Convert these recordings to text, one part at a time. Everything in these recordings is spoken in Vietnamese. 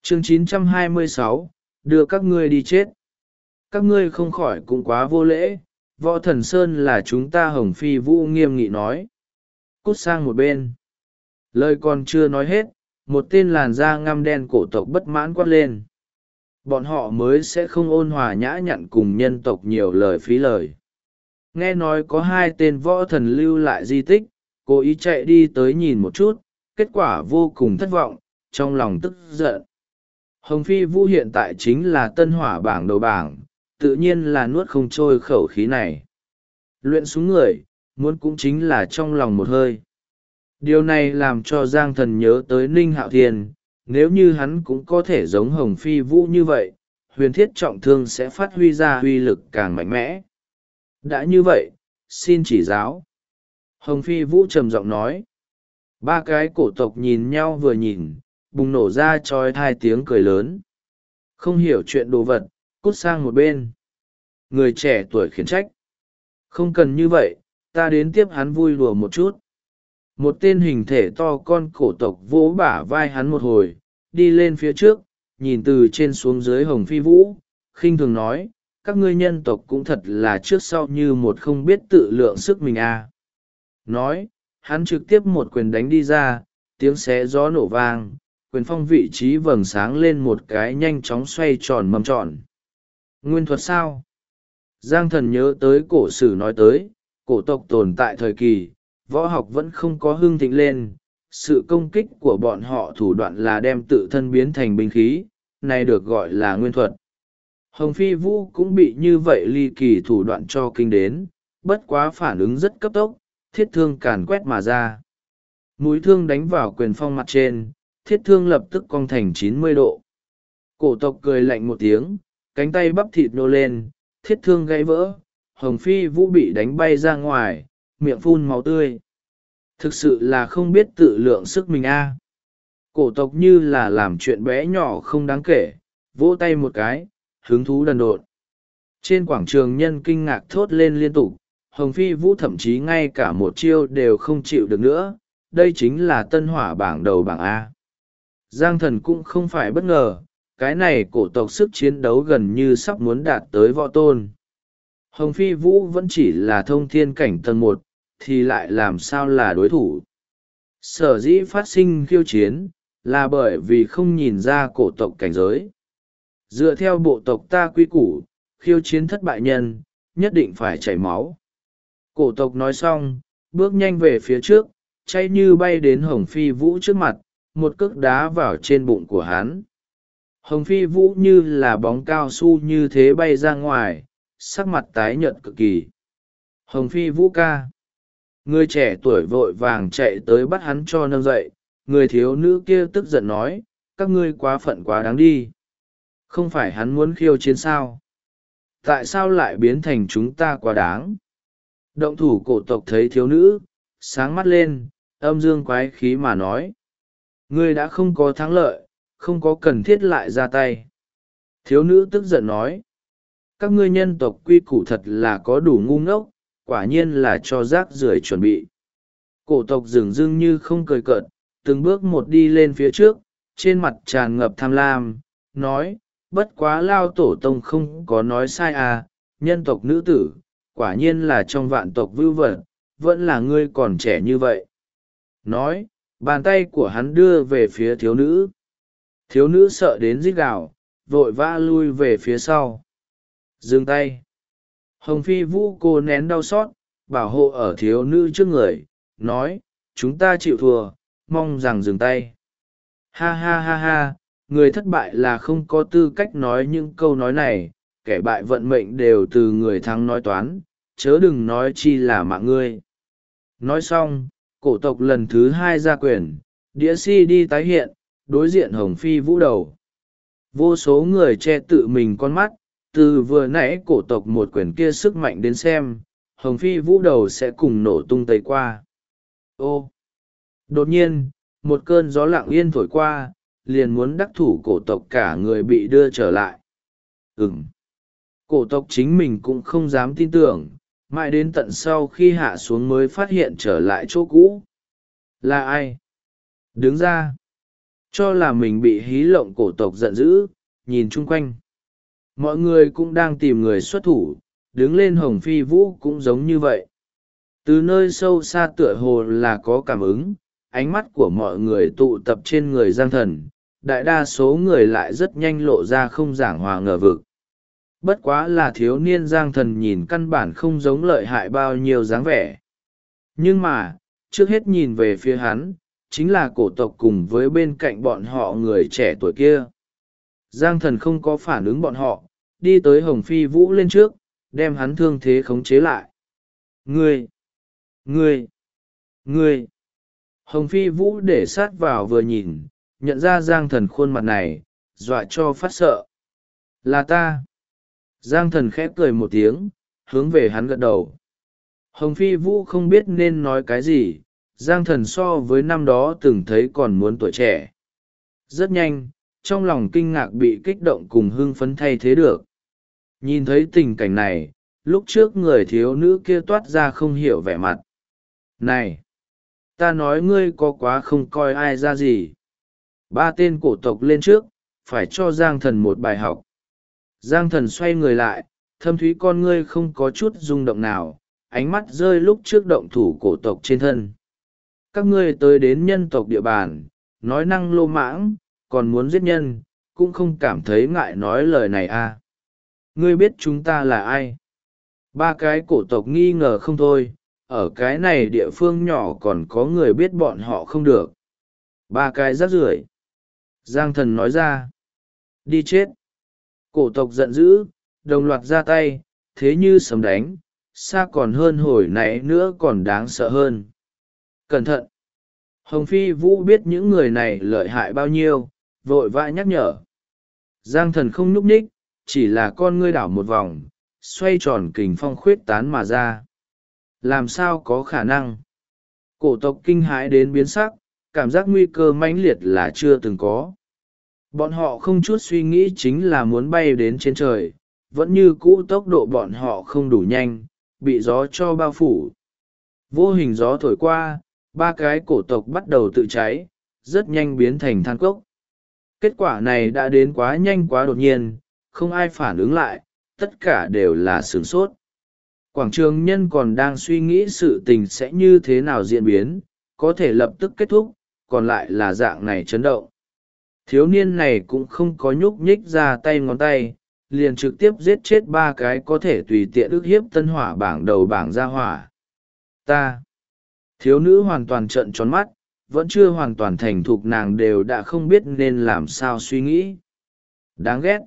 Chương 926, đưa các ngươi đi chết. Các ngươi không khỏi cũng quá vô lễ, Võ Thần Sơn là chúng ta. Hồng Phi Vũ nghiêm nghị nói. Cút sang một bên. Lời còn chưa nói hết, một tên làn da ngăm đen cổ tộc bất mãn quát lên. Bọn họ mới sẽ không ôn hòa nhã nhặn cùng nhân tộc nhiều lời phí lời. Nghe nói có hai tên võ thần lưu lại di tích, cố ý chạy đi tới nhìn một chút, kết quả vô cùng thất vọng, trong lòng tức giận. Hồng Phi Vũ hiện tại chính là tân hỏa bảng đầu bảng, tự nhiên là nuốt không trôi khẩu khí này. Luyện súng người, muốn cũng chính là trong lòng một hơi. Điều này làm cho Giang Thần nhớ tới Ninh Hạo Thiên, nếu như hắn cũng có thể giống Hồng Phi Vũ như vậy, huyền thiết trọng thương sẽ phát huy ra uy lực càng mạnh mẽ. Đã như vậy, xin chỉ giáo. Hồng Phi Vũ trầm giọng nói. Ba cái cổ tộc nhìn nhau vừa nhìn, bùng nổ ra trói hai tiếng cười lớn. Không hiểu chuyện đồ vật, cút sang một bên. Người trẻ tuổi khiển trách. Không cần như vậy, ta đến tiếp hắn vui đùa một chút. Một tên hình thể to con cổ tộc vỗ bả vai hắn một hồi, đi lên phía trước, nhìn từ trên xuống dưới Hồng Phi Vũ, khinh thường nói, các ngươi nhân tộc cũng thật là trước sau như một không biết tự lượng sức mình à. Nói, hắn trực tiếp một quyền đánh đi ra, tiếng xé gió nổ vang, quyền phong vị trí vầng sáng lên một cái nhanh chóng xoay tròn mâm tròn. Nguyên thuật sao? Giang Thần nhớ tới cổ sử nói tới, cổ tộc tồn tại thời kỳ, võ học vẫn không có hưng thịnh lên, sự công kích của bọn họ thủ đoạn là đem tự thân biến thành binh khí, này được gọi là nguyên thuật. Hồng Phi Vũ cũng bị như vậy ly kỳ thủ đoạn cho kinh đến, bất quá phản ứng rất cấp tốc, thiết thương càn quét mà ra. Mũi thương đánh vào quyền phong mặt trên, thiết thương lập tức cong thành 90 độ. Cổ tộc cười lạnh một tiếng, cánh tay bắp thịt nô lên, thiết thương gãy vỡ, Hồng Phi Vũ bị đánh bay ra ngoài, miệng phun máu tươi. Thực sự là không biết tự lượng sức mình a. Cổ tộc như là làm chuyện bé nhỏ không đáng kể, vỗ tay một cái, hứng thú đần độn. Trên quảng trường nhân kinh ngạc thốt lên liên tục, Hồng Phi Vũ thậm chí ngay cả một chiêu đều không chịu được nữa, đây chính là tân hỏa bảng đầu bảng A. Giang Thần cũng không phải bất ngờ, cái này cổ tộc sức chiến đấu gần như sắp muốn đạt tới võ tôn. Hồng Phi Vũ vẫn chỉ là thông thiên cảnh tầng 1, thì lại làm sao là đối thủ. Sở dĩ phát sinh khiêu chiến, là bởi vì không nhìn ra cổ tộc cảnh giới. Dựa theo bộ tộc ta quy củ, khiêu chiến thất bại nhân, nhất định phải chảy máu. Cổ tộc nói xong, bước nhanh về phía trước, chay như bay đến Hồng Phi Vũ trước mặt, một cước đá vào trên bụng của hắn. Hồng Phi Vũ như là bóng cao su như thế bay ra ngoài, sắc mặt tái nhợt cực kỳ. Hồng Phi Vũ ca. Người trẻ tuổi vội vàng chạy tới bắt hắn cho nâng dậy, người thiếu nữ kia tức giận nói, các ngươi quá phận quá đáng đi. Không phải hắn muốn khiêu chiến sao? Tại sao lại biến thành chúng ta quá đáng? Động thủ cổ tộc thấy thiếu nữ, sáng mắt lên, âm dương quái khí mà nói. Ngươi đã không có thắng lợi, không có cần thiết lại ra tay. Thiếu nữ tức giận nói. Các ngươi nhân tộc quy củ thật là có đủ ngu ngốc, quả nhiên là cho rác rưởi chuẩn bị. Cổ tộc dường dưng như không cười cợt, từng bước một đi lên phía trước, trên mặt tràn ngập tham lam, nói, bất quá lao tổ tông không có nói sai à, nhân tộc nữ tử, quả nhiên là trong vạn tộc vưu vật, vẫn là ngươi còn trẻ như vậy. Nói, bàn tay của hắn đưa về phía thiếu nữ. Thiếu nữ sợ đến rít gào, vội vã lui về phía sau. Dừng tay. Hồng Phi Vũ cô nén đau xót, bảo hộ ở thiếu nữ trước người, nói, chúng ta chịu thua, mong rằng dừng tay. Ha ha ha ha, người thất bại là không có tư cách nói những câu nói này, kẻ bại vận mệnh đều từ người thắng nói toán, chớ đừng nói chi là mạng ngươi. Nói xong, cổ tộc lần thứ 2 ra quyền, đĩa CD tái hiện, đối diện Hồng Phi Vũ đầu. Vô số người che tự mình con mắt, từ vừa nãy cổ tộc một quyền kia sức mạnh đến xem, Hồng Phi Vũ đầu sẽ cùng nổ tung tây qua. Ô! Đột nhiên, một cơn gió lặng yên thổi qua, liền muốn đắc thủ cổ tộc cả người bị đưa trở lại. Cổ tộc chính mình cũng không dám tin tưởng, mãi đến tận sau khi hạ xuống mới phát hiện trở lại chỗ cũ. Là ai? Đứng ra! cho là mình bị hí lộng cổ tộc giận dữ. Nhìn chung quanh, mọi người cũng đang tìm người xuất thủ, đứng lên. Hồng Phi Vũ cũng giống như vậy. Từ nơi sâu xa tựa hồ là có cảm ứng, ánh mắt của mọi người tụ tập trên người Giang Thần, đại đa số người lại rất nhanh lộ ra không giảng hòa ngờ vực. Bất quá là thiếu niên Giang Thần nhìn căn bản không giống lợi hại bao nhiêu dáng vẻ. Nhưng mà, trước hết nhìn về phía hắn, chính là cổ tộc cùng với bên cạnh bọn họ người trẻ tuổi kia. Giang Thần không có phản ứng bọn họ, đi tới Hồng Phi Vũ lên trước, đem hắn thương thế khống chế lại. Ngươi! Ngươi! Hồng Phi Vũ để sát vào vừa nhìn, nhận ra Giang Thần khuôn mặt này, dọa cho phát sợ. Là ta! Giang Thần khép cười một tiếng, hướng về hắn gật đầu. Hồng Phi Vũ không biết nên nói cái gì, Giang Thần so với năm đó từng thấy còn muốn tuổi trẻ. Rất nhanh, trong lòng kinh ngạc bị kích động cùng hưng phấn thay thế được. Nhìn thấy tình cảnh này, lúc trước người thiếu nữ kia toát ra không hiểu vẻ mặt. Này! Ta nói ngươi có quá không coi ai ra gì. Ba tên cổ tộc lên trước, phải cho Giang Thần một bài học. Giang Thần xoay người lại, thâm thúy con ngươi không có chút rung động nào, ánh mắt rơi lúc trước động thủ cổ tộc trên thân. Các ngươi tới đến nhân tộc địa bàn, nói năng lô mãng, còn muốn giết nhân, cũng không cảm thấy ngại nói lời này à. Ngươi biết chúng ta là ai? Ba cái cổ tộc nghi ngờ không thôi, ở cái này địa phương nhỏ còn có người biết bọn họ không được. Ba cái rác rưởi. Giang Thần nói ra. Đi chết. Cổ tộc giận dữ, đồng loạt ra tay, thế như sấm đánh, xa còn hơn hồi nãy nữa còn đáng sợ hơn. Cẩn thận! Hồng Phi Vũ biết những người này lợi hại bao nhiêu, vội vã nhắc nhở. Giang Thần không nhúc nhích, chỉ là con ngươi đảo một vòng, xoay tròn kình phong khuyết tán mà ra. Làm sao có khả năng? Cổ tộc kinh hãi đến biến sắc, cảm giác nguy cơ mãnh liệt là chưa từng có. Bọn họ không chút suy nghĩ chính là muốn bay đến trên trời, vẫn như cũ tốc độ bọn họ không đủ nhanh, bị gió cho bao phủ. Vô hình gió thổi qua, ba cái cổ tộc bắt đầu tự cháy, rất nhanh biến thành than cốc. Kết quả này đã đến quá nhanh quá đột nhiên, không ai phản ứng lại, tất cả đều là sửng sốt. Quảng trường nhân còn đang suy nghĩ sự tình sẽ như thế nào diễn biến, có thể lập tức kết thúc, còn lại là dạng này chấn động. Thiếu niên này cũng không có nhúc nhích ra tay ngón tay, liền trực tiếp giết chết ba cái có thể tùy tiện ức hiếp tân hỏa bảng đầu bảng ra hỏa. Ta! Thiếu nữ hoàn toàn trợn tròn mắt, vẫn chưa hoàn toàn thành thục, nàng đều đã không biết nên làm sao suy nghĩ. Đáng ghét!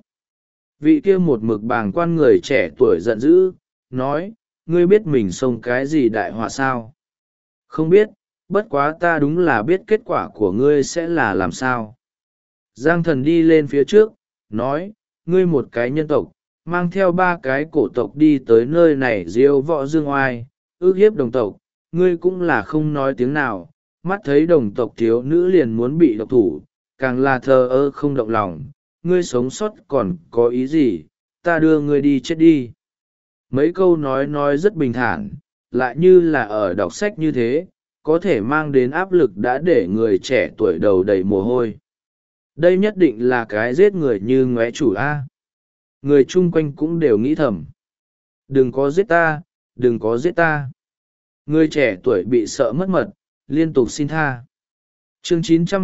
Vị kia một mực bàng quan người trẻ tuổi giận dữ, nói, ngươi biết mình xông cái gì đại họa sao? Không biết, bất quá ta đúng là biết kết quả của ngươi sẽ là làm sao. Giang Thần đi lên phía trước, nói, ngươi một cái nhân tộc, mang theo ba cái cổ tộc đi tới nơi này diêu võ dương oai, ước hiếp đồng tộc, ngươi cũng là không nói tiếng nào, mắt thấy đồng tộc thiếu nữ liền muốn bị độc thủ, càng là thờ ơ không động lòng, ngươi sống sót còn có ý gì, ta đưa ngươi đi chết đi. Mấy câu nói rất bình thản, lại như là ở đọc sách như thế, có thể mang đến áp lực đã để người trẻ tuổi đầu đầy mồ hôi. Đây nhất định là cái giết người như ngóe chủ A. Người chung quanh cũng đều nghĩ thầm. Đừng có giết ta, đừng có giết ta. Người trẻ tuổi bị sợ mất mật, liên tục xin tha. Chương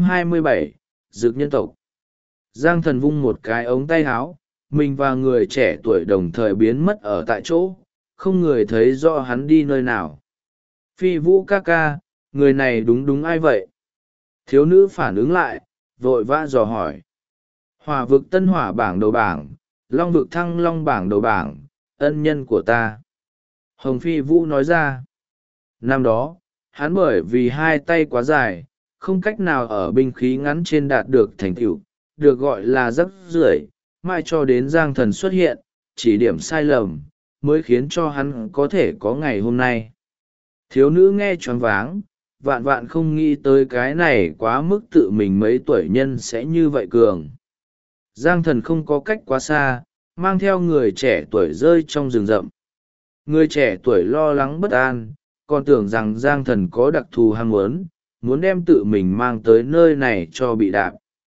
927, Dực nhân tộc. Giang Thần vung một cái ống tay áo, mình và người trẻ tuổi đồng thời biến mất ở tại chỗ, không người thấy rõ hắn đi nơi nào. Phi Vũ ca ca, người này đúng ai vậy? Thiếu nữ phản ứng lại, vội vã dò hỏi. Hỏa vực tân hỏa bảng đầu bảng, long vực thăng long bảng đầu bảng, ân nhân của ta. Hồng Phi Vũ nói ra. Năm đó, hắn bởi vì hai tay quá dài, không cách nào ở binh khí ngắn trên đạt được thành tựu, được gọi là rắc rưởi, mãi cho đến Giang Thần xuất hiện, chỉ điểm sai lầm, mới khiến cho hắn có thể có ngày hôm nay. Thiếu nữ nghe choáng váng, vạn vạn không nghĩ tới cái này quá mức tự mình mấy tuổi nhân sẽ như vậy cường. Giang Thần không có cách quá xa, mang theo người trẻ tuổi rơi trong rừng rậm. Người trẻ tuổi lo lắng bất an, còn tưởng rằng Giang Thần có đặc thù ham muốn đem tự mình mang tới nơi này cho bị đạp.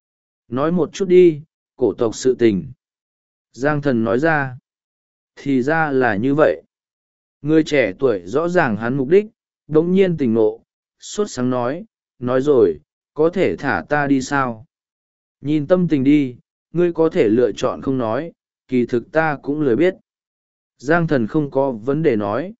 Nói một chút đi, cổ tộc sự tình. Giang thần nói ra. Thì ra là như vậy. Người trẻ tuổi rõ ràng hắn mục đích, đống nhiên tỉnh ngộ, sốt sáng nói rồi, có thể thả ta đi sao? Nhìn tâm tình đi, ngươi có thể lựa chọn không nói, kỳ thực ta cũng lười biết. Giang thần không có vấn đề nói.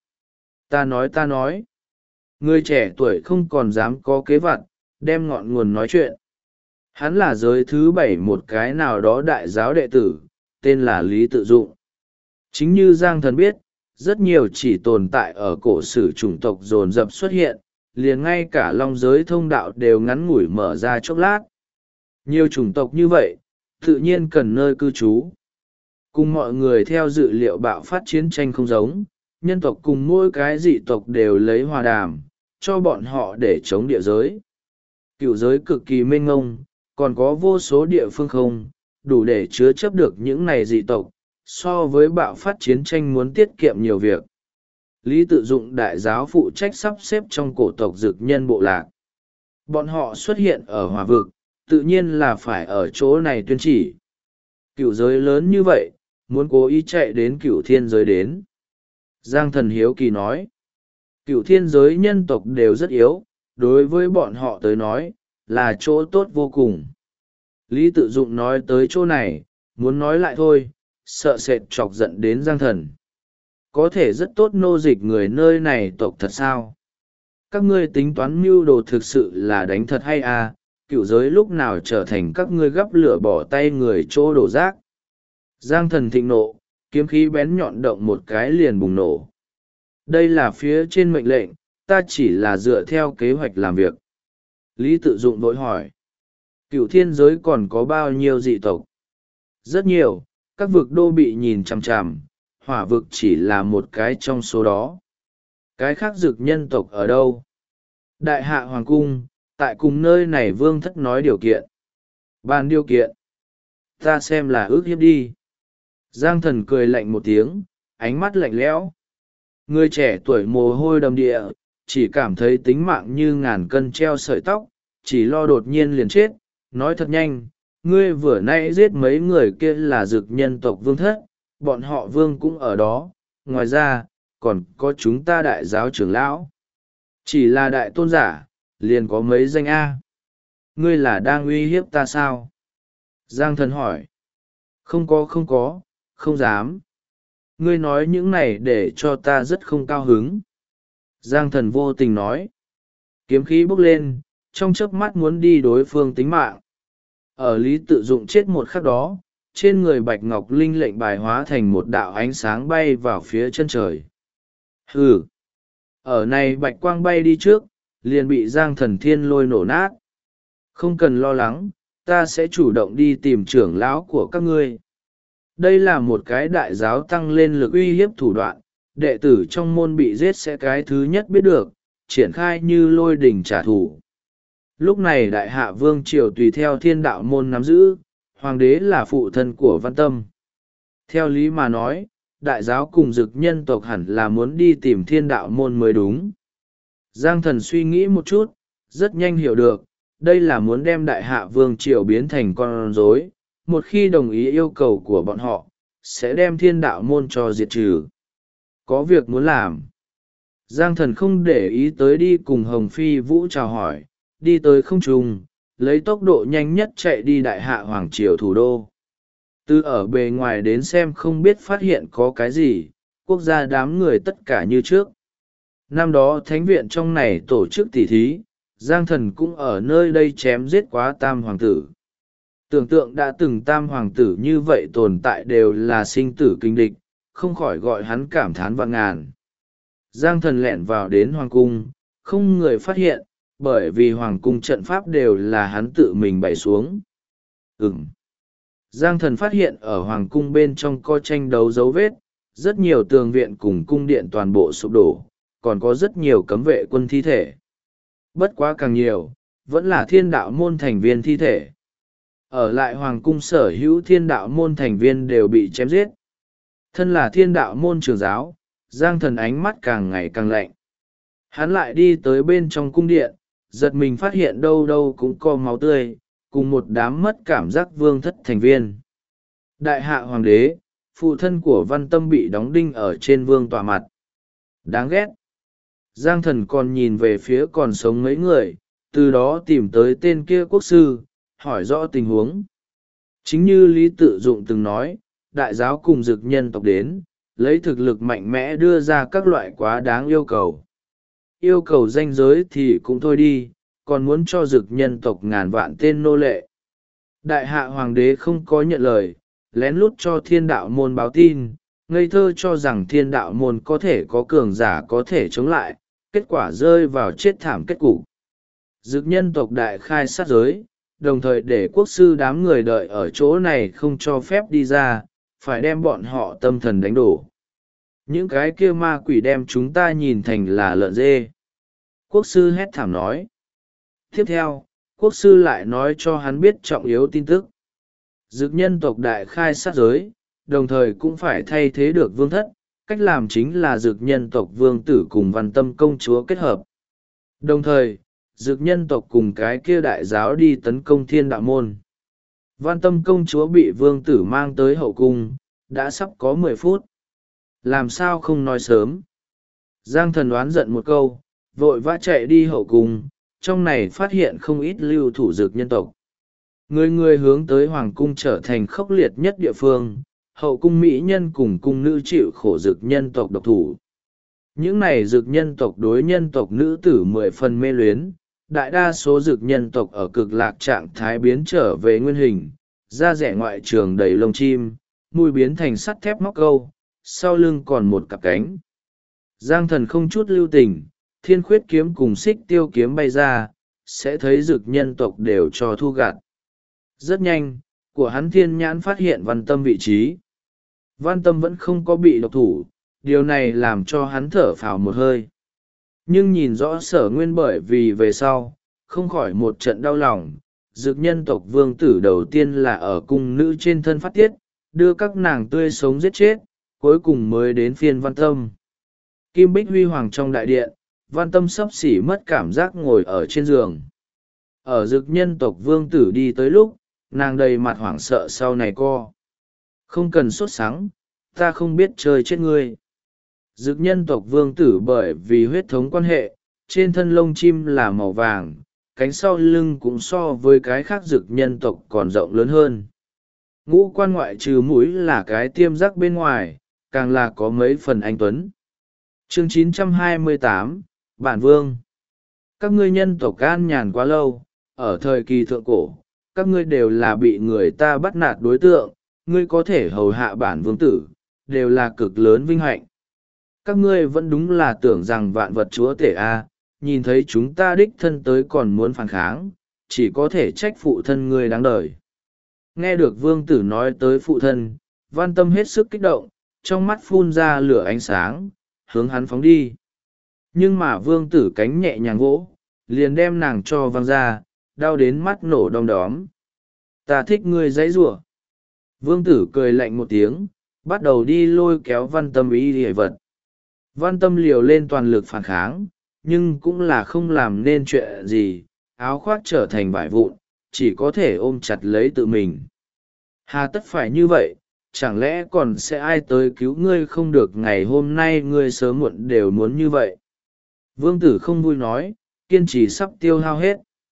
Ta nói. Người trẻ tuổi không còn dám có kế vặt, đem ngọn nguồn nói chuyện. Hắn là giới thứ 7 một cái nào đó đại giáo đệ tử, tên là Lý Tự Dụng. Chính như Giang thần biết, rất nhiều chỉ tồn tại ở cổ sử chủng tộc dồn dập xuất hiện, liền ngay cả long giới thông đạo đều ngắn ngủi mở ra chốc lát. Nhiều chủng tộc như vậy, tự nhiên cần nơi cư trú. Cùng mọi người theo dự liệu bạo phát chiến tranh không giống, nhân tộc cùng mỗi cái dị tộc đều lấy hòa đàm, cho bọn họ để chống địa giới. Cựu giới cực kỳ mênh mông, còn có vô số địa phương không, đủ để chứa chấp được những này dị tộc, so với bạo phát chiến tranh muốn tiết kiệm nhiều việc. Lý Tự Dụng đại giáo phụ trách sắp xếp trong cổ tộc dực nhân bộ lạc. Bọn họ xuất hiện ở hòa vực, tự nhiên là phải ở chỗ này tuyên chỉ. Cựu giới lớn như vậy, muốn cố ý chạy đến cựu thiên giới đến. Giang thần hiếu kỳ nói, cựu thiên giới nhân tộc đều rất yếu, đối với bọn họ tới nói, là chỗ tốt vô cùng. Lý Tự Dụng nói tới chỗ này, muốn nói lại thôi, sợ sệt chọc giận đến Giang thần. Có thể rất tốt nô dịch người nơi này tộc thật sao? Các ngươi tính toán mưu đồ thực sự là đánh thật hay à, cựu giới lúc nào trở thành các ngươi gắp lửa bỏ tay người chỗ đổ rác. Giang thần thịnh nộ, kiếm khí bén nhọn động một cái liền bùng nổ. Đây là phía trên mệnh lệnh, ta chỉ là dựa theo kế hoạch làm việc. Lý Tự Dụng vội hỏi. Cựu thiên giới còn có bao nhiêu dị tộc? Rất nhiều, các vực đô bị nhìn chằm chằm, hỏa vực chỉ là một cái trong số đó. Cái khác dực nhân tộc ở đâu? Đại hạ hoàng cung, tại cùng nơi này vương thất nói điều kiện. Bàn điều kiện. Ta xem là ước hiếp đi. Giang thần cười lạnh một tiếng, ánh mắt lạnh lẽo. Người trẻ tuổi mồ hôi đầm địa, chỉ cảm thấy tính mạng như ngàn cân treo sợi tóc, chỉ lo đột nhiên liền chết. Nói thật nhanh, ngươi vừa nãy giết mấy người kia là dực nhân tộc vương thất, bọn họ vương cũng ở đó, ngoài ra, còn có chúng ta đại giáo trưởng lão. Chỉ là đại tôn giả, liền có mấy danh A. Ngươi là đang uy hiếp ta sao? Giang thần hỏi. Không có, không dám. Ngươi nói những này để cho ta rất không cao hứng. Giang thần vô tình nói. Kiếm khí bốc lên, trong chớp mắt muốn đi đối phương tính mạng. Ở Lý Tự Dụng chết một khắc đó, trên người bạch ngọc linh lệnh bài hóa thành một đạo ánh sáng bay vào phía chân trời. Hừ! Ở này bạch quang bay đi trước, liền bị Giang thần thiên lôi nổ nát. Không cần lo lắng, ta sẽ chủ động đi tìm trưởng lão của các ngươi. Đây là một cái đại giáo tăng lên lực uy hiếp thủ đoạn, đệ tử trong môn bị giết sẽ cái thứ nhất biết được, triển khai như lôi đỉnh trả thù. Lúc này đại hạ vương triều tùy theo thiên đạo môn nắm giữ, hoàng đế là phụ thân của Văn Tâm. Theo lý mà nói, đại giáo cùng dực nhân tộc hẳn là muốn đi tìm thiên đạo môn mới đúng. Giang thần suy nghĩ một chút, rất nhanh hiểu được, đây là muốn đem đại hạ vương triều biến thành con rối. Một khi đồng ý yêu cầu của bọn họ, sẽ đem thiên đạo môn cho diệt trừ. Có việc muốn làm. Giang thần không để ý tới đi cùng Hồng Phi Vũ chào hỏi, đi tới không trung, lấy tốc độ nhanh nhất chạy đi đại hạ hoàng triều thủ đô. Từ ở bề ngoài đến xem không biết phát hiện có cái gì, quốc gia đám người tất cả như trước. Năm đó thánh viện trong này tổ chức tỉ thí, Giang thần cũng ở nơi đây chém giết quá tam hoàng tử. Tưởng tượng đã từng tam hoàng tử như vậy tồn tại đều là sinh tử kinh địch, không khỏi gọi hắn cảm thán vạn ngàn. Giang thần lẹn vào đến hoàng cung, không người phát hiện, bởi vì hoàng cung trận pháp đều là hắn tự mình bày xuống. Giang thần phát hiện ở hoàng cung bên trong có tranh đấu dấu vết, rất nhiều tường viện cùng cung điện toàn bộ sụp đổ, còn có rất nhiều cấm vệ quân thi thể. Bất quá càng nhiều, vẫn là thiên đạo môn thành viên thi thể. Ở lại hoàng cung sở hữu thiên đạo môn thành viên đều bị chém giết. Thân là thiên đạo môn trưởng giáo, Giang thần ánh mắt càng ngày càng lạnh. Hắn lại đi tới bên trong cung điện, giật mình phát hiện đâu đâu cũng có máu tươi, cùng một đám mất cảm giác vương thất thành viên. Đại hạ hoàng đế, phụ thân của Văn Tâm bị đóng đinh ở trên vương tọa mặt. Đáng ghét. Giang Thần còn nhìn về phía còn sống mấy người, từ đó tìm tới tên kia quốc sư, hỏi rõ tình huống. Chính như Lý Tự Dụng từng nói, đại giáo cùng dực nhân tộc đến, lấy thực lực mạnh mẽ đưa ra các loại quá đáng yêu cầu. Yêu cầu danh giới thì cũng thôi đi, còn muốn cho dực nhân tộc ngàn vạn tên nô lệ. Đại hạ hoàng đế không có nhận lời, lén lút cho thiên đạo môn báo tin, ngây thơ cho rằng thiên đạo môn có thể có cường giả có thể chống lại, kết quả rơi vào chết thảm kết cục. Dực nhân tộc đại khai sát giới, đồng thời để quốc sư đám người đợi ở chỗ này không cho phép đi ra, phải đem bọn họ tâm thần đánh đổ. Những cái kia ma quỷ đem chúng ta nhìn thành là lợn dê. Quốc sư hét thảm nói. Tiếp theo, quốc sư lại nói cho hắn biết trọng yếu tin tức. Dực nhân tộc đại khai sát giới, đồng thời cũng phải thay thế được vương thất, cách làm chính là dực nhân tộc vương tử cùng Văn Tâm công chúa kết hợp. Đồng thời, dực nhân tộc cùng cái kia đại giáo đi tấn công thiên đạo môn. Văn Tâm công chúa bị vương tử mang tới hậu cung, đã sắp có 10 phút. Làm sao không nói sớm? Giang Thần đoán giận một câu, vội vã chạy đi hậu cung, trong này phát hiện không ít lưu thủ dực nhân tộc. Người người hướng tới hoàng cung trở thành khốc liệt nhất địa phương, hậu cung mỹ nhân cùng cung nữ chịu khổ dực nhân tộc độc thủ. Những này dực nhân tộc đối nhân tộc nữ tử 10 phần mê luyến, đại đa số dực nhân tộc ở cực lạc trạng thái biến trở về nguyên hình, da rẻ ngoại trường đầy lông chim, mùi biến thành sắt thép móc câu, sau lưng còn một cặp cánh. Giang Thần không chút lưu tình, thiên khuyết kiếm cùng xích tiêu kiếm bay ra, sẽ thấy dực nhân tộc đều cho thu gặt. Rất nhanh, của hắn thiên nhãn phát hiện Văn Tâm vị trí. Văn Tâm vẫn không có bị độc thủ, điều này làm cho hắn thở phào một hơi. Nhưng nhìn rõ Sở Nguyên bởi vì về sau, không khỏi một trận đau lòng. Dực nhân tộc vương tử đầu tiên là ở cung nữ trên thân phát tiết, đưa các nàng tươi sống giết chết, cuối cùng mới đến phiên Văn Tâm. Kim bích huy hoàng trong đại điện, Văn Tâm xấp xỉ mất cảm giác ngồi ở trên giường. Ở dực nhân tộc vương tử đi tới lúc, nàng đầy mặt hoảng sợ sau này co. Không cần sốt sắng, ta không biết chơi chết ngươi. Dực nhân tộc vương tử bởi vì huyết thống quan hệ, trên thân lông chim là màu vàng, cánh sau lưng cũng so với cái khác dực nhân tộc còn rộng lớn hơn. Ngũ quan ngoại trừ mũi là cái tiêm rắc bên ngoài, càng là có mấy phần anh tuấn. Chương 928, Bản Vương. Các ngươi nhân tộc an nhàn quá lâu, ở thời kỳ thượng cổ, các ngươi đều là bị người ta bắt nạt đối tượng, ngươi có thể hầu hạ bản vương tử, đều là cực lớn vinh hạnh. Các ngươi vẫn đúng là tưởng rằng vạn vật chúa tể a, nhìn thấy chúng ta đích thân tới còn muốn phản kháng, chỉ có thể trách phụ thân ngươi đáng đời. Nghe được vương tử nói tới phụ thân, Văn Tâm hết sức kích động, trong mắt phun ra lửa ánh sáng, hướng hắn phóng đi. Nhưng mà vương tử cánh nhẹ nhàng vỗ, liền đem nàng cho văng ra, đau đến mắt nổ đom đóm. Ta thích ngươi dãy rủa. Vương tử cười lạnh một tiếng, bắt đầu đi lôi kéo Văn Tâm y hề vật. Văn Tâm liều lên toàn lực phản kháng, nhưng cũng là không làm nên chuyện gì, áo khoác trở thành vải vụn, chỉ có thể ôm chặt lấy tự mình. Hà tất phải như vậy, chẳng lẽ còn sẽ ai tới cứu ngươi không được, ngày hôm nay ngươi sớm muộn đều muốn như vậy. Vương tử không vui nói, kiên trì sắp tiêu hao hết.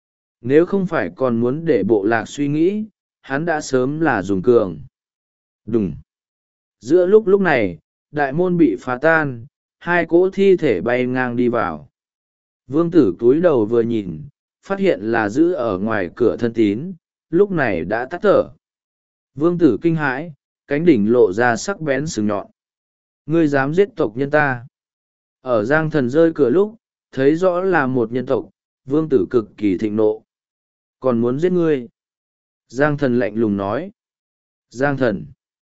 Nếu không phải còn muốn để bộ lạc suy nghĩ, hắn đã sớm là dùng cường. Đùng. Giữa lúc này, đại môn bị phá tan, hai cỗ thi thể bay ngang đi vào. Vương tử cúi đầu vừa nhìn, phát hiện là giữ ở ngoài cửa thân tín, lúc này đã tắt thở. Vương tử kinh hãi, cánh đỉnh lộ ra sắc bén sừng nhọn. Ngươi dám giết tộc nhân ta. Ở Giang Thần rơi cửa lúc, thấy rõ là một nhân tộc, vương tử cực kỳ thịnh nộ. Còn muốn giết ngươi. Giang Thần lạnh lùng nói. Giang Thần.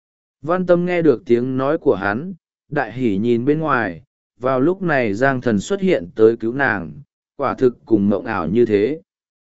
Văn Tâm nghe được tiếng nói của hắn, đại hỉ nhìn bên ngoài, vào lúc này Giang Thần xuất hiện tới cứu nàng, quả thực cùng mộng ảo như thế.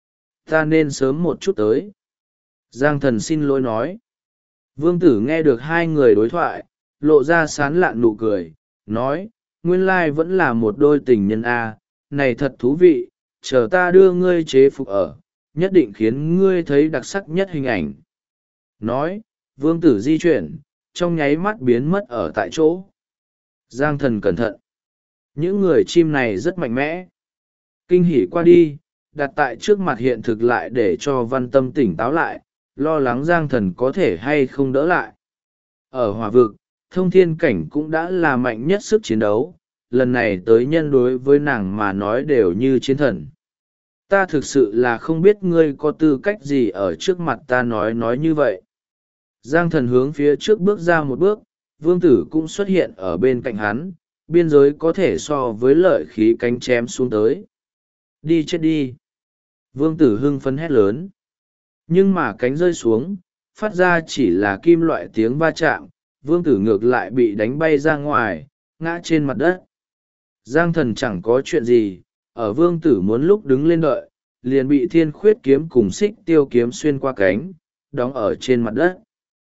Ta nên sớm một chút tới. Giang Thần xin lỗi nói. Vương tử nghe được hai người đối thoại, lộ ra sán lạn nụ cười, nói, nguyên lai vẫn là một đôi tình nhân a, này thật thú vị, chờ ta đưa ngươi chế phục ở, nhất định khiến ngươi thấy đặc sắc nhất hình ảnh. Nói, vương tử di chuyển, trong nháy mắt biến mất ở tại chỗ. Giang thần cẩn thận. Những người chim này rất mạnh mẽ. Kinh hỉ qua đi, đặt tại trước mặt hiện thực lại để cho Văn Tâm tỉnh táo lại, lo lắng Giang thần có thể hay không đỡ lại. Ở hỏa vực, thông thiên cảnh cũng đã là mạnh nhất sức chiến đấu, lần này tới nhân đối với nàng mà nói đều như chiến thần. Ta thực sự là không biết ngươi có tư cách gì ở trước mặt ta nói như vậy. Giang thần hướng phía trước bước ra một bước, vương tử cũng xuất hiện ở bên cạnh hắn, biên giới có thể so với lợi khí cánh chém xuống tới. Đi chết đi. Vương tử hưng phấn hét lớn. Nhưng mà cánh rơi xuống, phát ra chỉ là kim loại tiếng va chạm, vương tử ngược lại bị đánh bay ra ngoài, ngã trên mặt đất. Giang thần chẳng có chuyện gì, ở vương tử muốn lúc đứng lên đợi, liền bị thiên khuyết kiếm cùng xích tiêu kiếm xuyên qua cánh, đóng ở trên mặt đất.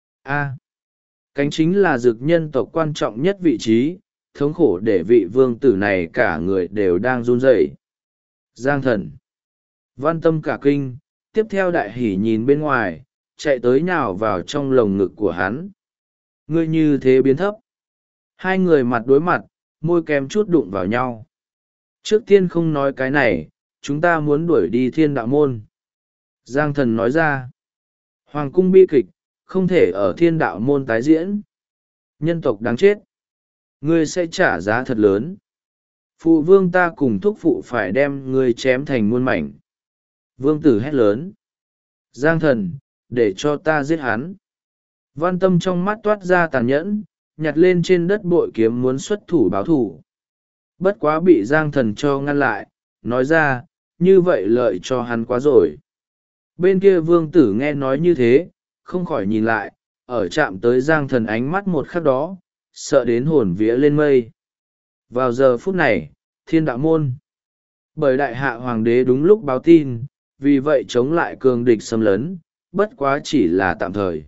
Cánh chính là dực nhân tộc quan trọng nhất vị trí, thống khổ để vị vương tử này cả người đều đang run rẩy. Giang thần. Văn Tâm cả kinh, tiếp theo đại hỉ nhìn bên ngoài, chạy tới nhào vào trong lồng ngực của hắn. Ngươi như thế biến thấp. Hai người mặt đối mặt, môi kém chút đụng vào nhau. Trước tiên không nói cái này, chúng ta muốn đuổi đi thiên đạo môn. Giang thần nói ra. Hoàng cung bi kịch, không thể ở thiên đạo môn tái diễn. Nhân tộc đáng chết. Ngươi sẽ trả giá thật lớn. Phụ vương ta cùng thúc phụ phải đem ngươi chém thành muôn mảnh. Vương tử hét lớn. Giang thần, để cho ta giết hắn. Văn Tâm trong mắt toát ra tàn nhẫn, nhặt lên trên đất bội kiếm muốn xuất thủ báo thủ. Bất quá bị Giang thần cho ngăn lại, nói ra, như vậy lợi cho hắn quá rồi. Bên kia vương tử nghe nói như thế, không khỏi nhìn lại, ở chạm tới Giang thần ánh mắt một khắc đó, sợ đến hồn vía lên mây. Vào giờ phút này, thiên đạo môn. Bởi đại hạ hoàng đế đúng lúc báo tin, vì vậy chống lại cường địch xâm lấn, bất quá chỉ là tạm thời.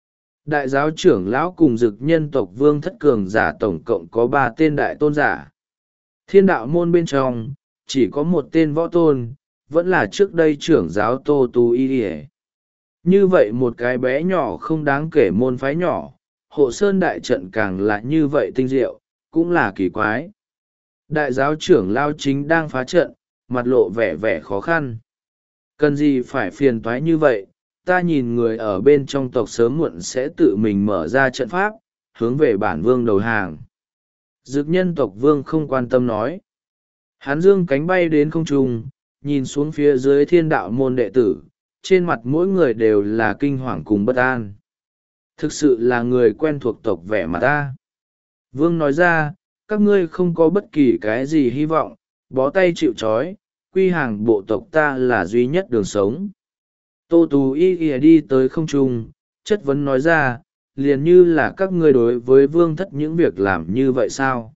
Đại giáo trưởng lão cùng dực nhân tộc vương thất cường giả tổng cộng có 3 tên đại tôn giả. Thiên đạo môn bên trong, chỉ có một tên võ tôn, vẫn là trước đây trưởng giáo Tô Tu Y Điề. Như vậy một cái bé nhỏ không đáng kể môn phái nhỏ, hộ sơn đại trận càng là như vậy tinh diệu, cũng là kỳ quái. Đại giáo trưởng lao chính đang phá trận, mặt lộ vẻ vẻ khó khăn. Cần gì phải phiền toái như vậy, ta nhìn người ở bên trong tộc sớm muộn sẽ tự mình mở ra trận pháp, hướng về bản vương đầu hàng. Dực nhân tộc vương không quan tâm nói. Hắn dương cánh bay đến không trung, nhìn xuống phía dưới thiên đạo môn đệ tử, trên mặt mỗi người đều là kinh hoàng cùng bất an. Thực sự là người quen thuộc tộc vẻ mặt ta. Vương nói ra, các ngươi không có bất kỳ cái gì hy vọng, bó tay chịu trói, quy hàng bộ tộc ta là duy nhất đường sống. Tô Tú Y đi tới không trung, chất vấn nói ra, liền như là các ngươi đối với vương thất những việc làm như vậy sao?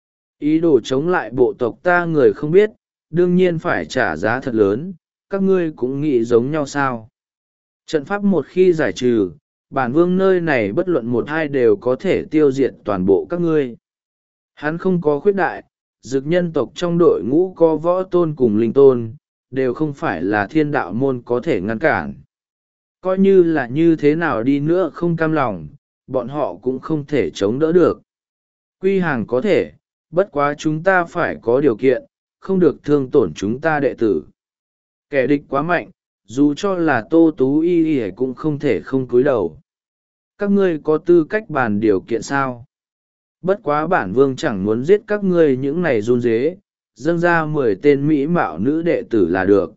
Ý đồ chống lại bộ tộc ta người không biết, đương nhiên phải trả giá thật lớn, các ngươi cũng nghĩ giống nhau sao? Trận pháp một khi giải trừ, bản vương nơi này bất luận một hai đều có thể tiêu diệt toàn bộ các ngươi. Hắn không có khuyết đại, dực nhân tộc trong đội ngũ có võ tôn cùng linh tôn, đều không phải là thiên đạo môn có thể ngăn cản. Coi như là như thế nào đi nữa không cam lòng, bọn họ cũng không thể chống đỡ được. Quy hàng có thể, bất quá chúng ta phải có điều kiện, không được thương tổn chúng ta đệ tử. Kẻ địch quá mạnh, dù cho là Tô Tú Y cũng không thể không cúi đầu. Các ngươi có tư cách bàn điều kiện sao? Bất quá bản vương chẳng muốn giết các ngươi những này run rế, dâng ra 10 tên mỹ mạo nữ đệ tử là được.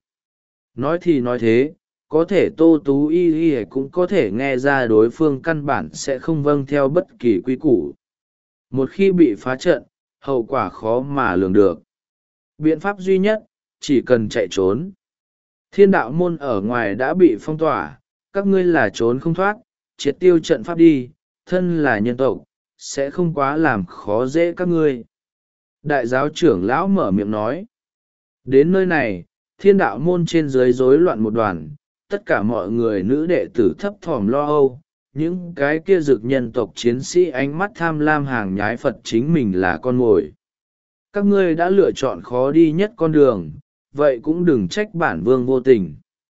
Nói thì nói thế, có thể Tô Tú Y cũng có thể nghe ra đối phương căn bản sẽ không vâng theo bất kỳ quy củ. Một khi bị phá trận, hậu quả khó mà lường được. Biện pháp duy nhất, chỉ cần chạy trốn. Thiên đạo môn ở ngoài đã bị phong tỏa, các ngươi là trốn không thoát, triệt tiêu trận pháp đi, thân là nhân tộc, sẽ không quá làm khó dễ các ngươi. Đại giáo trưởng lão mở miệng nói. Đến nơi này, thiên đạo môn trên dưới rối loạn một đoàn, tất cả mọi người nữ đệ tử thấp thỏm lo âu, những cái kia dực nhân tộc chiến sĩ ánh mắt tham lam hàng nhái Phật chính mình là con mồi. Các ngươi đã lựa chọn khó đi nhất con đường, vậy cũng đừng trách bản vương vô tình.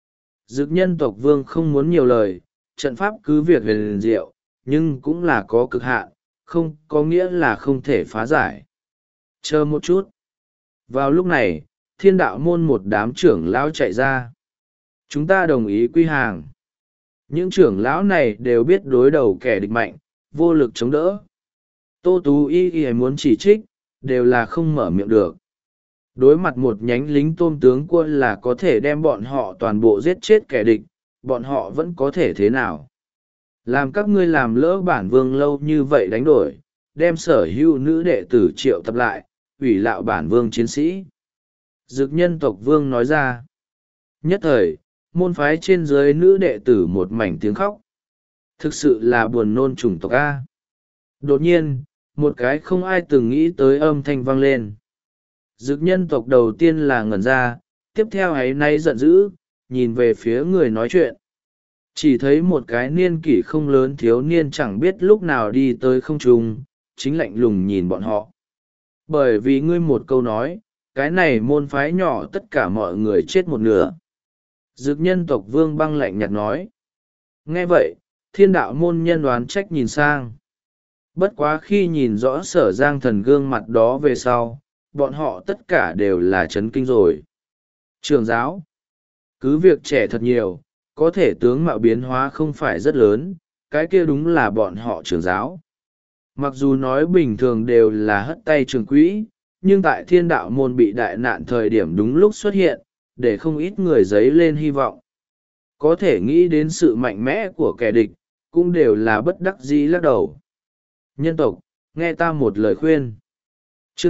Dực nhân tộc vương không muốn nhiều lời, trận pháp cứ việc huyền diệu, nhưng cũng là có cực hạn, không có nghĩa là không thể phá giải. Chờ một chút. Vào lúc này, thiên đạo môn một đám trưởng lão chạy ra. Chúng ta đồng ý quy hàng. Những trưởng lão này đều biết đối đầu kẻ địch mạnh, vô lực chống đỡ. Tô Tú y muốn chỉ trích, đều là không mở miệng được. Đối mặt một nhánh lính tôm tướng quân là có thể đem bọn họ toàn bộ giết chết kẻ địch, bọn họ vẫn có thể thế nào? Làm các ngươi làm lỡ bản vương lâu như vậy đánh đổi, đem sở hữu nữ đệ tử triệu tập lại, ủy lạo bản vương chiến sĩ. Dực nhân tộc vương nói ra. Nhất thời, môn phái trên dưới nữ đệ tử một mảnh tiếng khóc. Thực sự là buồn nôn chủng tộc A. Đột nhiên, một cái không ai từng nghĩ tới âm thanh vang lên. Dực nhân tộc đầu tiên là ngẩn ra, tiếp theo ấy nay giận dữ, nhìn về phía người nói chuyện. Chỉ thấy một cái niên kỷ không lớn thiếu niên chẳng biết lúc nào đi tới không trung, chính lạnh lùng nhìn bọn họ. Bởi vì ngươi một câu nói, cái này môn phái nhỏ tất cả mọi người chết một nửa. Dực nhân tộc vương băng lạnh nhạt nói. Nghe vậy, thiên đạo môn nhân đoán trách nhìn sang. Bất quá khi nhìn rõ Sở Giang Thần gương mặt đó về sau, bọn họ tất cả đều là chấn kinh rồi. Trường giáo, cứ việc trẻ thật nhiều, có thể tướng mạo biến hóa không phải rất lớn, cái kia đúng là bọn họ trường giáo. Mặc dù nói bình thường đều là hất tay trường quỹ, nhưng tại thiên đạo môn bị đại nạn thời điểm đúng lúc xuất hiện, để không ít người dấy lên hy vọng. Có thể nghĩ đến sự mạnh mẽ của kẻ địch, cũng đều là bất đắc dĩ lắc đầu. Nhân tộc, nghe ta một lời khuyên. Chương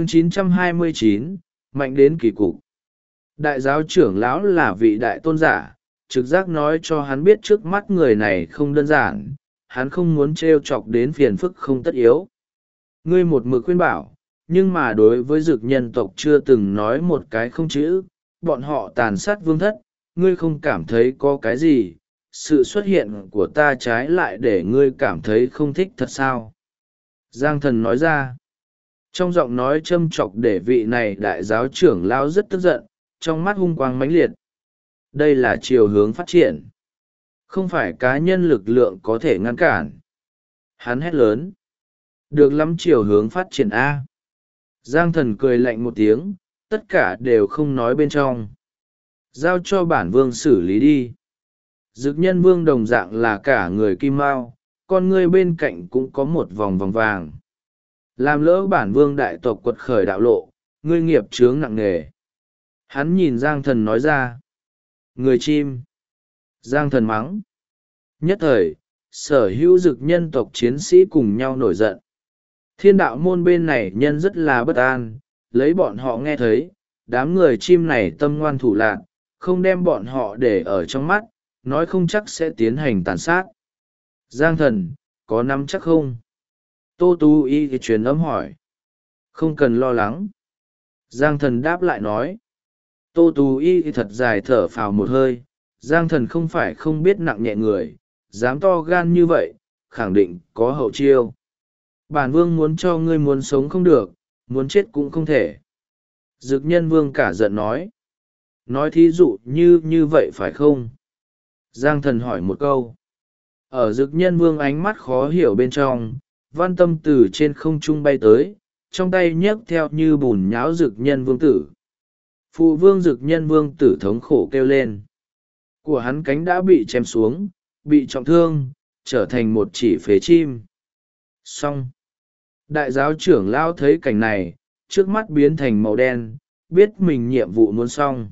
929, mạnh đến kỳ cục. Đại giáo trưởng lão là vị đại tôn giả, trực giác nói cho hắn biết trước mắt người này không đơn giản, hắn không muốn trêu chọc đến phiền phức không tất yếu. Ngươi một mực khuyên bảo, nhưng mà đối với dực nhân tộc chưa từng nói một cái không chữ, bọn họ tàn sát vương thất, ngươi không cảm thấy có cái gì, sự xuất hiện của ta trái lại để ngươi cảm thấy không thích thật sao? Giang thần nói ra. Trong giọng nói châm chọc để vị này đại giáo trưởng lao rất tức giận, trong mắt hung quang mãnh liệt. Đây là chiều hướng phát triển. Không phải cá nhân lực lượng có thể ngăn cản. Hắn hét lớn. Được lắm chiều hướng phát triển A. Giang thần cười lạnh một tiếng, tất cả đều không nói bên trong. Giao cho bản vương xử lý đi. Dực nhân vương đồng dạng là cả người kim mao, con ngươi bên cạnh cũng có một vòng vòng vàng. Làm lỡ bản vương đại tộc quật khởi đạo lộ, ngươi nghiệp chướng nặng nề. Hắn nhìn Giang thần nói ra. Người chim. Giang thần mắng. Nhất thời, sở hữu dực nhân tộc chiến sĩ cùng nhau nổi giận. Thiên đạo môn bên này nhân rất là bất an, lấy bọn họ nghe thấy, đám người chim này tâm ngoan thủ lạn, không đem bọn họ để ở trong mắt, nói không chắc sẽ tiến hành tàn sát. Giang thần, có nắm chắc không? Tô Tú y thì truyền âm hỏi. Không cần lo lắng. Giang thần đáp lại nói. Tô Tú y thì thật dài thở phào một hơi, Giang thần không phải không biết nặng nhẹ người, dám to gan như vậy, khẳng định có hậu chiêu. Bản vương muốn cho ngươi muốn sống không được, muốn chết cũng không thể. Dực nhân vương cả giận nói. Nói thí dụ như vậy phải không? Giang thần hỏi một câu. Ở dực nhân vương ánh mắt khó hiểu bên trong, văn tâm từ trên không trung bay tới, trong tay nhấc theo như bùn nháo dực nhân vương tử. Phụ vương dực nhân vương tử thống khổ kêu lên. Của hắn cánh đã bị chém xuống, bị trọng thương, trở thành một chỉ phế chim. Xong. Đại giáo trưởng lao thấy cảnh này, trước mắt biến thành màu đen, biết mình nhiệm vụ muốn xong.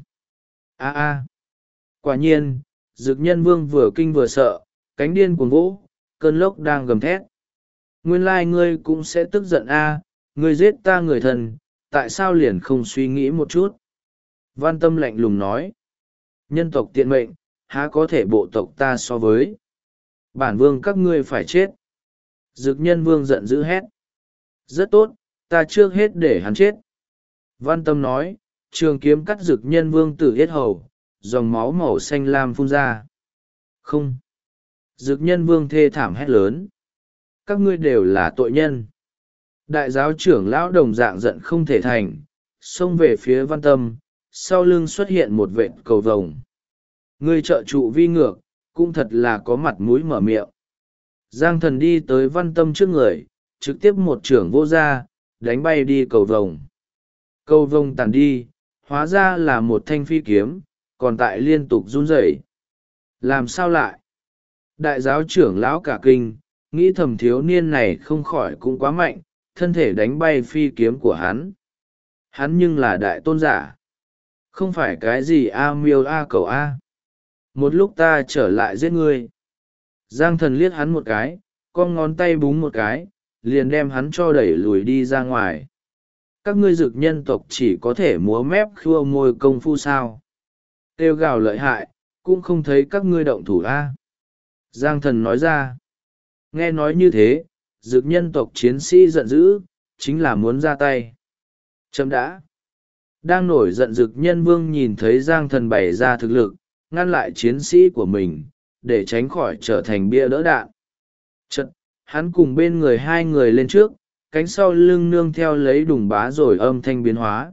Quả nhiên, dực nhân vương vừa kinh vừa sợ, cánh điên cuồng vỗ, cơn lốc đang gầm thét. Nguyên lai ngươi cũng sẽ tức giận ngươi giết ta người thân, tại sao liền không suy nghĩ một chút? Văn tâm lạnh lùng nói. Nhân tộc tiện mệnh, há có thể bộ tộc ta so với. Bản vương các ngươi phải chết. Dực nhân vương giận dữ hét. Rất tốt, ta trước hết để hắn chết. Văn tâm nói, trường kiếm cắt dực nhân vương tử yết hầu, dòng máu màu xanh lam phun ra. Không. Dực nhân vương thê thảm hét lớn. Các ngươi đều là tội nhân. Đại giáo trưởng lão đồng dạng giận không thể thành, xông về phía văn tâm, sau lưng xuất hiện một vệt cầu vồng. Ngươi trợ trụ vi ngược, cũng thật là có mặt mũi mở miệng. Giang Thần đi tới Văn Tâm trước người, trực tiếp một chưởng vô ra, đánh bay đi cầu vồng. Cầu vồng tàn đi, hóa ra là một thanh phi kiếm, còn tại liên tục run rẩy. Làm sao lại? Đại giáo trưởng lão cả kinh, nghĩ thầm thiếu niên này không khỏi cũng quá mạnh, thân thể đánh bay phi kiếm của hắn. Hắn nhưng là đại tôn giả. Không phải cái gì a miêu a cầu a. Một lúc ta trở lại giết ngươi. Giang Thần liếc hắn một cái, con ngón tay búng một cái, liền đem hắn cho đẩy lùi đi ra ngoài. Các ngươi dực nhân tộc chỉ có thể múa mép khua môi công phu sao. Kêu gào lợi hại, cũng không thấy các ngươi động thủ a. Giang Thần nói ra. Nghe nói như thế, dực nhân tộc chiến sĩ giận dữ, chính là muốn ra tay. Chấm đã. Đang nổi giận dực nhân vương nhìn thấy Giang Thần bày ra thực lực, ngăn lại chiến sĩ của mình, để tránh khỏi trở thành bia đỡ đạn. Chật, hắn cùng bên người hai người lên trước, cánh sau lưng nương theo lấy đùng bá rồi âm thanh biến hóa.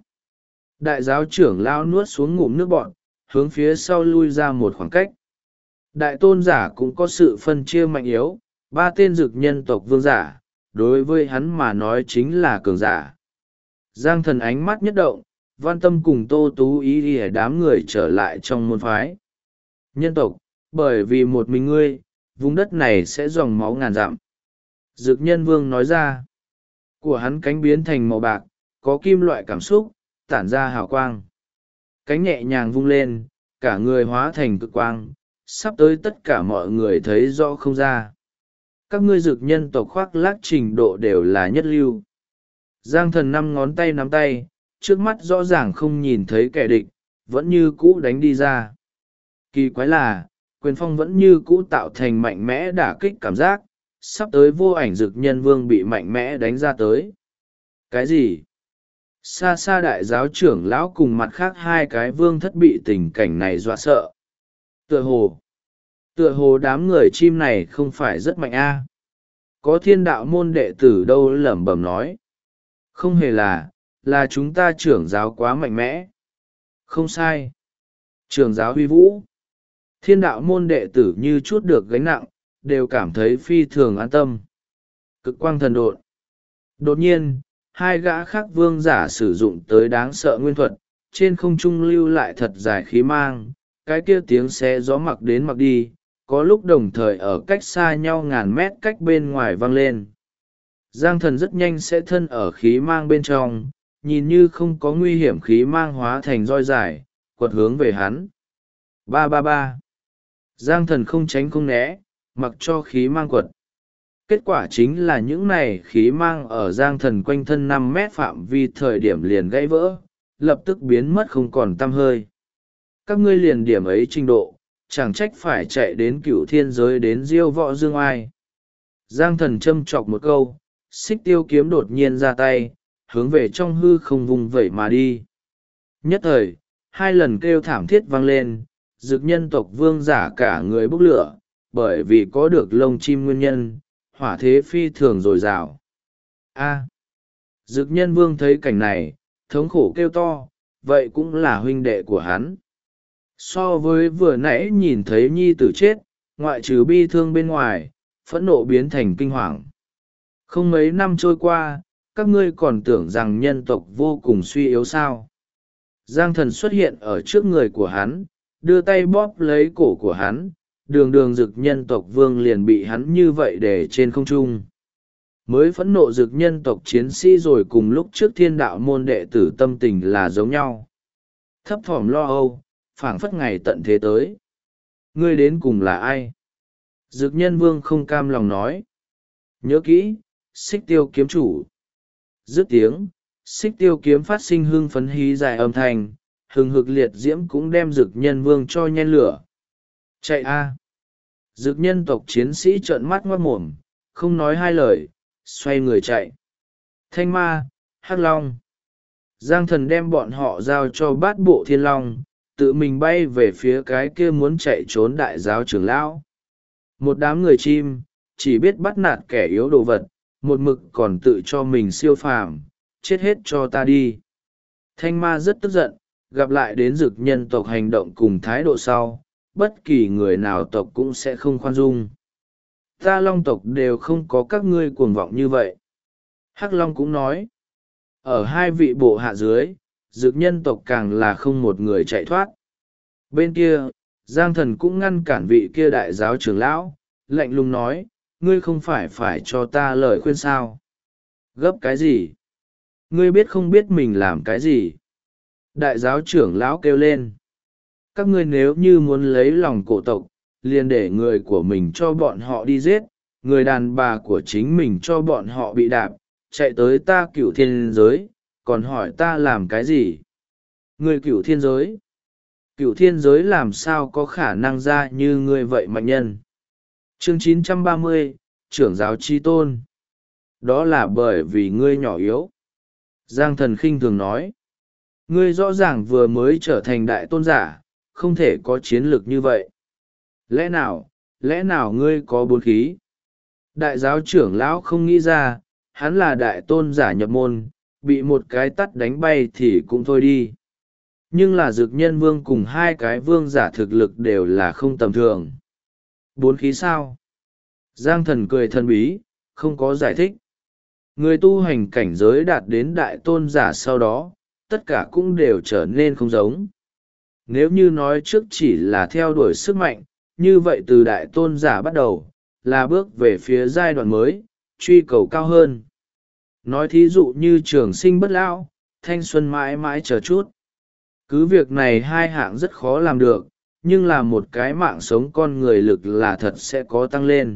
Đại giáo trưởng lao nuốt xuống ngụm nước bọn, hướng phía sau lui ra một khoảng cách. Đại tôn giả cũng có sự phân chia mạnh yếu, ba tên dực nhân tộc vương giả, đối với hắn mà nói chính là cường giả. Giang Thần ánh mắt nhất động, Văn Tâm cùng Tô Tú ý đi đám người trở lại trong môn phái. Nhân tộc, bởi vì một mình ngươi, vùng đất này sẽ dòng máu ngàn dặm. Dực nhân vương nói ra, của hắn cánh biến thành màu bạc, có kim loại cảm xúc, tản ra hào quang. Cánh nhẹ nhàng vung lên, cả người hóa thành cực quang, sắp tới tất cả mọi người thấy rõ không ra. Các ngươi dực nhân tộc khoác lác trình độ đều là nhất lưu. Giang Thần năm ngón tay nắm tay, trước mắt rõ ràng không nhìn thấy kẻ địch, vẫn như cũ đánh đi ra. Kỳ quái là, quyền phong vẫn như cũ tạo thành mạnh mẽ đả kích cảm giác, sắp tới vô ảnh dực nhân vương bị mạnh mẽ đánh ra tới. Cái gì? Xa xa đại giáo trưởng lão cùng mặt khác hai cái vương thất bị tình cảnh này dọa sợ. Tựa hồ đám người chim này không phải rất mạnh a. Có thiên đạo môn đệ tử đâu lẩm bẩm nói. Không hề là chúng ta trưởng giáo quá mạnh mẽ. Không sai. Trưởng giáo huy vũ. Thiên đạo môn đệ tử như chút được gánh nặng, đều cảm thấy phi thường an tâm. Cực quang thần độn. Đột nhiên, hai gã khác vương giả sử dụng tới đáng sợ nguyên thuật, trên không trung lưu lại thật dài khí mang, cái kia tiếng xé gió mặc đến mặc đi, có lúc đồng thời ở cách xa nhau ngàn mét cách bên ngoài vang lên. Giang Thần rất nhanh sẽ thân ở khí mang bên trong, nhìn như không có nguy hiểm khí mang hóa thành roi dài, quật hướng về hắn. Ba ba ba. Giang Thần không tránh không né, mặc cho khí mang quật. Kết quả chính là những này khí mang ở Giang Thần quanh thân 5 mét phạm vi thời điểm liền gãy vỡ, lập tức biến mất không còn tăm hơi. Các ngươi liền điểm ấy trình độ, chẳng trách phải chạy đến cửu thiên giới đến diêu võ dương ai. Giang Thần châm chọc một câu, xích tiêu kiếm đột nhiên ra tay, hướng về trong hư không vùng vẩy mà đi. Nhất thời, hai lần kêu thảm thiết vang lên, dực nhân tộc vương giả cả người bốc lửa, bởi vì có được lông chim nguyên nhân, hỏa thế phi thường dồi dào. A. Dực nhân vương thấy cảnh này, thống khổ kêu to, vậy cũng là huynh đệ của hắn. So với vừa nãy nhìn thấy nhi tử chết, ngoại trừ bi thương bên ngoài, phẫn nộ biến thành kinh hoàng. Không mấy năm trôi qua, các ngươi còn tưởng rằng nhân tộc vô cùng suy yếu sao. Giang Thần xuất hiện ở trước người của hắn, đưa tay bóp lấy cổ của hắn, đường dực nhân tộc vương liền bị hắn như vậy để trên không trung. Mới phẫn nộ dực nhân tộc chiến sĩ rồi cùng lúc trước thiên đạo môn đệ tử tâm tình là giống nhau. Thấp thỏm lo âu, phảng phất ngày tận thế tới. Ngươi đến cùng là ai? Dực nhân vương không cam lòng nói. Nhớ kỹ, xích tiêu kiếm chủ. Dứt tiếng, xích tiêu kiếm phát sinh hưng phấn hí dài âm thanh, hừng hực liệt diễm cũng đem dực nhân vương cho nhen lửa. Chạy a! Dực nhân tộc chiến sĩ trợn mắt ngoác mồm, không nói hai lời, xoay người chạy. Thanh ma, hắc long. Giang Thần đem bọn họ giao cho bát bộ thiên long, tự mình bay về phía cái kia muốn chạy trốn đại giáo trưởng lão. Một đám người chim, chỉ biết bắt nạt kẻ yếu đồ vật, một mực còn tự cho mình siêu phàm, chết hết cho ta đi. Thanh ma rất tức giận, gặp lại đến dực nhân tộc hành động cùng thái độ sau, bất kỳ người nào tộc cũng sẽ không khoan dung. Ta Long tộc đều không có các ngươi cuồng vọng như vậy. Hắc Long cũng nói, ở hai vị bộ hạ dưới, dực nhân tộc càng là không một người chạy thoát. Bên kia, Giang Thần cũng ngăn cản vị kia đại giáo trưởng lão, lạnh lùng nói, ngươi không phải cho ta lời khuyên sao? Gấp cái gì? Ngươi biết không biết mình làm cái gì? Đại giáo trưởng lão kêu lên. Các ngươi nếu như muốn lấy lòng cổ tộc, liền để người của mình cho bọn họ đi giết, người đàn bà của chính mình cho bọn họ bị đạp, chạy tới ta Cửu Thiên giới, còn hỏi ta làm cái gì? Người Cửu Thiên giới? Cửu Thiên giới làm sao có khả năng ra như ngươi vậy mạnh nhân? Chương 930, trưởng giáo chi tôn. Đó là bởi vì ngươi nhỏ yếu. Giang Thần khinh thường nói. Ngươi rõ ràng vừa mới trở thành đại tôn giả, không thể có chiến lược như vậy. Lẽ nào ngươi có bốn khí? Đại giáo trưởng lão không nghĩ ra, hắn là đại tôn giả nhập môn, bị một cái tắt đánh bay thì cũng thôi đi. Nhưng là dực nhân vương cùng hai cái vương giả thực lực đều là không tầm thường. Bốn khí sao? Giang Thần cười thần bí, không có giải thích. Người tu hành cảnh giới đạt đến đại tôn giả sau đó, tất cả cũng đều trở nên không giống. Nếu như nói trước chỉ là theo đuổi sức mạnh, như vậy từ đại tôn giả bắt đầu, là bước về phía giai đoạn mới, truy cầu cao hơn. Nói thí dụ như trường sinh bất lão, thanh xuân mãi mãi chờ chút. Cứ việc này hai hạng rất khó làm được, nhưng là một cái mạng sống con người lực là thật sẽ có tăng lên.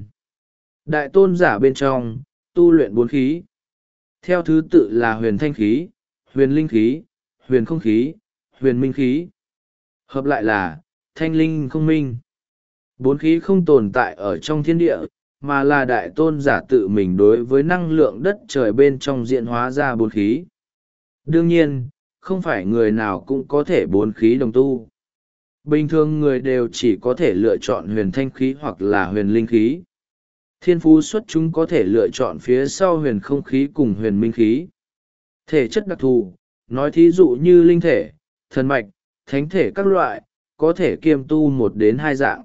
Đại tôn giả bên trong, tu luyện bốn khí. Theo thứ tự là huyền thanh khí, huyền linh khí, huyền không khí, huyền minh khí. Hợp lại là thanh linh không minh. Bốn khí không tồn tại ở trong thiên địa, mà là đại tôn giả tự mình đối với năng lượng đất trời bên trong diễn hóa ra bốn khí. Đương nhiên, không phải người nào cũng có thể bốn khí đồng tu. Bình thường người đều chỉ có thể lựa chọn huyền thanh khí hoặc là huyền linh khí. Thiên phú xuất chúng có thể lựa chọn phía sau huyền không khí cùng huyền minh khí. Thể chất đặc thù, nói thí dụ như linh thể, thần mạch, thánh thể các loại, có thể kiêm tu 1 đến 2 dạng.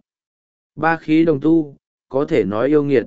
3 khí đồng tu, có thể nói yêu nghiệt.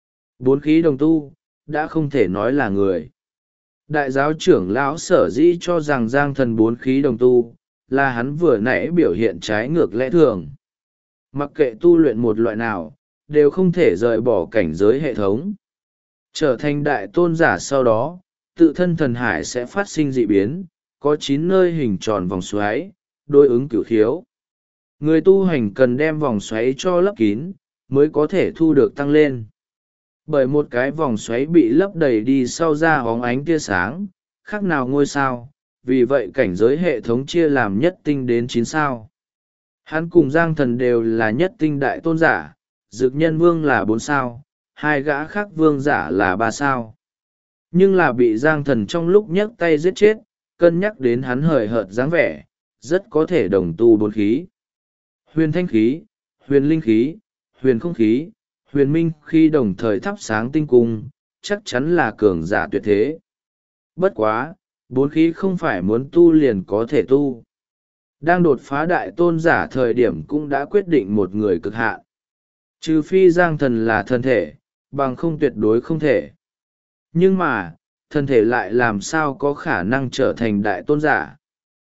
4 khí đồng tu, đã không thể nói là người. Đại giáo trưởng lão sở dĩ cho rằng Giang Thần 4 khí đồng tu, là hắn vừa nãy biểu hiện trái ngược lẽ thường. Mặc kệ tu luyện một loại nào, đều không thể rời bỏ cảnh giới hệ thống. Trở thành đại tôn giả sau đó, tự thân thần hải sẽ phát sinh dị biến, có 9 nơi hình tròn vòng xoáy, đối ứng cửu khiếu. Người tu hành cần đem vòng xoáy cho lấp kín, mới có thể thu được tăng lên. Bởi một cái vòng xoáy bị lấp đầy đi sau ra hóng ánh tia sáng, khác nào ngôi sao, vì vậy cảnh giới hệ thống chia làm nhất tinh đến 9 sao. Hắn cùng Giang Thần đều là nhất tinh đại tôn giả, Dực Nhân Vương là 4 sao, 2 gã khác vương giả là 3 sao. Nhưng là bị Giang Thần trong lúc nhấc tay giết chết, cân nhắc đến hắn hời hợt dáng vẻ, rất có thể đồng tu 4 khí. Huyền thanh khí, huyền linh khí, huyền không khí, huyền minh khí đồng thời thắp sáng tinh cung, chắc chắn là cường giả tuyệt thế. Bất quá, 4 khí không phải muốn tu liền có thể tu. Đang đột phá đại tôn giả thời điểm cũng đã quyết định một người cực hạn. Trừ phi Giang Thần là thân thể, bằng không tuyệt đối không thể. Nhưng mà, thân thể lại làm sao có khả năng trở thành đại tôn giả.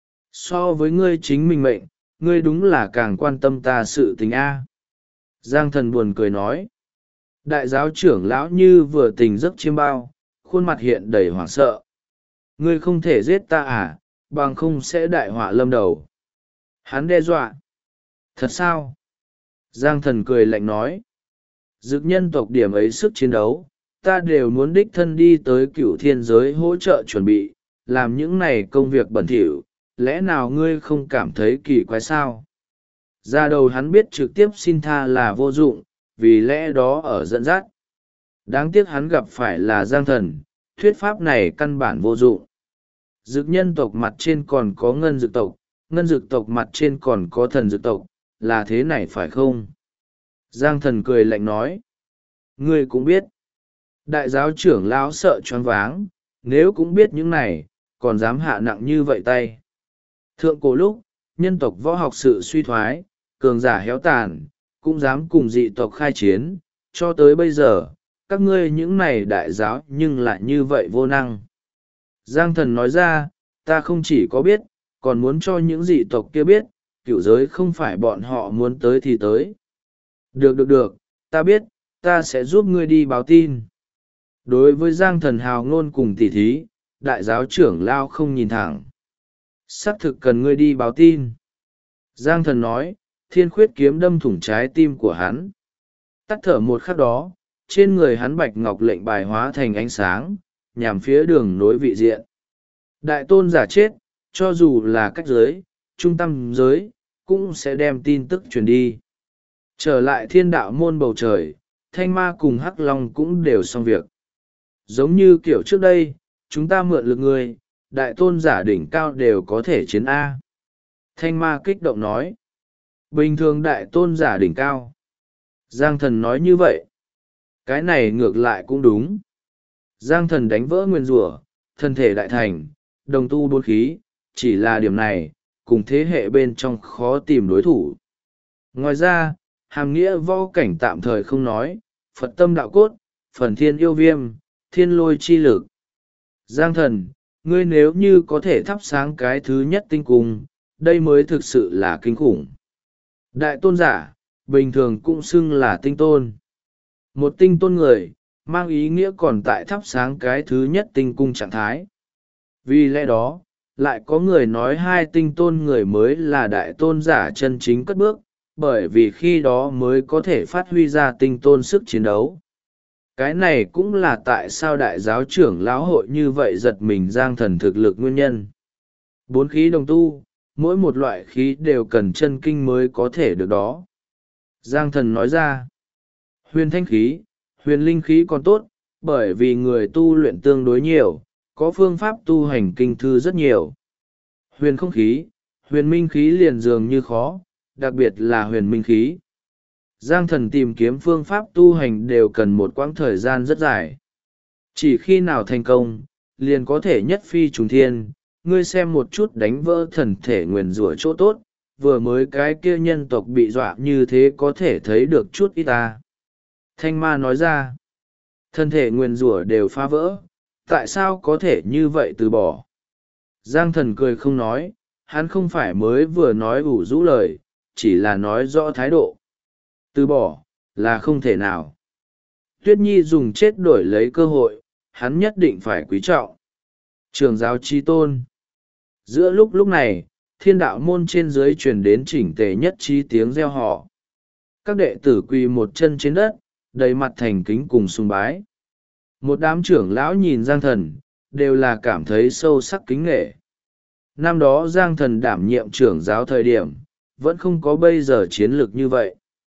So với ngươi chính mình mệnh, ngươi đúng là càng quan tâm ta sự tình A. Giang Thần buồn cười nói. Đại giáo trưởng lão như vừa tỉnh giấc chiêm bao, khuôn mặt hiện đầy hoảng sợ. Ngươi không thể giết ta à, bằng không sẽ đại họa lâm đầu. Hắn đe dọa. Thật sao? Giang Thần cười lạnh nói. Dực nhân tộc điểm ấy sức chiến đấu, ta đều muốn đích thân đi tới Cửu Thiên giới hỗ trợ chuẩn bị, làm những này công việc bẩn thỉu, lẽ nào ngươi không cảm thấy kỳ quái sao? Ra đầu hắn biết trực tiếp xin tha là vô dụng, vì lẽ đó ở dẫn dắt. Đáng tiếc hắn gặp phải là Giang Thần, thuyết pháp này căn bản vô dụng. Dực nhân tộc mặt trên còn có ngân dực tộc, ngân dực tộc mặt trên còn có thần dực tộc, là thế này phải không? Giang Thần cười lạnh nói. Ngươi cũng biết. Đại giáo trưởng lão sợ choáng váng, nếu cũng biết những này, còn dám hạ nặng như vậy tay. Thượng cổ lúc, nhân tộc võ học sự suy thoái, cường giả héo tàn, cũng dám cùng dị tộc khai chiến, cho tới bây giờ, các ngươi những này đại giáo nhưng lại như vậy vô năng. Giang thần nói ra, ta không chỉ có biết, còn muốn cho những dị tộc kia biết, cựu giới không phải bọn họ muốn tới thì tới. Được, ta biết, ta sẽ giúp ngươi đi báo tin. Đối với Giang thần hào ngôn cùng tỉ thí, đại giáo trưởng lao không nhìn thẳng. Xác thực cần ngươi đi báo tin. Giang thần nói, thiên khuyết kiếm đâm thủng trái tim của hắn. Tắt thở một khắc đó, trên người hắn bạch ngọc lệnh bài hóa thành ánh sáng, nhằm phía đường nối vị diện. Đại tôn giả chết, cho dù là cách giới, trung tâm giới, cũng sẽ đem tin tức truyền đi. Trở lại thiên đạo môn bầu trời, thanh ma cùng hắc long cũng đều xong việc. Giống như kiểu trước đây, chúng ta mượn lực người, đại tôn giả đỉnh cao đều có thể chiến A. Thanh ma kích động nói. Bình thường đại tôn giả đỉnh cao. Giang thần nói như vậy. Cái này ngược lại cũng đúng. Giang thần đánh vỡ nguyên rủa, thân thể đại thành, đồng tu bốn khí, chỉ là điểm này, cùng thế hệ bên trong khó tìm đối thủ. Ngoài ra, hàm nghĩa võ cảnh tạm thời không nói, Phật tâm đạo cốt, phần thiên yêu viêm, thiên lôi chi lực. Giang thần, ngươi nếu như có thể thắp sáng cái thứ nhất tinh cung, đây mới thực sự là kinh khủng. Đại tôn giả, bình thường cũng xưng là tinh tôn. Một tinh tôn người, mang ý nghĩa còn tại thắp sáng cái thứ nhất tinh cung trạng thái. Vì lẽ đó, lại có người nói hai tinh tôn người mới là đại tôn giả chân chính cất bước, bởi vì khi đó mới có thể phát huy ra tinh tôn sức chiến đấu. Cái này cũng là tại sao đại giáo trưởng lão hội như vậy giật mình Giang thần thực lực nguyên nhân. Bốn khí đồng tu, mỗi một loại khí đều cần chân kinh mới có thể được đó. Giang thần nói ra, huyền thanh khí, huyền linh khí còn tốt, bởi vì người tu luyện tương đối nhiều, có phương pháp tu hành kinh thư rất nhiều. Huyền không khí, huyền minh khí liền dường như khó, đặc biệt là huyền minh khí. Giang thần tìm kiếm phương pháp tu hành đều cần một quãng thời gian rất dài. Chỉ khi nào thành công, liền có thể nhất phi trùng thiên, ngươi xem một chút đánh vỡ thần thể nguyền rủa chỗ tốt, vừa mới cái kia nhân tộc bị dọa như thế có thể thấy được chút ít ta. Thanh ma nói ra, thân thể nguyền rủa đều phá vỡ, tại sao có thể như vậy từ bỏ? Giang thần cười không nói, hắn không phải mới vừa nói ủ rũ lời, chỉ là nói rõ thái độ. Từ bỏ, là không thể nào. Tuyết Nhi dùng chết đổi lấy cơ hội, hắn nhất định phải quý trọng. Trường giáo chi tôn. Giữa lúc này, thiên đạo môn trên dưới truyền đến chỉnh tề nhất trí tiếng reo hò. Các đệ tử quỳ một chân trên đất, đầy mặt thành kính cùng sùng bái. Một đám trưởng lão nhìn Giang thần, đều là cảm thấy sâu sắc kính nghệ. Năm đó Giang thần đảm nhiệm trưởng giáo thời điểm, vẫn không có bây giờ chiến lược như vậy.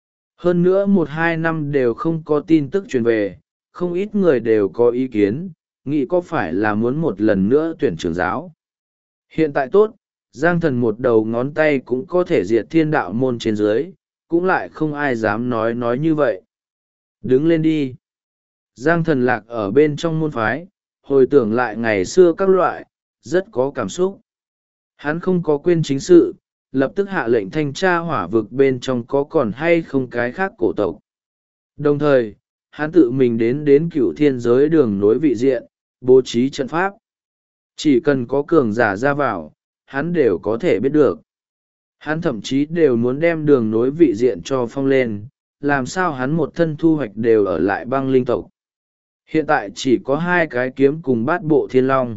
Hơn nữa 1-2 năm đều không có tin tức truyền về, không ít người đều có ý kiến, nghĩ có phải là muốn một lần nữa tuyển trưởng giáo. Hiện tại tốt, Giang thần một đầu ngón tay cũng có thể diệt thiên đạo môn trên dưới, cũng lại không ai dám nói như vậy. Đứng lên đi. Giang thần lạc ở bên trong môn phái, hồi tưởng lại ngày xưa các loại, rất có cảm xúc. Hắn không có quên chính sự, lập tức hạ lệnh thanh tra hỏa vực bên trong có còn hay không cái khác cổ tộc. Đồng thời, hắn tự mình đến cửu thiên giới đường nối vị diện, bố trí trận pháp. Chỉ cần có cường giả ra vào, hắn đều có thể biết được. Hắn thậm chí đều muốn đem đường nối vị diện cho phong lên, làm sao hắn một thân thu hoạch đều ở lại băng linh tộc. Hiện tại chỉ có 2 cái kiếm cùng bát bộ thiên long.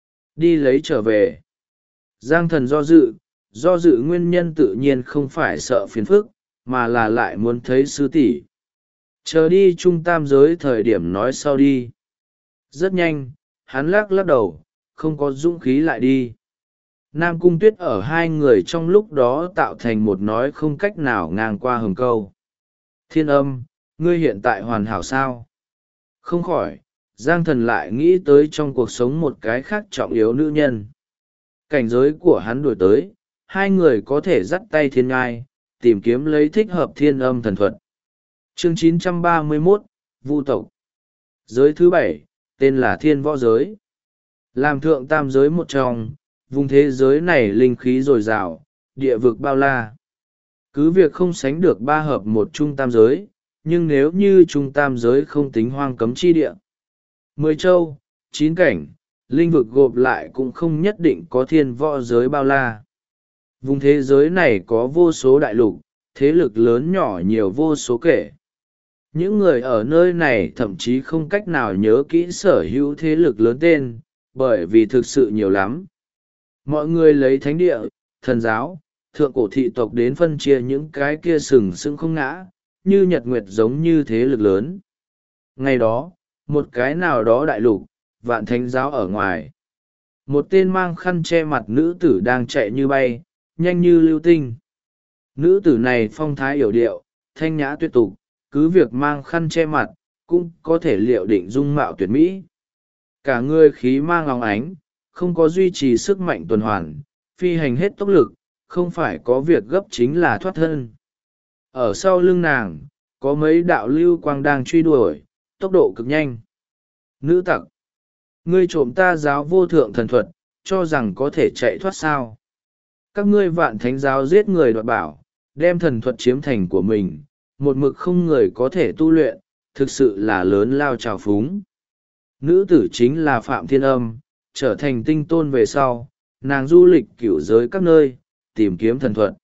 Đi lấy trở về. Giang thần do dự nguyên nhân tự nhiên không phải sợ phiền phức, mà là lại muốn thấy sư tỷ. Chờ đi trung tam giới thời điểm nói sau đi. Rất nhanh, hắn lắc đầu, không có dũng khí lại đi. Nam Cung Tuyết ở hai người trong lúc đó tạo thành một nói không cách nào ngang qua hừng câu. Thiên Âm, ngươi hiện tại hoàn hảo sao? Không khỏi, Giang thần lại nghĩ tới trong cuộc sống một cái khác trọng yếu nữ nhân. Cảnh giới của hắn đổi tới, hai người có thể dắt tay thiên ngai, tìm kiếm lấy thích hợp thiên âm thần thuật. Chương 931, Vu tộc. Giới thứ 7, tên là Thiên Võ Giới. Làm thượng tam giới một trong, vùng thế giới này linh khí dồi dào, địa vực bao la. cứ việc không sánh được ba hợp một trung tam giới, nhưng nếu như trung tam giới không tính hoang cấm chi địa, 10 châu, 9 cảnh, linh vực gộp lại cũng không nhất định có thiên võ giới bao la. Vùng thế giới này có vô số đại lục, thế lực lớn nhỏ nhiều vô số kể. Những người ở nơi này thậm chí không cách nào nhớ kỹ sở hữu thế lực lớn tên, bởi vì thực sự nhiều lắm. Mọi người lấy thánh địa, thần giáo, thượng cổ thị tộc đến phân chia những cái kia sừng sững không ngã, như nhật nguyệt giống như thế lực lớn. Ngày đó, một cái nào đó đại lục, vạn thánh giáo ở ngoài. Một tên mang khăn che mặt nữ tử đang chạy như bay, nhanh như lưu tinh. Nữ tử này phong thái yểu điệu, thanh nhã tuyệt tục, cứ việc mang khăn che mặt, cũng có thể liệu định dung mạo tuyệt mỹ. Cả người khí mang óng ánh, không có duy trì sức mạnh tuần hoàn, phi hành hết tốc lực, không phải có việc gấp chính là thoát thân. Ở sau lưng nàng, có mấy đạo lưu quang đang truy đuổi, tốc độ cực nhanh. Nữ tặc, ngươi trộm ta giáo vô thượng thần thuật, cho rằng có thể chạy thoát sao? Các ngươi vạn thánh giáo giết người đoạt bảo, đem thần thuật chiếm thành của mình, một mực không người có thể tu luyện, thực sự là lớn lao trào phúng. Nữ tử chính là Phạm Thiên Âm, trở thành tinh tôn về sau, nàng du lịch cửu giới các nơi, tìm kiếm thần thuật.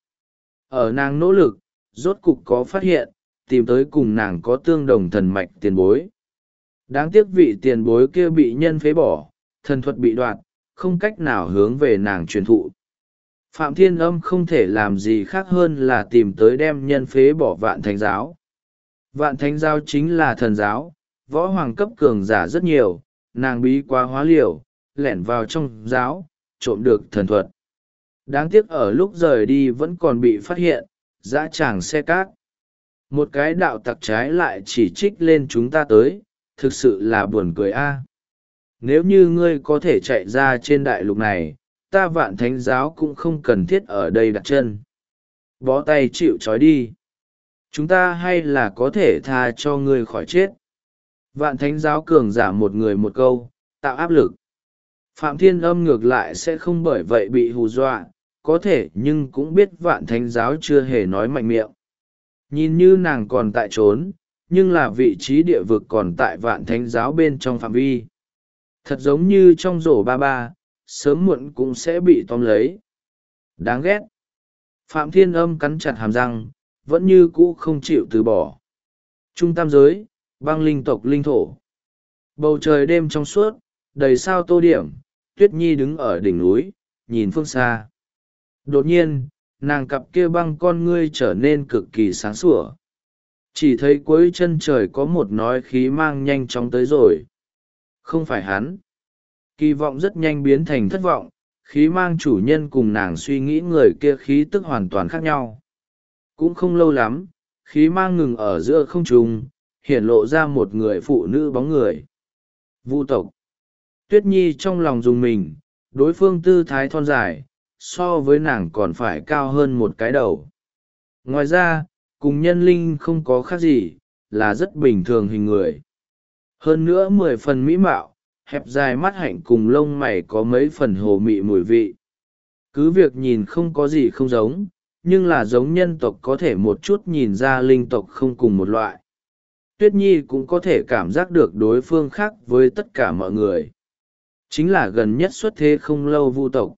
Ở nàng nỗ lực, rốt cục có phát hiện, tìm tới cùng nàng có tương đồng thần mạch tiền bối. Đáng tiếc vị tiền bối kia bị nhân phế bỏ, thần thuật bị đoạt, không cách nào hướng về nàng truyền thụ. Phạm Thiên Âm không thể làm gì khác hơn là tìm tới đem nhân phế bỏ vạn thánh giáo. Vạn thánh giáo chính là thần giáo, võ hoàng cấp cường giả rất nhiều, nàng bí quá hóa liều, lẻn vào trong giáo, trộm được thần thuật. Đáng tiếc ở lúc rời đi vẫn còn bị phát hiện, dã tràng xe cát. Một cái đạo tặc trái lại chỉ trích lên chúng ta tới, thực sự là buồn cười a. Nếu như ngươi có thể chạy ra trên đại lục này, ta vạn thánh giáo cũng không cần thiết ở đây đặt chân. Bó tay chịu trói đi. Chúng ta hay là có thể tha cho ngươi khỏi chết. Vạn thánh giáo cường giả một người một câu, tạo áp lực. Phạm Thiên Âm ngược lại sẽ không bởi vậy bị hù dọa, có thể nhưng cũng biết vạn thánh giáo chưa hề nói mạnh miệng. Nhìn như nàng còn tại trốn, nhưng là vị trí địa vực còn tại vạn thánh giáo bên trong phạm vi. Thật giống như trong rổ ba ba, sớm muộn cũng sẽ bị tóm lấy. Đáng ghét. Phạm Thiên Âm cắn chặt hàm răng, vẫn như cũ không chịu từ bỏ. Trung tam giới, băng linh tộc linh thổ. Bầu trời đêm trong suốt, đầy sao tô điểm, Tuyết Nhi đứng ở đỉnh núi, nhìn phương xa. Đột nhiên, nàng cặp kia băng con ngươi trở nên cực kỳ sáng sủa. Chỉ thấy cuối chân trời có một nói khí mang nhanh chóng tới rồi. Không phải hắn. Kỳ vọng rất nhanh biến thành thất vọng, khí mang chủ nhân cùng nàng suy nghĩ người kia khí tức hoàn toàn khác nhau. Cũng không lâu lắm, khí mang ngừng ở giữa không trung, hiển lộ ra một người phụ nữ bóng người. Vu tộc. Tuyết Nhi trong lòng dùng mình, đối phương tư thái thon dài, so với nàng còn phải cao hơn một cái đầu. Ngoài ra, cùng nhân linh không có khác gì, là rất bình thường hình người. Hơn nữa 10 phần mỹ mạo, hẹp dài mắt hạnh cùng lông mày có mấy phần hồ mị mùi vị. Cứ việc nhìn không có gì không giống, nhưng là giống nhân tộc có thể một chút nhìn ra linh tộc không cùng một loại. Tuyết Nhi cũng có thể cảm giác được đối phương khác với tất cả mọi người. Chính là gần nhất xuất thế không lâu Vu tộc.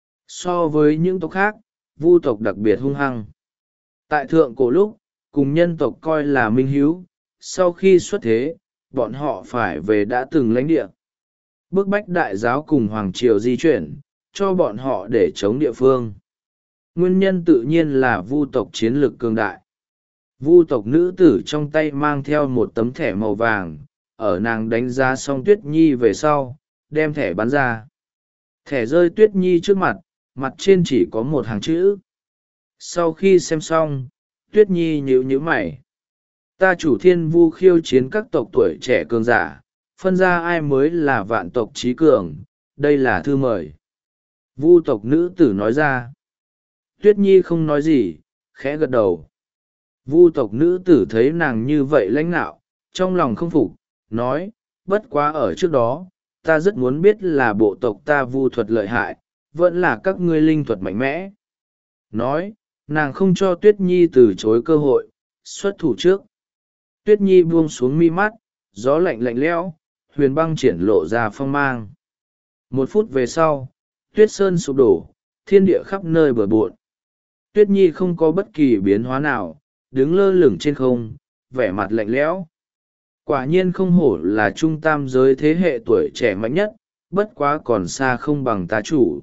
So với những tộc khác, Vu tộc đặc biệt hung hăng. Tại thượng cổ lúc, cùng nhân tộc coi là minh hiếu, sau khi xuất thế, bọn họ phải về đã từng lãnh địa. Bức bách đại giáo cùng Hoàng Triều di chuyển, cho bọn họ để chống địa phương. Nguyên nhân tự nhiên là Vu tộc chiến lược cường đại. Vu tộc nữ tử trong tay mang theo một tấm thẻ màu vàng, ở nàng đánh giá xong Tuyết Nhi về sau, đem thẻ bắn ra. Thẻ rơi Tuyết Nhi trước mặt, mặt trên chỉ có một hàng chữ. Sau khi xem xong, Tuyết Nhi nhíu nhíu mày. Ta chủ thiên vu khiêu chiến các tộc tuổi trẻ cường giả, phân ra ai mới là vạn tộc trí cường, đây là thư mời. Vu tộc nữ tử nói ra. Tuyết Nhi không nói gì, khẽ gật đầu. Vu tộc nữ tử thấy nàng như vậy lãnh nạo, trong lòng không phục, nói, bất quá ở trước đó, ta rất muốn biết là bộ tộc ta vu thuật lợi hại, vẫn là các ngươi linh thuật mạnh mẽ. Nói, nàng không cho tuyết nhi từ chối cơ hội xuất thủ trước. Tuyết nhi buông xuống mi mắt, gió lạnh lạnh lẽo, huyền băng triển lộ ra phong mang. 1 phút về sau, tuyết sơn sụp đổ, thiên địa khắp nơi bừa bộn. Tuyết nhi không có bất kỳ biến hóa nào, đứng lơ lửng trên không, vẻ mặt lạnh lẽo. Quả nhiên không hổ là trung tam giới thế hệ tuổi trẻ mạnh nhất, bất quá còn xa không bằng tá chủ.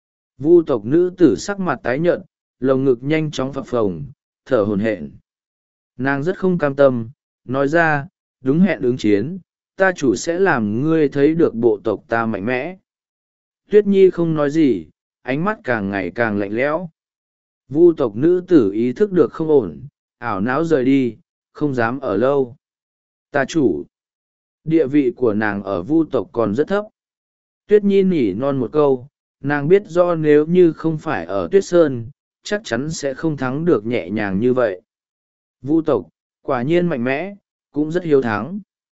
Vu tộc nữ tử sắc mặt tái nhợt, lồng ngực nhanh chóng phập phồng, thở hổn hển. Nàng rất không cam tâm, nói ra, đúng hẹn ứng chiến, ta chủ sẽ làm ngươi thấy được bộ tộc ta mạnh mẽ. Tuyết nhi không nói gì, ánh mắt càng ngày càng lạnh lẽo. Vu tộc nữ tử ý thức được không ổn, ảo não rời đi, không dám ở lâu. Ta chủ, địa vị của nàng ở vu tộc còn rất thấp. Tuyết nhi nỉ non một câu, nàng biết rõ nếu như không phải ở Tuyết Sơn, chắc chắn sẽ không thắng được nhẹ nhàng như vậy. Vu tộc, quả nhiên mạnh mẽ, cũng rất hiếu thắng.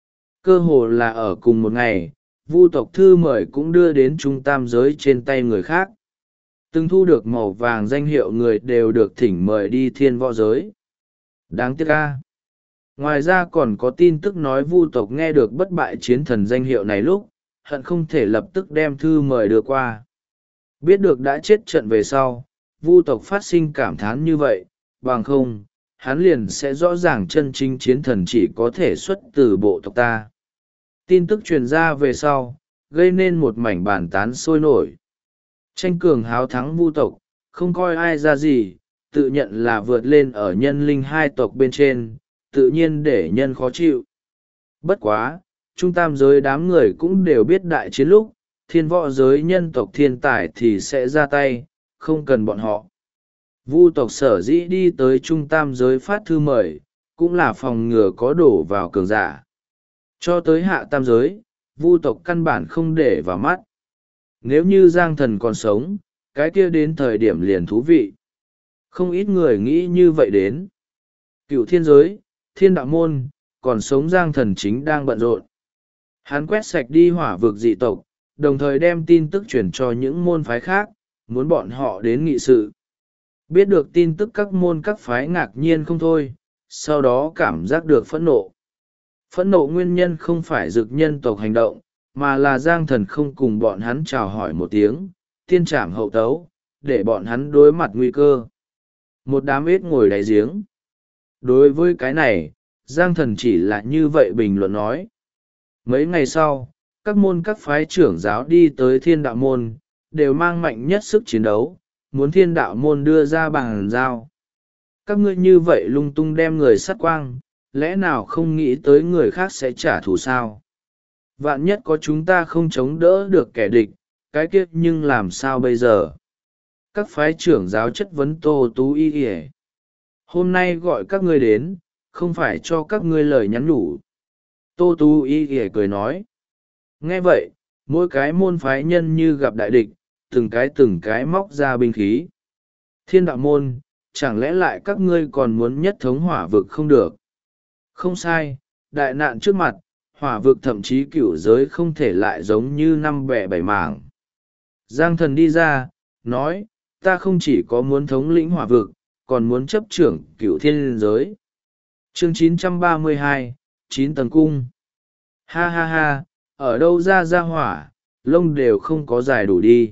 Cơ hồ là ở cùng một ngày, Vu tộc thư mời cũng đưa đến trung tam giới trên tay người khác. Từng thu được màu vàng danh hiệu người đều được thỉnh mời đi thiên võ giới. Đáng tiếc ca. Ngoài ra còn có tin tức nói Vu tộc nghe được bất bại chiến thần danh hiệu này lúc, hận không thể lập tức đem thư mời đưa qua. Biết được đã chết trận về sau, Vu tộc phát sinh cảm thán như vậy, bằng không, hắn liền sẽ rõ ràng chân chính chiến thần chỉ có thể xuất từ bộ tộc ta. Tin tức truyền ra về sau, gây nên một mảnh bàn tán sôi nổi. Tranh cường háo thắng Vu tộc, không coi ai ra gì, tự nhận là vượt lên ở nhân linh hai tộc bên trên, tự nhiên để nhân khó chịu. Bất quá, trung tam giới đám người cũng đều biết đại chiến lúc, thiên võ giới nhân tộc thiên tài thì sẽ ra tay, không cần bọn họ. Vu tộc sở dĩ đi tới trung tam giới phát thư mời, cũng là phòng ngừa có đổ vào cường giả. Cho tới hạ tam giới, Vu tộc căn bản không để vào mắt. Nếu như Giang Thần còn sống, cái kia đến thời điểm liền thú vị. Không ít người nghĩ như vậy đến. Cựu thiên giới, thiên đạo môn, còn sống Giang Thần chính đang bận rộn. Hắn quét sạch đi hỏa vực dị tộc, đồng thời đem tin tức truyền cho những môn phái khác, muốn bọn họ đến nghị sự. Biết được tin tức các môn các phái ngạc nhiên không thôi, sau đó cảm giác được phẫn nộ. Phẫn nộ nguyên nhân không phải dực nhân tộc hành động, mà là Giang Thần không cùng bọn hắn chào hỏi một tiếng, tiên trảm hậu tấu, để bọn hắn đối mặt nguy cơ. Một đám ếch ngồi đáy giếng. Đối với cái này, Giang Thần chỉ là như vậy bình luận nói. Mấy ngày sau, các môn các phái trưởng giáo đi tới thiên đạo môn, đều mang mạnh nhất sức chiến đấu, muốn thiên đạo môn đưa ra bàn giao. Các ngươi như vậy lung tung đem người sát quang, lẽ nào không nghĩ tới người khác sẽ trả thù sao? Vạn nhất có chúng ta không chống đỡ được kẻ địch, cái kiếp nhưng làm sao bây giờ? Các phái trưởng giáo chất vấn Tô Tú Y Y. Hôm nay gọi các ngươi đến, không phải cho các ngươi lời nhắn nhủ. Tô Tú Y Y cười nói. Nghe vậy, mỗi cái môn phái nhân như gặp đại địch, từng cái móc ra binh khí. Thiên đạo môn, chẳng lẽ lại các ngươi còn muốn nhất thống hỏa vực không được? Không sai, đại nạn trước mặt, hỏa vực thậm chí cửu giới không thể lại giống như năm bẻ bảy mảng. Giang Thần đi ra, nói, ta không chỉ có muốn thống lĩnh hỏa vực, còn muốn chấp trưởng cửu thiên giới. Chương 932, 9 tầng cung. Ha ha ha, ở đâu ra hỏa, lông đều không có dài đủ đi.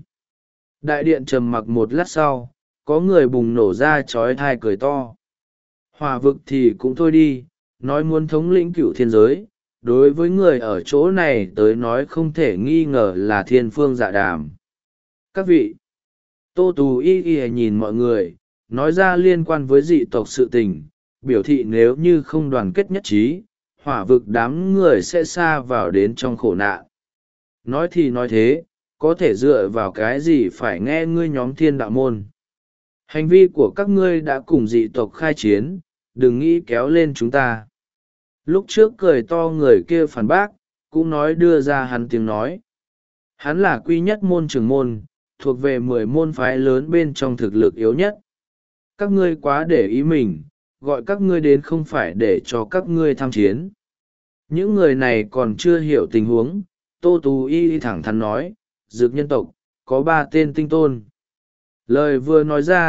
Đại điện trầm mặc một lát sau, có người bùng nổ ra trói thai cười to. Hỏa vực thì cũng thôi đi, nói muốn thống lĩnh cửu thiên giới, đối với người ở chỗ này tới nói không thể nghi ngờ là thiên phương dạ đàm. Các vị, Tô Tú Y Y nhìn mọi người, nói ra liên quan với dị tộc sự tình, biểu thị nếu như không đoàn kết nhất trí, hỏa vực đám người sẽ xa vào đến trong khổ nạn. Nói thì nói thế, có thể dựa vào cái gì phải nghe ngươi nhóm thiên đạo môn. Hành vi của các ngươi đã cùng dị tộc khai chiến, đừng nghĩ kéo lên chúng ta. Lúc trước cười to người kia phản bác, cũng nói đưa ra hắn tiếng nói. Hắn là quy nhất môn trưởng môn, thuộc về 10 môn phái lớn bên trong thực lực yếu nhất. Các ngươi quá để ý mình, gọi các ngươi đến không phải để cho các ngươi tham chiến. Những người này còn chưa hiểu tình huống, Tô Tú Y thẳng thắn nói, dược nhân tộc, có 3 tên tinh tôn. Lời vừa nói ra,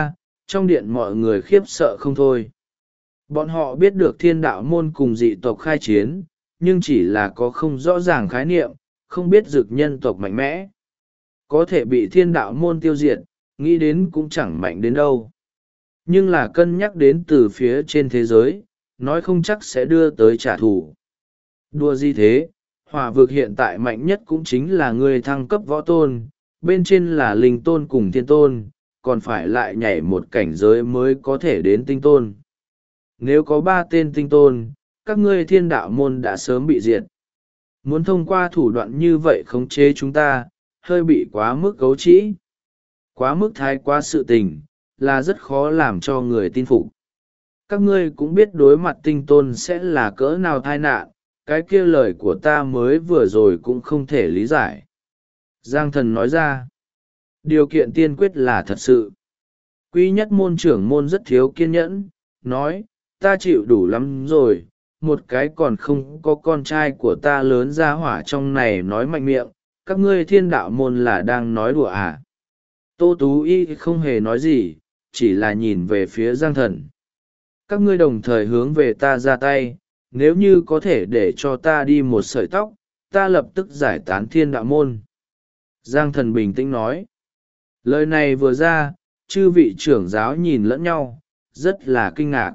trong điện mọi người khiếp sợ không thôi. Bọn họ biết được thiên đạo môn cùng dị tộc khai chiến, nhưng chỉ là có không rõ ràng khái niệm, không biết dực nhân tộc mạnh mẽ. Có thể bị thiên đạo môn tiêu diệt, nghĩ đến cũng chẳng mạnh đến đâu. Nhưng là cân nhắc đến từ phía trên thế giới, nói không chắc sẽ đưa tới trả thù. Đùa gì thế, hỏa vực hiện tại mạnh nhất cũng chính là người thăng cấp võ tôn, bên trên là linh tôn cùng thiên tôn, còn phải lại nhảy một cảnh giới mới có thể đến tinh tôn. Nếu có 3 tên tinh tôn, các ngươi thiên đạo môn đã sớm bị diệt. Muốn thông qua thủ đoạn như vậy khống chế chúng ta, hơi bị quá mức cấu trĩ. Quá mức thái quá sự tình, là rất khó làm cho người tin phục. Các ngươi cũng biết đối mặt tinh tôn sẽ là cỡ nào tai nạn, cái kia lời của ta mới vừa rồi cũng không thể lý giải. Giang thần nói ra, điều kiện tiên quyết là thật sự. Quý nhất môn trưởng môn rất thiếu kiên nhẫn, nói, ta chịu đủ lắm rồi, một cái còn không có con trai của ta lớn ra hỏa trong này nói mạnh miệng, các ngươi thiên đạo môn là đang nói đùa à. Tô Tú Y không hề nói gì, chỉ là nhìn về phía Giang thần. Các ngươi đồng thời hướng về ta ra tay, nếu như có thể để cho ta đi một sợi tóc, ta lập tức giải tán thiên đạo môn. Giang thần bình tĩnh nói. Lời này vừa ra, chư vị trưởng giáo nhìn lẫn nhau, rất là kinh ngạc.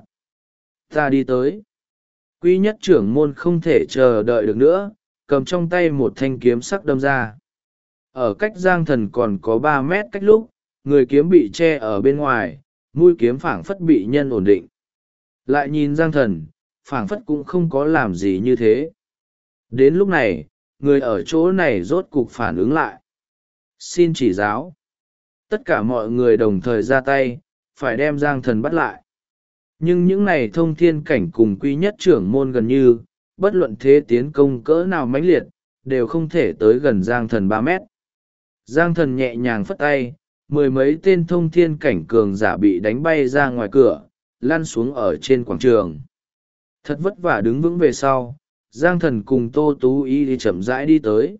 Ta đi tới. Quý nhất trưởng môn không thể chờ đợi được nữa, cầm trong tay một thanh kiếm sắc đâm ra. Ở cách Giang thần còn có 3 mét cách lúc, người kiếm bị che ở bên ngoài, mũi kiếm phảng phất bị nhân ổn định. Lại nhìn Giang thần, phảng phất cũng không có làm gì như thế. Đến lúc này, người ở chỗ này rốt cục phản ứng lại. Xin chỉ giáo. Tất cả mọi người đồng thời ra tay, phải đem Giang thần bắt lại. Nhưng những này thông thiên cảnh cùng quý nhất trưởng môn gần như, bất luận thế tiến công cỡ nào mãnh liệt, đều không thể tới gần Giang thần 3 mét. Giang thần nhẹ nhàng phất tay, 10 mấy tên thông thiên cảnh cường giả bị đánh bay ra ngoài cửa, lăn xuống ở trên quảng trường. Thật vất vả đứng vững về sau, Giang thần cùng Tô Tú Y đi chậm rãi đi tới.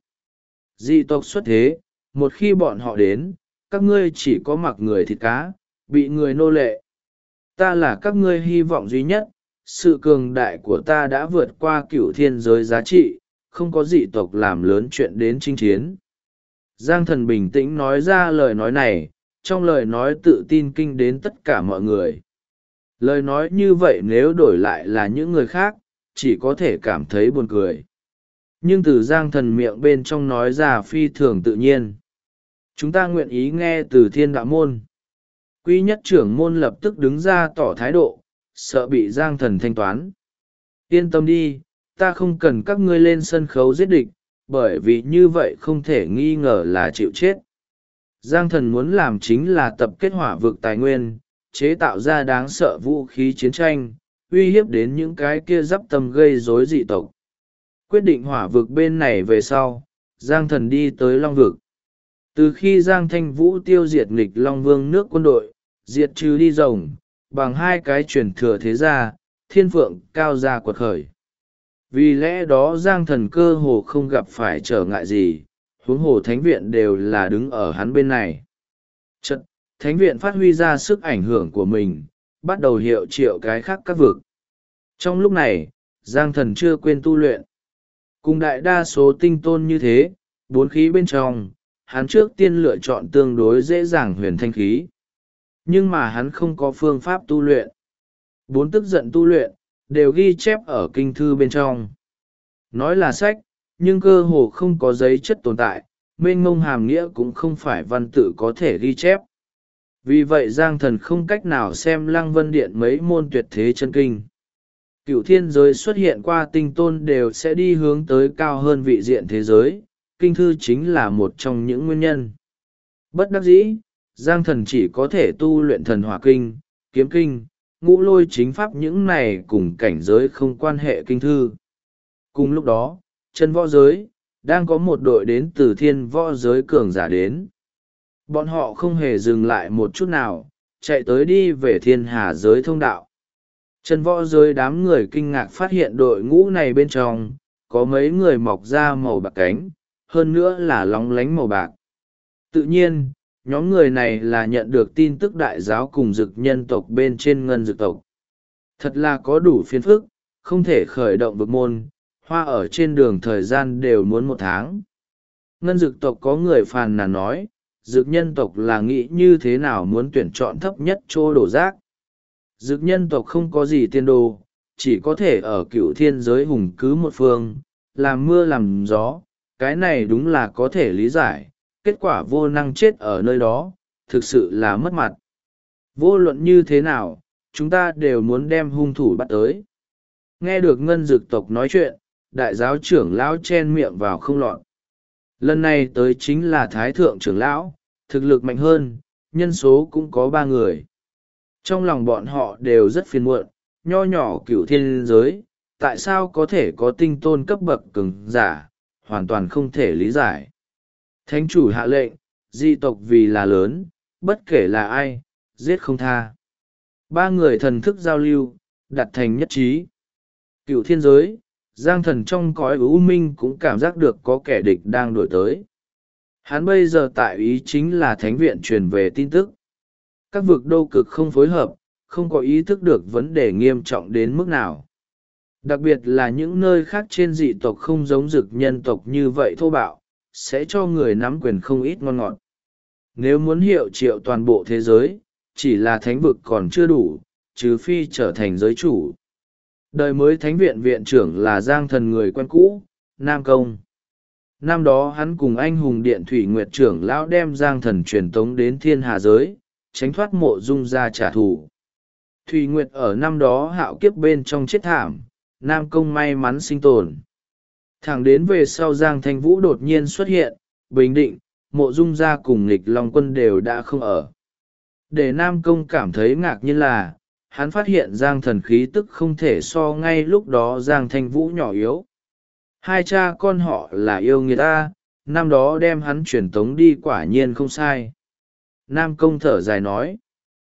Dị tộc xuất thế, một khi bọn họ đến, các ngươi chỉ có mặc người thịt cá, bị người nô lệ. Ta là các ngươi hy vọng duy nhất, sự cường đại của ta đã vượt qua cửu thiên giới giá trị, không có dị tộc làm lớn chuyện đến chinh chiến. Giang thần bình tĩnh nói ra lời nói này, trong lời nói tự tin kinh đến tất cả mọi người. Lời nói như vậy nếu đổi lại là những người khác, chỉ có thể cảm thấy buồn cười. Nhưng từ Giang thần miệng bên trong nói ra phi thường tự nhiên. Chúng ta nguyện ý nghe từ thiên đạo môn. Quý nhất trưởng môn lập tức đứng ra tỏ thái độ, sợ bị Giang thần thanh toán. Yên tâm đi, ta không cần các ngươi lên sân khấu giết địch, bởi vì như vậy không thể nghi ngờ là chịu chết. Giang thần muốn làm chính là tập kết hỏa vực tài nguyên, chế tạo ra đáng sợ vũ khí chiến tranh, uy hiếp đến những cái kia dắp tâm gây rối dị tộc. Quyết định hỏa vực bên này về sau, Giang thần đi tới Long vực. Từ khi Giang Thanh Vũ tiêu diệt nghịch Long Vương nước quân đội, diệt trừ đi rồng, bằng 2 cái truyền thừa thế gia, thiên phượng cao gia quật khởi. Vì lẽ đó Giang thần cơ hồ không gặp phải trở ngại gì, huống hồ thánh viện đều là đứng ở hắn bên này. Chật, thánh viện phát huy ra sức ảnh hưởng của mình, bắt đầu hiệu triệu cái khác các vực. Trong lúc này, Giang thần chưa quên tu luyện. Cùng đại đa số tinh tôn như thế, 4 khí bên trong, hắn trước tiên lựa chọn tương đối dễ dàng huyền thanh khí. Nhưng mà hắn không có phương pháp tu luyện. 4 tức giận tu luyện, đều ghi chép ở kinh thư bên trong. Nói là sách, nhưng cơ hồ không có giấy chất tồn tại, mênh mông hàm nghĩa cũng không phải văn tự có thể ghi chép. Vì vậy Giang thần không cách nào xem Lăng Vân Điện mấy môn tuyệt thế chân kinh. Cửu thiên giới xuất hiện qua tinh tôn đều sẽ đi hướng tới cao hơn vị diện thế giới, kinh thư chính là một trong những nguyên nhân. Bất đắc dĩ, Giang thần chỉ có thể tu luyện thần hỏa kinh, kiếm kinh, ngũ lôi chính pháp những này cùng cảnh giới không quan hệ kinh thư. Cùng lúc đó, chân võ giới, đang có một đội đến từ thiên võ giới cường giả đến. Bọn họ không hề dừng lại một chút nào, chạy tới đi về thiên hà giới thông đạo. Chân võ giới đám người kinh ngạc phát hiện đội ngũ này bên trong, có mấy người mọc ra màu bạc cánh, hơn nữa là lóng lánh màu bạc. Tự nhiên, nhóm người này là nhận được tin tức đại giáo cùng dực nhân tộc bên trên ngân dực tộc. Thật là có đủ phiền phức, không thể khởi động vực môn, hoa ở trên đường thời gian đều muốn 1 tháng. Ngân dực tộc có người phàn nàn nói, dực nhân tộc là nghĩ như thế nào muốn tuyển chọn thấp nhất chỗ đổ rác. Dực nhân tộc không có gì tiên đồ, chỉ có thể ở cựu thiên giới hùng cứ một phương, làm mưa làm gió, cái này đúng là có thể lý giải, kết quả vô năng chết ở nơi đó, thực sự là mất mặt. Vô luận như thế nào, chúng ta đều muốn đem hung thủ bắt tới. Nghe được ngân dực tộc nói chuyện, đại giáo trưởng lão chen miệng vào không lọt. Lần này tới chính là thái thượng trưởng lão, thực lực mạnh hơn, nhân số cũng có 3 người. Trong lòng bọn họ đều rất phiền muộn, nho nhỏ cửu thiên giới, tại sao có thể có tinh tôn cấp bậc cường giả, hoàn toàn không thể lý giải. Thánh chủ hạ lệnh, dị tộc vì là lớn, bất kể là ai, giết không tha. 3 người thần thức giao lưu, đặt thành nhất trí. Cửu thiên giới, Giang Thần trong cõi u minh cũng cảm giác được có kẻ địch đang đuổi tới. Hắn bây giờ tại ý chính là thánh viện truyền về tin tức. Các vực đô cực không phối hợp, không có ý thức được vấn đề nghiêm trọng đến mức nào. Đặc biệt là những nơi khác trên dị tộc không giống dực nhân tộc như vậy thô bạo, sẽ cho người nắm quyền không ít ngon ngọt. Nếu muốn hiệu triệu toàn bộ thế giới, chỉ là thánh vực còn chưa đủ, trừ phi trở thành giới chủ. Đời mới thánh viện viện trưởng là Giang Thần người quen cũ, Nam Công. Năm đó hắn cùng anh hùng điện thủy nguyệt trưởng lão đem Giang Thần truyền tống đến thiên hà giới, tránh thoát mộ dung ra trả thù. Thủy nguyệt ở năm đó hạo kiếp bên trong chết thảm, Nam Công may mắn sinh tồn. Thẳng đến về sau Giang Thanh Vũ đột nhiên xuất hiện, bình định, mộ dung ra cùng nghịch long quân đều đã không ở. Để Nam Công cảm thấy ngạc nhiên là, hắn phát hiện Giang Thần khí tức không thể so ngay lúc đó Giang Thanh Vũ nhỏ yếu. Hai cha con họ là yêu người ta, năm đó đem hắn truyền tống đi quả nhiên không sai. Nam Công thở dài nói.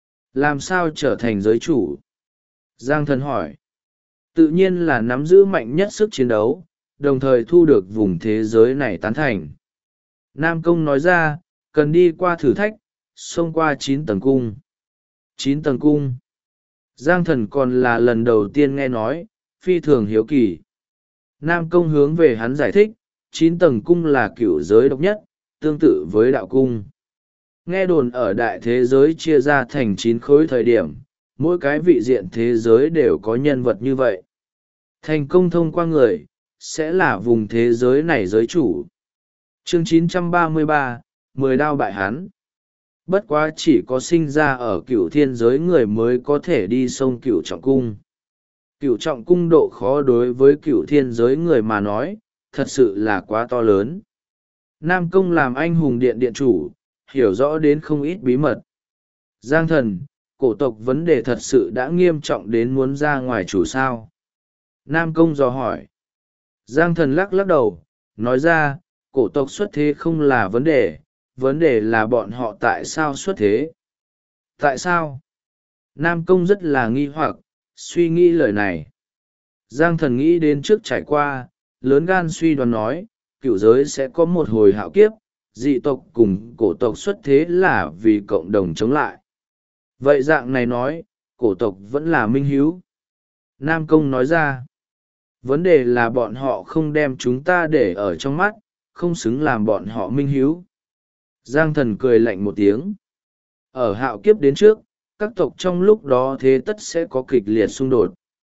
Làm sao trở thành giới chủ? Giang Thần hỏi. Tự nhiên là nắm giữ mạnh nhất sức chiến đấu, đồng thời thu được vùng thế giới này tán thành. Nam Công nói ra, cần đi qua thử thách, xông qua 9 tầng cung. 9 tầng cung. Giang Thần còn là lần đầu tiên nghe nói, phi thường hiếu kỳ. Nam Công hướng về hắn giải thích, 9 tầng cung là cửu giới độc nhất, tương tự với đạo cung. Nghe đồn ở đại thế giới chia ra thành 9 khối thời điểm, mỗi cái vị diện thế giới đều có nhân vật như vậy. Thành công thông qua người, sẽ là vùng thế giới này giới chủ. Chương 933, 10 đao bại hắn. Bất quá chỉ có sinh ra ở cửu thiên giới người mới có thể đi sông cửu trọng cung. Cửu trọng cung độ khó đối với cửu thiên giới người mà nói, thật sự là quá to lớn. Nam Công làm anh hùng điện điện chủ, hiểu rõ đến không ít bí mật. Giang Thần, cổ tộc vấn đề thật sự đã nghiêm trọng đến muốn ra ngoài chủ sao? Nam Công dò hỏi. Giang Thần lắc lắc đầu, nói ra, cổ tộc xuất thế không là vấn đề là bọn họ tại sao xuất thế. Tại sao? Nam Công rất là nghi hoặc, suy nghĩ lời này. Giang Thần nghĩ đến trước trải qua, lớn gan suy đoán nói, cửu giới sẽ có một hồi hạo kiếp, dị tộc cùng cổ tộc xuất thế là vì cộng đồng chống lại. Vậy dạng này nói, cổ tộc vẫn là minh hiếu. Nam Công nói ra, vấn đề là bọn họ không đem chúng ta để ở trong mắt, không xứng làm bọn họ minh hiếu. Giang Thần cười lạnh một tiếng. Ở hạo kiếp đến trước, các tộc trong lúc đó thế tất sẽ có kịch liệt xung đột.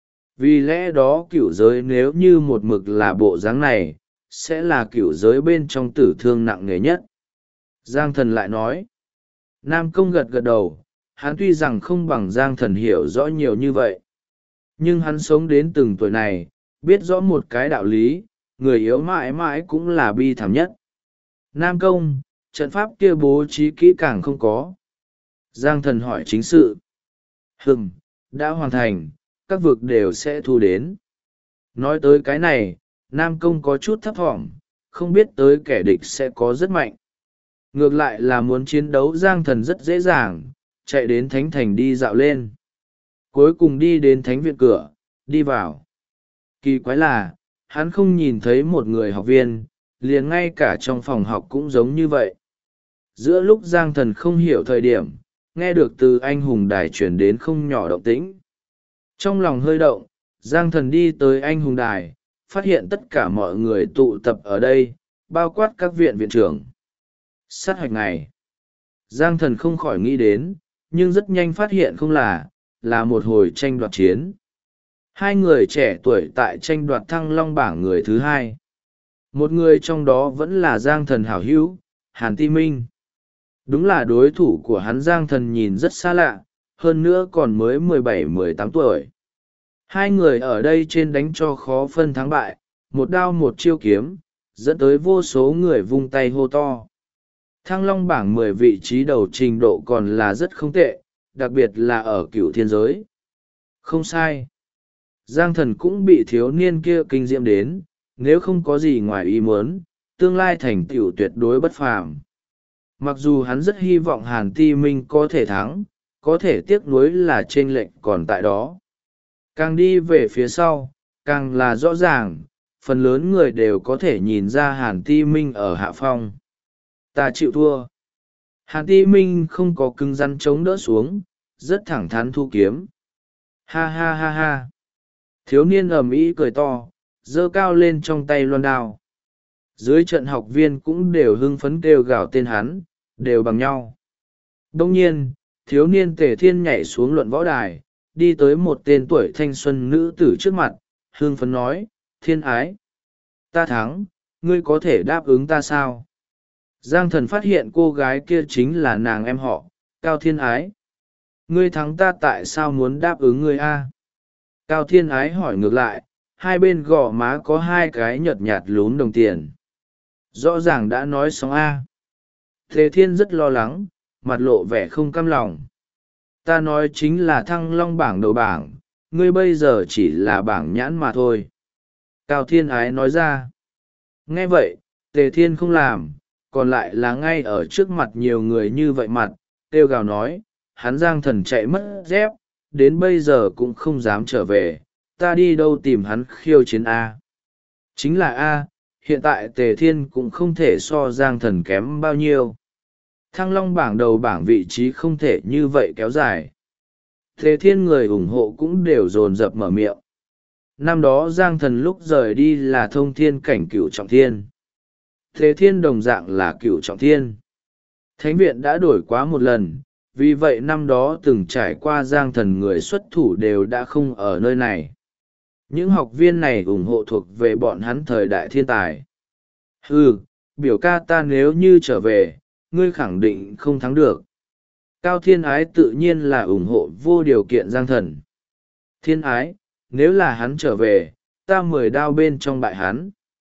Vì lẽ đó cửu giới nếu như một mực là bộ dáng này, sẽ là cửu giới bên trong tử thương nặng nề nhất. Giang Thần lại nói. Nam Công gật gật đầu, hắn tuy rằng không bằng Giang Thần hiểu rõ nhiều như vậy. Nhưng hắn sống đến từng tuổi này, biết rõ một cái đạo lý, người yếu mãi mãi cũng là bi thảm nhất. Nam Công, trận pháp kia bố trí kỹ càng không có. Giang Thần hỏi chính sự. Đã hoàn thành, các vực đều sẽ thu đến. Nói tới cái này, Nam Công có chút thấp thỏm, không biết tới kẻ địch sẽ có rất mạnh. Ngược lại là muốn chiến đấu Giang Thần rất dễ dàng, chạy đến Thánh Thành đi dạo lên. Cuối cùng đi đến Thánh Viện cửa, đi vào. Kỳ quái là, hắn không nhìn thấy một người học viên, liền ngay cả trong phòng học cũng giống như vậy. Giữa lúc Giang Thần không hiểu thời điểm, nghe được từ anh hùng đài chuyển đến không nhỏ động tĩnh. Trong lòng hơi động, Giang Thần đi tới anh hùng đài, phát hiện tất cả mọi người tụ tập ở đây, bao quát các viện viện trưởng. Sát hoạch này, Giang Thần không khỏi nghĩ đến, nhưng rất nhanh phát hiện không là một hồi tranh đoạt chiến. Hai người trẻ tuổi tại tranh đoạt thăng long bảng người thứ hai. Một người trong đó vẫn là Giang Thần hảo hữu, Hàn Ti Minh. Đúng là đối thủ của hắn. Giang Thần nhìn rất xa lạ, hơn nữa còn mới 17-18 tuổi. Hai người ở đây trên đánh cho khó phân thắng bại, một đao một chiêu kiếm, dẫn tới vô số người vung tay hô to. Thăng long bảng 10 vị trí đầu trình độ còn là rất không tệ, đặc biệt là ở cửu thiên giới. Không sai. Giang Thần cũng bị thiếu niên kia kinh diễm đến, nếu không có gì ngoài ý muốn, tương lai thành tựu tuyệt đối bất phàm. Mặc dù hắn rất hy vọng Hàn Ti Minh có thể thắng, có thể tiếc nuối là chênh lệch còn tại đó. Càng đi về phía sau, càng là rõ ràng, phần lớn người đều có thể nhìn ra Hàn Ti Minh ở hạ phong. Ta chịu thua. Hàn Ti Minh không có cứng rắn chống đỡ xuống, rất thẳng thắn thu kiếm. Ha ha ha ha. Thiếu niên ầm ĩ cười to, giơ cao lên trong tay loan đao. Dưới trận học viên cũng đều hưng phấn kêu gào tên hắn, đều bằng nhau. Đông nhiên, thiếu niên Tề Thiên nhảy xuống luận võ đài, đi tới một tên tuổi thanh xuân nữ tử trước mặt, hưng phấn nói, Thiên ái. Ta thắng, ngươi có thể đáp ứng ta sao? Giang Thần phát hiện cô gái kia chính là nàng em họ, Cao Thiên Ái. Ngươi thắng ta tại sao muốn đáp ứng ngươi a? Cao Thiên Ái hỏi ngược lại, hai bên gò má có hai cái nhợt nhạt lún đồng tiền. Rõ ràng đã nói xong a. Tề Thiên rất lo lắng, mặt lộ vẻ không cam lòng. Ta nói chính là thăng long bảng đầu bảng, ngươi bây giờ chỉ là bảng nhãn mà thôi. Cao Thiên Ái nói ra. Nghe vậy, Tề Thiên không làm, còn lại là ngay ở trước mặt nhiều người như vậy mặt, kêu gào nói, hắn Giang Thần chạy mất dép, đến bây giờ cũng không dám trở về, ta đi đâu tìm hắn khiêu chiến A. Chính là A, hiện tại Tề Thiên cũng không thể so Giang Thần kém bao nhiêu. Thăng long bảng đầu bảng vị trí không thể như vậy kéo dài. Tề Thiên người ủng hộ cũng đều dồn dập mở miệng. Năm đó Giang Thần lúc rời đi là thông thiên cảnh cửu trọng thiên. Tề Thiên đồng dạng là cửu trọng thiên. Thánh viện đã đổi quá một lần, vì vậy năm đó từng trải qua Giang Thần người xuất thủ đều đã không ở nơi này. Những học viên này ủng hộ thuộc về bọn hắn thời đại thiên tài. Biểu ca ta nếu như trở về, ngươi khẳng định không thắng được. Cao Thiên Ái tự nhiên là ủng hộ vô điều kiện Giang Thần. Thiên Ái, nếu là hắn trở về, ta 10 đao bên trong bại hắn.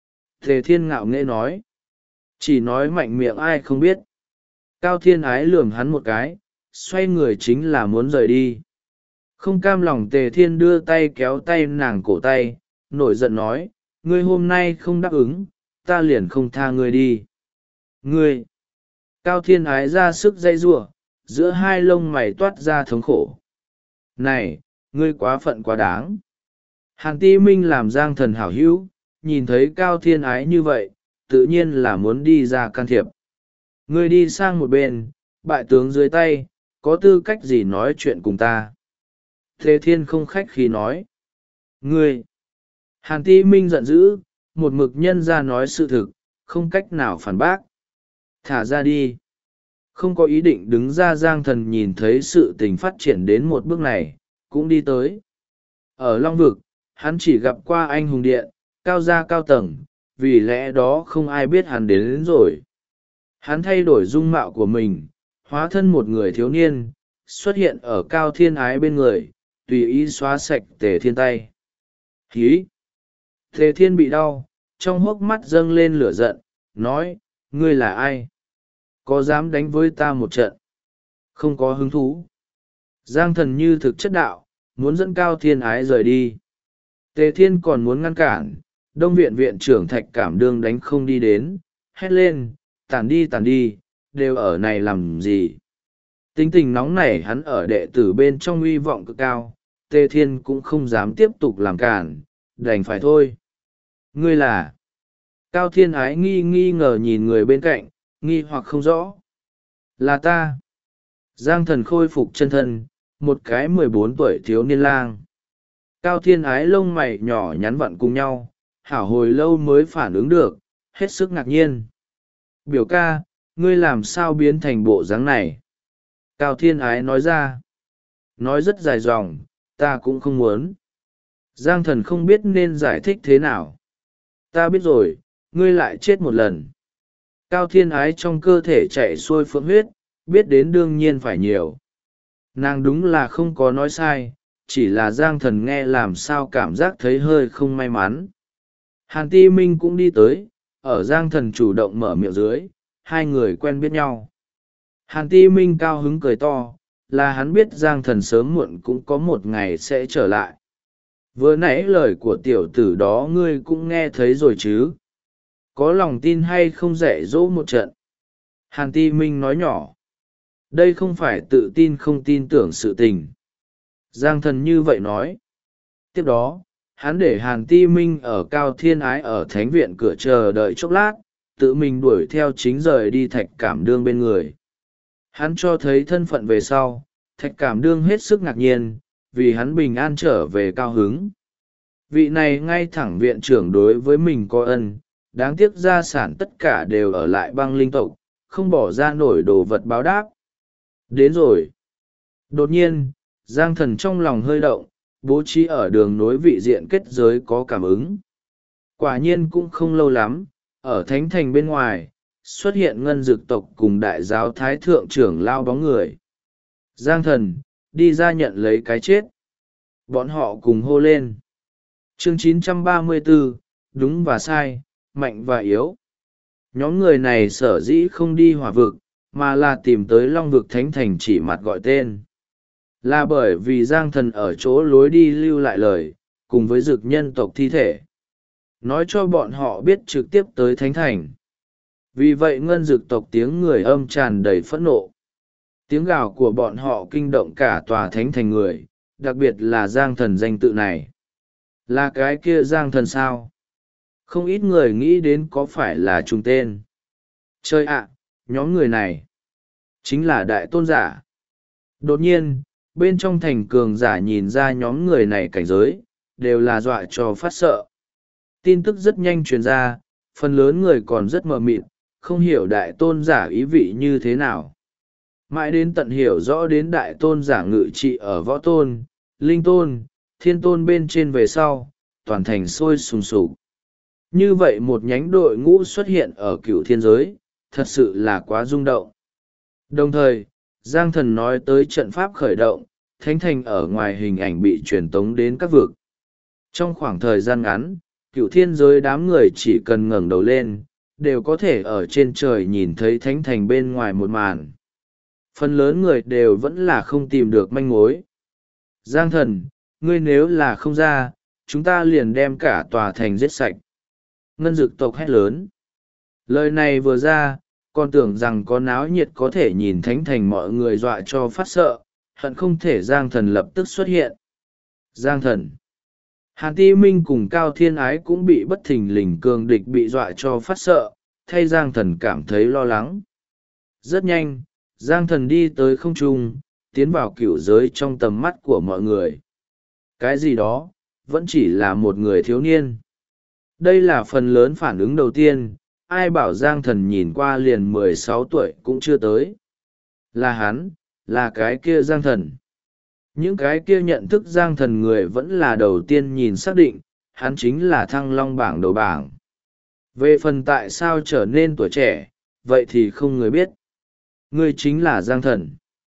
Tề Thiên ngạo nghễ nói. Chỉ nói mạnh miệng ai không biết. Cao Thiên Ái lườm hắn một cái, xoay người chính là muốn rời đi. Không cam lòng Tề Thiên đưa tay kéo tay nàng cổ tay, nổi giận nói, ngươi hôm nay không đáp ứng, ta liền không tha ngươi đi. Ngươi! Cao Thiên Ái ra sức dây giụa, giữa hai lông mày toát ra thống khổ. Này, ngươi quá phận quá đáng. Hàn Ti Minh làm Giang Thần hảo hữu, nhìn thấy Cao Thiên Ái như vậy, tự nhiên là muốn đi ra can thiệp. Ngươi đi sang một bên, bại tướng dưới tay, có tư cách gì nói chuyện cùng ta? Tề Thiên không khách khí nói. Ngươi! Hàn Ti Minh giận dữ, một mực nhân ra nói sự thực, không cách nào phản bác. Thả ra đi. Không có ý định đứng ra. Giang Thần nhìn thấy sự tình phát triển đến một bước này, cũng đi tới. Ở Long Vực, hắn chỉ gặp qua anh hùng điện, cao gia cao tầng, vì lẽ đó không ai biết hắn đến rồi. Hắn thay đổi dung mạo của mình, hóa thân một người thiếu niên, xuất hiện ở Cao Thiên Ái bên người, tùy ý xóa sạch Tề Thiên tay. Hí! Tề Thiên bị đau, trong hốc mắt dâng lên lửa giận, nói, ngươi là ai? Có dám đánh với ta một trận? Không có hứng thú. Giang Thần như thực chất đạo, muốn dẫn Cao Thiên Ái rời đi. Tề Thiên còn muốn ngăn cản, Đông viện viện trưởng Thạch Cảm Đương đánh không đi đến, hét lên, tản đi, đều ở này làm gì? Tính tình nóng nảy hắn ở đệ tử bên trong uy vọng cực cao, Tề Thiên cũng không dám tiếp tục làm cản, đành phải thôi. Ngươi là? Cao Thiên Ái nghi ngờ nhìn người bên cạnh, nghi hoặc không rõ. Là ta. Giang thần khôi phục chân thân, một cái 14 tuổi thiếu niên lang. Cao Thiên Ái lông mày nhỏ nhắn vặn cùng nhau, hảo hồi lâu mới phản ứng được, hết sức ngạc nhiên. Biểu ca, ngươi làm sao biến thành bộ dáng này? Cao Thiên Ái nói ra. Nói rất dài dòng, ta cũng không muốn. Giang thần không biết nên giải thích thế nào. Ta biết rồi, ngươi lại chết một lần. Cao Thiên Ái trong cơ thể chạy xuôi phượng huyết, biết đến đương nhiên phải nhiều. Nàng đúng là không có nói sai, chỉ là Giang thần nghe làm sao cảm giác thấy hơi không may mắn. Hàn Ti Minh cũng đi tới, ở Giang thần chủ động mở miệng dưới, hai người quen biết nhau. Hàn Ti Minh cao hứng cười to, là hắn biết Giang thần sớm muộn cũng có một ngày sẽ trở lại. Vừa nãy lời của tiểu tử đó ngươi cũng nghe thấy rồi chứ? Có lòng tin hay không dạy dỗ một trận? Hàn Ti Minh nói nhỏ. Đây không phải tự tin không tin tưởng sự tình. Giang thần như vậy nói. Tiếp đó, hắn để Hàn Ti Minh ở Cao Thiên Ái ở thánh viện cửa chờ đợi chốc lát, tự mình đuổi theo chính rời đi Thạch Cảm Đương bên người. Hắn cho thấy thân phận về sau, Thạch Cảm Đương hết sức ngạc nhiên, vì hắn bình an trở về cao hứng. Vị này ngay thẳng viện trưởng đối với mình có ân, đáng tiếc gia sản tất cả đều ở lại băng linh tộc, không bỏ ra nổi đồ vật báo đáp. Đến rồi. Đột nhiên, Giang thần trong lòng hơi động, bố trí ở đường nối vị diện kết giới có cảm ứng. Quả nhiên cũng không lâu lắm, ở thánh thành bên ngoài, xuất hiện ngân dực tộc cùng đại giáo thái thượng trưởng lao bóng người. Giang thần, đi ra nhận lấy cái chết. Bọn họ cùng hô lên. Chương 934, đúng và sai, mạnh và yếu. Nhóm người này sở dĩ không đi hỏa vực, mà là tìm tới long vực thánh thành chỉ mặt gọi tên. Là bởi vì Giang thần ở chỗ lối đi lưu lại lời, cùng với dực nhân tộc thi thể. Nói cho bọn họ biết trực tiếp tới thánh thành. Vì vậy ngân dực tộc tiếng người âm tràn đầy phẫn nộ. Tiếng gào của bọn họ kinh động cả tòa thánh thành người, đặc biệt là Giang thần danh tự này. Là cái kia Giang thần sao? Không ít người nghĩ đến có phải là trùng tên. Chơi ạ, nhóm người này chính là đại tôn giả. Đột nhiên, bên trong thành cường giả nhìn ra nhóm người này cảnh giới, đều là dọa cho phát sợ. Tin tức rất nhanh truyền ra, phần lớn người còn rất mờ mịt, không hiểu đại tôn giả ý vị như thế nào. Mãi đến tận hiểu rõ đến đại tôn giả ngự trị ở võ tôn, linh tôn, thiên tôn bên trên về sau, toàn thành sôi sùng sục. Như vậy một nhánh đội ngũ xuất hiện ở cửu thiên giới, thật sự là quá rung động. Đồng thời, Giang thần nói tới trận pháp khởi động, thánh thành ở ngoài hình ảnh bị truyền tống đến các vực. Trong khoảng thời gian ngắn, cửu thiên giới đám người chỉ cần ngẩng đầu lên, đều có thể ở trên trời nhìn thấy thánh thành bên ngoài một màn. Phần lớn người đều vẫn là không tìm được manh mối. Giang thần, ngươi nếu là không ra, chúng ta liền đem cả tòa thành giết sạch. Ngân dực tộc hét lớn. Lời này vừa ra, còn tưởng rằng có náo nhiệt có thể nhìn thánh thành mọi người dọa cho phát sợ, hận không thể Giang thần lập tức xuất hiện. Giang thần. Hàn Ti Minh cùng Cao Thiên Ái cũng bị bất thình lình cường địch bị dọa cho phát sợ, thay Giang thần cảm thấy lo lắng. Rất nhanh, Giang thần đi tới không trung, tiến vào cửu giới trong tầm mắt của mọi người. Cái gì đó, vẫn chỉ là một người thiếu niên. Đây là phần lớn phản ứng đầu tiên, ai bảo Giang thần nhìn qua liền 16 tuổi cũng chưa tới. Là hắn, là cái kia Giang thần. Những cái kia nhận thức Giang thần người vẫn là đầu tiên nhìn xác định, hắn chính là Thăng Long bảng đầu bảng. Về phần tại sao trở nên tuổi trẻ, vậy thì không người biết. Ngươi chính là Giang thần.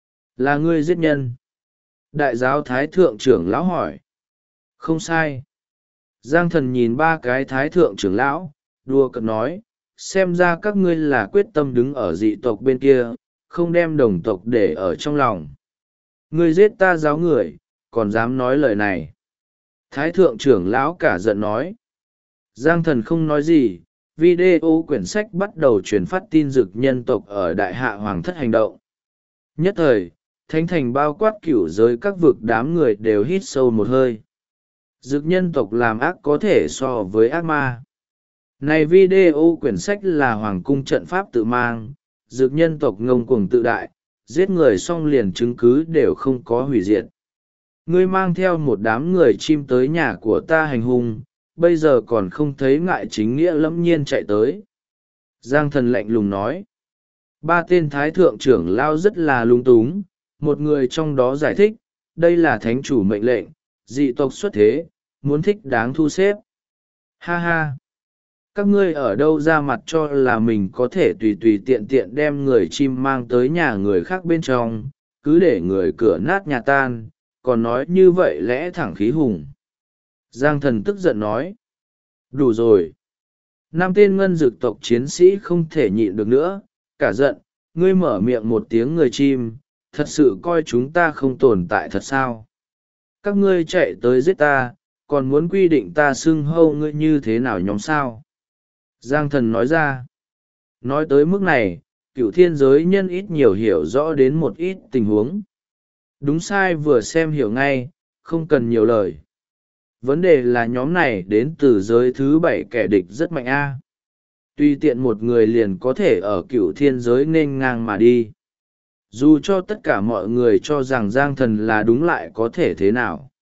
Là ngươi giết nhân. Đại giáo thái thượng trưởng lão hỏi. Không sai. Giang thần nhìn ba cái thái thượng trưởng lão, đùa cợt nói, xem ra các ngươi là quyết tâm đứng ở dị tộc bên kia, không đem đồng tộc để ở trong lòng. Ngươi giết ta giáo người, còn dám nói lời này. Thái thượng trưởng lão cả giận nói. Giang thần không nói gì, video quyển sách bắt đầu truyền phát tin dực nhân tộc ở đại hạ hoàng thất hành động. Nhất thời, thánh thành bao quát cửu giới các vực đám người đều hít sâu một hơi. Dực nhân tộc làm ác có thể so với ác ma. Này video quyển sách là hoàng cung trận pháp tự mang, dực nhân tộc ngông cuồng tự đại, giết người xong liền chứng cứ đều không có hủy diệt. Ngươi mang theo một đám người chim tới nhà của ta hành hung, bây giờ còn không thấy ngại chính nghĩa lẫm nhiên chạy tới. Giang thần lạnh lùng nói. Ba tên thái thượng trưởng lao rất là lung túng, một người trong đó giải thích, đây là thánh chủ mệnh lệnh, dị tộc xuất thế, muốn thích đáng thu xếp. Ha ha! Các ngươi ở đâu ra mặt cho là mình có thể tùy tùy tiện tiện đem người chim mang tới nhà người khác bên trong, cứ để người cửa nát nhà tan, còn nói như vậy lẽ thẳng khí hùng. Giang thần tức giận nói. Đủ rồi. Năm tên ngân dực tộc chiến sĩ không thể nhịn được nữa, cả giận, ngươi mở miệng một tiếng người chim, thật sự coi chúng ta không tồn tại thật sao? Các ngươi chạy tới giết ta, còn muốn quy định ta xưng hâu ngươi như thế nào nhóm sao? Giang thần nói ra. Nói tới mức này, cựu thiên giới nhân ít nhiều hiểu rõ đến một ít tình huống. Đúng sai vừa xem hiểu ngay, không cần nhiều lời. Vấn đề là nhóm này đến từ giới thứ 7 kẻ địch rất mạnh a. Tuy tiện một người liền có thể ở cựu thiên giới nên ngang mà đi. Dù cho tất cả mọi người cho rằng Giang thần là đúng lại có thể thế nào.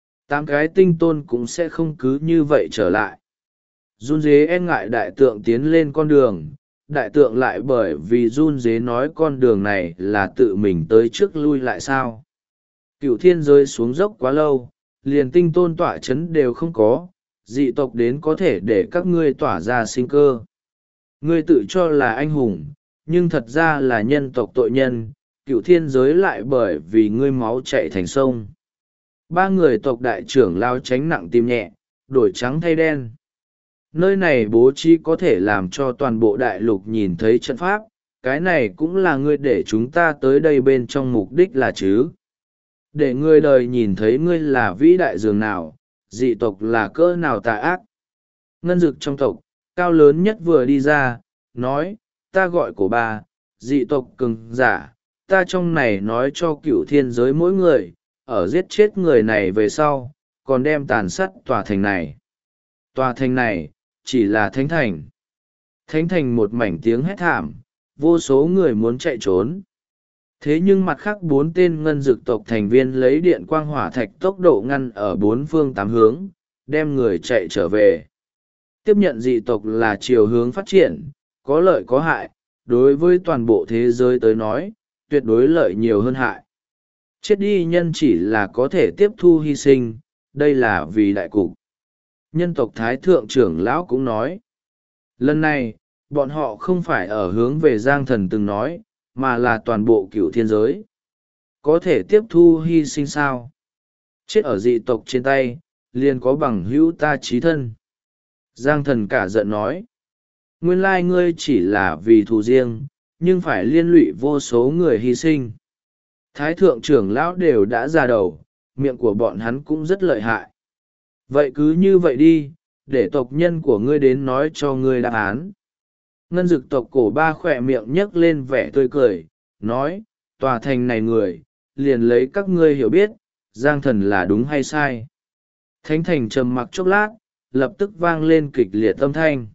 8 cái tinh tôn cũng sẽ không cứ như vậy trở lại. Run dế e ngại đại tượng tiến lên con đường, đại tượng lại bởi vì run dế nói con đường này là tự mình tới trước lui lại sao. Cựu thiên giới xuống dốc quá lâu, liền tinh tôn tỏa chấn đều không có, dị tộc đến có thể để các ngươi tỏa ra sinh cơ. Ngươi tự cho là anh hùng, nhưng thật ra là nhân tộc tội nhân, cựu thiên giới lại bởi vì ngươi máu chạy thành sông. 3 người tộc đại trưởng lao tránh nặng tim nhẹ, đổi trắng thay đen. Nơi này bố trí có thể làm cho toàn bộ đại lục nhìn thấy trận pháp, cái này cũng là ngươi để chúng ta tới đây bên trong mục đích là chứ. Để ngươi đời nhìn thấy ngươi là vĩ đại dường nào, dị tộc là cỡ nào tà ác. Ngân dực trong tộc, cao lớn nhất vừa đi ra, nói, ta gọi của bà, dị tộc cường giả, ta trong này nói cho cựu thiên giới mỗi người, ở giết chết người này về sau, còn đem tàn sát tòa thành này. Tòa thành này, chỉ là thánh thành. Thánh thành một mảnh tiếng hét thảm, vô số người muốn chạy trốn. Thế nhưng mặt khác 4 tên ngân dực tộc thành viên lấy điện quang hỏa thạch tốc độ ngăn ở 4 phương 8 hướng, đem người chạy trở về. Tiếp nhận dị tộc là chiều hướng phát triển, có lợi có hại, đối với toàn bộ thế giới tới nói, tuyệt đối lợi nhiều hơn hại. Chết đi nhân chỉ là có thể tiếp thu hy sinh, đây là vì đại cục. Nhân tộc Thái Thượng trưởng lão cũng nói. Lần này, bọn họ không phải ở hướng về Giang thần từng nói, mà là toàn bộ cựu thiên giới. Có thể tiếp thu hy sinh sao? Chết ở dị tộc trên tay, liền có bằng hữu ta chí thân. Giang thần cả giận nói. Nguyên lai ngươi chỉ là vì thù riêng, nhưng phải liên lụy vô số người hy sinh. Thái thượng trưởng lão đều đã ra đầu, miệng của bọn hắn cũng rất lợi hại. Vậy cứ như vậy đi, để tộc nhân của ngươi đến nói cho ngươi đáp án. Ngân dực tộc cổ ba khỏe miệng nhấc lên vẻ tươi cười, nói, tòa thành này người, liền lấy các ngươi hiểu biết, Giang thần là đúng hay sai. Thánh thành trầm mặc chốc lát, lập tức vang lên kịch liệt âm thanh.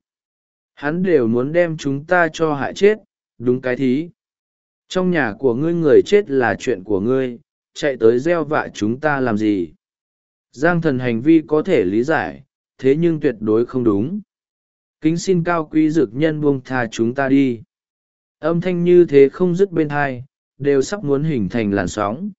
Hắn đều muốn đem chúng ta cho hại chết, đúng cái thí. Trong nhà của ngươi người chết là chuyện của ngươi, chạy tới gieo vạ chúng ta làm gì. Giang thần hành vi có thể lý giải, thế nhưng tuyệt đối không đúng. Kính xin cao quý dực nhân buông tha chúng ta đi. Âm thanh như thế không dứt bên hai, đều sắp muốn hình thành làn sóng.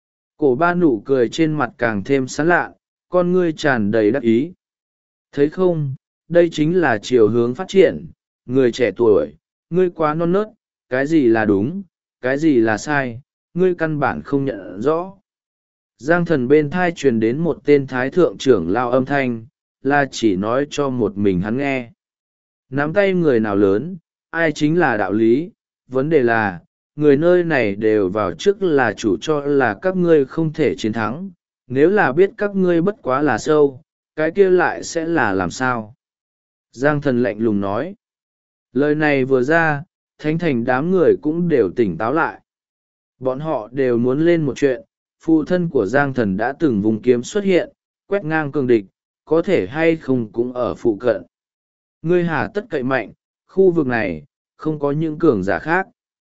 Cổ ba nụ cười trên mặt càng thêm sán lạ, con ngươi tràn đầy đắc ý. Thấy không, đây chính là chiều hướng phát triển, người trẻ tuổi, ngươi quá non nớt, cái gì là đúng, cái gì là sai, ngươi căn bản không nhận rõ. Giang thần bên thai truyền đến một tên thái thượng trưởng lao âm thanh, là chỉ nói cho một mình hắn nghe. Nắm tay người nào lớn, ai chính là đạo lý, vấn đề là, người nơi này đều vào trước là chủ cho là các ngươi không thể chiến thắng, nếu là biết các ngươi bất quá là sâu, cái kia lại sẽ là làm sao? Giang thần lạnh lùng nói. Lời này vừa ra, thánh thành đám người cũng đều tỉnh táo lại. Bọn họ đều muốn lên một chuyện, phụ thân của Giang thần đã từng vùng kiếm xuất hiện, quét ngang cường địch, có thể hay không cũng ở phụ cận. Ngươi hà tất cậy mạnh, khu vực này, không có những cường giả khác.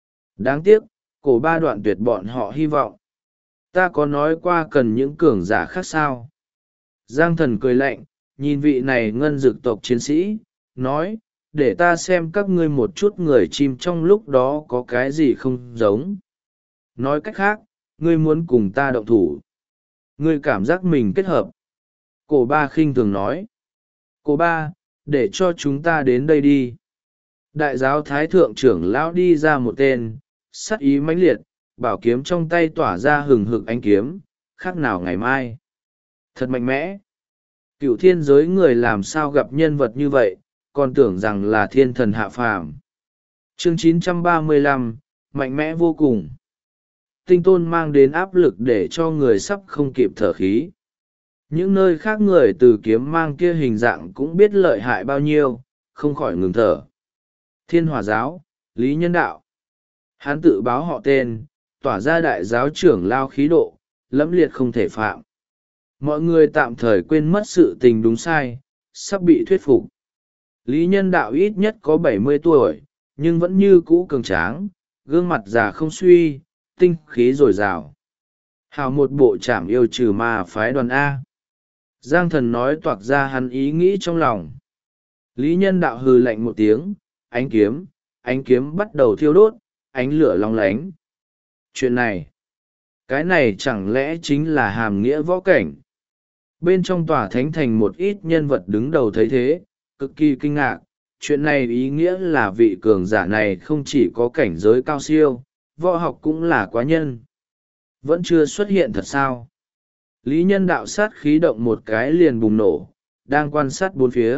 Đáng tiếc, cổ ba đoạn tuyệt bọn họ hy vọng. Ta có nói qua cần những cường giả khác sao? Giang thần cười lạnh, nhìn vị này ngân dực tộc chiến sĩ, nói, để ta xem các ngươi một chút người chim trong lúc đó có cái gì không giống. Nói cách khác, ngươi muốn cùng ta động thủ. Ngươi cảm giác mình kết hợp. Cổ ba khinh thường nói. Cổ ba, để cho chúng ta đến đây đi. Đại giáo thái thượng trưởng lão đi ra một tên, sắc ý mãnh liệt, bảo kiếm trong tay tỏa ra hừng hực ánh kiếm, khác nào ngày mai. Thật mạnh mẽ. Cựu thiên giới người làm sao gặp nhân vật như vậy, còn tưởng rằng là thiên thần hạ phàm. Chương 935, mạnh mẽ vô cùng. Tinh tôn mang đến áp lực để cho người sắp không kịp thở khí. Những nơi khác người từ kiếm mang kia hình dạng cũng biết lợi hại bao nhiêu, không khỏi ngừng thở. Thiên Hòa giáo, Lý Nhân Đạo. Hắn tự báo họ tên, tỏa ra đại giáo trưởng lao khí độ, lẫm liệt không thể phạm. Mọi người tạm thời quên mất sự tình đúng sai, sắp bị thuyết phục. Lý Nhân Đạo ít nhất có 70 tuổi, nhưng vẫn như cũ cường tráng, gương mặt già không suy, tinh khí dồi dào. Hào một bộ trảm yêu trừ ma phái đoàn A. Giang thần nói toạc ra hắn ý nghĩ trong lòng. Lý Nhân Đạo hừ lạnh một tiếng, ánh kiếm bắt đầu thiêu đốt, ánh lửa long lánh. Chuyện này, cái này chẳng lẽ chính là hàm nghĩa võ cảnh? Bên trong tòa thánh thành một ít nhân vật đứng đầu thấy thế, cực kỳ kinh ngạc. Chuyện này ý nghĩa là vị cường giả này không chỉ có cảnh giới cao siêu, võ học cũng là quá nhân. Vẫn chưa xuất hiện thật sao? Lý Nhân Đạo sát khí động một cái liền bùng nổ, đang quan sát bốn phía.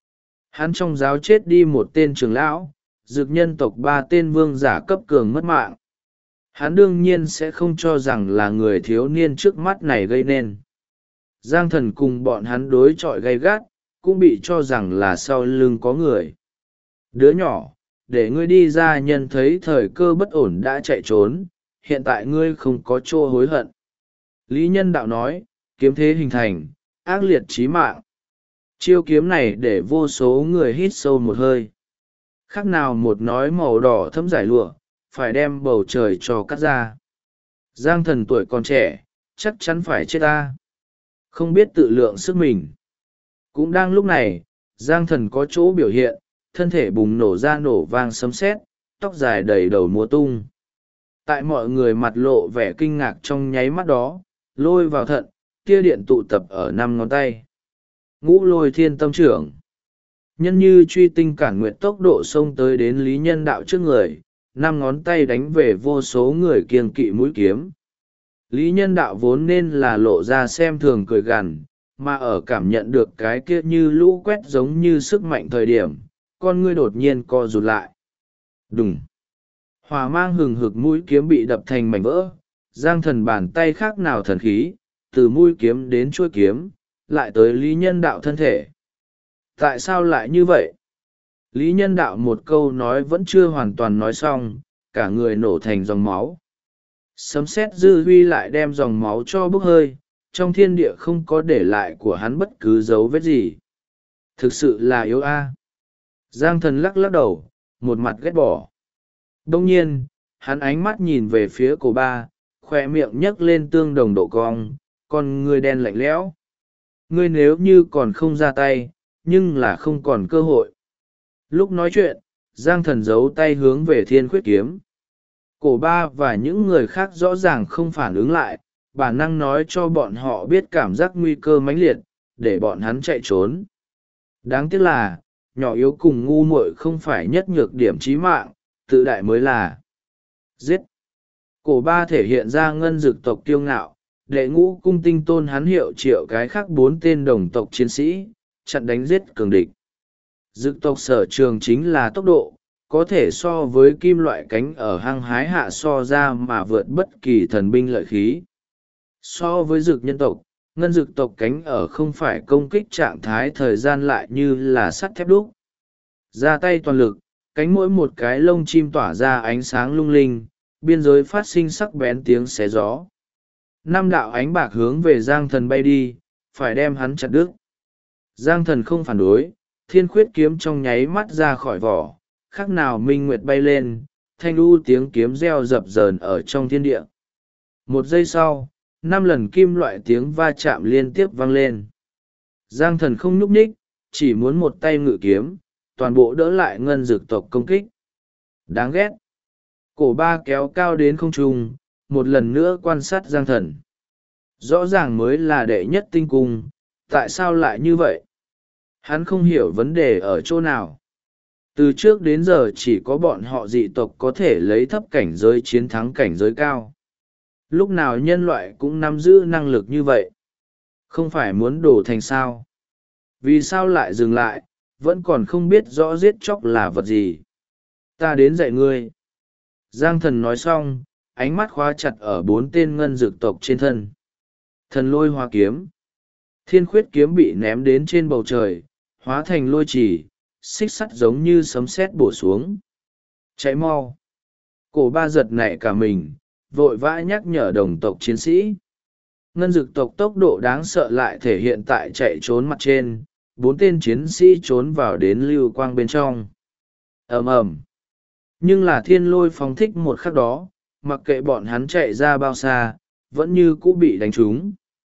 Hắn trong giáo chết đi một tên trưởng lão, dược nhân tộc 3 tên vương giả cấp cường mất mạng. Hắn đương nhiên sẽ không cho rằng là người thiếu niên trước mắt này gây nên. Giang thần cùng bọn hắn đối chọi gay gắt, cũng bị cho rằng là sau lưng có người. Đứa nhỏ, để ngươi đi ra nhân thấy thời cơ bất ổn đã chạy trốn, hiện tại ngươi không có chỗ hối hận. Lý Nhân Đạo nói, kiếm thế hình thành, ác liệt chí mạng. Chiêu kiếm này để vô số người hít sâu một hơi. Khác nào một nói màu đỏ thấm giải lụa, phải đem bầu trời cho cắt ra. Giang thần tuổi còn trẻ, chắc chắn phải chết ta. Không biết tự lượng sức mình. Cũng đang lúc này, Giang thần có chỗ biểu hiện, thân thể bùng nổ ra nổ vang sấm sét, tóc dài đầy đầu múa tung. Tại mọi người mặt lộ vẻ kinh ngạc trong nháy mắt đó, lôi vào thận, tia điện tụ tập ở 5 ngón tay. Ngũ Lôi Thiên Tâm Trưởng. Nhân như truy tinh cản nguyện tốc độ xông tới đến Lý Nhân Đạo trước người, 5 ngón tay đánh về vô số người kiêng kỵ mũi kiếm. Lý Nhân Đạo vốn nên là lộ ra xem thường cười gằn, mà ở cảm nhận được cái kia như lũ quét giống như sức mạnh thời điểm, con ngươi đột nhiên co rụt lại. Đùng! Hỏa mang hừng hực mũi kiếm bị đập thành mảnh vỡ, Giang thần bàn tay khác nào thần khí, từ mũi kiếm đến chuôi kiếm, lại tới Lý Nhân Đạo thân thể. Tại sao lại như vậy? Lý Nhân Đạo một câu nói vẫn chưa hoàn toàn nói xong, cả người nổ thành dòng máu. Sấm sét dư huy lại đem dòng máu cho bốc hơi, trong thiên địa không có để lại của hắn bất cứ dấu vết gì. Thực sự là yếu a. Giang thần lắc lắc đầu, một mặt ghét bỏ. Đông nhiên, hắn ánh mắt nhìn về phía cổ ba, khoe miệng nhấc lên tương đồng độ cong, con ngươi đen lạnh lẽo. Ngươi nếu như còn không ra tay, nhưng là không còn cơ hội. Lúc nói chuyện, Giang thần giấu tay hướng về Thiên Khuyết kiếm. Cổ ba và những người khác rõ ràng không phản ứng lại, bản năng nói cho bọn họ biết cảm giác nguy cơ mãnh liệt, để bọn hắn chạy trốn. Đáng tiếc là, nhỏ yếu cùng ngu muội không phải nhất nhược điểm chí mạng, tự đại mới là. Giết! Cổ ba thể hiện ra ngân dực tộc kiêu ngạo, đệ ngũ cung tinh tôn hắn hiệu triệu cái khác 4 tên đồng tộc chiến sĩ, chặn đánh giết cường địch. Dực tộc sở trường chính là tốc độ, có thể so với kim loại cánh ở hăng hái hạ so ra mà vượt bất kỳ thần binh lợi khí. So với dực nhân tộc, ngân dực tộc cánh ở không phải công kích trạng thái thời gian lại như là sắt thép đúc. Ra tay toàn lực, cánh mỗi một cái lông chim tỏa ra ánh sáng lung linh, biên giới phát sinh sắc bén tiếng xé gió. 5 đạo ánh bạc hướng về Giang thần bay đi, phải đem hắn chặt đứt. Giang thần không phản đối, Thiên Khuyết kiếm trong nháy mắt ra khỏi vỏ, khác nào minh nguyệt bay lên, thanh u tiếng kiếm reo dập dờn ở trong thiên địa. Một giây sau, 5 lần kim loại tiếng va chạm liên tiếp vang lên. Giang Thần không nhúc nhích, chỉ muốn một tay ngự kiếm, toàn bộ đỡ lại ngân dực tộc công kích. Đáng ghét. Cổ ba kéo cao đến không trung, một lần nữa quan sát Giang Thần. Rõ ràng mới là đệ nhất tinh cung, tại sao lại như vậy? Hắn không hiểu vấn đề ở chỗ nào. Từ trước đến giờ chỉ có bọn họ dị tộc có thể lấy thấp cảnh giới chiến thắng cảnh giới cao. Lúc nào nhân loại cũng nắm giữ năng lực như vậy. Không phải muốn đổ thành sao? Vì sao lại dừng lại, vẫn còn không biết rõ giết chóc là vật gì? Ta đến dạy ngươi. Giang Thần nói xong, ánh mắt khóa chặt ở 4 tên ngân dược tộc trên thân. Thần lôi hoa kiếm. Thiên khuyết kiếm bị ném đến trên bầu trời, hóa thành lôi chỉ, xích sắt giống như sấm sét bổ xuống. Cháy mau. Cổ ba giật nảy cả mình, vội vã nhắc nhở đồng tộc chiến sĩ. Ngân dực tộc tốc độ đáng sợ lại thể hiện tại chạy trốn mặt trên, 4 tên chiến sĩ trốn vào đến lưu quang bên trong. Ầm ầm. Nhưng là thiên lôi phóng thích một khắc đó, mặc kệ bọn hắn chạy ra bao xa, vẫn như cũ bị đánh trúng.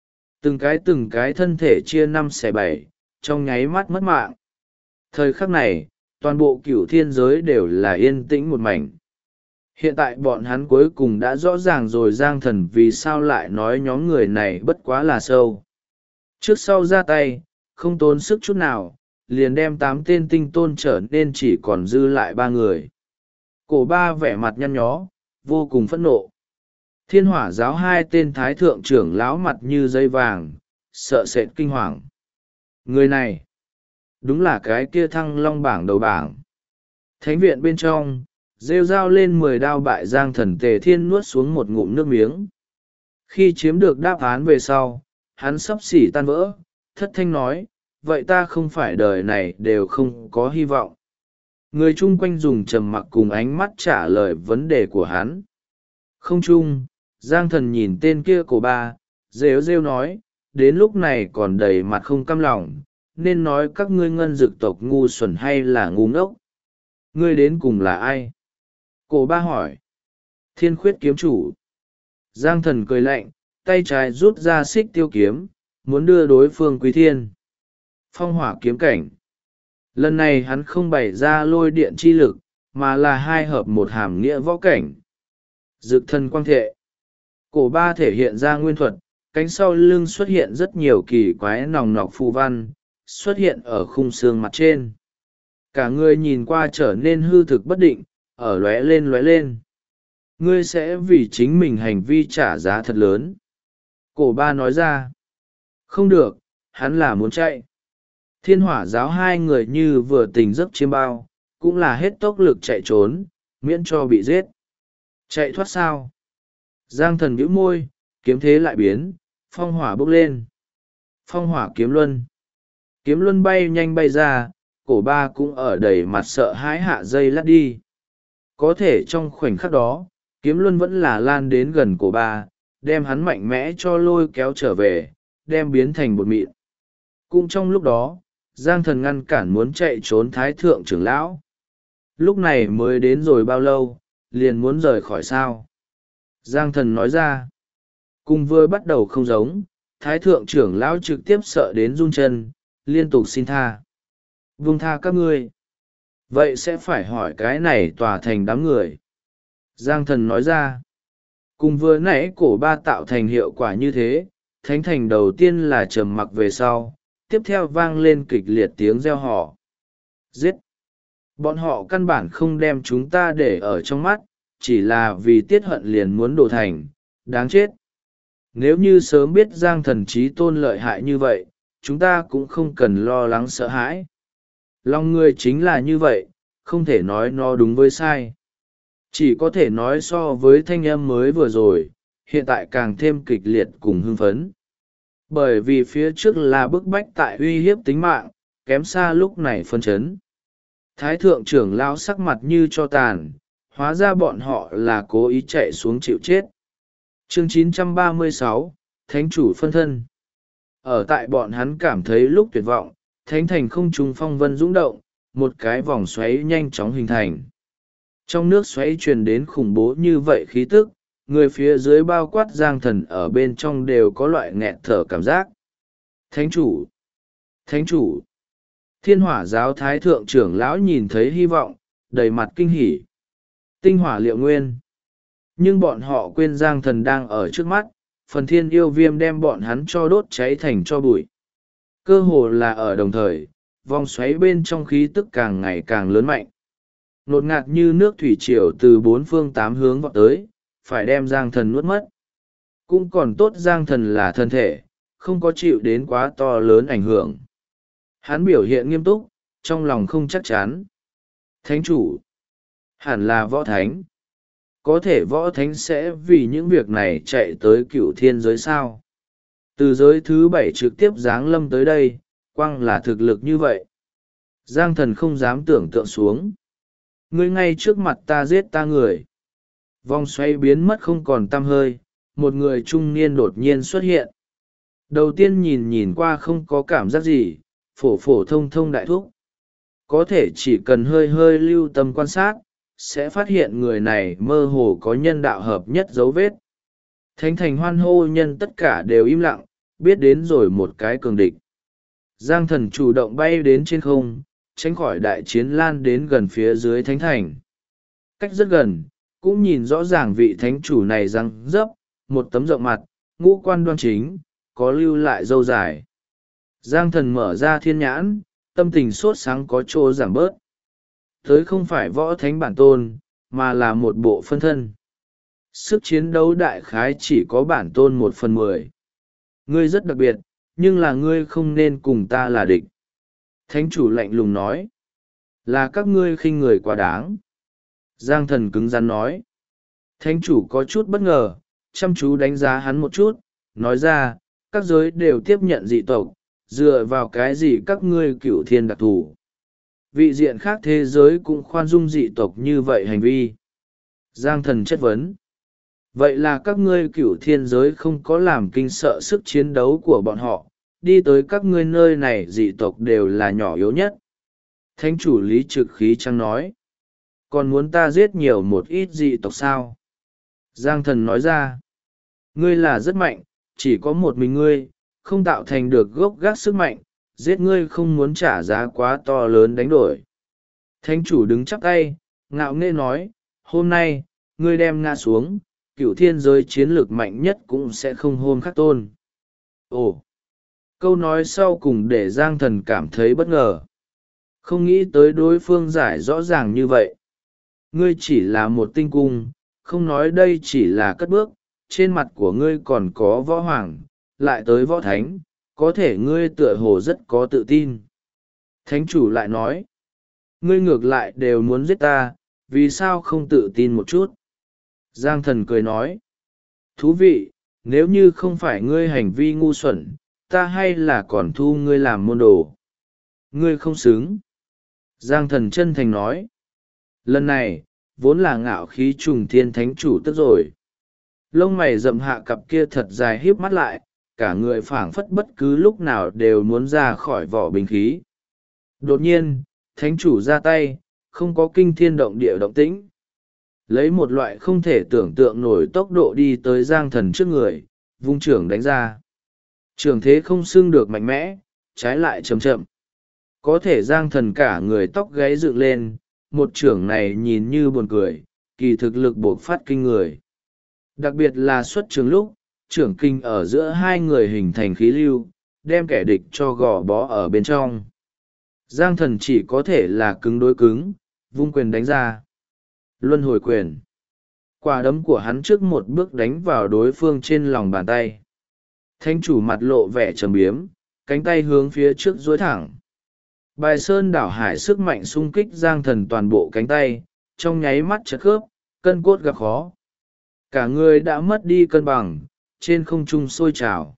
Từng cái thân thể chia 5/7, trong nháy mắt mất mạng. Thời khắc này, toàn bộ cửu thiên giới đều là yên tĩnh một mảnh. Hiện tại bọn hắn cuối cùng đã rõ ràng rồi Giang Thần vì sao lại nói nhóm người này bất quá là sâu. Trước sau ra tay, không tốn sức chút nào, liền đem 8 tên tinh tôn trở nên chỉ còn dư lại 3 người. Cổ ba vẻ mặt nhăn nhó, vô cùng phẫn nộ. Thiên hỏa giáo 2 tên thái thượng trưởng lão mặt như dây vàng, sợ sệt kinh hoàng. Người này, đúng là cái kia Thăng Long bảng đầu bảng. Thánh viện bên trong, rêu rao lên 10 đao bại Giang Thần. Tề Thiên nuốt xuống một ngụm nước miếng. Khi chiếm được đáp án về sau, hắn xấp xỉ tan vỡ, thất thanh nói, vậy ta không phải đời này đều không có hy vọng. Người chung quanh dùng trầm mặc cùng ánh mắt trả lời vấn đề của hắn. Không chung, Giang Thần nhìn tên kia cổ ba, rêu rêu nói, đến lúc này còn đầy mặt không căm lòng, nên nói các ngươi ngân dực tộc ngu xuẩn hay là ngu ngốc. Ngươi đến cùng là ai? Cổ ba hỏi. Thiên khuyết kiếm chủ. Giang Thần cười lạnh, tay trái rút ra xích tiêu kiếm, muốn đưa đối phương Quý Thiên. Phong hỏa kiếm cảnh. Lần này hắn không bày ra lôi điện chi lực, mà là 2 hợp 1 hàm nghĩa võ cảnh. Dực thần quang thệ. Cổ ba thể hiện ra nguyên thuật, cánh sau lưng xuất hiện rất nhiều kỳ quái nòng nọc phù văn, xuất hiện ở khung xương mặt trên. Cả người nhìn qua trở nên hư thực bất định, ở lóe lên lóe lên. Ngươi sẽ vì chính mình hành vi trả giá thật lớn. Cổ ba nói ra. Không được, hắn là muốn chạy. Thiên hỏa giáo 2 người như vừa tỉnh giấc chiêm bao, cũng là hết tốc lực chạy trốn, miễn cho bị giết. Chạy thoát sao? Giang Thần bĩu môi, kiếm thế lại biến, phong hỏa bốc lên. Phong hỏa kiếm luân. Kiếm luân bay nhanh bay ra, cổ ba cũng ở đầy mặt sợ hãi hạ dây lát đi. Có thể trong khoảnh khắc đó, kiếm luân vẫn là lan đến gần cổ ba, đem hắn mạnh mẽ cho lôi kéo trở về, đem biến thành bột mịn. Cũng trong lúc đó, Giang Thần ngăn cản muốn chạy trốn thái thượng trưởng lão. Lúc này mới đến rồi bao lâu, liền muốn rời khỏi sao? Giang Thần nói ra. Cùng vừa bắt đầu không giống, thái thượng trưởng lão trực tiếp sợ đến run chân, liên tục xin tha. Vung tha các ngươi. Vậy sẽ phải hỏi cái này tòa thành đám người. Giang Thần nói ra. Cùng vừa nãy cổ ba tạo thành hiệu quả như thế, thánh thành đầu tiên là trầm mặc về sau, tiếp theo vang lên kịch liệt tiếng reo hò. Giết! Bọn họ căn bản không đem chúng ta để ở trong mắt, chỉ là vì tiết hận liền muốn đổ thành, đáng chết. Nếu như sớm biết Giang Thần chí tôn lợi hại như vậy, chúng ta cũng không cần lo lắng sợ hãi. Lòng người chính là như vậy, không thể nói nó đúng với sai. Chỉ có thể nói so với thanh âm mới vừa rồi, hiện tại càng thêm kịch liệt cùng hưng phấn. Bởi vì phía trước là bức bách tại uy hiếp tính mạng, kém xa lúc này phân chấn. Thái thượng trưởng lão sắc mặt như cho tàn, hóa ra bọn họ là cố ý chạy xuống chịu chết. Chương 936, Thánh chủ phân thân. Ở tại bọn hắn cảm thấy lúc tuyệt vọng, thánh thành không trung phong vân dũng động, một cái vòng xoáy nhanh chóng hình thành. Trong nước xoáy truyền đến khủng bố như vậy khí tức, người phía dưới bao quát Giang Thần ở bên trong đều có loại nghẹt thở cảm giác. Thánh chủ! Thánh chủ! Thiên Hỏa giáo thái thượng trưởng lão nhìn thấy hy vọng, đầy mặt kinh hỉ. Tinh hỏa liệu nguyên! Nhưng bọn họ quên Giang Thần đang ở trước mắt, phần thiên yêu viêm đem bọn hắn cho đốt cháy thành tro bụi. Cơ hồ là ở đồng thời, vòng xoáy bên trong khí tức càng ngày càng lớn mạnh. Nột ngạt như nước thủy triều từ bốn phương tám hướng vọt tới, phải đem Giang Thần nuốt mất. Cũng còn tốt Giang Thần là thân thể, không có chịu đến quá to lớn ảnh hưởng. Hắn biểu hiện nghiêm túc, trong lòng không chắc chắn. Thánh chủ! Hẳn là võ thánh. Có thể võ thánh sẽ vì những việc này chạy tới cựu thiên giới sao? Từ giới thứ 7 trực tiếp giáng lâm tới đây, quang là thực lực như vậy. Giang Thần không dám tưởng tượng xuống. Ngươi ngay trước mặt ta giết ta người. Vòng xoay biến mất không còn tăm hơi, một người trung niên đột nhiên xuất hiện. Đầu tiên nhìn qua không có cảm giác gì, phổ phổ thông thông đại thúc. Có thể chỉ cần hơi hơi lưu tâm quan sát, sẽ phát hiện người này mơ hồ có nhân đạo hợp nhất dấu vết. Thánh thành hoan hô nhân tất cả đều im lặng, biết đến rồi một cái cường địch. Giang Thần chủ động bay đến trên không, tránh khỏi đại chiến lan đến gần phía dưới thánh thành. Cách rất gần, cũng nhìn rõ ràng vị thánh chủ này răng dấp, một tấm rộng mặt, ngũ quan đoan chính, có lưu lại râu dài. Giang Thần mở ra thiên nhãn, tâm tình sốt sáng có chỗ giảm bớt. Tới không phải võ thánh bản tôn, mà là một bộ phân thân. Sức chiến đấu đại khái chỉ có bản tôn 1/10. Ngươi rất đặc biệt, nhưng là ngươi không nên cùng ta là địch. Thánh chủ lạnh lùng nói. Là các ngươi khinh người quá đáng. Giang Thần cứng rắn nói. Thánh chủ có chút bất ngờ, chăm chú đánh giá hắn một chút, nói ra, các giới đều tiếp nhận dị tộc, dựa vào cái gì các ngươi cửu thiên đặc thù. Vị diện khác thế giới cũng khoan dung dị tộc như vậy hành vi. Giang Thần chất vấn. Vậy là các ngươi cửu thiên giới không có làm kinh sợ sức chiến đấu của bọn họ, đi tới các ngươi nơi này dị tộc đều là nhỏ yếu nhất. Thánh chủ lý trực khí trăng nói. Còn muốn ta giết nhiều một ít dị tộc sao? Giang Thần nói ra. Ngươi là rất mạnh, chỉ có một mình ngươi, không tạo thành được gốc gác sức mạnh, giết ngươi không muốn trả giá quá to lớn đánh đổi. Thánh chủ đứng chắp tay, ngạo nghễ nói, hôm nay, ngươi đem ngã xuống, cựu thiên giới chiến lược mạnh nhất cũng sẽ không hôm khắc tôn. Ồ! Câu nói sau cùng để Giang Thần cảm thấy bất ngờ. Không nghĩ tới đối phương giải rõ ràng như vậy. Ngươi chỉ là một tinh cung, không nói đây chỉ là cất bước, trên mặt của ngươi còn có võ hoàng, lại tới võ thánh, có thể ngươi tựa hồ rất có tự tin. Thánh chủ lại nói, ngươi ngược lại đều muốn giết ta, vì sao không tự tin một chút? Giang Thần cười nói, thú vị, nếu như không phải ngươi hành vi ngu xuẩn, ta hay là còn thu ngươi làm môn đồ. Ngươi không xứng. Giang Thần chân thành nói, lần này, vốn là ngạo khí trùng thiên thánh chủ tức rồi. Lông mày rậm hạ cặp kia thật dài híp mắt lại, cả người phảng phất bất cứ lúc nào đều muốn ra khỏi vỏ bình khí. Đột nhiên, thánh chủ ra tay, không có kinh thiên động địa động tĩnh. Lấy một loại không thể tưởng tượng nổi tốc độ đi tới Giang Thần trước người, vung trưởng đánh ra. Trường thế không xưng được mạnh mẽ, trái lại chậm chậm. Có thể Giang Thần cả người tóc gáy dựng lên, một trưởng này nhìn như buồn cười, kỳ thực lực bộc phát kinh người. Đặc biệt là xuất trường lúc, trưởng kinh ở giữa hai người hình thành khí lưu, đem kẻ địch cho gò bó ở bên trong. Giang Thần chỉ có thể là cứng đối cứng, vung quyền đánh ra. Luân hồi quyền. Quả đấm của hắn trước một bước đánh vào đối phương trên lòng bàn tay. Thánh chủ mặt lộ vẻ trầm biếm, cánh tay hướng phía trước duỗi thẳng. Bài sơn đảo hải sức mạnh xung kích Giang Thần toàn bộ cánh tay, trong nháy mắt chật khớp, cân cốt gặp khó. Cả người đã mất đi cân bằng, trên không trung sôi trào.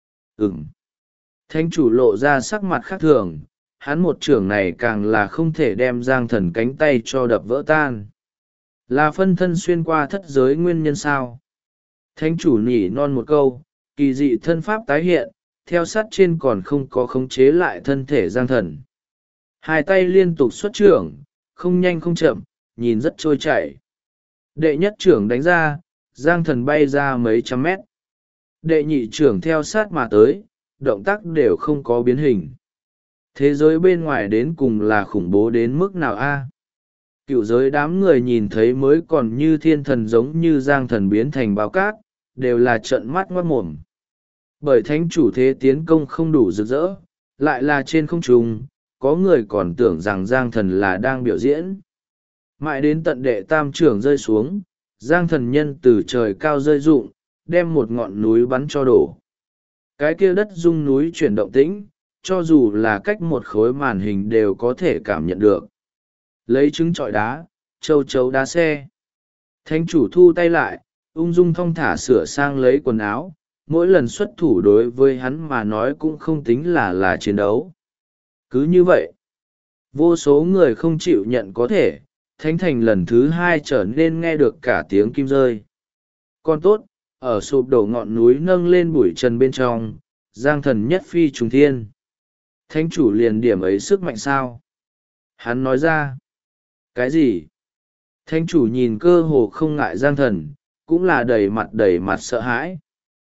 Thánh chủ lộ ra sắc mặt khác thường, hắn một trưởng này càng là không thể đem Giang Thần cánh tay cho đập vỡ tan. Là phân thân xuyên qua thất giới nguyên nhân sao? Thánh chủ nhỉ non một câu, kỳ dị thân pháp tái hiện, theo sát trên còn không có khống chế lại thân thể Giang Thần. Hai tay liên tục xuất trưởng, không nhanh không chậm, nhìn rất trôi chảy. Đệ nhất trưởng đánh ra, Giang Thần bay ra mấy trăm mét. Đệ nhị trưởng theo sát mà tới, động tác đều không có biến hình. Thế giới bên ngoài đến cùng là khủng bố đến mức nào a? Cựu giới đám người nhìn thấy mới còn như thiên thần giống như Giang Thần biến thành bao cát, đều là trợn mắt ngoác mồm. Bởi thánh chủ thế tiến công không đủ rực rỡ, lại là trên không trung, có người còn tưởng rằng Giang Thần là đang biểu diễn. Mãi đến tận đệ tam trưởng rơi xuống, Giang Thần nhân từ trời cao rơi rụng, đem một ngọn núi bắn cho đổ. Cái kia đất rung núi chuyển động tĩnh, cho dù là cách một khối màn hình đều có thể cảm nhận được. Lấy trứng trọi đá, châu chấu đá xe. Thánh chủ thu tay lại, ung dung thong thả sửa sang lấy quần áo, mỗi lần xuất thủ đối với hắn mà nói cũng không tính là chiến đấu. Cứ như vậy, vô số người không chịu nhận có thể, thánh thành lần thứ hai trở nên nghe được cả tiếng kim rơi. Còn tốt, ở sụp đổ ngọn núi nâng lên bụi trần bên trong, Giang Thần nhất phi trùng thiên. Thánh chủ liền điểm ấy sức mạnh sao? Hắn nói ra. Cái gì? Thánh chủ nhìn cơ hồ không ngại Giang Thần, cũng là đầy mặt sợ hãi.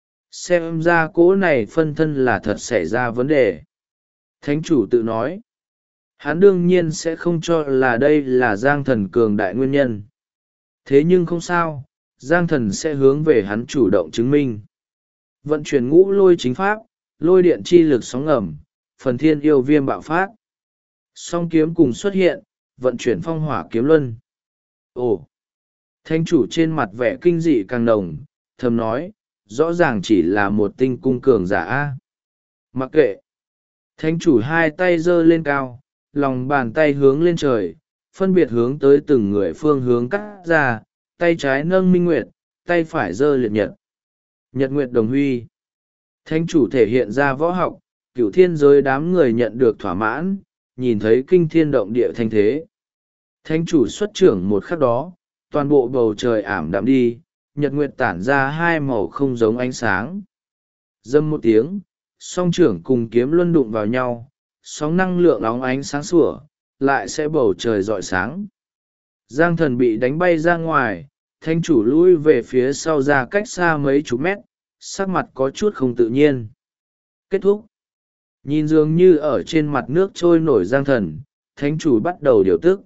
Xem ra cỗ này phân thân là thật xảy ra vấn đề. Thánh chủ tự nói. Hắn đương nhiên sẽ không cho là đây là Giang Thần cường đại nguyên nhân. Thế nhưng không sao, Giang Thần sẽ hướng về hắn chủ động chứng minh. Vận chuyển ngũ lôi chính pháp, lôi điện chi lực sóng ngầm, phần thiên yêu viêm bạo phát. Song kiếm cùng xuất hiện, vận chuyển phong hỏa kiếm luân. Ồ! Thánh chủ trên mặt vẻ kinh dị càng nồng, thầm nói, rõ ràng chỉ là một tinh cung cường giả A. Mặc kệ! Thánh chủ hai tay giơ lên cao, lòng bàn tay hướng lên trời, phân biệt hướng tới từng người phương hướng cắt ra, tay trái nâng minh nguyệt, tay phải giơ liệt nhật. Nhật nguyệt đồng huy. Thánh chủ thể hiện ra võ học, cửu thiên giới đám người nhận được thỏa mãn, nhìn thấy kinh thiên động địa thanh thế. Thánh chủ xuất trưởng một khắc đó, toàn bộ bầu trời ảm đạm đi, nhật nguyệt tản ra hai màu không giống ánh sáng. Dâm một tiếng, song trưởng cùng kiếm luân đụng vào nhau, sóng năng lượng óng ánh sáng sủa, lại sẽ bầu trời rọi sáng. Giang Thần bị đánh bay ra ngoài, thánh chủ lui về phía sau ra cách xa mấy chục mét, sắc mặt có chút không tự nhiên. Kết thúc. Nhìn dường như ở trên mặt nước trôi nổi Giang Thần, thánh chủ bắt đầu điều tức.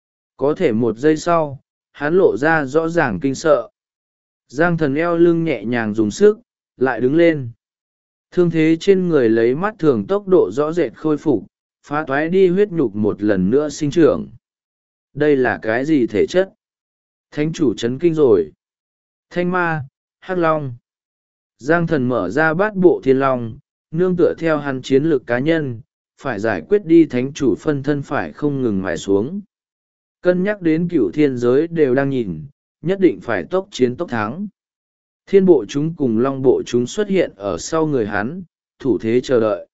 Có thể một giây sau, hắn lộ ra rõ ràng kinh sợ. Giang Thần eo lưng nhẹ nhàng dùng sức, lại đứng lên. Thương thế trên người lấy mắt thường tốc độ rõ rệt khôi phục, phá toái đi huyết nhục một lần nữa sinh trưởng. Đây là cái gì thể chất? Thánh chủ chấn kinh rồi. Thanh ma, hắc long. Giang Thần mở ra bát bộ thiên long, nương tựa theo hắn chiến lược cá nhân, phải giải quyết đi thánh chủ phân thân phải không ngừng mài xuống. Cân nhắc đến cửu thiên giới đều đang nhìn, nhất định phải tốc chiến tốc thắng. Thiên bộ chúng cùng long bộ chúng xuất hiện ở sau người hắn, thủ thế chờ đợi.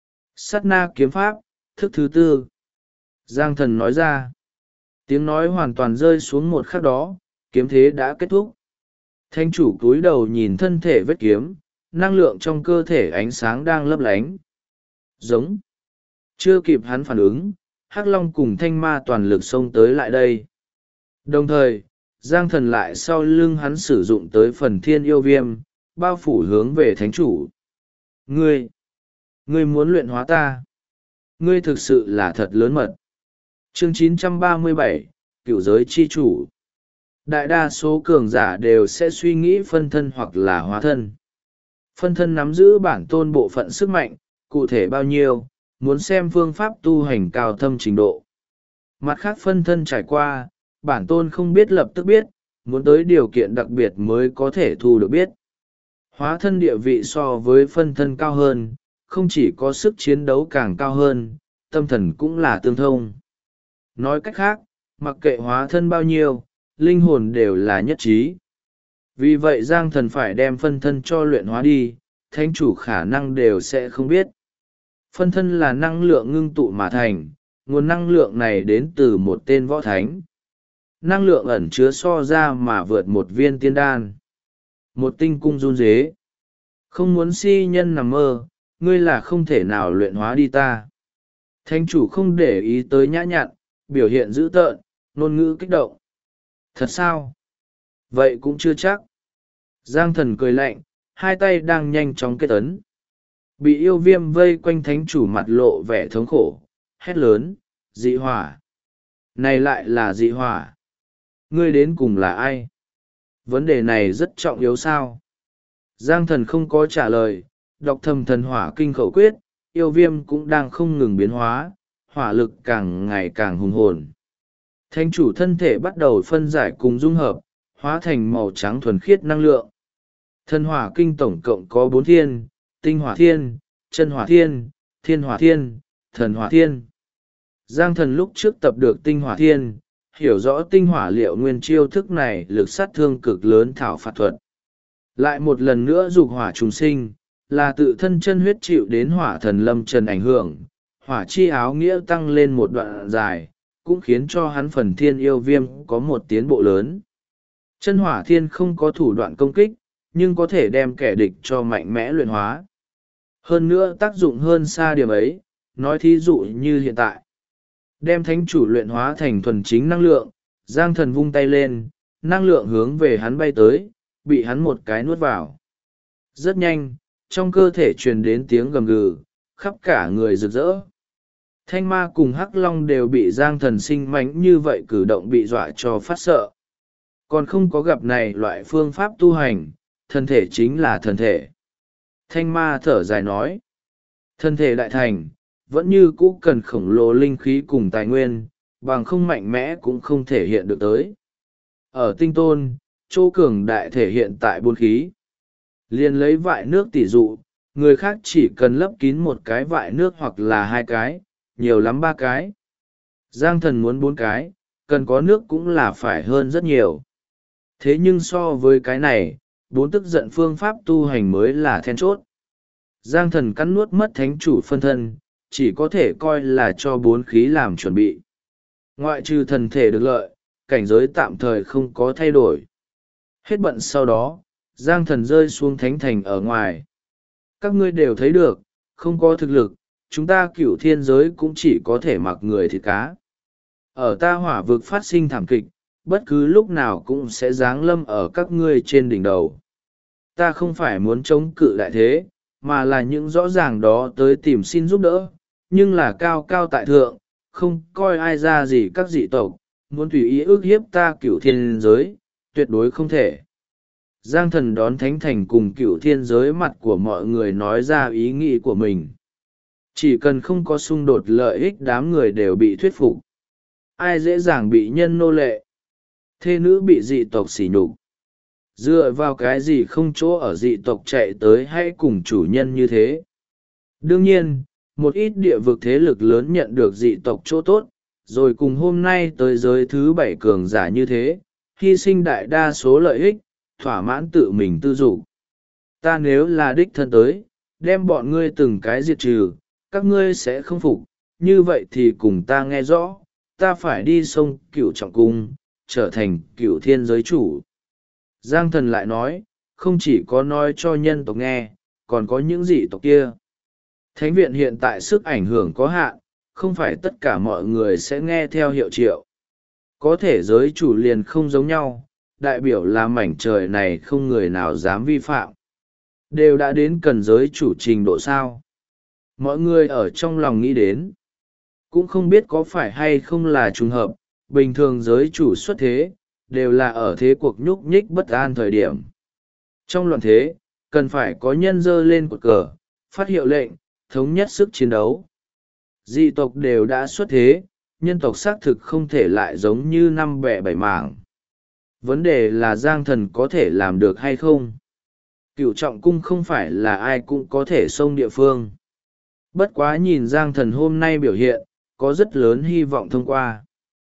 Sát na kiếm pháp, thức thứ tư. Giang Thần nói ra. Tiếng nói hoàn toàn rơi xuống một khắc đó, kiếm thế đã kết thúc. Thánh chủ cúi đầu nhìn thân thể vết kiếm, năng lượng trong cơ thể ánh sáng đang lấp lánh. Giống. Chưa kịp hắn phản ứng, hắc long cùng thanh ma toàn lực xông tới lại đây. Đồng thời, Giang Thần lại sau lưng hắn sử dụng tới phần thiên yêu viêm, bao phủ hướng về thánh chủ. Ngươi muốn luyện hóa ta. Ngươi thực sự là thật lớn mật. Chương 937, Cửu giới chi chủ. Đại đa số cường giả đều sẽ suy nghĩ phân thân hoặc là hóa thân. Phân thân nắm giữ bản tôn bộ phận sức mạnh, cụ thể bao nhiêu, muốn xem phương pháp tu hành cao thâm trình độ. Mặt khác phân thân trải qua, bản tôn không biết lập tức biết, muốn tới điều kiện đặc biệt mới có thể thu được biết. Hóa thân địa vị so với phân thân cao hơn, không chỉ có sức chiến đấu càng cao hơn, tâm thần cũng là tương thông. Nói cách khác, mặc kệ hóa thân bao nhiêu, linh hồn đều là nhất trí. Vì vậy Giang Thần phải đem phân thân cho luyện hóa đi, thánh chủ khả năng đều sẽ không biết. Phân thân là năng lượng ngưng tụ mà thành, nguồn năng lượng này đến từ một tên võ thánh. Năng lượng ẩn chứa so ra mà vượt một viên tiên đan. Một tinh cung run rế. Không muốn si nhân nằm mơ, ngươi là không thể nào luyện hóa đi ta. Thánh chủ không để ý tới nhã nhặn, biểu hiện dữ tợn, ngôn ngữ kích động. Thật sao? Vậy cũng chưa chắc. Giang thần cười lạnh, hai tay đang nhanh chóng kết ấn. Bị yêu viêm vây quanh thánh chủ mặt lộ vẻ thống khổ, hét lớn, dị hỏa. Này lại là dị hỏa. Ngươi đến cùng là ai? Vấn đề này rất trọng yếu sao? Giang thần không có trả lời, đọc thầm thần hỏa kinh khẩu quyết, yêu viêm cũng đang không ngừng biến hóa, hỏa lực càng ngày càng hùng hồn. Thánh chủ thân thể bắt đầu phân giải cùng dung hợp, hóa thành màu trắng thuần khiết năng lượng. Thần hỏa kinh tổng cộng có 4 thiên, tinh hỏa thiên, chân hỏa thiên, thiên hỏa thiên, thần hỏa thiên. Giang thần lúc trước tập được tinh hỏa thiên, hiểu rõ tinh hỏa liệu nguyên chiêu thức này lực sát thương cực lớn thảo phạt thuật. Lại một lần nữa dục hỏa trùng sinh, là tự thân chân huyết chịu đến hỏa thần lâm trần ảnh hưởng, hỏa chi áo nghĩa tăng lên một đoạn dài, cũng khiến cho hắn phần thiên yêu viêm có một tiến bộ lớn. Chân hỏa thiên không có thủ đoạn công kích, nhưng có thể đem kẻ địch cho mạnh mẽ luyện hóa. Hơn nữa tác dụng hơn xa điểm ấy, nói thí dụ như hiện tại. Đem thánh chủ luyện hóa thành thuần chính năng lượng, Giang thần vung tay lên, năng lượng hướng về hắn bay tới, bị hắn một cái nuốt vào. Rất nhanh, trong cơ thể truyền đến tiếng gầm gừ, khắp cả người rực rỡ. Thanh ma cùng hắc long đều bị Giang thần sinh mánh như vậy cử động bị dọa cho phát sợ. Còn không có gặp này loại phương pháp tu hành, thân thể chính là thân thể. Thanh ma thở dài nói, thân thể đại thành, vẫn như cũ cần khổng lồ linh khí cùng tài nguyên, bằng không mạnh mẽ cũng không thể hiện được tới. Ở tinh tôn, chỗ cường đại thể hiện tại 4 khí. Liên lấy vại nước tỉ dụ, người khác chỉ cần lấp kín một cái vại nước hoặc là 2 cái, nhiều lắm 3 cái. Giang thần muốn 4 cái, cần có nước cũng là phải hơn rất nhiều. Thế nhưng so với cái này, 4 tức giận phương pháp tu hành mới là then chốt. Giang thần cắn nuốt mất thánh chủ phân thân, chỉ có thể coi là cho 4 khí làm chuẩn bị. Ngoại trừ thần thể được lợi, cảnh giới tạm thời không có thay đổi. Hết bận sau đó, Giang thần rơi xuống thánh thành ở ngoài. Các ngươi đều thấy được, không có thực lực, chúng ta cửu thiên giới cũng chỉ có thể mặc người thịt cá. Ở ta hỏa vực phát sinh thảm kịch, bất cứ lúc nào cũng sẽ giáng lâm ở các ngươi trên đỉnh đầu. Ta không phải muốn chống cự đại thế, mà là những rõ ràng đó tới tìm xin giúp đỡ, nhưng là cao cao tại thượng, không coi ai ra gì các dị tộc, muốn tùy ý ước hiếp ta cửu thiên giới, tuyệt đối không thể. Giang thần đón thánh thành cùng cửu thiên giới mặt của mọi người nói ra ý nghĩ của mình. Chỉ cần không có xung đột lợi ích đám người đều bị thuyết phục. Ai dễ dàng bị nhân nô lệ. Thê nữ bị dị tộc sỉ nhục. Dựa vào cái gì không chỗ ở dị tộc chạy tới hay cùng chủ nhân như thế. Đương nhiên, một ít địa vực thế lực lớn nhận được dị tộc chỗ tốt, rồi cùng hôm nay tới giới thứ 7 cường giả như thế, hy sinh đại đa số lợi ích, thỏa mãn tự mình tư dục. Ta nếu là đích thân tới, đem bọn ngươi từng cái diệt trừ, các ngươi sẽ không phục, như vậy thì cùng ta nghe rõ, ta phải đi sông Cửu Trọng Cung, trở thành Cửu Thiên giới chủ. Giang thần lại nói, không chỉ có nói cho nhân tộc nghe, còn có những dị tộc kia. Thánh viện hiện tại sức ảnh hưởng có hạn, không phải tất cả mọi người sẽ nghe theo hiệu triệu. Có thể giới chủ liền không giống nhau, đại biểu là mảnh trời này không người nào dám vi phạm. Đều đã đến cần giới chủ trình độ sao. Mọi người ở trong lòng nghĩ đến. Cũng không biết có phải hay không là trùng hợp, bình thường giới chủ xuất thế, đều là ở thế cuộc nhúc nhích bất an thời điểm. Trong loạn thế, cần phải có nhân dơ lên cột cờ, phát hiệu lệnh, thống nhất sức chiến đấu. Dị tộc đều đã xuất thế, nhân tộc xác thực không thể lại giống như năm bẻ bảy mảng. Vấn đề là Giang thần có thể làm được hay không? Cửu Trọng Cung không phải là ai cũng có thể xông địa phương. Bất quá nhìn Giang thần hôm nay biểu hiện, có rất lớn hy vọng thông qua.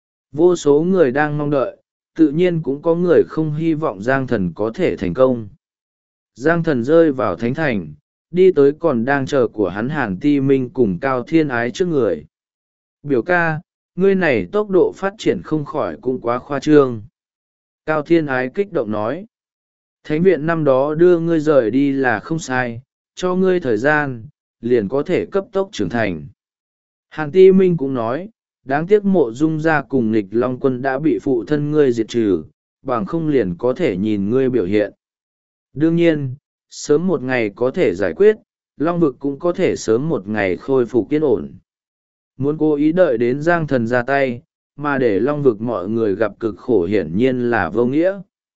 Vô số người đang mong đợi, tự nhiên cũng có người không hy vọng Giang thần có thể thành công. Giang thần rơi vào thánh thành, đi tới còn đang chờ của hắn Hàn Ti Minh cùng Cao Thiên Ái trước người. Biểu ca, ngươi này tốc độ phát triển không khỏi cũng quá khoa trương. Cao Thiên Ái kích động nói. Thánh viện năm đó đưa ngươi rời đi là không sai, cho ngươi thời gian, liền có thể cấp tốc trưởng thành. Hàn Ti Minh cũng nói, đáng tiếc mộ dung gia cùng nghịch long quân đã bị phụ thân ngươi diệt trừ, bằng không liền có thể nhìn ngươi biểu hiện. Đương nhiên, sớm một ngày có thể giải quyết, long vực cũng có thể sớm một ngày khôi phục yên ổn. Muốn cố ý đợi đến Giang Thần ra tay, mà để long vực mọi người gặp cực khổ hiển nhiên là vô nghĩa.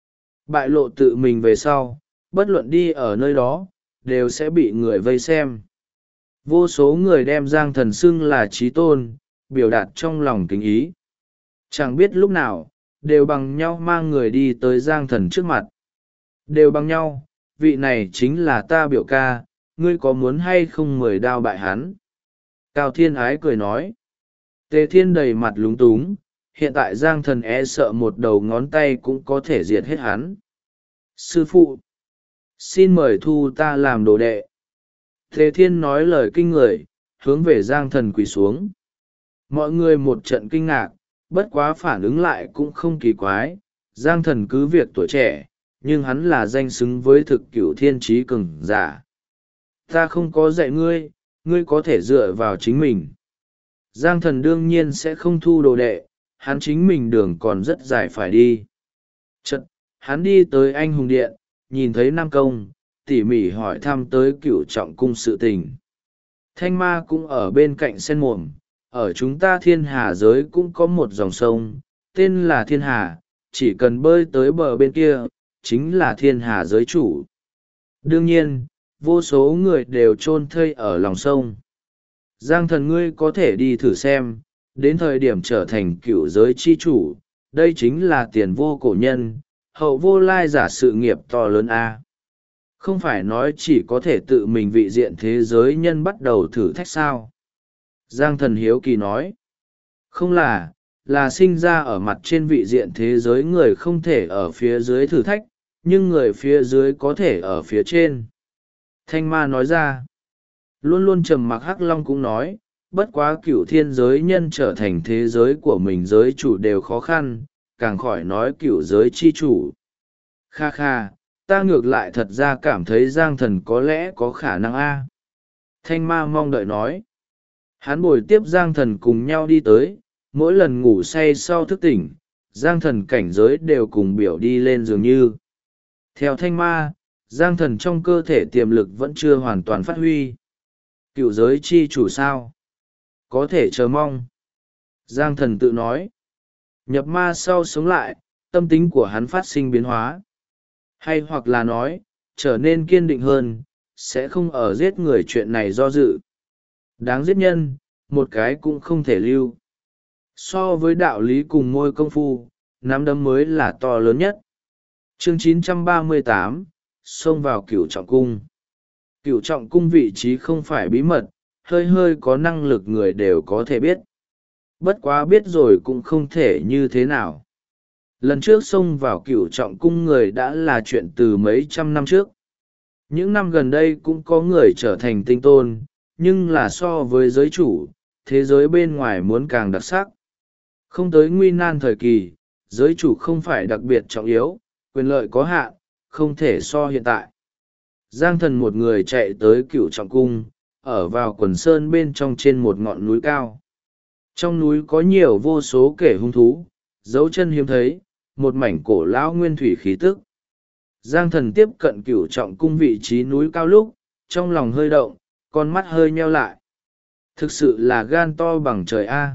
Bại lộ tự mình về sau, bất luận đi ở nơi đó, đều sẽ bị người vây xem. Vô số người đem Giang Thần xưng là chí tôn, biểu đạt trong lòng kính ý. Chẳng biết lúc nào, đều bằng nhau mang người đi tới Giang Thần trước mặt. Đều bằng nhau, vị này chính là ta biểu ca, ngươi có muốn hay không 10 đao bại hắn? Cao Thiên Ái cười nói. Tề Thiên đầy mặt lúng túng, hiện tại Giang Thần e sợ một đầu ngón tay cũng có thể diệt hết hắn. Sư phụ, xin mời thu ta làm đồ đệ. Tề Thiên nói lời kinh người, hướng về Giang Thần quỳ xuống. Mọi người một trận kinh ngạc, bất quá phản ứng lại cũng không kỳ quái. Giang Thần cứ việc tuổi trẻ, nhưng hắn là danh xứng với thực cửu thiên trí cường giả. Ta không có dạy ngươi, ngươi có thể dựa vào chính mình. Giang Thần đương nhiên sẽ không thu đồ đệ, hắn chính mình đường còn rất dài phải đi. Chật, hắn đi tới Anh Hùng Điện, nhìn thấy Nam Công, tỉ mỉ hỏi thăm tới Cửu Trọng cung sự tình. Thanh Ma cũng ở bên cạnh sen mồm, ở chúng ta Thiên Hà giới cũng có một dòng sông, tên là Thiên Hà, chỉ cần bơi tới bờ bên kia, chính là Thiên Hà giới chủ. Đương nhiên, vô số người đều chôn thây ở lòng sông. Giang Thần ngươi có thể đi thử xem, đến thời điểm trở thành cựu giới chi chủ, đây chính là tiền vô cổ nhân, hậu vô lai giả sự nghiệp to lớn a. Không phải nói chỉ có thể tự mình vị diện thế giới nhân bắt đầu thử thách sao? Giang Thần hiếu kỳ nói. Không là sinh ra ở mặt trên vị diện thế giới người không thể ở phía dưới thử thách, nhưng người phía dưới có thể ở phía trên. Thanh Ma nói ra. Luôn luôn trầm mặc Hắc Long cũng nói, bất quá cửu thiên giới nhân trở thành thế giới của mình giới chủ đều khó khăn, càng khỏi nói cửu giới chi chủ. Kha kha, ta ngược lại thật ra cảm thấy Giang Thần có lẽ có khả năng a. Thanh Ma mong đợi nói. Hắn bồi tiếp Giang Thần cùng nhau đi tới, mỗi lần ngủ say sau thức tỉnh, Giang Thần cảnh giới đều cùng biểu đi lên dường như. Theo Thanh Ma, Giang Thần trong cơ thể tiềm lực vẫn chưa hoàn toàn phát huy. Cựu giới chi chủ sao? Có thể chờ mong. Giang Thần tự nói. Nhập ma sau sống lại, tâm tính của hắn phát sinh biến hóa. Hay hoặc là nói, trở nên kiên định hơn, sẽ không ở giết người chuyện này do dự. Đáng giết nhân, một cái cũng không thể lưu. So với đạo lý cùng môi công phu, nắm đấm mới là to lớn nhất. Chương 938, xông vào Cửu Trọng cung. Cửu Trọng cung vị trí không phải bí mật, hơi hơi có năng lực người đều có thể biết. Bất quá biết rồi cũng không thể như thế nào. Lần trước xông vào Cửu Trọng cung người đã là chuyện từ mấy trăm năm trước. Những năm gần đây cũng có người trở thành tinh tôn, nhưng là so với giới chủ, thế giới bên ngoài muốn càng đặc sắc. Không tới nguy nan thời kỳ, giới chủ không phải đặc biệt trọng yếu, quyền lợi có hạn, không thể so hiện tại. Giang Thần một người chạy tới Cửu Trọng cung, ở vào quần sơn bên trong trên một ngọn núi cao. Trong núi có nhiều vô số kẻ hung thú, dấu chân hiếm thấy, một mảnh cổ lão nguyên thủy khí tức. Giang Thần tiếp cận Cửu Trọng cung vị trí núi cao lúc, trong lòng hơi động, con mắt hơi nheo lại. Thực sự là gan to bằng trời A.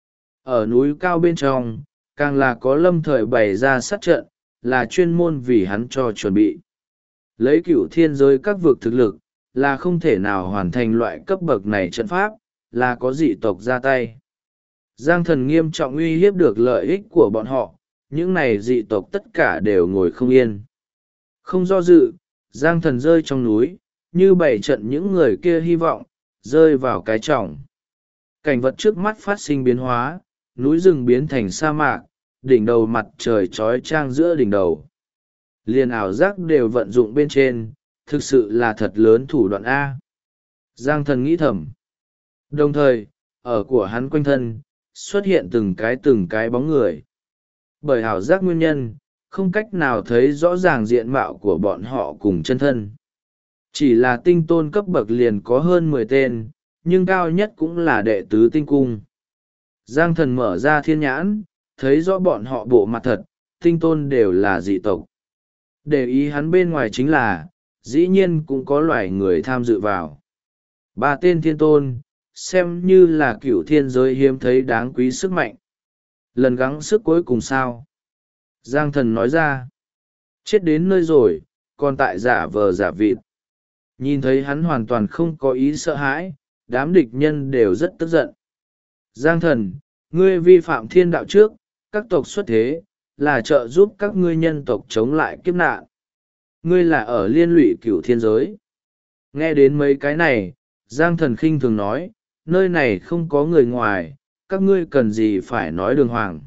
Ở núi cao bên trong, càng là có lâm thời bày ra sát trận, là chuyên môn vì hắn cho chuẩn bị. Lấy cửu thiên giới các vực thực lực, là không thể nào hoàn thành loại cấp bậc này trận pháp, là có dị tộc ra tay. Giang Thần nghiêm trọng uy hiếp được lợi ích của bọn họ, những này dị tộc tất cả đều ngồi không yên. Không do dự, Giang Thần rơi trong núi, như bảy trận những người kia hy vọng, rơi vào cái trọng. Cảnh vật trước mắt phát sinh biến hóa, núi rừng biến thành sa mạc, đỉnh đầu mặt trời trói trang giữa đỉnh đầu. Liền ảo giác đều vận dụng bên trên, thực sự là thật lớn thủ đoạn A. Giang Thần nghĩ thầm. Đồng thời, ở của hắn quanh thân, xuất hiện từng cái bóng người. Bởi ảo giác nguyên nhân, không cách nào thấy rõ ràng diện mạo của bọn họ cùng chân thân. Chỉ là tinh tôn cấp bậc liền có hơn 10 tên, nhưng cao nhất cũng là đệ tứ tinh cung. Giang Thần mở ra thiên nhãn, thấy rõ bọn họ bộ mặt thật, tinh tôn đều là dị tộc. Để ý hắn bên ngoài chính là, dĩ nhiên cũng có loài người tham dự vào. 3 tên thiên tôn, xem như là cựu thiên giới hiếm thấy đáng quý sức mạnh. Lần gắng sức cuối cùng sao? Giang Thần nói ra. Chết đến nơi rồi, còn tại giả vờ giả vịt. Nhìn thấy hắn hoàn toàn không có ý sợ hãi, đám địch nhân đều rất tức giận. Giang Thần, ngươi vi phạm thiên đạo trước, các tộc xuất thế, là trợ giúp các ngươi nhân tộc chống lại kiếp nạn. Ngươi là ở liên lụy cửu thiên giới. Nghe đến mấy cái này, Giang Thần khinh thường nói, nơi này không có người ngoài, các ngươi cần gì phải nói đường hoàng.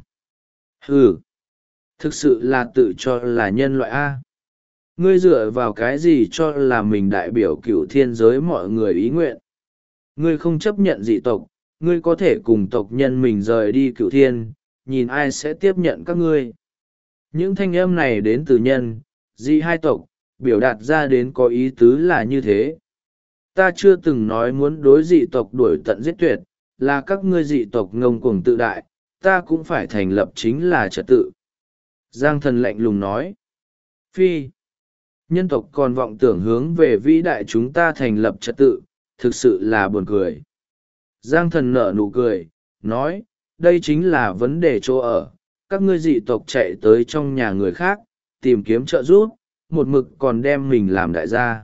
Ừ, thực sự là tự cho là nhân loại A. Ngươi dựa vào cái gì cho là mình đại biểu cửu thiên giới mọi người ý nguyện. Ngươi không chấp nhận dị tộc, ngươi có thể cùng tộc nhân mình rời đi cửu thiên, nhìn ai sẽ tiếp nhận các ngươi. Những thanh âm này đến từ nhân, dị hai tộc, biểu đạt ra đến có ý tứ là như thế. Ta chưa từng nói muốn đối dị tộc đuổi tận giết tuyệt, là các ngươi dị tộc ngông cuồng tự đại, ta cũng phải thành lập chính là trật tự. Giang Thần lạnh lùng nói. Phi, nhân tộc còn vọng tưởng hướng về vĩ đại chúng ta thành lập trật tự, thực sự là buồn cười. Giang Thần nở nụ cười, nói, đây chính là vấn đề chỗ ở, các ngươi dị tộc chạy tới trong nhà người khác, tìm kiếm trợ giúp, một mực còn đem mình làm đại gia.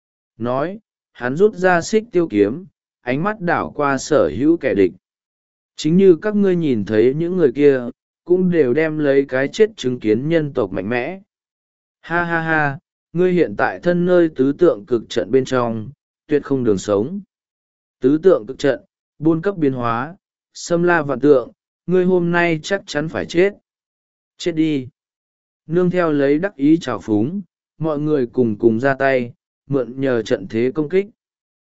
Nói, hắn rút ra xích tiêu kiếm, ánh mắt đảo qua sở hữu kẻ địch. Chính như các ngươi nhìn thấy những người kia, cũng đều đem lấy cái chết chứng kiến nhân tộc mạnh mẽ. Ha ha ha, ngươi hiện tại thân nơi tứ tượng cực trận bên trong, tuyệt không đường sống. Tứ tượng cực trận, buôn cấp biến hóa, xâm la vạn tượng, ngươi hôm nay chắc chắn phải chết. Chết đi. Nương theo lấy đắc ý trào phúng, mọi người cùng ra tay, mượn nhờ trận thế công kích.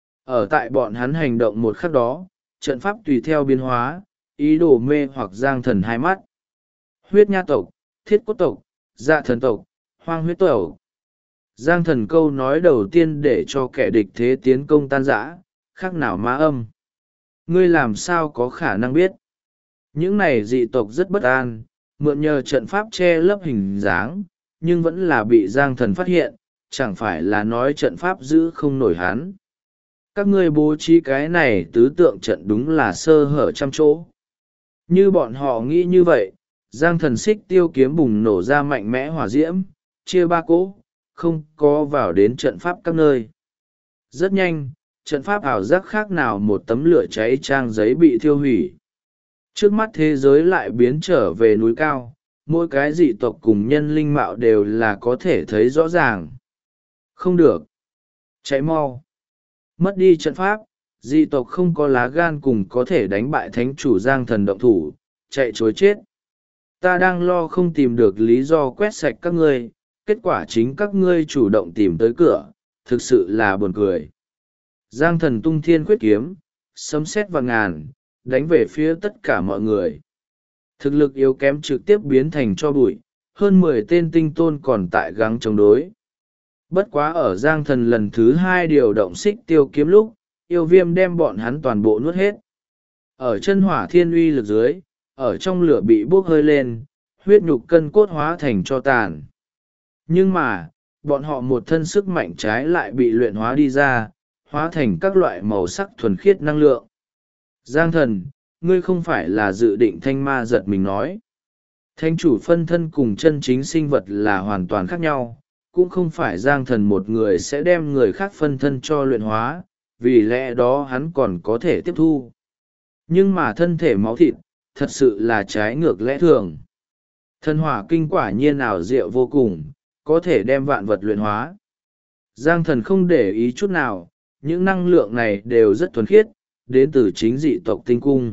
Ở tại bọn hắn hành động một khắc đó, trận pháp tùy theo biến hóa, ý đồ mê hoặc Giang Thần hai mắt. Huyết nha tộc, thiết cốt tộc, dạ thần tộc, hoang huyết tộc. Giang Thần câu nói đầu tiên để cho kẻ địch thế tiến công tan rã, khác nào ma âm. Ngươi làm sao có khả năng biết? Những này dị tộc rất bất an, mượn nhờ trận pháp che lấp hình dáng, nhưng vẫn là bị Giang Thần phát hiện, chẳng phải là nói trận pháp giữ không nổi hắn. Các ngươi bố trí cái này tứ tượng trận đúng là sơ hở trăm chỗ. Như bọn họ nghĩ như vậy, Giang Thần xích tiêu kiếm bùng nổ ra mạnh mẽ hỏa diễm, chia ba cỗ, không có vào đến trận pháp các nơi. Rất nhanh, trận pháp ảo giác khác nào một tấm lửa cháy trang giấy bị thiêu hủy. Trước mắt thế giới lại biến trở về núi cao, mỗi cái dị tộc cùng nhân linh mạo đều là có thể thấy rõ ràng. Không được. Chạy mau. Mất đi trận pháp, dị tộc không có lá gan cùng có thể đánh bại thánh chủ Giang Thần động thủ, chạy chối chết. Ta đang lo không tìm được lý do quét sạch các ngươi, kết quả chính các ngươi chủ động tìm tới cửa, thực sự là buồn cười. Giang Thần tung thiên quyết kiếm, sấm sét vạn ngàn, đánh về phía tất cả mọi người. Thực lực yếu kém trực tiếp biến thành tro bụi, hơn 10 tên tinh tôn còn tại gắng chống đối. Bất quá ở Giang Thần lần thứ 2 điều động xích tiêu kiếm lúc, yêu viêm đem bọn hắn toàn bộ nuốt hết. Ở chân hỏa thiên uy lực dưới, ở trong lửa bị bốc hơi lên, huyết nhục cân cốt hóa thành cho tàn. Nhưng mà, bọn họ một thân sức mạnh trái lại bị luyện hóa đi ra, hóa thành các loại màu sắc thuần khiết năng lượng. Giang Thần, ngươi không phải là dự định thanh ma giật mình nói. Thánh chủ phân thân cùng chân chính sinh vật là hoàn toàn khác nhau, cũng không phải Giang Thần một người sẽ đem người khác phân thân cho luyện hóa, vì lẽ đó hắn còn có thể tiếp thu. Nhưng mà thân thể máu thịt, thật sự là trái ngược lẽ thường. Thân hỏa kinh quả nhiên ảo diệu vô cùng, có thể đem vạn vật luyện hóa. Giang Thần không để ý chút nào, những năng lượng này đều rất thuần khiết, đến từ chính dị tộc tinh cung.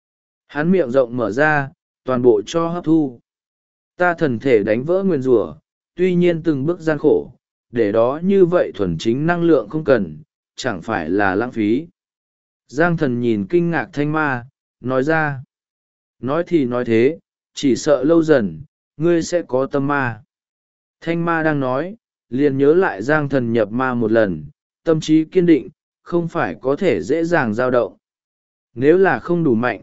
Hắn miệng rộng mở ra, toàn bộ cho hấp thu. Ta thần thể đánh vỡ nguyền rủa, tuy nhiên từng bước gian khổ, để đó như vậy thuần chính năng lượng không cần, chẳng phải là lãng phí. Giang Thần nhìn kinh ngạc thanh ma, nói ra. Nói thì nói thế, chỉ sợ lâu dần, ngươi sẽ có tâm ma. Thanh ma đang nói, liền nhớ lại Giang Thần nhập ma một lần, tâm trí kiên định, không phải có thể dễ dàng dao động. Nếu là không đủ mạnh,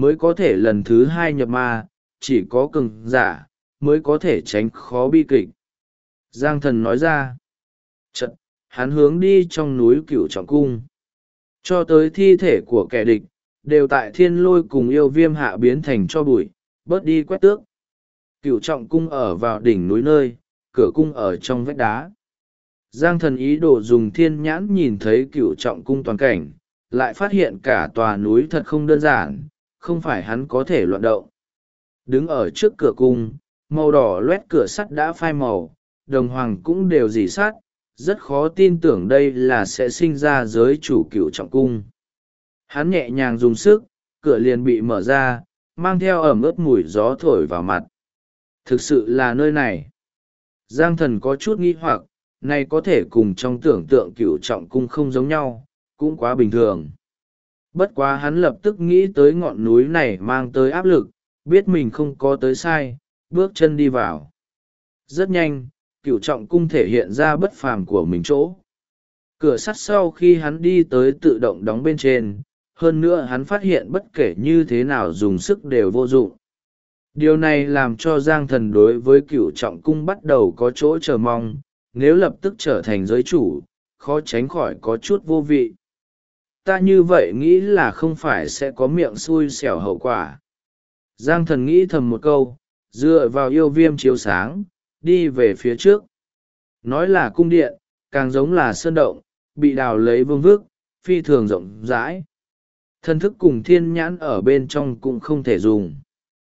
mới có thể lần thứ hai nhập ma, chỉ có cường giả mới có thể tránh khó bi kịch. Giang Thần nói ra. Chật, hắn hướng đi trong núi Cửu Trọng Cung. Cho tới thi thể của kẻ địch, đều tại Thiên Lôi cùng Yêu Viêm hạ biến thành tro bụi, bớt đi quét tước. Cửu Trọng Cung ở vào đỉnh núi nơi, cửa cung ở trong vách đá. Giang Thần ý đồ dùng thiên nhãn nhìn thấy Cửu Trọng Cung toàn cảnh, lại phát hiện cả tòa núi thật không đơn giản, không phải hắn có thể loạn động. Đứng ở trước cửa cung, màu đỏ loét cửa sắt đã phai màu, đồng hoàng cũng đều rỉ sắt, rất khó tin tưởng đây là sẽ sinh ra giới chủ Cửu Trọng Cung. Hắn nhẹ nhàng dùng sức, cửa liền bị mở ra, mang theo ẩm ướt mùi gió thổi vào mặt. Thực sự là nơi này. Giang Thần có chút nghi hoặc, này có thể cùng trong tưởng tượng Cửu Trọng Cung không giống nhau, cũng quá bình thường. Bất quá hắn lập tức nghĩ tới ngọn núi này mang tới áp lực, biết mình không có tới sai, bước chân đi vào. Rất nhanh, Cửu Trọng Cung thể hiện ra bất phàm của mình chỗ. Cửa sắt sau khi hắn đi tới tự động đóng bên trên, hơn nữa hắn phát hiện bất kể như thế nào dùng sức đều vô dụng. Điều này làm cho Giang Thần đối với Cửu Trọng Cung bắt đầu có chỗ chờ mong, nếu lập tức trở thành giới chủ, khó tránh khỏi có chút vô vị. Ta như vậy nghĩ là không phải sẽ có miệng xui xẻo hậu quả. Giang Thần nghĩ thầm một câu, dựa vào yêu viêm chiếu sáng, đi về phía trước. Nói là cung điện, càng giống là sơn động, bị đào lấy vương vức, phi thường rộng rãi. Thần thức cùng thiên nhãn ở bên trong cũng không thể dùng.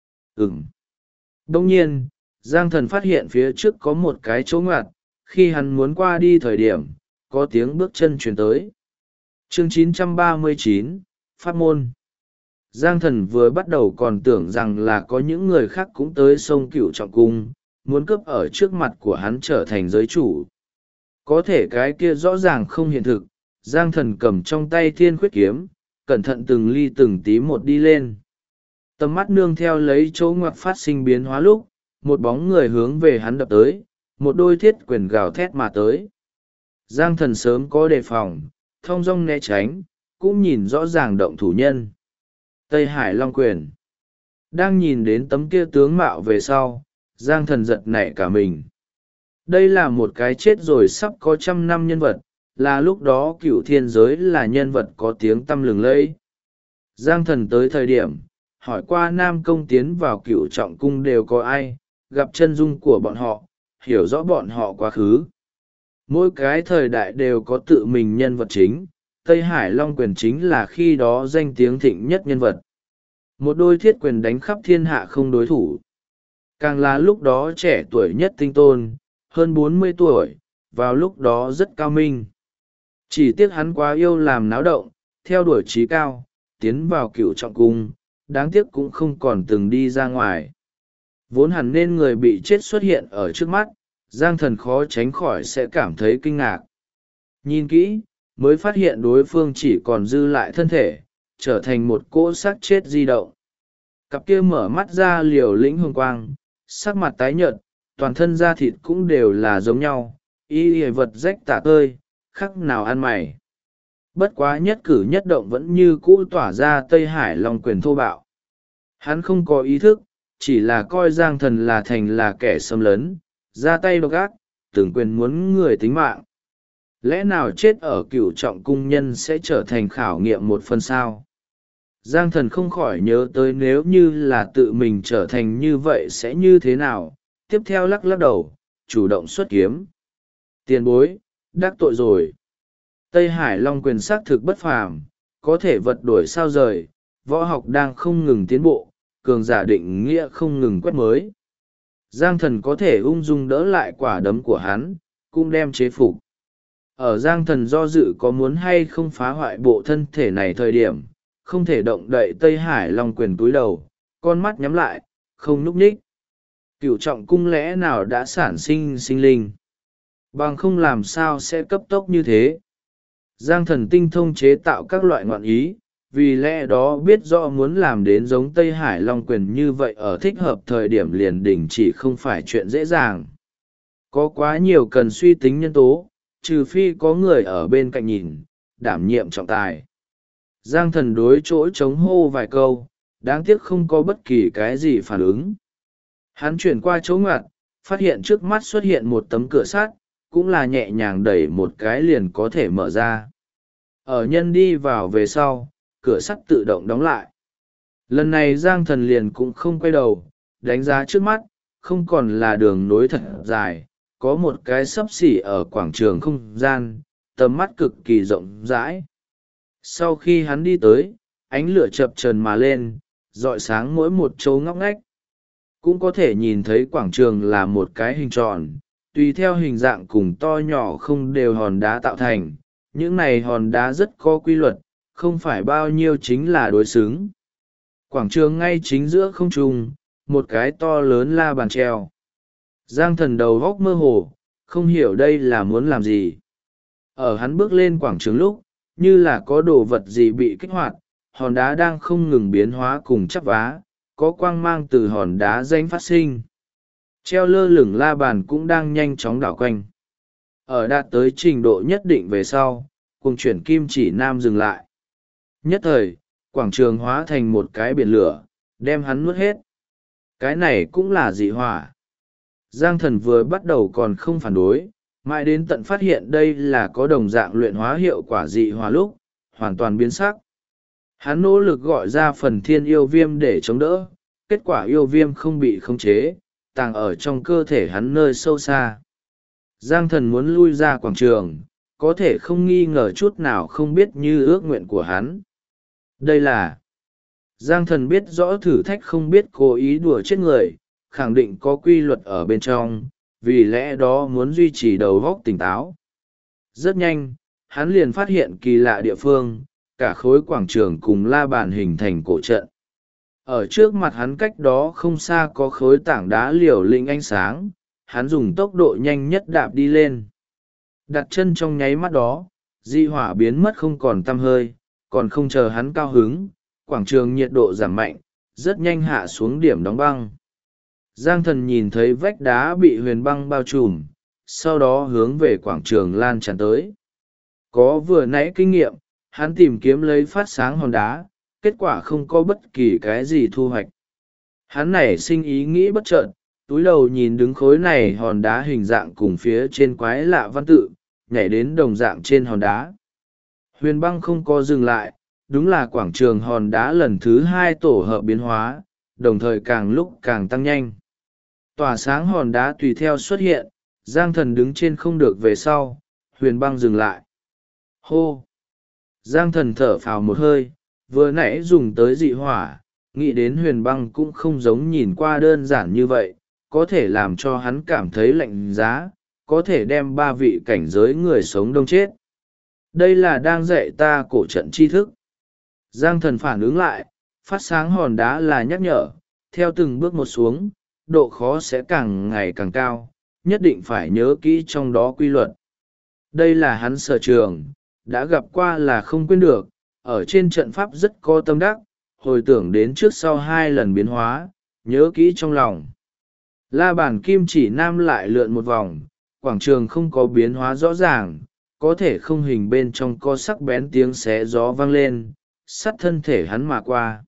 Đông nhiên, Giang Thần phát hiện phía trước có một cái chỗ ngoặt, khi hắn muốn qua đi thời điểm, có tiếng bước chân truyền tới. Chương 939, Pháp môn. Giang Thần vừa bắt đầu còn tưởng rằng là có những người khác cũng tới sông Cửu Trọng Cung, muốn cướp ở trước mặt của hắn trở thành giới chủ. Có thể cái kia rõ ràng không hiện thực, Giang Thần cầm trong tay Thiên Khuyết Kiếm, cẩn thận từng ly từng tí một đi lên. Tầm mắt nương theo lấy chỗ ngoặt phát sinh biến hóa lúc, một bóng người hướng về hắn đập tới, một đôi thiết quyền gào thét mà tới. Giang Thần sớm có đề phòng, thong dong né tránh, cũng nhìn rõ ràng động thủ nhân. Tây Hải Long Quyền. Đang nhìn đến tấm kia tướng mạo về sau, Giang Thần giật nảy cả mình. Đây là một cái chết rồi sắp có 100 năm nhân vật, là lúc đó Cửu Thiên giới là nhân vật có tiếng tăm lừng lẫy. Giang Thần tới thời điểm, hỏi qua Nam Công tiến vào Cửu Trọng Cung đều có ai, gặp chân dung của bọn họ, hiểu rõ bọn họ quá khứ. Mỗi cái thời đại đều có tự mình nhân vật chính, Tây Hải Long Quyền chính là khi đó danh tiếng thịnh nhất nhân vật. Một đôi thiết quyền đánh khắp thiên hạ không đối thủ. Càng là lúc đó trẻ tuổi nhất tinh tôn, hơn 40 tuổi, vào lúc đó rất cao minh. Chỉ tiếc hắn quá yêu làm náo động, theo đuổi trí cao, tiến vào Cửu Trọng Cung, đáng tiếc cũng không còn từng đi ra ngoài. Vốn hẳn nên người bị chết xuất hiện ở trước mắt, Giang Thần khó tránh khỏi sẽ cảm thấy kinh ngạc. Nhìn kỹ, mới phát hiện đối phương chỉ còn dư lại thân thể, trở thành một cỗ xác chết di động. Cặp kia mở mắt ra liều lĩnh hồng quang, sắc mặt tái nhợt, toàn thân da thịt cũng đều là giống nhau, y vật rách tả tơi, khắc nào ăn mày. Bất quá nhất cử nhất động vẫn như cũ tỏa ra Tây Hải Long Quyền thô bạo. Hắn không có ý thức, chỉ là coi Giang Thần là thành là kẻ xâm lấn, ra tay độc ác, từng quyền muốn người tính mạng. Lẽ nào chết ở Cửu Trọng Cung nhân sẽ trở thành khảo nghiệm một phần sao? Giang Thần không khỏi nhớ tới nếu như là tự mình trở thành như vậy sẽ như thế nào, tiếp theo lắc lắc đầu, chủ động xuất kiếm. Tiền bối, đắc tội rồi. Tây Hải Long Quyền xác thực bất phàm, có thể vật đổi sao rời, võ học đang không ngừng tiến bộ, cường giả định nghĩa không ngừng quét mới. Giang Thần có thể ung dung đỡ lại quả đấm của hắn, cũng đem chế phục. Ở Giang Thần do dự có muốn hay không phá hoại bộ thân thể này thời điểm, không thể động đậy Tây Hải Long Quyền túi đầu, con mắt nhắm lại, không núp ních. Cửu Trọng Cung lẽ nào đã sản sinh sinh linh? Bằng không làm sao sẽ cấp tốc như thế? Giang Thần tinh thông chế tạo các loại ngoạn ý, vì lẽ đó biết rõ muốn làm đến giống Tây Hải Long Quyền như vậy ở thích hợp thời điểm liền đình chỉ không phải chuyện dễ dàng. Có quá nhiều cần suy tính nhân tố, trừ phi có người ở bên cạnh nhìn, đảm nhiệm trọng tài. Giang Thần đối chỗ chống hô vài câu, đáng tiếc không có bất kỳ cái gì phản ứng. Hắn chuyển qua chỗ ngoặt, phát hiện trước mắt xuất hiện một tấm cửa sắt, cũng là nhẹ nhàng đẩy một cái liền có thể mở ra. Ở nhân đi vào về sau, cửa sắt tự động đóng lại. Lần này Giang Thần liền cũng không quay đầu, đánh giá trước mắt, không còn là đường nối thật dài, có một cái xấp xỉ ở quảng trường không gian, tầm mắt cực kỳ rộng rãi. Sau khi hắn đi tới, ánh lửa chập chờn mà lên, rọi sáng mỗi một chỗ ngóc ngách. Cũng có thể nhìn thấy quảng trường là một cái hình tròn, tùy theo hình dạng cùng to nhỏ không đều hòn đá tạo thành. Những này hòn đá rất có quy luật, không phải bao nhiêu chính là đối xứng. Quảng trường ngay chính giữa không trung, một cái to lớn la bàn treo. Giang Thần đầu góc mơ hồ, không hiểu đây là muốn làm gì. Ở hắn bước lên quảng trường lúc, như là có đồ vật gì bị kích hoạt, hòn đá đang không ngừng biến hóa cùng chắp vá, có quang mang từ hòn đá danh phát sinh. Treo lơ lửng la bàn cũng đang nhanh chóng đảo quanh. Ở đạt tới trình độ nhất định về sau, cuồng chuyển kim chỉ nam dừng lại. Nhất thời, quảng trường hóa thành một cái biển lửa, đem hắn nuốt hết. Cái này cũng là dị hỏa. Giang Thần vừa bắt đầu còn không phản đối, mãi đến tận phát hiện đây là có đồng dạng luyện hóa hiệu quả dị hỏa lúc, hoàn toàn biến sắc. Hắn nỗ lực gọi ra phần thiên yêu viêm để chống đỡ, kết quả yêu viêm không bị khống chế, tàng ở trong cơ thể hắn nơi sâu xa. Giang Thần muốn lui ra quảng trường, có thể không nghi ngờ chút nào không biết như ước nguyện của hắn. Đây là Giang Thần biết rõ thử thách không biết cố ý đùa chết người, khẳng định có quy luật ở bên trong, vì lẽ đó muốn duy trì đầu óc tỉnh táo. Rất nhanh, hắn liền phát hiện kỳ lạ địa phương, cả khối quảng trường cùng la bàn hình thành cổ trận. Ở trước mặt hắn cách đó không xa có khối tảng đá liều lĩnh ánh sáng, hắn dùng tốc độ nhanh nhất đạp đi lên. Đặt chân trong nháy mắt đó, dị hỏa biến mất không còn tăm hơi, còn không chờ hắn cao hứng, quảng trường nhiệt độ giảm mạnh, rất nhanh hạ xuống điểm đóng băng. Giang Thần nhìn thấy vách đá bị huyền băng bao trùm, sau đó hướng về quảng trường lan tràn tới. Có vừa nãy kinh nghiệm, hắn tìm kiếm lấy phát sáng hòn đá, kết quả không có bất kỳ cái gì thu hoạch. Hắn nảy sinh ý nghĩ bất chợt, túi đầu nhìn đứng khối này hòn đá hình dạng cùng phía trên quái lạ văn tự, nhảy đến đồng dạng trên hòn đá. Huyền băng không có dừng lại, đúng là quảng trường hòn đá lần thứ hai tổ hợp biến hóa, đồng thời càng lúc càng tăng nhanh. Tỏa sáng hòn đá tùy theo xuất hiện, Giang Thần đứng trên không được về sau, huyền băng dừng lại. Hô! Giang Thần thở phào một hơi, vừa nãy dùng tới dị hỏa, nghĩ đến huyền băng cũng không giống nhìn qua đơn giản như vậy, có thể làm cho hắn cảm thấy lạnh giá, có thể đem 3 vị cảnh giới người sống đông chết. Đây là đang dạy ta cổ trận tri thức. Giang Thần phản ứng lại, phát sáng hòn đá là nhắc nhở, theo từng bước một xuống, độ khó sẽ càng ngày càng cao, nhất định phải nhớ kỹ trong đó quy luật. Đây là hắn sở trường, đã gặp qua là không quên được, ở trên trận pháp rất có tâm đắc, hồi tưởng đến trước sau 2 lần biến hóa, nhớ kỹ trong lòng. La bàn kim chỉ nam lại lượn một vòng, quảng trường không có biến hóa rõ ràng, có thể không hình bên trong có sắc bén tiếng xé gió vang lên, sắt thân thể hắn mà qua.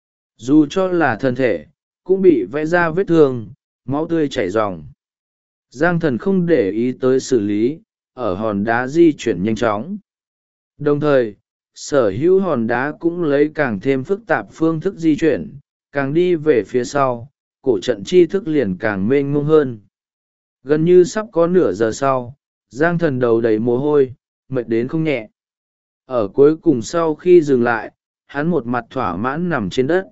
Dù cho là thân thể, cũng bị vẽ ra vết thương, máu tươi chảy ròng. Giang Thần không để ý tới xử lý, ở hòn đá di chuyển nhanh chóng. Đồng thời, sở hữu hòn đá cũng lấy càng thêm phức tạp phương thức di chuyển, càng đi về phía sau, cổ trận tri thức liền càng mênh mông hơn. Gần như sắp có nửa giờ sau, Giang Thần đầu đầy mồ hôi, mệt đến không nhẹ. Ở cuối cùng sau khi dừng lại, hắn một mặt thỏa mãn nằm trên đất.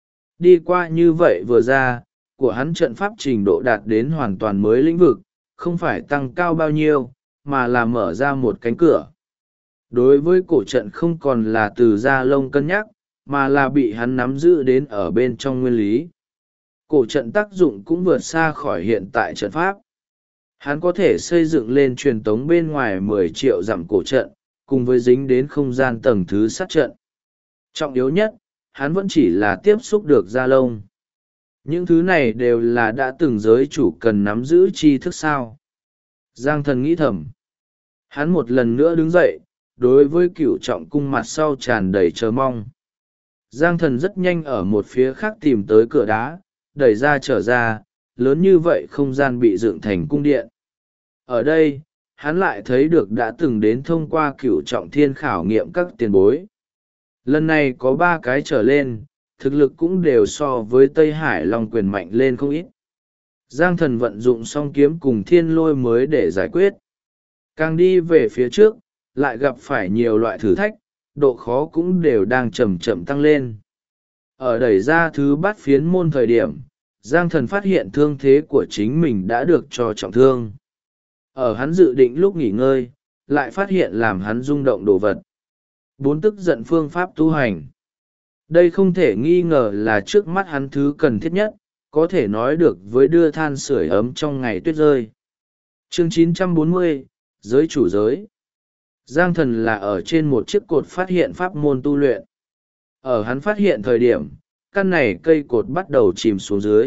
Đi qua như vậy vừa ra, của hắn trận pháp trình độ đạt đến hoàn toàn mới lĩnh vực, không phải tăng cao bao nhiêu, mà là mở ra một cánh cửa. Đối với cổ trận không còn là từ da lông cân nhắc, mà là bị hắn nắm giữ đến ở bên trong nguyên lý. Cổ trận tác dụng cũng vượt xa khỏi hiện tại trận pháp. Hắn có thể xây dựng lên truyền tống bên ngoài 10 triệu dặm cổ trận, cùng với dính đến không gian tầng thứ sát trận. Trọng yếu nhất, hắn vẫn chỉ là tiếp xúc được da lông. Những thứ này đều là đã từng giới chủ cần nắm giữ tri thức sao. Giang Thần nghĩ thầm. Hắn một lần nữa đứng dậy, đối với cửu trọng cung mặt sau tràn đầy chờ mong. Giang thần rất nhanh ở một phía khác tìm tới cửa đá, đẩy ra trở ra, lớn như vậy không gian bị dựng thành cung điện. Ở đây, hắn lại thấy được đã từng đến thông qua cửu trọng thiên khảo nghiệm các tiền bối. Lần này có 3 cái trở lên, thực lực cũng đều so với Tây Hải Long quyền mạnh lên không ít. Giang thần vận dụng song kiếm cùng thiên lôi mới để giải quyết. Càng đi về phía trước, lại gặp phải nhiều loại thử thách, độ khó cũng đều đang chậm chậm tăng lên. Ở đẩy ra thứ bát phiến môn thời điểm, Giang thần phát hiện thương thế của chính mình đã được cho trọng thương. Ở hắn dự định lúc nghỉ ngơi, lại phát hiện làm hắn rung động đồ vật. 4 tức giận phương pháp tu hành. Đây không thể nghi ngờ là trước mắt hắn thứ cần thiết nhất, có thể nói được với đưa than sưởi ấm trong ngày tuyết rơi. Chương 940, Giới chủ giới. Giang thần là ở trên một chiếc cột phát hiện pháp môn tu luyện. Ở hắn phát hiện thời điểm, căn này cây cột bắt đầu chìm xuống dưới.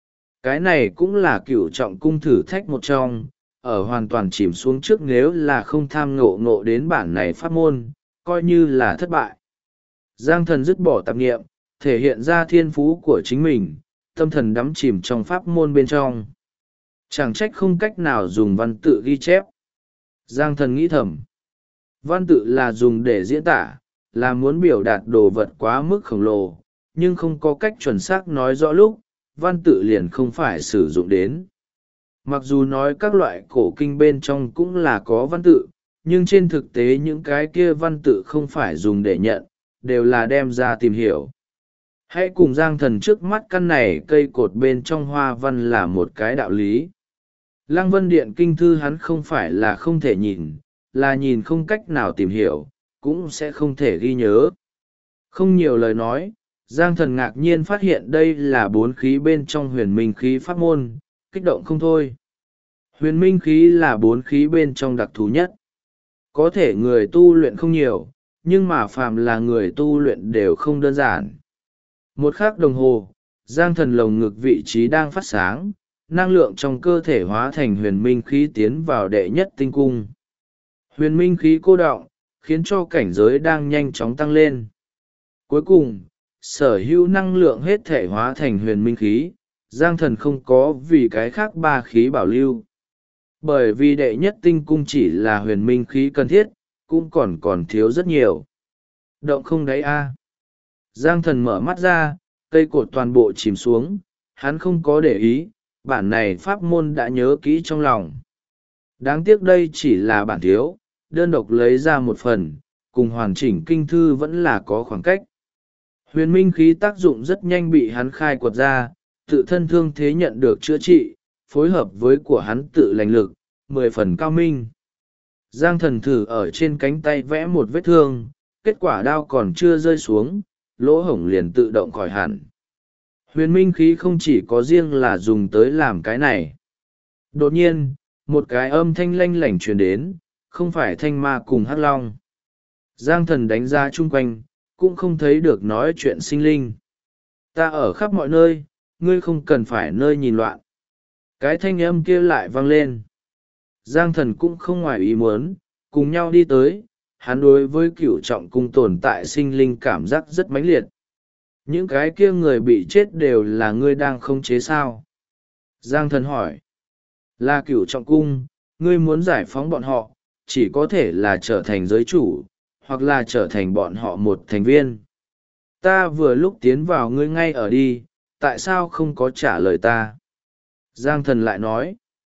Cái này cũng là cửu trọng cung thử thách một trong, ở hoàn toàn chìm xuống trước nếu là không tham ngộ đến bản này pháp môn, coi như là thất bại. Giang thần dứt bỏ tạp nghiệm, thể hiện ra thiên phú của chính mình, tâm thần đắm chìm trong pháp môn bên trong. Chẳng trách không cách nào dùng văn tự ghi chép. Giang thần nghĩ thầm. Văn tự là dùng để diễn tả, là muốn biểu đạt đồ vật quá mức khổng lồ, nhưng không có cách chuẩn xác nói rõ lúc, văn tự liền không phải sử dụng đến. Mặc dù nói các loại cổ kinh bên trong cũng là có văn tự, nhưng trên thực tế những cái kia văn tự không phải dùng để nhận, đều là đem ra tìm hiểu. Hãy cùng Giang thần trước mắt căn này cây cột bên trong hoa văn là một cái đạo lý. Lăng Vân Điện kinh thư hắn không phải là không thể nhìn, là nhìn không cách nào tìm hiểu, cũng sẽ không thể ghi nhớ. Không nhiều lời nói, Giang thần ngạc nhiên phát hiện đây là 4 khí bên trong huyền minh khí pháp môn, kích động không thôi. Huyền minh khí là 4 khí bên trong đặc thù nhất. Có thể người tu luyện không nhiều, nhưng mà phàm là người tu luyện đều không đơn giản. Một khắc đồng hồ, Giang thần lồng ngực vị trí đang phát sáng, năng lượng trong cơ thể hóa thành huyền minh khí tiến vào đệ nhất tinh cung. Huyền minh khí cô đọng, khiến cho cảnh giới đang nhanh chóng tăng lên. Cuối cùng, sở hữu năng lượng hết thể hóa thành huyền minh khí, Giang thần không có vì cái khác 3 khí bảo lưu. Bởi vì đệ nhất tinh cung chỉ là huyền minh khí cần thiết, cũng còn thiếu rất nhiều. Động không đáy a. Giang thần mở mắt ra, cây cột toàn bộ chìm xuống, hắn không có để ý, bản này pháp môn đã nhớ kỹ trong lòng. Đáng tiếc đây chỉ là bản thiếu, đơn độc lấy ra một phần, cùng hoàn chỉnh kinh thư vẫn là có khoảng cách. Huyền minh khí tác dụng rất nhanh bị hắn khai quật ra, tự thân thương thế nhận được chữa trị, phối hợp với của hắn tự lành lực, 10 phần cao minh. Giang thần thử ở trên cánh tay vẽ một vết thương, kết quả đao còn chưa rơi xuống, lỗ hổng liền tự động khỏi hẳn. Huyền minh khí không chỉ có riêng là dùng tới làm cái này. Đột nhiên, một cái âm thanh lanh lảnh truyền đến, không phải thanh ma cùng hắc long. Giang thần đánh ra chung quanh, cũng không thấy được nói chuyện sinh linh. Ta ở khắp mọi nơi, ngươi không cần phải nơi nhìn loạn. Cái thanh âm kia lại vang lên. Giang thần cũng không ngoài ý muốn, cùng nhau đi tới, hắn đối với cửu trọng cung tồn tại sinh linh cảm giác rất mãnh liệt. Những cái kia người bị chết đều là ngươi đang khống chế sao? Giang thần hỏi. Là cửu trọng cung, ngươi muốn giải phóng bọn họ, chỉ có thể là trở thành giới chủ, hoặc là trở thành bọn họ một thành viên. Ta vừa lúc tiến vào ngươi ngay ở đi, tại sao không có trả lời ta? Giang thần lại nói.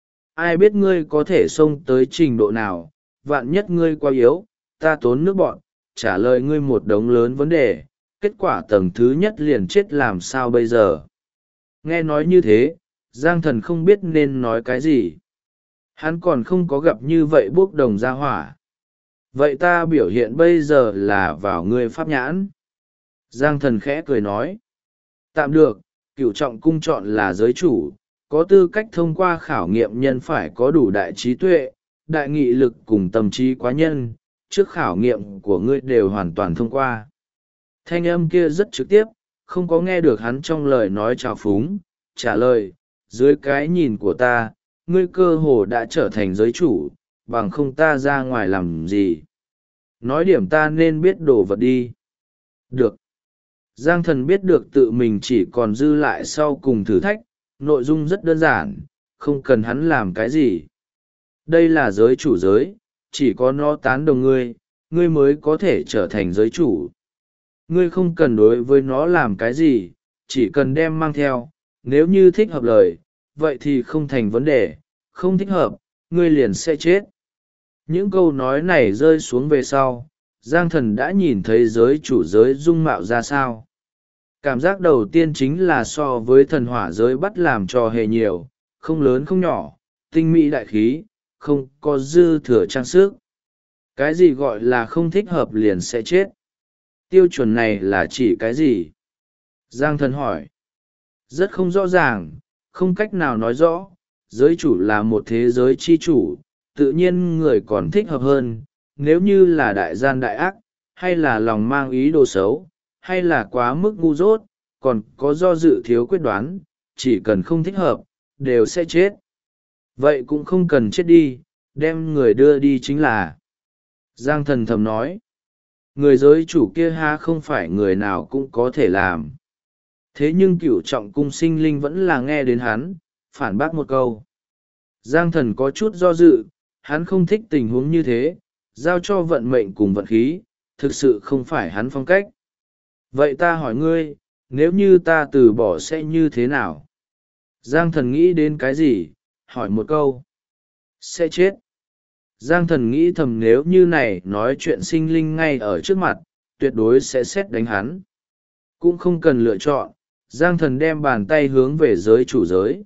Ai biết ngươi có thể xông tới trình độ nào, vạn nhất ngươi quá yếu, ta tốn nước bọn, trả lời ngươi một đống lớn vấn đề, kết quả tầng thứ nhất liền chết làm sao bây giờ? Nghe nói như thế, Giang thần không biết nên nói cái gì. Hắn còn không có gặp như vậy bốc đồng ra hỏa. Vậy ta biểu hiện bây giờ là vào ngươi pháp nhãn. Giang thần khẽ cười nói. Tạm được, cửu trọng cung chọn là giới chủ, có tư cách thông qua khảo nghiệm nhân phải có đủ đại trí tuệ, đại nghị lực cùng tâm trí quá nhân, trước khảo nghiệm của ngươi đều hoàn toàn thông qua. Thanh âm kia rất trực tiếp, không có nghe được hắn trong lời nói trào phúng, trả lời, dưới cái nhìn của ta, ngươi cơ hồ đã trở thành giới chủ, bằng không ta ra ngoài làm gì. Nói điểm ta nên biết đồ vật đi. Được. Giang Thần biết được tự mình chỉ còn dư lại sau cùng thử thách, nội dung rất đơn giản, không cần hắn làm cái gì. Đây là giới chủ giới, chỉ có nó tán đồng ngươi, ngươi mới có thể trở thành giới chủ. Ngươi không cần đối với nó làm cái gì, chỉ cần đem mang theo, nếu như thích hợp lời, vậy thì không thành vấn đề, không thích hợp, ngươi liền sẽ chết. Những câu nói này rơi xuống về sau, Giang Thần đã nhìn thấy giới chủ giới dung mạo ra sao. Cảm giác đầu tiên chính là so với thần hỏa giới bắt làm trò hề nhiều, không lớn không nhỏ, tinh mỹ đại khí, không có dư thừa trang sức. Cái gì gọi là không thích hợp liền sẽ chết? Tiêu chuẩn này là chỉ cái gì? Giang Thần hỏi. Rất không rõ ràng, không cách nào nói rõ, giới chủ là một thế giới chi chủ, tự nhiên người còn thích hợp hơn, nếu như là đại gian đại ác, hay là lòng mang ý đồ xấu, hay là quá mức ngu dốt, còn có do dự thiếu quyết đoán, chỉ cần không thích hợp, đều sẽ chết. Vậy cũng không cần chết đi, đem người đưa đi chính là. Giang Thần thầm nói, người giới chủ kia ha không phải người nào cũng có thể làm. Thế nhưng Cửu Trọng Cung sinh linh vẫn là nghe đến hắn, phản bác một câu. Giang Thần có chút do dự, hắn không thích tình huống như thế, giao cho vận mệnh cùng vận khí, thực sự không phải hắn phong cách. Vậy ta hỏi ngươi, nếu như ta từ bỏ sẽ như thế nào? Giang Thần nghĩ đến cái gì? Hỏi một câu. Sẽ chết. Giang Thần nghĩ thầm nếu như này nói chuyện sinh linh ngay ở trước mặt, tuyệt đối sẽ xét đánh hắn. Cũng không cần lựa chọn, Giang Thần đem bàn tay hướng về giới chủ giới.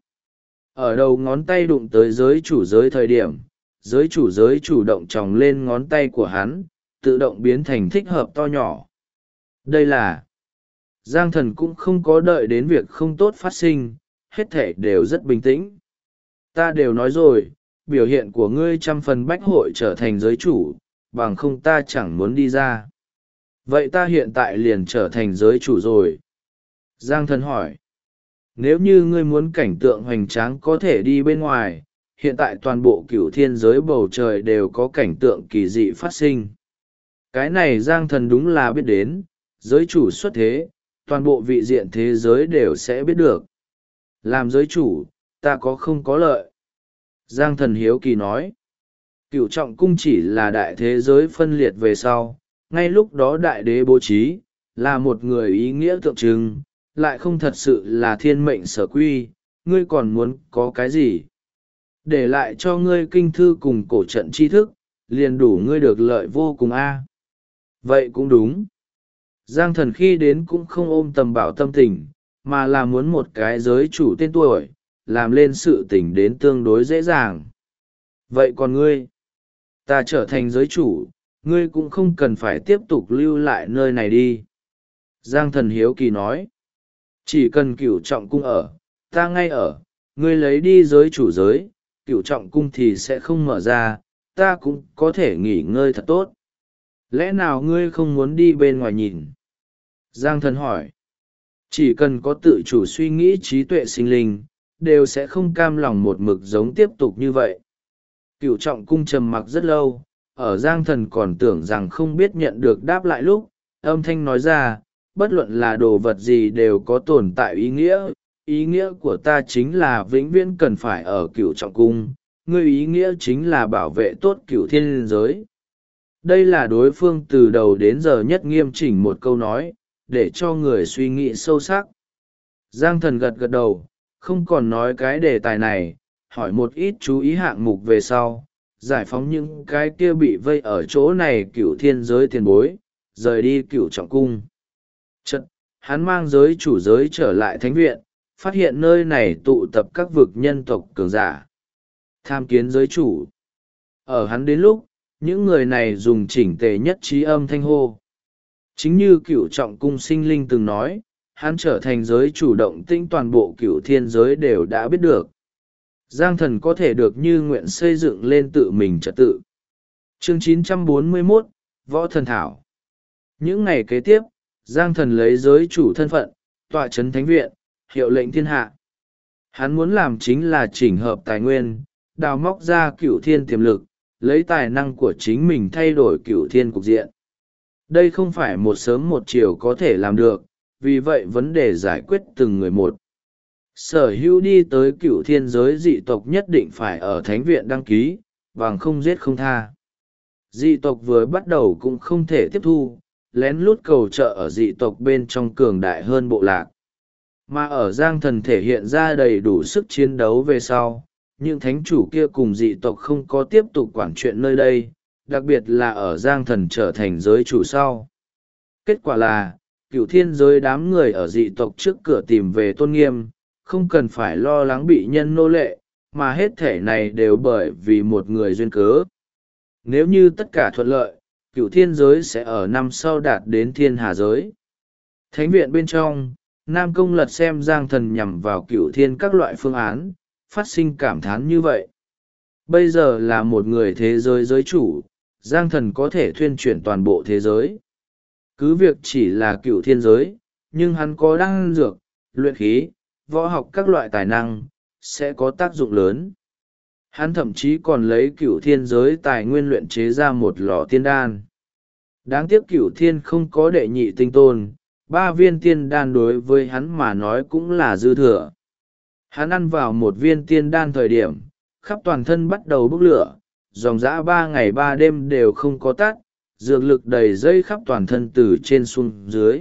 Ở đầu ngón tay đụng tới giới chủ giới thời điểm, giới chủ giới chủ động tròng lên ngón tay của hắn, tự động biến thành thích hợp to nhỏ. Đây là... Giang Thần cũng không có đợi đến việc không tốt phát sinh, hết thể đều rất bình tĩnh. Ta đều nói rồi, biểu hiện của ngươi trăm phần bách hội trở thành giới chủ, bằng không ta chẳng muốn đi ra. Vậy ta hiện tại liền trở thành giới chủ rồi. Giang Thần hỏi. Nếu như ngươi muốn cảnh tượng hoành tráng có thể đi bên ngoài, hiện tại toàn bộ cửu thiên giới bầu trời đều có cảnh tượng kỳ dị phát sinh. Cái này Giang Thần đúng là biết đến, giới chủ xuất thế, toàn bộ vị diện thế giới đều sẽ biết được. Làm giới chủ, ta có không có lợi? Giang Thần hiếu kỳ nói. Cửu Trọng Cung chỉ là đại thế giới phân liệt về sau, ngay lúc đó đại đế bố trí, là một người ý nghĩa tượng trưng, lại không thật sự là thiên mệnh sở quy, ngươi còn muốn có cái gì? Để lại cho ngươi kinh thư cùng cổ trận tri thức, liền đủ ngươi được lợi vô cùng a. Vậy cũng đúng. Giang Thần khi đến cũng không ôm tầm bảo tâm tình, mà là muốn một cái giới chủ tên tuổi, làm lên sự tình đến tương đối dễ dàng. Vậy còn ngươi? Ta trở thành giới chủ, ngươi cũng không cần phải tiếp tục lưu lại nơi này đi. Giang Thần hiếu kỳ nói. Chỉ cần Cửu Trọng Cung ở, ta ngay ở, ngươi lấy đi giới chủ giới, Cửu Trọng Cung thì sẽ không mở ra, ta cũng có thể nghỉ ngơi thật tốt. Lẽ nào ngươi không muốn đi bên ngoài nhìn? Giang Thần hỏi. Chỉ cần có tự chủ suy nghĩ trí tuệ sinh linh, đều sẽ không cam lòng một mực giống tiếp tục như vậy. Cửu Trọng Cung trầm mặc rất lâu, ở Giang Thần còn tưởng rằng không biết nhận được đáp lại lúc, âm thanh nói ra, bất luận là đồ vật gì đều có tồn tại ý nghĩa của ta chính là vĩnh viễn cần phải ở Cửu Trọng Cung, ngươi ý nghĩa chính là bảo vệ tốt Cửu Thiên giới. Đây là đối phương từ đầu đến giờ nhất nghiêm chỉnh một câu nói, để cho người suy nghĩ sâu sắc. Giang Thần gật gật đầu, không còn nói cái đề tài này, hỏi một ít chú ý hạng mục về sau, giải phóng những cái kia bị vây ở chỗ này Cửu Thiên giới tiền bối, rời đi Cửu Trọng Cung. Chật, hắn mang giới chủ giới trở lại thánh viện, phát hiện nơi này tụ tập các vực nhân tộc cường giả. Tham kiến giới chủ. Ở hắn đến lúc, những người này dùng chỉnh tề nhất trí âm thanh hô. Chính như Cửu Trọng Cung sinh linh từng nói, hắn trở thành giới chủ động tĩnh toàn bộ Cửu Thiên giới đều đã biết được. Giang Thần có thể được như nguyện xây dựng lên tự mình trật tự. Chương 941, Võ Thần Thảo. Những ngày kế tiếp, Giang Thần lấy giới chủ thân phận, tọa chấn thánh viện, hiệu lệnh thiên hạ. Hắn muốn làm chính là chỉnh hợp tài nguyên, đào móc ra Cửu Thiên tiềm lực, lấy tài năng của chính mình thay đổi Cửu Thiên cục diện. Đây không phải một sớm một chiều có thể làm được, vì vậy vấn đề giải quyết từng người một. Sở hữu đi tới cựu thiên giới dị tộc nhất định phải ở thánh viện đăng ký, bằng không giết không tha. Dị tộc vừa bắt đầu cũng không thể tiếp thu, lén lút cầu trợ ở dị tộc bên trong cường đại hơn bộ lạc. Mà ở Giang Thần thể hiện ra đầy đủ sức chiến đấu về sau, những thánh chủ kia cùng dị tộc không có tiếp tục quản chuyện nơi đây, đặc biệt là ở Giang Thần trở thành giới chủ sau. Kết quả là, cựu thiên giới đám người ở dị tộc trước cửa tìm về tôn nghiêm, không cần phải lo lắng bị nhân nô lệ, mà hết thể này đều bởi vì một người duyên cớ. Nếu như tất cả thuận lợi, cựu thiên giới sẽ ở năm sau đạt đến thiên hà giới. Thánh viện bên trong, Nam Công lật xem Giang Thần nhằm vào cựu thiên các loại phương án, phát sinh cảm thán như vậy. Bây giờ là một người thế giới giới chủ, Giang Thần có thể thuyên chuyển toàn bộ thế giới. Cứ việc chỉ là cựu thiên giới, nhưng hắn có đan dược, luyện khí, võ học các loại tài năng, sẽ có tác dụng lớn. Hắn thậm chí còn lấy cựu thiên giới tài nguyên luyện chế ra một lò tiên đan. Đáng tiếc cựu thiên không có đệ nhị tinh tôn, 3 viên tiên đan đối với hắn mà nói cũng là dư thừa. Hắn ăn vào một viên tiên đan thời điểm, khắp toàn thân bắt đầu bốc lửa, dòng dã 3 ngày 3 đêm đều không có tắt, dược lực đầy dây khắp toàn thân từ trên xuống dưới.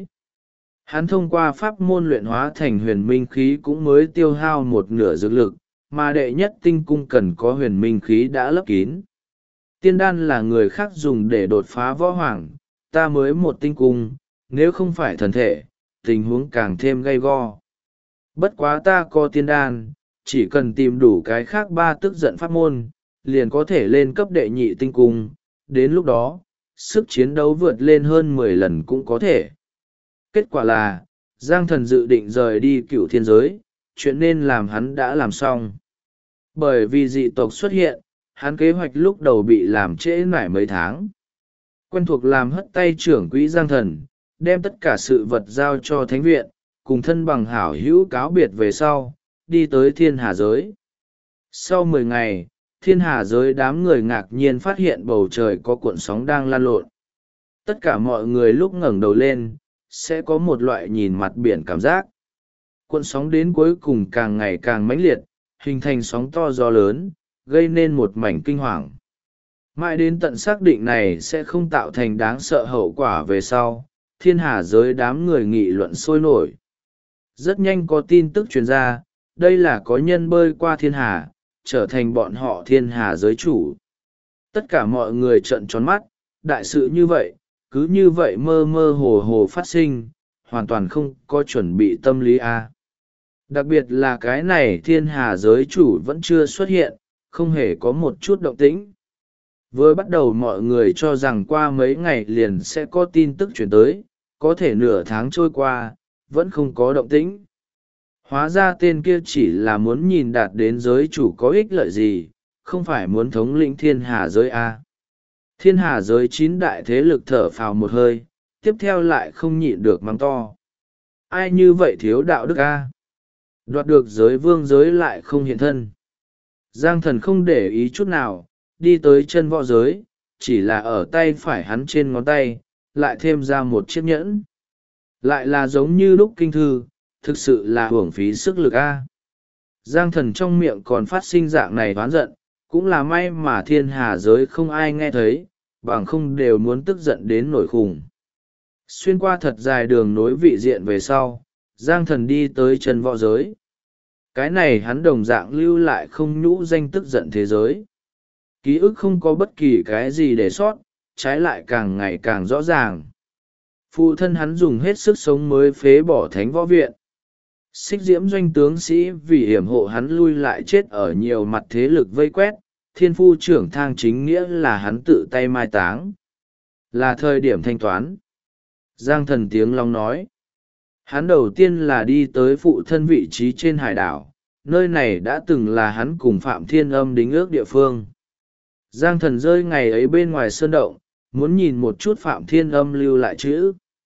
Hắn thông qua pháp môn luyện hóa thành huyền minh khí cũng mới tiêu hao một nửa dược lực, mà đệ nhất tinh cung cần có huyền minh khí đã lấp kín. Tiên đan là người khác dùng để đột phá võ hoàng, ta mới một tinh cung, nếu không phải thần thể, tình huống càng thêm gay go. Bất quá ta có tiên đan, chỉ cần tìm đủ cái khác 3 tức giận pháp môn, liền có thể lên cấp đệ nhị tinh cung, đến lúc đó, sức chiến đấu vượt lên hơn 10 lần cũng có thể. Kết quả là, Giang Thần dự định rời đi cựu thiên giới, chuyện nên làm hắn đã làm xong. Bởi vì dị tộc xuất hiện, hắn kế hoạch lúc đầu bị làm trễ nải mấy tháng. Quen thuộc làm hất tay trưởng quỹ Giang Thần, đem tất cả sự vật giao cho thánh viện, cùng thân bằng hảo hữu cáo biệt về sau, đi tới thiên hà giới. Sau 10 ngày, thiên hà giới đám người ngạc nhiên phát hiện bầu trời có cuộn sóng đang lan lộn. Tất cả mọi người lúc ngẩng đầu lên, sẽ có một loại nhìn mặt biển cảm giác. Cuộn sóng đến cuối cùng càng ngày càng mãnh liệt, hình thành sóng to gió lớn, gây nên một mảnh kinh hoàng. Mãi đến tận xác định này sẽ không tạo thành đáng sợ hậu quả về sau, thiên hà giới đám người nghị luận sôi nổi. Rất nhanh có tin tức truyền ra, đây là có nhân bơi qua thiên hà, trở thành bọn họ thiên hà giới chủ. Tất cả mọi người trợn tròn mắt, đại sự như vậy, cứ như vậy mơ mơ hồ hồ phát sinh, hoàn toàn không có chuẩn bị tâm lý a. Đặc biệt là cái này thiên hà giới chủ vẫn chưa xuất hiện, không hề có một chút động tĩnh. Vừa bắt đầu mọi người cho rằng qua mấy ngày liền sẽ có tin tức chuyển tới, có thể nửa tháng trôi qua, vẫn không có động tĩnh. Hóa ra tên kia chỉ là muốn nhìn đạt đến giới chủ có ích lợi gì, không phải muốn thống lĩnh thiên hà giới a. Thiên hà giới 9 đại thế lực thở phào một hơi, tiếp theo lại không nhịn được mắng to. Ai như vậy thiếu đạo đức a? Đoạt được giới vương giới lại không hiện thân. Giang Thần không để ý chút nào, đi tới chân võ giới, chỉ là ở tay phải hắn trên ngón tay, lại thêm ra một chiếc nhẫn. Lại là giống như lúc kinh thư, thực sự là hưởng phí sức lực a. Giang Thần trong miệng còn phát sinh dạng này oán giận, cũng là may mà thiên hà giới không ai nghe thấy, bằng không đều muốn tức giận đến nổi khủng. Xuyên qua thật dài đường nối vị diện về sau, Giang Thần đi tới chân võ giới. Cái này hắn đồng dạng lưu lại không nhũ danh tức giận thế giới. Ký ức không có bất kỳ cái gì để sót, trái lại càng ngày càng rõ ràng. Phụ thân hắn dùng hết sức sống mới phế bỏ thánh võ viện. Xích diễm doanh tướng sĩ vì hiểm hộ hắn lui lại chết ở nhiều mặt thế lực vây quét, thiên phu trưởng thang chính nghĩa là hắn tự tay mai táng. Là thời điểm thanh toán. Giang Thần tiếng long nói. Hắn đầu tiên là đi tới phụ thân vị trí trên hải đảo, nơi này đã từng là hắn cùng Phạm Thiên Âm đính ước địa phương. Giang Thần rơi ngày ấy bên ngoài sơn động, muốn nhìn một chút Phạm Thiên Âm lưu lại chữ.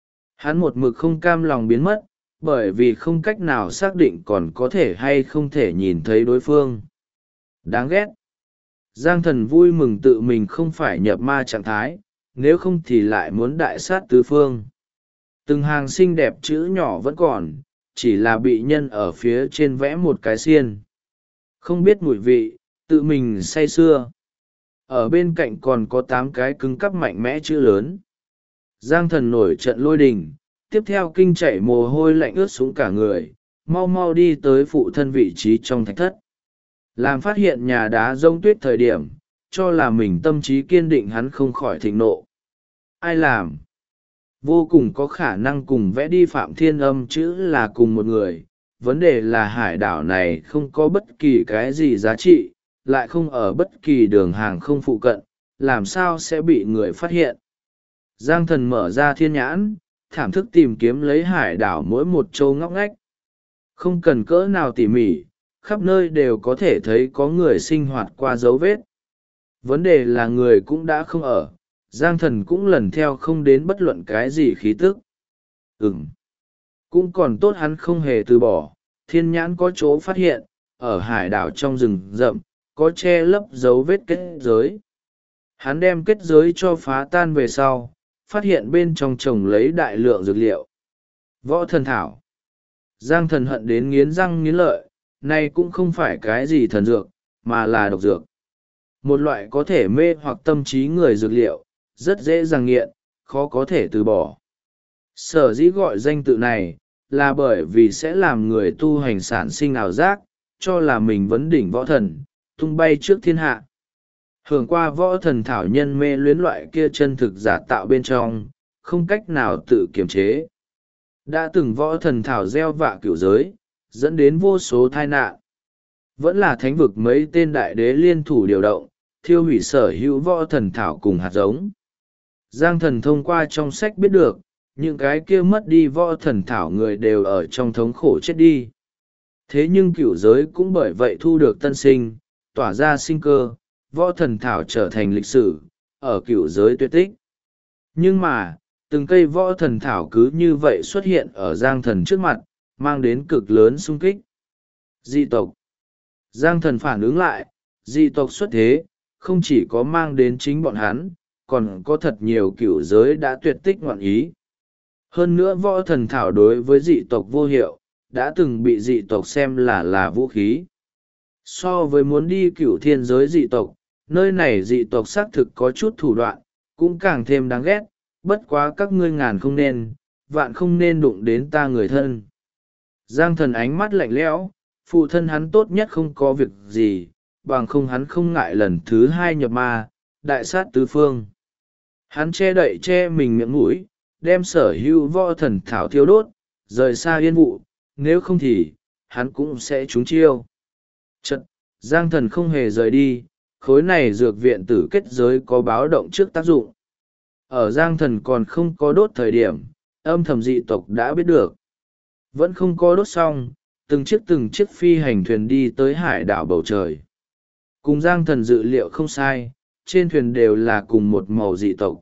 Hắn một mực không cam lòng biến mất, bởi vì không cách nào xác định còn có thể hay không thể nhìn thấy đối phương. Đáng ghét. Giang Thần vui mừng tự mình không phải nhập ma trạng thái, nếu không thì lại muốn đại sát tứ phương. từng hàng xinh đẹp chữ nhỏ vẫn còn, chỉ là bị nhân ở phía trên vẽ một cái xiên. Không biết mùi vị, tự mình say sưa. Ở bên cạnh còn có 8 cái cứng cắp mạnh mẽ chữ lớn. Giang Thần nổi trận lôi đình, tiếp theo kinh chảy mồ hôi lạnh ướt xuống cả người, mau mau đi tới phụ thân vị trí trong thạch thất. Làm phát hiện nhà đá rông tuyết thời điểm, cho là mình tâm trí kiên định, hắn không khỏi thịnh nộ. Ai làm? Vô cùng có khả năng cùng vẽ đi Phạm Thiên Âm chữ là cùng một người. Vấn đề là hải đảo này không có bất kỳ cái gì giá trị, lại không ở bất kỳ đường hàng không phụ cận, làm sao sẽ bị người phát hiện. Giang Thần mở ra thiên nhãn, thảm thức tìm kiếm lấy hải đảo mỗi một châu ngóc ngách. Không cần cỡ nào tỉ mỉ, khắp nơi đều có thể thấy có người sinh hoạt qua dấu vết. Vấn đề là người cũng đã không ở, Giang Thần cũng lần theo không đến bất luận cái gì khí tức. Cũng còn tốt hắn không hề từ bỏ, thiên nhãn có chỗ phát hiện, ở hải đảo trong rừng rậm, có che lấp dấu vết kết giới. Hắn đem kết giới cho phá tan về sau, phát hiện bên trong trồng lấy đại lượng dược liệu. Võ thần thảo. Giang Thần hận đến nghiến răng nghiến lợi, này cũng không phải cái gì thần dược, mà là độc dược. Một loại có thể mê hoặc tâm trí người dược liệu, rất dễ dàng nghiện, khó có thể từ bỏ. Sở dĩ gọi danh tự này, là bởi vì sẽ làm người tu hành sản sinh ảo giác, cho là mình vấn đỉnh võ thần, tung bay trước thiên hạ. Hưởng qua võ thần thảo nhân mê luyến loại kia chân thực giả tạo bên trong, không cách nào tự kiềm chế. Đã từng võ thần thảo gieo vạ cửu giới, dẫn đến vô số tai nạn. Vẫn là thánh vực mấy tên đại đế liên thủ điều động, thiêu hủy sở hữu võ thần thảo cùng hạt giống. Giang Thần thông qua trong sách biết được, những cái kia mất đi võ thần thảo người đều ở trong thống khổ chết đi. Thế nhưng cửu giới cũng bởi vậy thu được tân sinh, tỏa ra sinh cơ, võ thần thảo trở thành lịch sử, ở cửu giới tuyệt tích. Nhưng mà, từng cây võ thần thảo cứ như vậy xuất hiện ở Giang Thần trước mặt, mang đến cực lớn xung kích. Dị tộc. Giang Thần phản ứng lại, dị tộc xuất thế, không chỉ có mang đến chính bọn hắn, còn có thật nhiều cửu giới đã tuyệt tích ngoạn ý. Hơn nữa võ thần thảo đối với dị tộc vô hiệu, đã từng bị dị tộc xem là vũ khí. So với muốn đi cửu thiên giới dị tộc, nơi này dị tộc xác thực có chút thủ đoạn, cũng càng thêm đáng ghét, bất quá các ngươi ngàn không nên, vạn không nên đụng đến ta người thân. Giang Thần ánh mắt lạnh lẽo, phụ thân hắn tốt nhất không có việc gì, bằng không hắn không ngại lần thứ 2 nhập ma, đại sát tứ phương. Hắn che đậy che mình miệng mũi, đem sở hữu võ thần thảo thiêu đốt, rời xa yên vụ, nếu không thì, hắn cũng sẽ trúng chiêu. Chật, Giang Thần không hề rời đi, khối này dược viện tử kết giới có báo động trước tác dụng. Ở Giang Thần còn không có đốt thời điểm, âm thầm dị tộc đã biết được. Vẫn không có đốt xong, từng chiếc phi hành thuyền đi tới hải đảo bầu trời. Cùng Giang Thần dự liệu không sai, trên thuyền đều là cùng một màu dị tộc.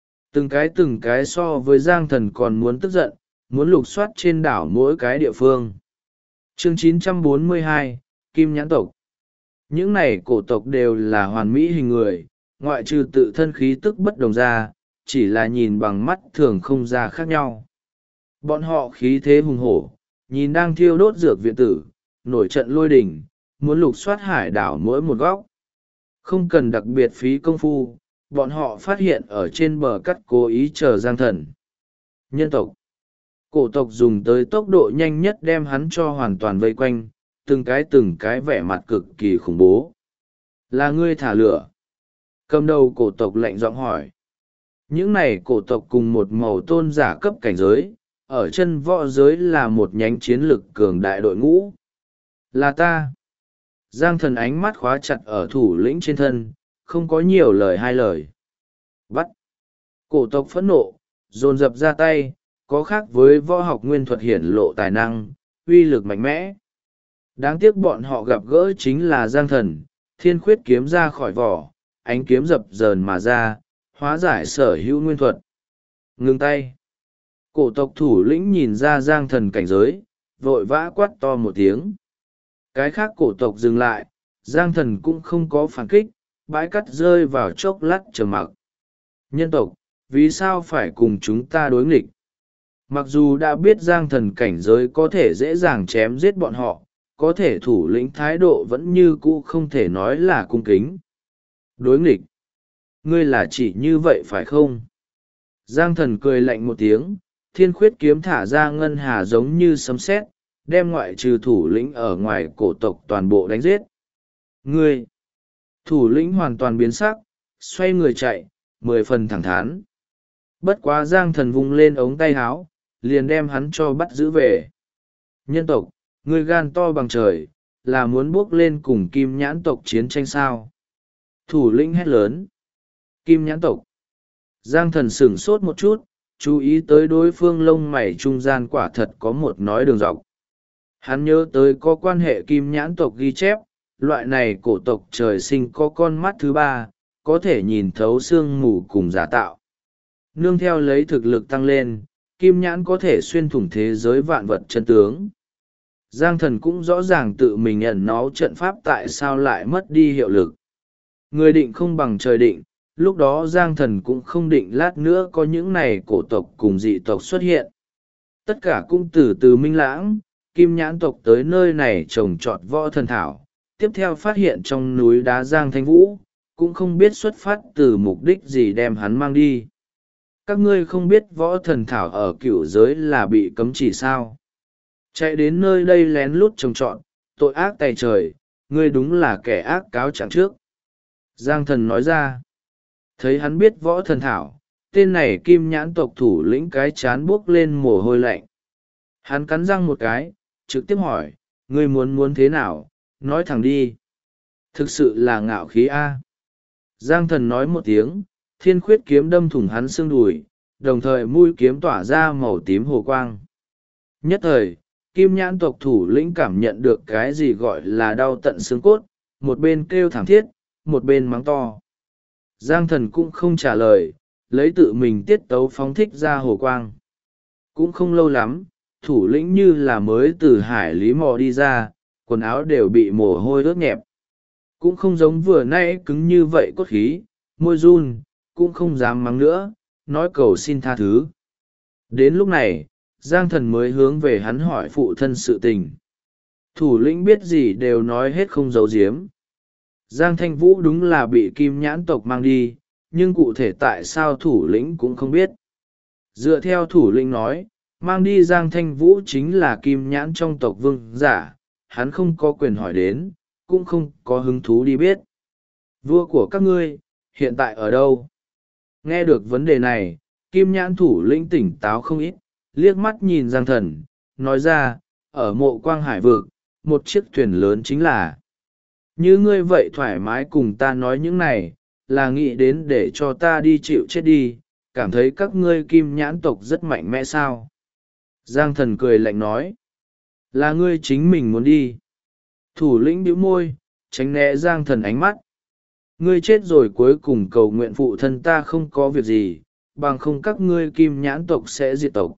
Từng cái so với Giang Thần còn muốn tức giận, muốn lục soát trên đảo mỗi cái địa phương. Chương 942, Kim Nhãn Tộc. Những này cổ tộc đều là hoàn mỹ hình người, ngoại trừ tự thân khí tức bất đồng ra, chỉ là nhìn bằng mắt thường không ra khác nhau. Bọn họ khí thế hùng hổ, nhìn đang thiêu đốt dược viện tử, nổi trận lôi đình, muốn lục soát hải đảo mỗi một góc. Không cần đặc biệt phí công phu, bọn họ phát hiện ở trên bờ cắt cố ý chờ Giang Thần. Nhân tộc. Cổ tộc dùng tới tốc độ nhanh nhất đem hắn cho hoàn toàn vây quanh, từng cái vẻ mặt cực kỳ khủng bố. Là ngươi thả lửa. Cầm đầu cổ tộc lạnh giọng hỏi. Những này cổ tộc cùng một màu tôn giả cấp cảnh giới, ở chân võ giới là một nhánh chiến lực cường đại đội ngũ. Là ta. Giang Thần ánh mắt khóa chặt ở thủ lĩnh trên thân, không có nhiều lời hai lời. Bắt. Cổ tộc phẫn nộ, dồn dập ra tay, có khác với võ học nguyên thuật hiển lộ tài năng, uy lực mạnh mẽ. Đáng tiếc bọn họ gặp gỡ chính là Giang Thần, thiên khuyết kiếm ra khỏi vỏ, ánh kiếm dập dờn mà ra, hóa giải sở hữu nguyên thuật. Ngừng tay. Cổ tộc thủ lĩnh nhìn ra Giang Thần cảnh giới, vội vã quát to một tiếng. Cái khác cổ tộc dừng lại, Giang Thần cũng không có phản kích, bãi cắt rơi vào chốc lát trầm mặc. Nhân tộc, vì sao phải cùng chúng ta đối nghịch? Mặc dù đã biết Giang Thần cảnh giới có thể dễ dàng chém giết bọn họ, có thể thủ lĩnh thái độ vẫn như cũ không thể nói là cung kính. Đối nghịch. Ngươi là chỉ như vậy phải không? Giang Thần cười lạnh một tiếng, thiên khuyết kiếm thả ra ngân hà giống như sấm sét, đem ngoại trừ thủ lĩnh ở ngoài cổ tộc toàn bộ đánh giết. Ngươi! Thủ lĩnh hoàn toàn biến sắc, xoay người chạy, 10 phần thẳng thắn. Bất quá Giang Thần vung lên ống tay háo, liền đem hắn cho bắt giữ về. Nhân tộc, ngươi gan to bằng trời, là muốn bước lên cùng Kim Nhãn tộc chiến tranh sao? Thủ lĩnh hét lớn. Kim Nhãn tộc. Giang Thần sửng sốt một chút, chú ý tới đối phương lông mày trung gian quả thật có một nói đường dọc. Hắn nhớ tới có quan hệ Kim Nhãn tộc ghi chép, loại này cổ tộc trời sinh có con mắt thứ ba, có thể nhìn thấu sương mù cùng giả tạo. Nương theo lấy thực lực tăng lên, Kim Nhãn có thể xuyên thủng thế giới vạn vật chân tướng. Giang Thần cũng rõ ràng tự mình ẩn náu trận pháp tại sao lại mất đi hiệu lực. Người định không bằng trời định, lúc đó Giang Thần cũng không định lát nữa có những này cổ tộc cùng dị tộc xuất hiện. Tất cả cũng từ từ minh lãng, Kim Nhãn tộc tới nơi này trồng trọt võ thần thảo, tiếp theo phát hiện trong núi đá Giang Thanh Vũ, cũng không biết xuất phát từ mục đích gì đem hắn mang đi. Các ngươi không biết võ thần thảo ở cửu giới là bị cấm chỉ sao? Chạy đến nơi đây lén lút trồng trọt, tội ác tày trời, ngươi đúng là kẻ ác cáo trạng trước. Giang Thần nói ra. Thấy hắn biết võ thần thảo, tên này Kim Nhãn tộc thủ lĩnh cái chán buốc lên mồ hôi lạnh. Hắn cắn răng một cái, trực tiếp hỏi, ngươi muốn thế nào, nói thẳng đi. Thực sự là ngạo khí a. Giang Thần nói một tiếng, thiên khuyết kiếm đâm thủng hắn xương đùi, đồng thời mũi kiếm tỏa ra màu tím hồ quang. Nhất thời, Kim Nhãn tộc thủ lĩnh cảm nhận được cái gì gọi là đau tận xương cốt, một bên kêu thảm thiết, một bên mắng to. Giang Thần cũng không trả lời, lấy tự mình tiết tấu phóng thích ra hồ quang. Cũng không lâu lắm, thủ lĩnh như là mới từ hải lý mò đi ra, quần áo đều bị mồ hôi ướt nhẹp. Cũng không giống vừa nãy cứng như vậy cốt khí, môi run, cũng không dám mắng nữa, nói cầu xin tha thứ. Đến lúc này, Giang Thần mới hướng về hắn hỏi phụ thân sự tình. Thủ lĩnh biết gì đều nói hết không giấu giếm. Giang Thanh Vũ đúng là bị Kim Nhãn tộc mang đi, nhưng cụ thể tại sao thủ lĩnh cũng không biết. Dựa theo thủ lĩnh nói, mang đi Giang Thanh Vũ chính là Kim Nhãn trong tộc vương giả, hắn không có quyền hỏi đến, cũng không có hứng thú đi biết. Vua của các ngươi, hiện tại ở đâu? Nghe được vấn đề này, Kim Nhãn thủ lĩnh tỉnh táo không ít, liếc mắt nhìn Giang Thần, nói ra, ở mộ quang hải vực, một chiếc thuyền lớn chính là. Như ngươi vậy thoải mái cùng ta nói những này, là nghĩ đến để cho ta đi chịu chết đi, cảm thấy các ngươi Kim Nhãn tộc rất mạnh mẽ sao? Giang Thần cười lạnh nói, là ngươi chính mình muốn đi. Thủ lĩnh bĩu môi, tránh né Giang Thần ánh mắt. Ngươi chết rồi cuối cùng cầu nguyện phụ thân ta không có việc gì, bằng không các ngươi Kim Nhãn tộc sẽ diệt tộc.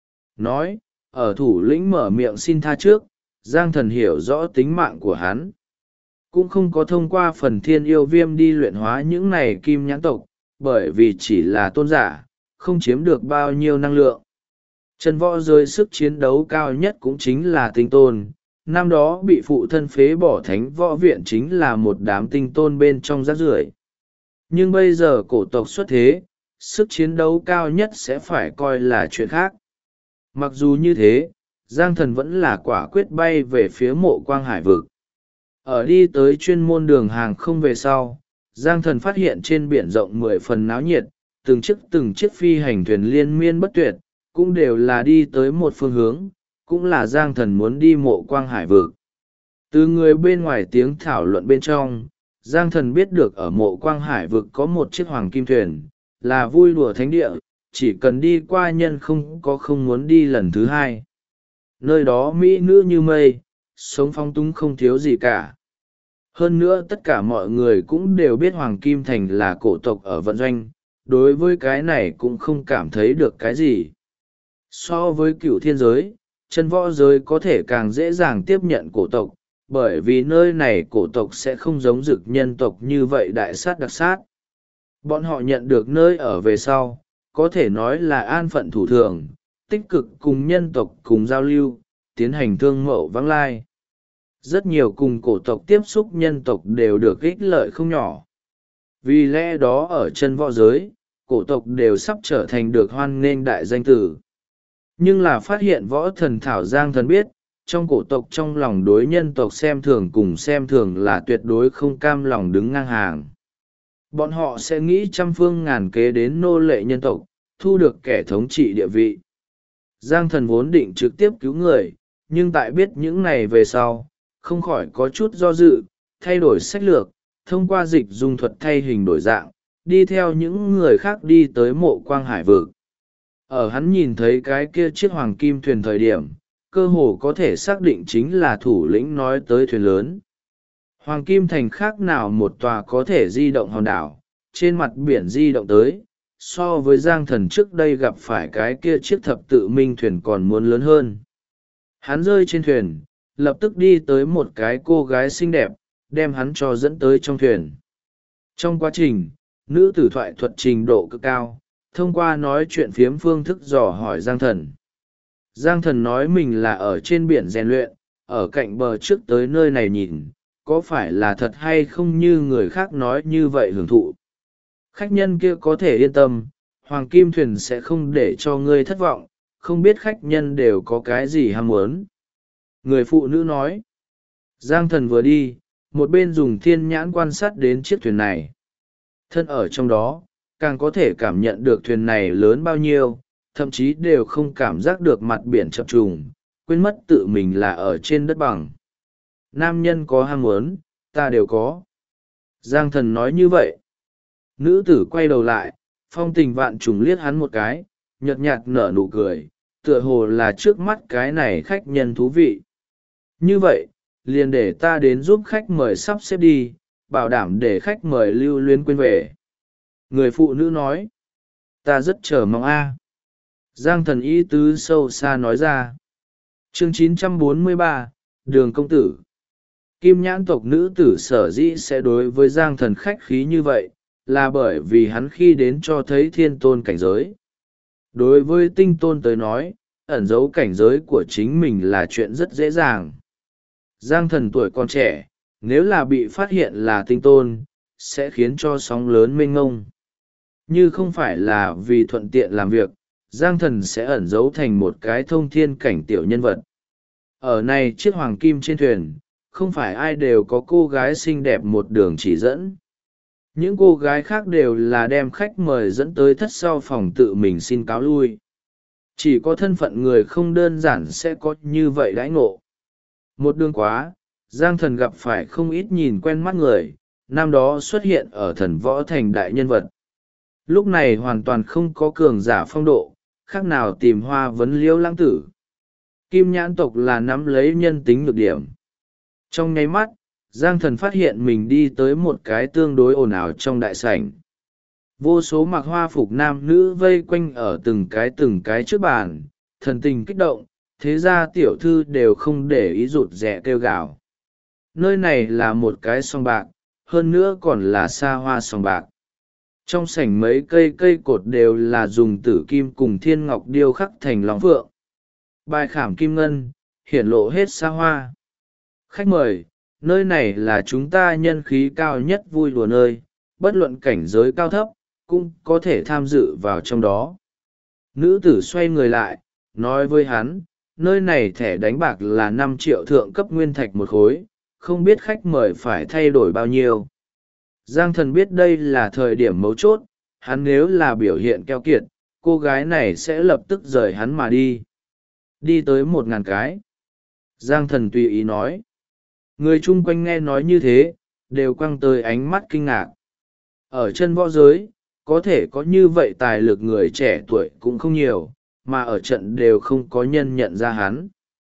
Nói, ở thủ lĩnh mở miệng xin tha trước, Giang Thần hiểu rõ tính mạng của hắn. Cũng không có thông qua phần thiên yêu viêm đi luyện hóa những này Kim Nhãn tộc, bởi vì chỉ là tôn giả, không chiếm được bao nhiêu năng lượng. Chân võ giới sức chiến đấu cao nhất cũng chính là tinh tôn, năm đó bị phụ thân phế bỏ thánh võ viện chính là một đám tinh tôn bên trong rác rưởi. Nhưng bây giờ cổ tộc xuất thế, sức chiến đấu cao nhất sẽ phải coi là chuyện khác. Mặc dù như thế, Giang Thần vẫn là quả quyết bay về phía mộ quang hải vực. Ở đi tới chuyên môn đường hàng không về sau, Giang Thần phát hiện trên biển rộng 10 phần náo nhiệt, từng chiếc phi hành thuyền liên miên bất tuyệt, cũng đều là đi tới một phương hướng, cũng là Giang Thần muốn đi mộ quang hải vực. Từ người bên ngoài tiếng thảo luận bên trong, Giang Thần biết được ở mộ quang hải vực có một chiếc hoàng kim thuyền, là vui đùa thánh địa, chỉ cần đi qua nhân không muốn đi lần thứ hai. Nơi đó mỹ nữ như mây, sống phong túng không thiếu gì cả. Hơn nữa tất cả mọi người cũng đều biết Hoàng Kim Thành là cổ tộc ở vận doanh, đối với cái này cũng không cảm thấy được cái gì. So với cựu thiên giới, chân võ giới có thể càng dễ dàng tiếp nhận cổ tộc, bởi vì nơi này cổ tộc sẽ không giống dực nhân tộc như vậy đại sát đặc sát. Bọn họ nhận được nơi ở về sau, có thể nói là an phận thủ thường, tích cực cùng nhân tộc cùng giao lưu, tiến hành thương mậu vãng lai. Rất nhiều cùng cổ tộc tiếp xúc nhân tộc đều được ích lợi không nhỏ. Vì lẽ đó ở chân võ giới, cổ tộc đều sắp trở thành được hoan nghênh đại danh tử. Nhưng là phát hiện võ thần Thảo Giang Thần biết, trong cổ tộc trong lòng đối nhân tộc xem thường cùng xem thường là tuyệt đối không cam lòng đứng ngang hàng. Bọn họ sẽ nghĩ trăm phương ngàn kế đến nô lệ nhân tộc, thu được kẻ thống trị địa vị. Giang Thần vốn định trực tiếp cứu người, nhưng tại biết những này về sau, không khỏi có chút do dự, thay đổi sách lược, thông qua dịch dung thuật thay hình đổi dạng, đi theo những người khác đi tới mộ quang hải vực. Ở hắn nhìn thấy cái kia chiếc hoàng kim thuyền thời điểm, cơ hồ có thể xác định chính là thủ lĩnh nói tới thuyền lớn. Hoàng kim thành khác nào một tòa có thể di động hòn đảo, trên mặt biển di động tới, so với Giang Thần trước đây gặp phải cái kia chiếc thập tự minh thuyền còn muốn lớn hơn. Hắn rơi trên thuyền, lập tức đi tới một cái cô gái xinh đẹp, đem hắn cho dẫn tới trong thuyền. Trong quá trình, nữ tử thoại thuật trình độ cực cao, thông qua nói chuyện phiếm phương thức dò hỏi Giang Thần. Giang Thần nói mình là ở trên biển rèn luyện, ở cạnh bờ trước tới nơi này nhìn, có phải là thật hay không như người khác nói như vậy hưởng thụ. Khách nhân kia có thể yên tâm, Hoàng Kim Thuyền sẽ không để cho ngươi thất vọng, không biết khách nhân đều có cái gì ham muốn. Người phụ nữ nói. Giang Thần vừa đi, một bên dùng thiên nhãn quan sát đến chiếc thuyền này. Thân ở trong đó, càng có thể cảm nhận được thuyền này lớn bao nhiêu, thậm chí đều không cảm giác được mặt biển chập trùng, quên mất tự mình là ở trên đất bằng. Nam nhân có ham muốn, ta đều có. Giang Thần nói như vậy. Nữ tử quay đầu lại, phong tình vạn trùng liếc hắn một cái, nhợt nhạt nở nụ cười, tựa hồ là trước mắt cái này khách nhân thú vị. Như vậy, liền để ta đến giúp khách mời sắp xếp đi, bảo đảm để khách mời lưu luyến quên về. Người phụ nữ nói. Ta rất chờ mong a. Giang Thần ý tứ sâu xa nói ra. Chương 943, Đường Công Tử. Kim nhãn tộc nữ tử sở dĩ sẽ đối với Giang Thần khách khí như vậy, là bởi vì hắn khi đến cho thấy thiên tôn cảnh giới. Đối với tinh tôn tới nói, ẩn giấu cảnh giới của chính mình là chuyện rất dễ dàng. Giang Thần tuổi còn trẻ, nếu là bị phát hiện là tinh tôn, sẽ khiến cho sóng lớn mênh ngông. Như không phải là vì thuận tiện làm việc, Giang Thần sẽ ẩn giấu thành một cái thông thiên cảnh tiểu nhân vật. Ở này chiếc hoàng kim trên thuyền, không phải ai đều có cô gái xinh đẹp một đường chỉ dẫn. Những cô gái khác đều là đem khách mời dẫn tới thất sau phòng tự mình xin cáo lui. Chỉ có thân phận người không đơn giản sẽ có như vậy đãi ngộ. Một đường quá, Giang Thần gặp phải không ít nhìn quen mắt người, năm đó xuất hiện ở Thần Võ Thành đại nhân vật. Lúc này hoàn toàn không có cường giả phong độ, khác nào tìm hoa vấn liễu lãng tử. Kim nhãn tộc là nắm lấy nhân tính nhược điểm. Trong nháy mắt, Giang Thần phát hiện mình đi tới một cái tương đối ồn ào trong đại sảnh. Vô số mặc hoa phục nam nữ vây quanh ở từng cái trước bàn, thần tình kích động, thế ra tiểu thư đều không để ý rụt rẻ kêu gào. Nơi này là một cái sòng bạc, hơn nữa còn là xa hoa sòng bạc. Trong sảnh mấy cây cột đều là dùng tử kim cùng thiên ngọc điêu khắc thành long phượng. Bài khảm kim ngân, hiển lộ hết xa hoa. Khách mời, nơi này là chúng ta nhân khí cao nhất vui đùa nơi, bất luận cảnh giới cao thấp, cũng có thể tham dự vào trong đó. Nữ tử xoay người lại, nói với hắn, nơi này thẻ đánh bạc là 5 triệu thượng cấp nguyên thạch một khối, không biết khách mời phải thay đổi bao nhiêu. Giang Thần biết đây là thời điểm mấu chốt, hắn nếu là biểu hiện keo kiệt, cô gái này sẽ lập tức rời hắn mà đi. Đi tới 1.000 cái. Giang Thần tùy ý nói. Người chung quanh nghe nói như thế, đều quăng tới ánh mắt kinh ngạc. Ở chân võ giới, có thể có như vậy tài lực người trẻ tuổi cũng không nhiều, mà ở trận đều không có nhân nhận ra hắn.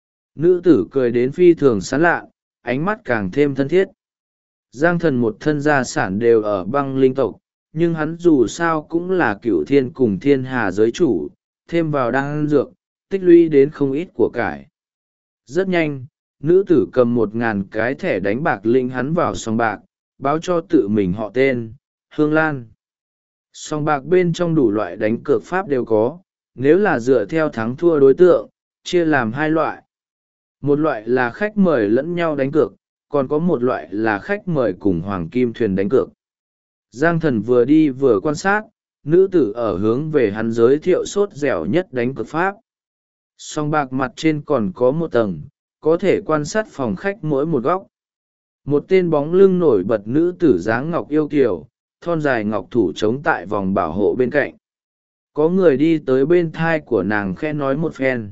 Nữ tử cười đến phi thường sán lạ, ánh mắt càng thêm thân thiết. Giang Thần một thân gia sản đều ở băng linh tộc, nhưng hắn dù sao cũng là cửu thiên cùng thiên hà giới chủ, thêm vào đan dược, tích lũy đến không ít của cải. Rất nhanh, nữ tử cầm 1.000 cái thẻ đánh bạc linh hắn vào sòng bạc, báo cho tự mình họ tên, Hương Lan. Sòng bạc bên trong đủ loại đánh cược pháp đều có, nếu là dựa theo thắng thua đối tượng chia làm hai loại. Một loại là khách mời lẫn nhau đánh cược, còn có một loại là khách mời cùng hoàng kim thuyền đánh cược. Giang Thần vừa đi vừa quan sát, nữ tử ở hướng về hắn giới thiệu sốt dẻo nhất đánh cược pháp. Song bạc mặt trên còn có một tầng, có thể quan sát phòng khách mỗi một góc. Một tên bóng lưng nổi bật nữ tử dáng ngọc yêu kiều, thon dài ngọc thủ chống tại vòng bảo hộ bên cạnh. Có người đi tới bên thai của nàng khẽ nói một phen.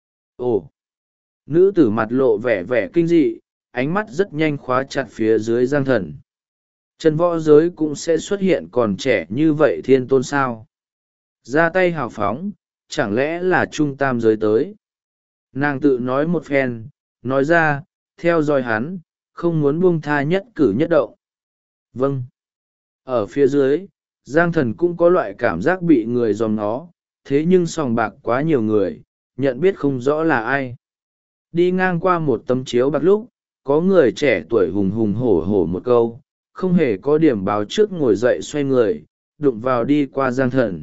Ồ! Nữ tử mặt lộ vẻ vẻ kinh dị, ánh mắt rất nhanh khóa chặt phía dưới Giang Thần. Trần võ giới cũng sẽ xuất hiện còn trẻ như vậy thiên tôn sao? Ra tay hào phóng, chẳng lẽ là trung tam giới tới? Nàng tự nói một phen, nói ra, theo dõi hắn, không muốn buông tha nhất cử nhất động. Vâng. Ở phía dưới, Giang Thần cũng có loại cảm giác bị người dòm nó, thế nhưng sòng bạc quá nhiều người, nhận biết không rõ là ai. Đi ngang qua một tấm chiếu bạc lúc, có người trẻ tuổi hùng hùng hổ hổ một câu, không hề có điểm báo trước ngồi dậy xoay người, đụng vào đi qua Giang Thần.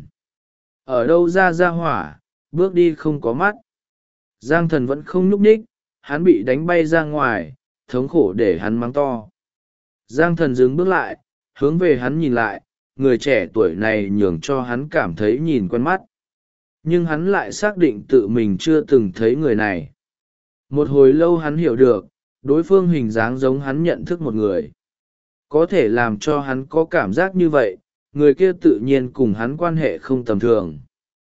Ở đâu ra hỏa, bước đi không có mắt. Giang Thần vẫn không nhúc nhích, hắn bị đánh bay ra ngoài, thống khổ để hắn mắng to. Giang Thần dừng bước lại, hướng về hắn nhìn lại, người trẻ tuổi này nhường cho hắn cảm thấy nhìn quen mắt. Nhưng hắn lại xác định tự mình chưa từng thấy người này. Một hồi lâu hắn hiểu được, đối phương hình dáng giống hắn nhận thức một người. Có thể làm cho hắn có cảm giác như vậy, người kia tự nhiên cùng hắn quan hệ không tầm thường.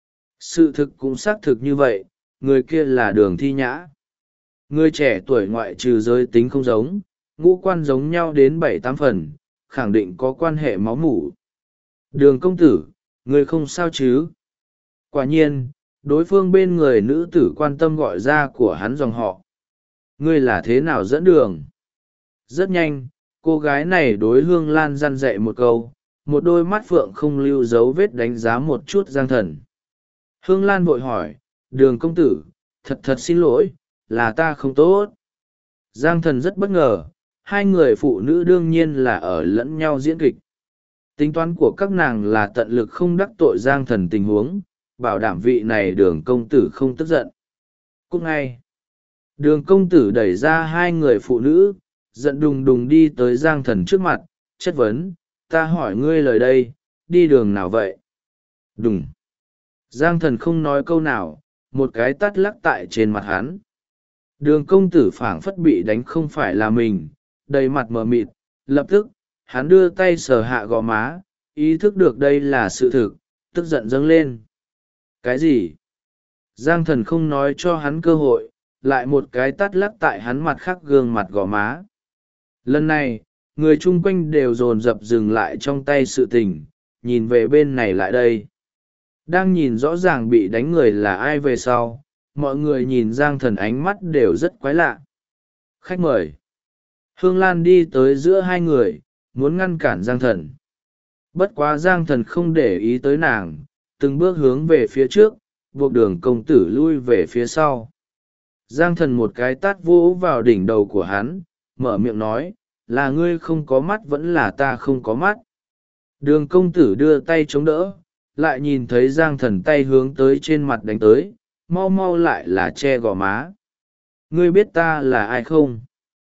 Sự thực cũng xác thực như vậy, người kia là Đường Thi Nhã. Người trẻ tuổi ngoại trừ giới tính không giống, ngũ quan giống nhau đến 7-8 phần, khẳng định có quan hệ máu mủ. Đường công tử, người không sao chứ? Quả nhiên, đối phương bên người nữ tử quan tâm gọi ra của hắn dòng họ. Ngươi là thế nào dẫn đường? Rất nhanh, cô gái này đối Hương Lan răn dạy một câu, một đôi mắt phượng không lưu dấu vết đánh giá một chút Giang Thần. Hương Lan vội hỏi, Đường công tử, thật xin lỗi, là ta không tốt. Giang Thần rất bất ngờ, hai người phụ nữ đương nhiên là ở lẫn nhau diễn kịch. Tính toán của các nàng là tận lực không đắc tội Giang Thần tình huống, bảo đảm vị này Đường công tử không tức giận. Cút ngay. Đường công tử đẩy ra hai người phụ nữ, giận đùng đùng đi tới Giang Thần trước mặt, chất vấn, ta hỏi ngươi lời đây, đi đường nào vậy? Đùng. Giang Thần không nói câu nào, một cái tát lắc tại trên mặt hắn. Đường công tử phảng phất bị đánh không phải là mình, đầy mặt mờ mịt, lập tức, hắn đưa tay sờ hạ gò má, ý thức được đây là sự thực, tức giận dâng lên. Cái gì? Giang Thần không nói cho hắn cơ hội, lại một cái tát lắc tại hắn mặt khác gương mặt gò má. Lần này, người chung quanh đều dồn dập dừng lại trong tay sự tình, nhìn về bên này lại đây. Đang nhìn rõ ràng bị đánh người là ai về sau, mọi người nhìn Giang Thần ánh mắt đều rất quái lạ. Khách mời. Hương Lan đi tới giữa hai người, muốn ngăn cản Giang Thần. Bất quá Giang Thần không để ý tới nàng, từng bước hướng về phía trước, buộc Đường công tử lui về phía sau. Giang Thần một cái tát vỗ vào đỉnh đầu của hắn, mở miệng nói, là ngươi không có mắt vẫn là ta không có mắt. Đường công tử đưa tay chống đỡ, lại nhìn thấy Giang Thần tay hướng tới trên mặt đánh tới, mau mau lại là che gò má. Ngươi biết ta là ai không?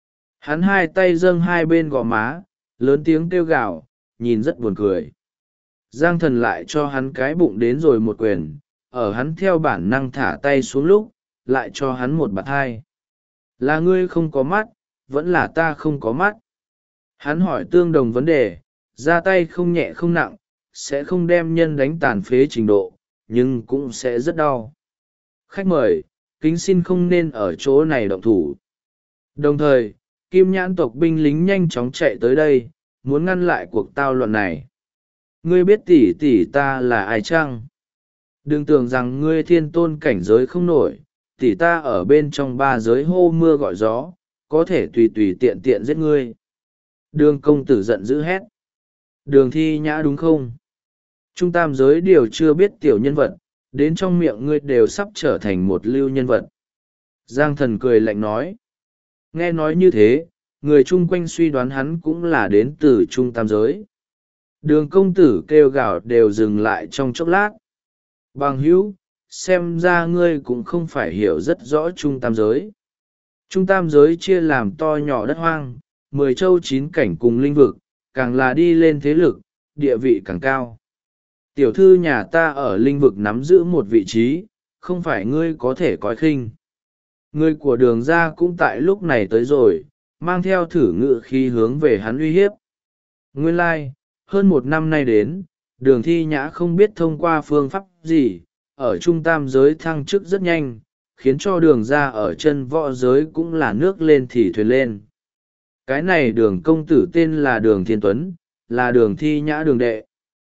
Hắn hai tay dâng hai bên gò má, lớn tiếng kêu gào, nhìn rất buồn cười. Giang Thần lại cho hắn cái bụng đến rồi một quyền, ở hắn theo bản năng thả tay xuống lúc, lại cho hắn một bạt hai. Là ngươi không có mắt, vẫn là ta không có mắt. Hắn hỏi tương đồng vấn đề, ra tay không nhẹ không nặng, sẽ không đem nhân đánh tàn phế trình độ, nhưng cũng sẽ rất đau. Khách mời, kính xin không nên ở chỗ này động thủ. Đồng thời, Kim Nhãn tộc binh lính nhanh chóng chạy tới đây, muốn ngăn lại cuộc tao loạn này. Ngươi biết tỷ tỷ ta là ai chăng? Đừng tưởng rằng ngươi thiên tôn cảnh giới không nổi, tỷ ta ở bên trong ba giới hô mưa gọi gió, có thể tùy tùy tiện tiện giết ngươi. Đường công tử giận dữ hét. Đường Thi Nhã đúng không? Trung tam giới đều chưa biết tiểu nhân vật, đến trong miệng ngươi đều sắp trở thành một lưu nhân vật. Giang Thần cười lạnh nói. Nghe nói như thế, người chung quanh suy đoán hắn cũng là đến từ trung tam giới. Đường công tử kêu gào đều dừng lại trong chốc lát. Bằng hữu, xem ra ngươi cũng không phải hiểu rất rõ trung tam giới. Trung tam giới chia làm to nhỏ đất hoang, 10 châu 9 cảnh cùng linh vực, càng là đi lên thế lực, địa vị càng cao. Tiểu thư nhà ta ở linh vực nắm giữ một vị trí, không phải ngươi có thể coi khinh. Người của đường ra cũng tại lúc này tới rồi, mang theo thử ngự khí hướng về hắn uy hiếp. Nguyên lai, hơn 1 năm nay đến, đường thi nhã không biết thông qua phương pháp gì, ở trung tam giới thăng chức rất nhanh, khiến cho đường ra ở chân võ giới cũng là nước lên thì thuyền lên. Cái này đường công tử tên là đường thiên tuấn, là đường thi nhã đường đệ.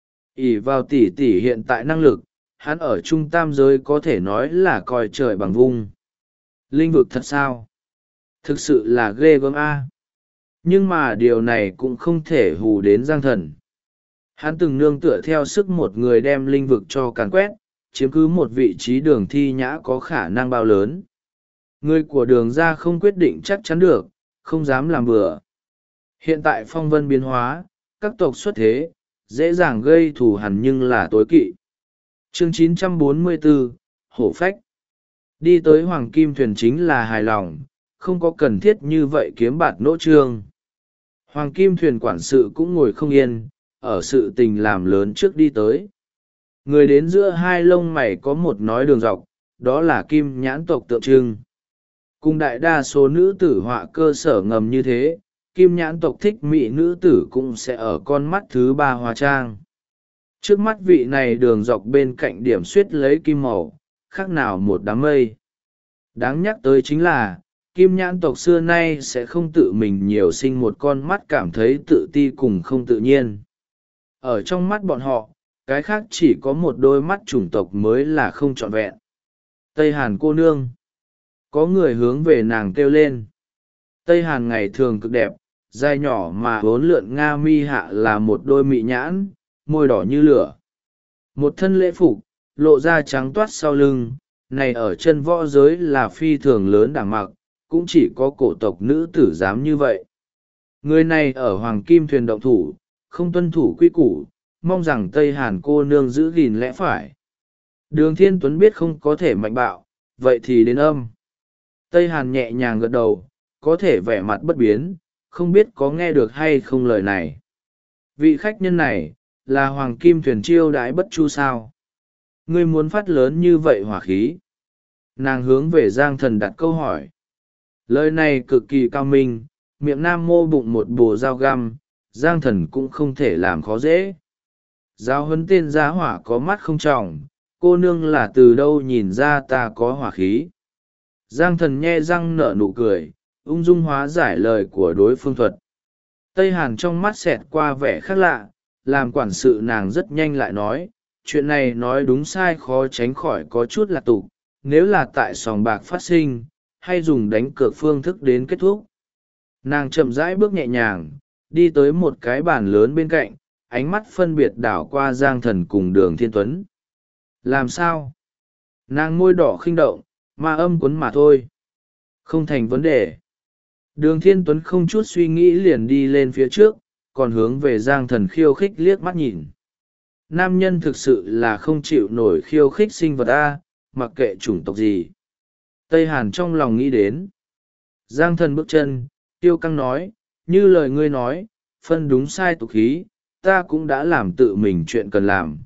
ỷ vào tỷ tỷ hiện tại năng lực, hắn ở trung tam giới có thể nói là coi trời bằng vung. Linh vực thật sao? Thực sự là ghê gớm a. Nhưng mà điều này cũng không thể hù đến Giang Thần. Hắn từng nương tựa theo sức một người đem linh vực cho càn quét, chiếm cứ một vị trí đường thi nhã có khả năng bao lớn. Người của đường ra không quyết định chắc chắn được, không dám làm bừa. Hiện tại phong vân biến hóa, các tộc xuất thế, dễ dàng gây thù hằn nhưng là tối kỵ. Chương 944, Hổ Phách. Đi tới Hoàng Kim Thuyền chính là hài lòng, không có cần thiết như vậy kiếm bạt nỗ trương. Hoàng Kim Thuyền quản sự cũng ngồi không yên, ở sự tình làm lớn trước đi tới. Người đến giữa hai lông mày có một nói đường dọc, đó là kim nhãn tộc tượng trưng. Cùng đại đa số nữ tử họa cơ sở ngầm như thế, kim nhãn tộc thích mỹ nữ tử cũng sẽ ở con mắt thứ 3 hóa trang. Trước mắt vị này đường dọc bên cạnh điểm xuyết lấy kim màu, khác nào một đám mây. Đáng nhắc tới chính là, kim nhãn tộc xưa nay sẽ không tự mình nhiều sinh một con mắt cảm thấy tự ti cùng không tự nhiên. Ở trong mắt bọn họ, cái khác chỉ có một đôi mắt chủng tộc mới là không trọn vẹn. Tây Hàn cô nương. Có người hướng về nàng kêu lên. Tây Hàn ngày thường cực đẹp, dài nhỏ mà vốn lượn nga mi hạ là một đôi mị nhãn, môi đỏ như lửa. Một thân lễ phục, lộ ra trắng toát sau lưng, này ở chân võ giới là phi thường lớn đẳng mặc, cũng chỉ có cổ tộc nữ tử dám như vậy. Người này ở Hoàng Kim Thuyền động thủ, không tuân thủ quy củ, mong rằng Tây Hàn cô nương giữ gìn lẽ phải. Đường Thiên Tuấn biết không có thể mạnh bạo, vậy thì đến âm. Tây Hàn nhẹ nhàng gật đầu, có thể vẻ mặt bất biến, không biết có nghe được hay không lời này. Vị khách nhân này, là Hoàng Kim Thuyền chiêu đãi bất chu sao? Ngươi muốn phát lớn như vậy hỏa khí? Nàng hướng về Giang Thần đặt câu hỏi. Lời này cực kỳ cao minh, miệng nam mô bụng một bồ dao găm, Giang Thần cũng không thể làm khó dễ. Giáo huấn tên giá hỏa có mắt không tròng, cô nương là từ đâu nhìn ra ta có hỏa khí? Giang Thần nhe răng nở nụ cười, ung dung hóa giải lời của đối phương thuật. Tây Hàn trong mắt xẹt qua vẻ khác lạ, làm quản sự nàng rất nhanh lại nói, chuyện này nói đúng sai khó tránh khỏi có chút lạc tục, nếu là tại sòng bạc phát sinh, hay dùng đánh cược phương thức đến kết thúc. Nàng chậm rãi bước nhẹ nhàng, đi tới một cái bàn lớn bên cạnh, ánh mắt phân biệt đảo qua Giang Thần cùng Đường Thiên Tuấn. Làm sao? Nàng môi đỏ khinh động, ma âm cuốn mà thôi. Không thành vấn đề. Đường Thiên Tuấn không chút suy nghĩ liền đi lên phía trước, còn hướng về Giang Thần khiêu khích liếc mắt nhìn. Nam nhân thực sự là không chịu nổi khiêu khích sinh vật A, mặc kệ chủng tộc gì. Tây Hàn trong lòng nghĩ đến. Giang Thần bước chân, tiêu căng nói, như lời ngươi nói, phân đúng sai tục khí, ta cũng đã làm tự mình chuyện cần làm.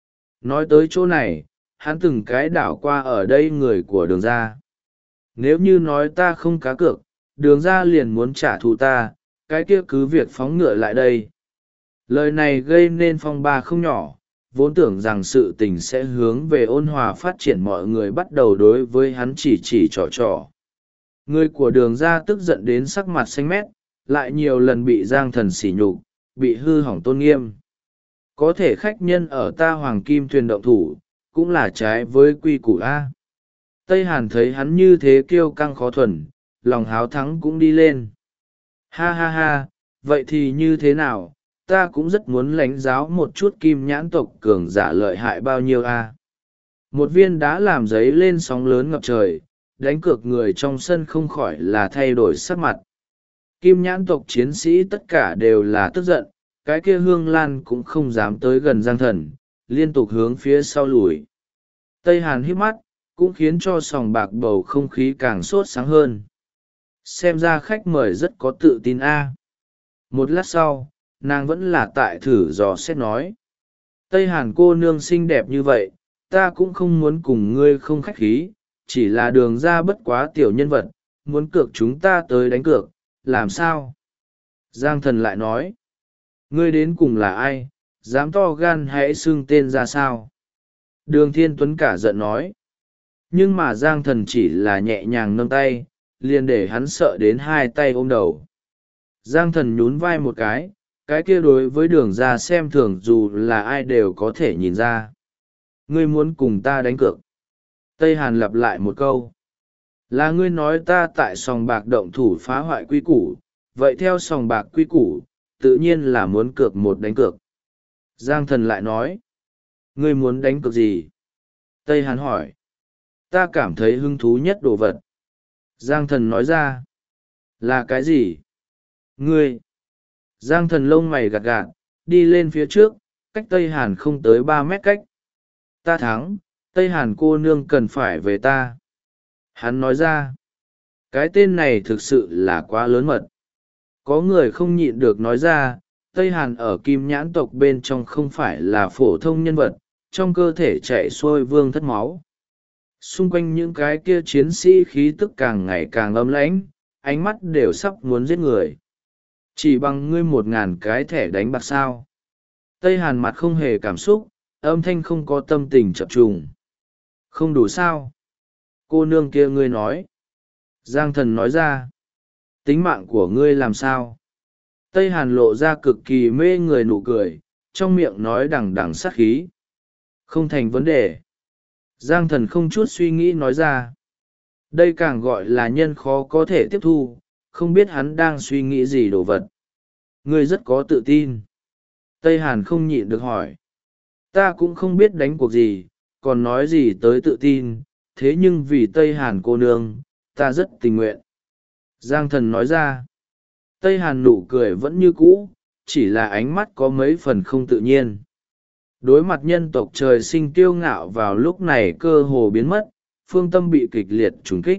Nói tới chỗ này, hắn từng cái đảo qua ở đây người của đường ra. Nếu như nói ta không cá cược, đường ra liền muốn trả thù ta, cái kia cứ việc phóng ngựa lại đây. Lời này gây nên phong ba không nhỏ, vốn tưởng rằng sự tình sẽ hướng về ôn hòa phát triển, mọi người bắt đầu đối với hắn chỉ trò. Người của đường ra tức giận đến sắc mặt xanh mét, lại nhiều lần bị Giang Thần sỉ nhục, bị hư hỏng tôn nghiêm. Có thể khách nhân ở ta Hoàng Kim Thuyền động thủ, cũng là trái với quy củ A. Tây Hàn thấy hắn như thế kiêu căng khó thuần, lòng háo thắng cũng đi lên. Ha ha ha, vậy thì như thế nào, ta cũng rất muốn lãnh giáo một chút kim nhãn tộc cường giả lợi hại bao nhiêu A. Một viên đá làm giấy lên sóng lớn ngập trời, đánh cược người trong sân không khỏi là thay đổi sắc mặt. Kim nhãn tộc chiến sĩ tất cả đều là tức giận, cái kia Hương Lan cũng không dám tới gần Giang Thần, liên tục hướng phía sau lùi. Tây Hàn híp mắt, cũng khiến cho sòng bạc bầu không khí càng sốt sáng hơn. Xem ra khách mời rất có tự tin a. Một lát sau, nàng vẫn là tại thử dò xét nói. Tây Hàn cô nương xinh đẹp như vậy, ta cũng không muốn cùng ngươi không khách khí, chỉ là đường ra bất quá tiểu nhân vật, muốn cược chúng ta tới đánh cược, làm sao? Giang thần lại nói. Ngươi đến cùng là ai, dám to gan hãy xưng tên ra sao? Đường Thiên Tuấn cả giận nói. Nhưng mà Giang thần chỉ là nhẹ nhàng nâng tay, liền để hắn sợ đến hai tay ôm đầu. Giang thần nhún vai một cái kia đối với đường ra xem thường dù là ai đều có thể nhìn ra. Ngươi muốn cùng ta đánh cược? Tây Hàn lặp lại một câu. Là ngươi nói ta tại sòng bạc động thủ phá hoại quy củ, vậy theo sòng bạc quy củ, tự nhiên là muốn cược một đánh cược. Giang thần lại nói. Ngươi muốn đánh cược gì? Tây Hàn hỏi. Ta cảm thấy hứng thú nhất đồ vật. Giang thần nói ra. Là cái gì? Ngươi. Giang thần lông mày gạt gạt, đi lên phía trước, cách Tây Hàn không tới 3 mét cách. Ta thắng, Tây Hàn cô nương cần phải về ta. Hắn nói ra. Cái tên này thực sự là quá lớn mật. Có người không nhịn được nói ra, Tây Hàn ở Kim Nhãn tộc bên trong không phải là phổ thông nhân vật, trong cơ thể chạy xuôi vương thất máu. Xung quanh những cái kia chiến sĩ khí tức càng ngày càng âm lãnh, ánh mắt đều sắp muốn giết người. Chỉ bằng ngươi 1.000 cái thẻ đánh bạc sao? Tây Hàn mặt không hề cảm xúc, âm thanh không có tâm tình chập trùng. Không đủ sao? Cô nương kia ngươi nói. Giang thần nói ra. Tính mạng của ngươi làm sao? Tây Hàn lộ ra cực kỳ mê người nụ cười, trong miệng nói đằng đằng sát khí. Không thành vấn đề. Giang thần không chút suy nghĩ nói ra. Đây càng gọi là nhân khó có thể tiếp thu, không biết hắn đang suy nghĩ gì đồ vật. Ngươi rất có tự tin. Tây Hàn không nhịn được hỏi. Ta cũng không biết đánh cuộc gì, còn nói gì tới tự tin, thế nhưng vì Tây Hàn cô nương, ta rất tình nguyện. Giang thần nói ra. Tây Hàn nụ cười vẫn như cũ, chỉ là ánh mắt có mấy phần không tự nhiên. Đối mặt nhân tộc trời sinh kiêu ngạo vào lúc này cơ hồ biến mất, phương tâm bị kịch liệt trùng kích.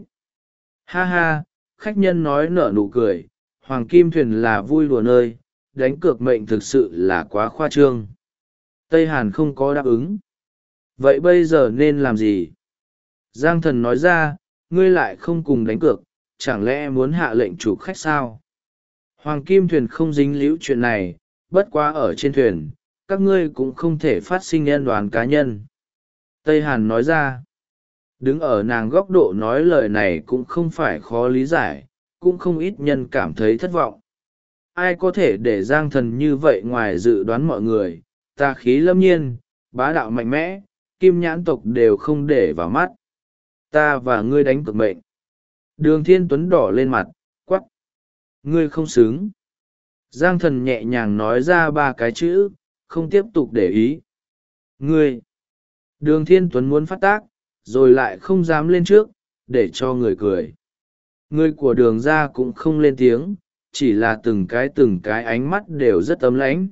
Ha ha, khách nhân nói nở nụ cười, Hoàng Kim Thuyền là vui đùa nơi, đánh cược mệnh thực sự là quá khoa trương. Tây Hàn không có đáp ứng. Vậy bây giờ nên làm gì? Giang thần nói ra, ngươi lại không cùng đánh cược, chẳng lẽ muốn hạ lệnh chủ khách sao? Hoàng Kim Thuyền không dính líu chuyện này, bất quá ở trên thuyền, các ngươi cũng không thể phát sinh ân oán cá nhân. Tây Hàn nói ra. Đứng ở nàng góc độ nói lời này cũng không phải khó lý giải, cũng không ít nhân cảm thấy thất vọng. Ai có thể để Giang thần như vậy ngoài dự đoán mọi người, tà khí lâm nhiên, bá đạo mạnh mẽ, Kim Nhãn tộc đều không để vào mắt. Ta và ngươi đánh cược mệnh. Đường Thiên Tuấn đỏ lên mặt, quắc. Ngươi không xứng. Giang thần nhẹ nhàng nói ra 3 cái chữ, không tiếp tục để ý. Ngươi. Đường Thiên Tuấn muốn phát tác, rồi lại không dám lên trước, để cho người cười. Người của đường ra cũng không lên tiếng, chỉ là từng cái ánh mắt đều rất ấm lãnh.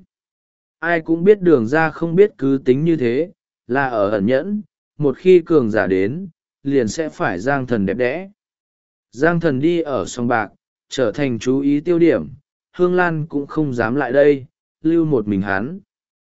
Ai cũng biết đường ra không biết cứ tính như thế, là ở ẩn nhẫn, một khi cường giả đến, liền sẽ phải Giang thần đẹp đẽ. Giang thần đi ở sông bạc, trở thành chú ý tiêu điểm, Hương Lan cũng không dám lại đây, lưu một mình hắn.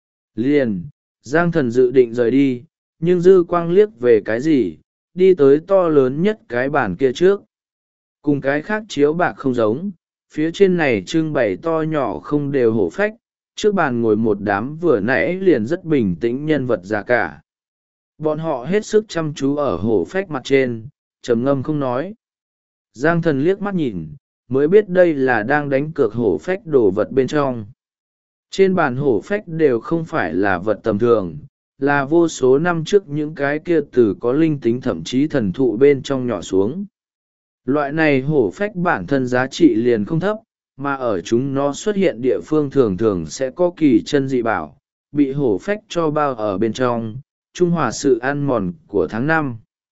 Liền, Giang thần dự định rời đi, nhưng dư quang liếc về cái gì, đi tới to lớn nhất cái bàn kia trước. Cùng cái khác chiếu bạc không giống, phía trên này trưng bày to nhỏ không đều hổ phách, trước bàn ngồi một đám vừa nãy liền rất bình tĩnh nhân vật già cả. Bọn họ hết sức chăm chú ở hổ phách mặt trên, trầm ngâm không nói. Giang thần liếc mắt nhìn, mới biết đây là đang đánh cược hổ phách đồ vật bên trong. Trên bàn hổ phách đều không phải là vật tầm thường, là vô số năm trước những cái kia từ có linh tính thậm chí thần thụ bên trong nhỏ xuống. Loại này hổ phách bản thân giá trị liền không thấp, mà ở chúng nó xuất hiện địa phương thường thường sẽ có kỳ chân dị bảo, bị hổ phách cho bao ở bên trong, trung hòa sự ăn mòn của tháng năm.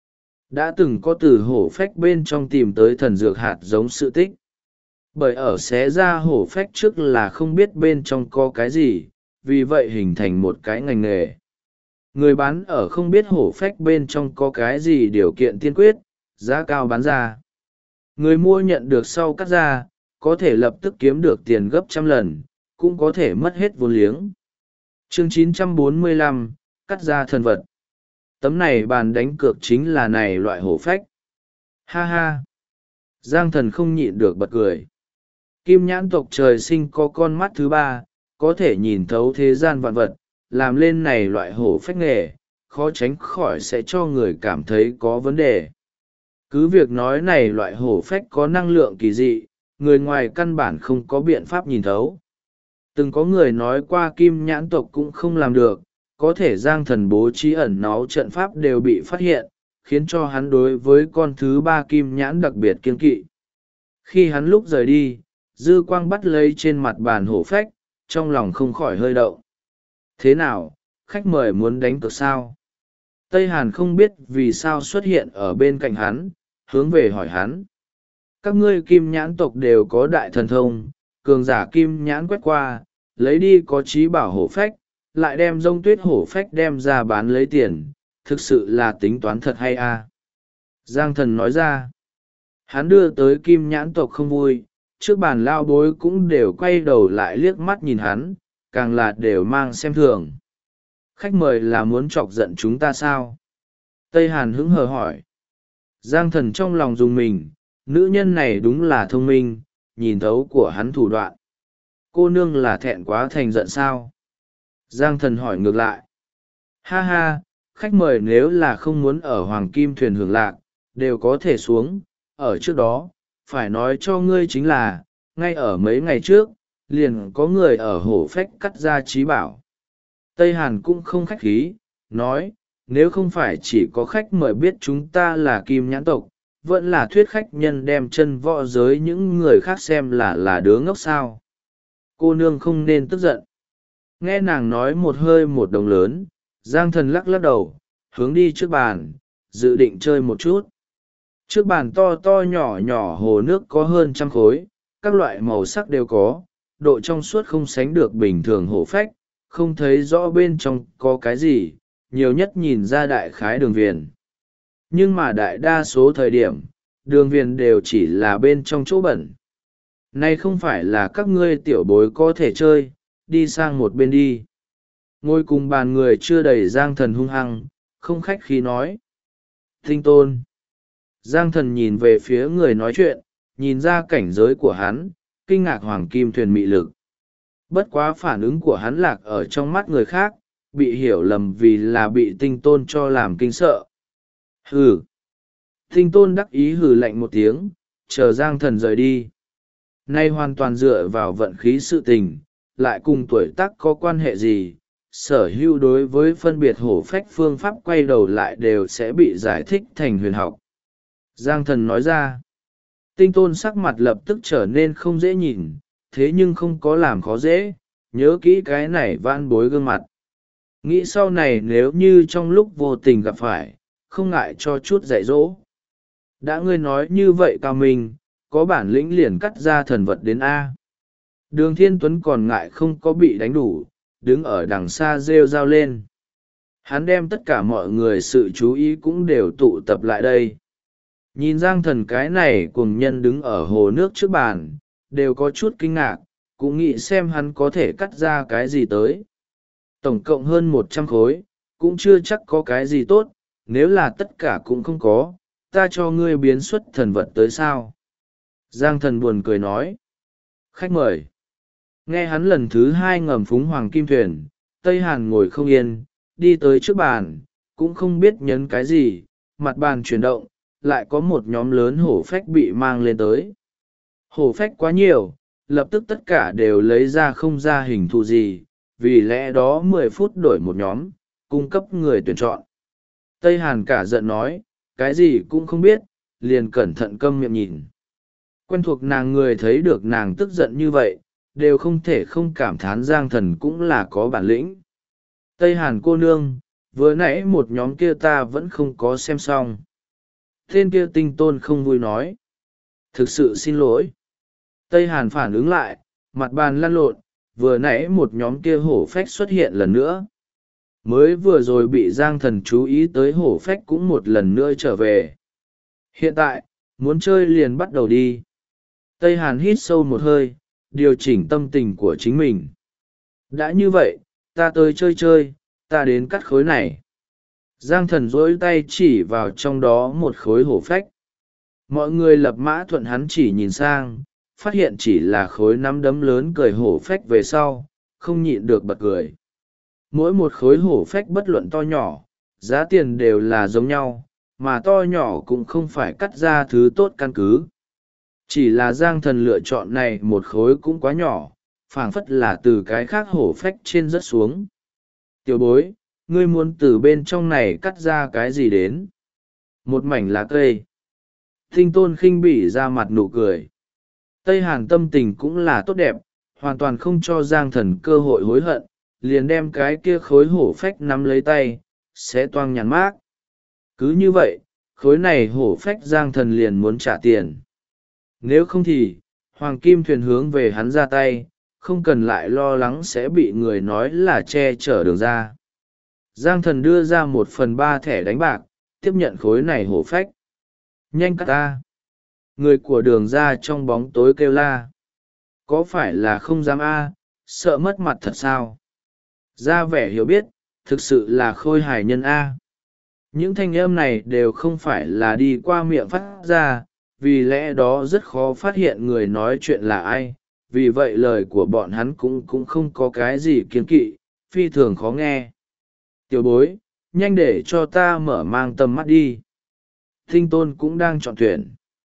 Đã từng có từ hổ phách bên trong tìm tới thần dược hạt giống sự tích. Bởi ở xé ra hổ phách trước là không biết bên trong có cái gì, vì vậy hình thành một cái ngành nghề. Người bán ở không biết hổ phách bên trong có cái gì điều kiện tiên quyết, giá cao bán ra. Người mua nhận được sau cắt ra, có thể lập tức kiếm được tiền gấp trăm lần, cũng có thể mất hết vốn liếng. Chương 945, cắt ra thần vật. Tấm này bàn đánh cược chính là này loại hổ phách. Ha ha! Giang Thần không nhịn được bật cười. Kim nhãn tộc trời sinh có con mắt thứ ba, có thể nhìn thấu thế gian vạn vật, làm lên này loại hổ phách nghề, khó tránh khỏi sẽ cho người cảm thấy có vấn đề. Cứ việc nói này loại hổ phách có năng lượng kỳ dị, người ngoài căn bản không có biện pháp nhìn thấu. Từng có người nói qua kim nhãn tộc cũng không làm được, có thể Giang Thần bố trí ẩn náu trận pháp đều bị phát hiện, khiến cho hắn đối với con thứ ba kim nhãn đặc biệt kiêng kỵ. Khi hắn lúc rời đi, dư quang bắt lấy trên mặt bàn hổ phách, trong lòng không khỏi hơi động. Thế nào, khách mời muốn đánh cược sao? Tây Hàn không biết vì sao xuất hiện ở bên cạnh hắn, hướng về hỏi hắn. Các ngươi kim nhãn tộc đều có đại thần thông, cường giả kim nhãn quét qua, lấy đi có trí bảo hổ phách, lại đem rông tuyết hổ phách đem ra bán lấy tiền, thực sự là tính toán thật hay à? Giang Thần nói ra. Hắn đưa tới kim nhãn tộc không vui, trước bàn lao bối cũng đều quay đầu lại liếc mắt nhìn hắn, càng là đều mang xem thường. Khách mời là muốn chọc giận chúng ta sao? Tây Hàn hứng hờ hỏi. Giang Thần trong lòng dùng mình, nữ nhân này đúng là thông minh, nhìn thấu của hắn thủ đoạn. Cô nương là thẹn quá thành giận sao? Giang Thần hỏi ngược lại. Ha ha, khách mời nếu là không muốn ở Hoàng Kim thuyền hưởng lạc, đều có thể xuống. Ở trước đó, phải nói cho ngươi chính là, ngay ở mấy ngày trước, liền có người ở hổ phách cắt ra trí bảo. Tây Hàn cũng không khách khí, nói, nếu không phải chỉ có khách mời biết chúng ta là kim nhãn tộc, vẫn là thuyết khách nhân đem chân võ giới những người khác xem là đứa ngốc sao. Cô nương không nên tức giận. Nghe nàng nói một hơi một đồng lớn, Giang Thần lắc lắc đầu, hướng đi trước bàn, dự định chơi một chút. Trước bàn to to nhỏ nhỏ hồ nước có hơn 100 khối, các loại màu sắc đều có, độ trong suốt không sánh được bình thường hổ phách, không thấy rõ bên trong có cái gì, nhiều nhất nhìn ra đại khái đường viền. Nhưng mà đại đa số thời điểm, đường viền đều chỉ là bên trong chỗ bẩn. Này không phải là các ngươi tiểu bối có thể chơi, đi sang một bên đi. Ngồi cùng bàn người chưa đầy Giang Thần hung hăng, không khách khí nói. Tinh Tôn. Giang Thần nhìn về phía người nói chuyện, nhìn ra cảnh giới của hắn, kinh ngạc hoàng kim thuyền mị lực. Bất quá phản ứng của hắn lạc ở trong mắt người khác, bị hiểu lầm vì là bị Tinh Tôn cho làm kinh sợ. Hừ. Tinh Tôn đắc ý hừ lạnh một tiếng, chờ Giang Thần rời đi. Nay hoàn toàn dựa vào vận khí sự tình, lại cùng tuổi tác có quan hệ gì, sở hữu đối với phân biệt hổ phách phương pháp quay đầu lại đều sẽ bị giải thích thành huyền học. Giang Thần nói ra. Tinh Tôn sắc mặt lập tức trở nên không dễ nhìn, thế nhưng không có làm khó dễ, nhớ kỹ cái này van bối gương mặt. Nghĩ sau này nếu như trong lúc vô tình gặp phải, không ngại cho chút dạy dỗ. Đã ngươi nói như vậy cao minh, có bản lĩnh liền cắt ra thần vật đến A. Đường Thiên Tuấn còn ngại không có bị đánh đủ, đứng ở đằng xa rêu rao lên. Hắn đem tất cả mọi người sự chú ý cũng đều tụ tập lại đây. Nhìn Giang Thần cái này cùng nhân đứng ở hồ nước trước bàn, đều có chút kinh ngạc, cũng nghĩ xem hắn có thể cắt ra cái gì tới. Tổng cộng hơn 100 khối, cũng chưa chắc có cái gì tốt, nếu là tất cả cũng không có, ta cho ngươi biến xuất thần vật tới sao. Giang Thần buồn cười nói. Khách mời. Nghe hắn lần thứ hai ngầm phúng hoàng kim thuyền, Tây Hàn ngồi không yên, đi tới trước bàn, cũng không biết nhấn cái gì, mặt bàn chuyển động, lại có một nhóm lớn hổ phách bị mang lên tới. Hổ phách quá nhiều, lập tức tất cả đều lấy ra không ra hình thù gì, vì lẽ đó 10 phút đổi một nhóm, cung cấp người tuyển chọn. Tây Hàn cả giận nói, cái gì cũng không biết, liền cẩn thận câm miệng nhìn. Quen thuộc nàng người thấy được nàng tức giận như vậy, đều không thể không cảm thán Giang Thần cũng là có bản lĩnh. Tây Hàn cô nương, vừa nãy một nhóm kia ta vẫn không có xem xong. Tên kia Tinh Tôn không vui nói. Thực sự xin lỗi. Tây Hàn phản ứng lại, mặt bàn lăn lộn, vừa nãy một nhóm kia hổ phách xuất hiện lần nữa. mới vừa rồi bị Giang Thần chú ý tới hổ phách cũng một lần nữa trở về. Hiện tại, muốn chơi liền bắt đầu đi. Tây Hàn hít sâu một hơi, điều chỉnh tâm tình của chính mình. Đã như vậy, ta tới chơi chơi, ta đến cắt khối này. Giang Thần dỗi tay chỉ vào trong đó một khối hổ phách. Mọi người lập mã thuận hắn chỉ nhìn sang, phát hiện chỉ là khối nắm đấm lớn cười hổ phách về sau, không nhịn được bật cười. Mỗi một khối hổ phách bất luận to nhỏ, giá tiền đều là giống nhau, mà to nhỏ cũng không phải cắt ra thứ tốt căn cứ. Chỉ là Giang Thần lựa chọn này một khối cũng quá nhỏ, phảng phất là từ cái khác hổ phách trên rớt xuống. Tiểu bối, ngươi muốn từ bên trong này cắt ra cái gì đến? Một mảnh lá cây. Tinh Tôn khinh bỉ ra mặt nụ cười. Tây Hàn tâm tình cũng là tốt đẹp, hoàn toàn không cho Giang Thần cơ hội hối hận, liền đem cái kia khối hổ phách nắm lấy tay, sẽ toang nhàn mát. Cứ như vậy, khối này hổ phách Giang Thần liền muốn trả tiền. Nếu không thì, Hoàng Kim Thuyền hướng về hắn ra tay, không cần lại lo lắng sẽ bị người nói là che chở đường ra. Giang Thần đưa ra 1/3 thẻ đánh bạc, tiếp nhận khối này hổ phách. Nhanh cắt ta! Người của đường ra trong bóng tối kêu la. Có phải là không dám sợ mất mặt thật sao? Ra vẻ hiểu biết, thực sự là khôi hài nhân Những thanh âm này đều không phải là đi qua miệng phát ra, vì lẽ đó rất khó phát hiện người nói chuyện là ai, vì vậy lời của bọn hắn cũng không có cái gì kiêng kỵ, phi thường khó nghe. Tiểu bối, nhanh để cho ta mở mang tầm mắt đi. Tinh Tôn cũng đang chọn tuyển.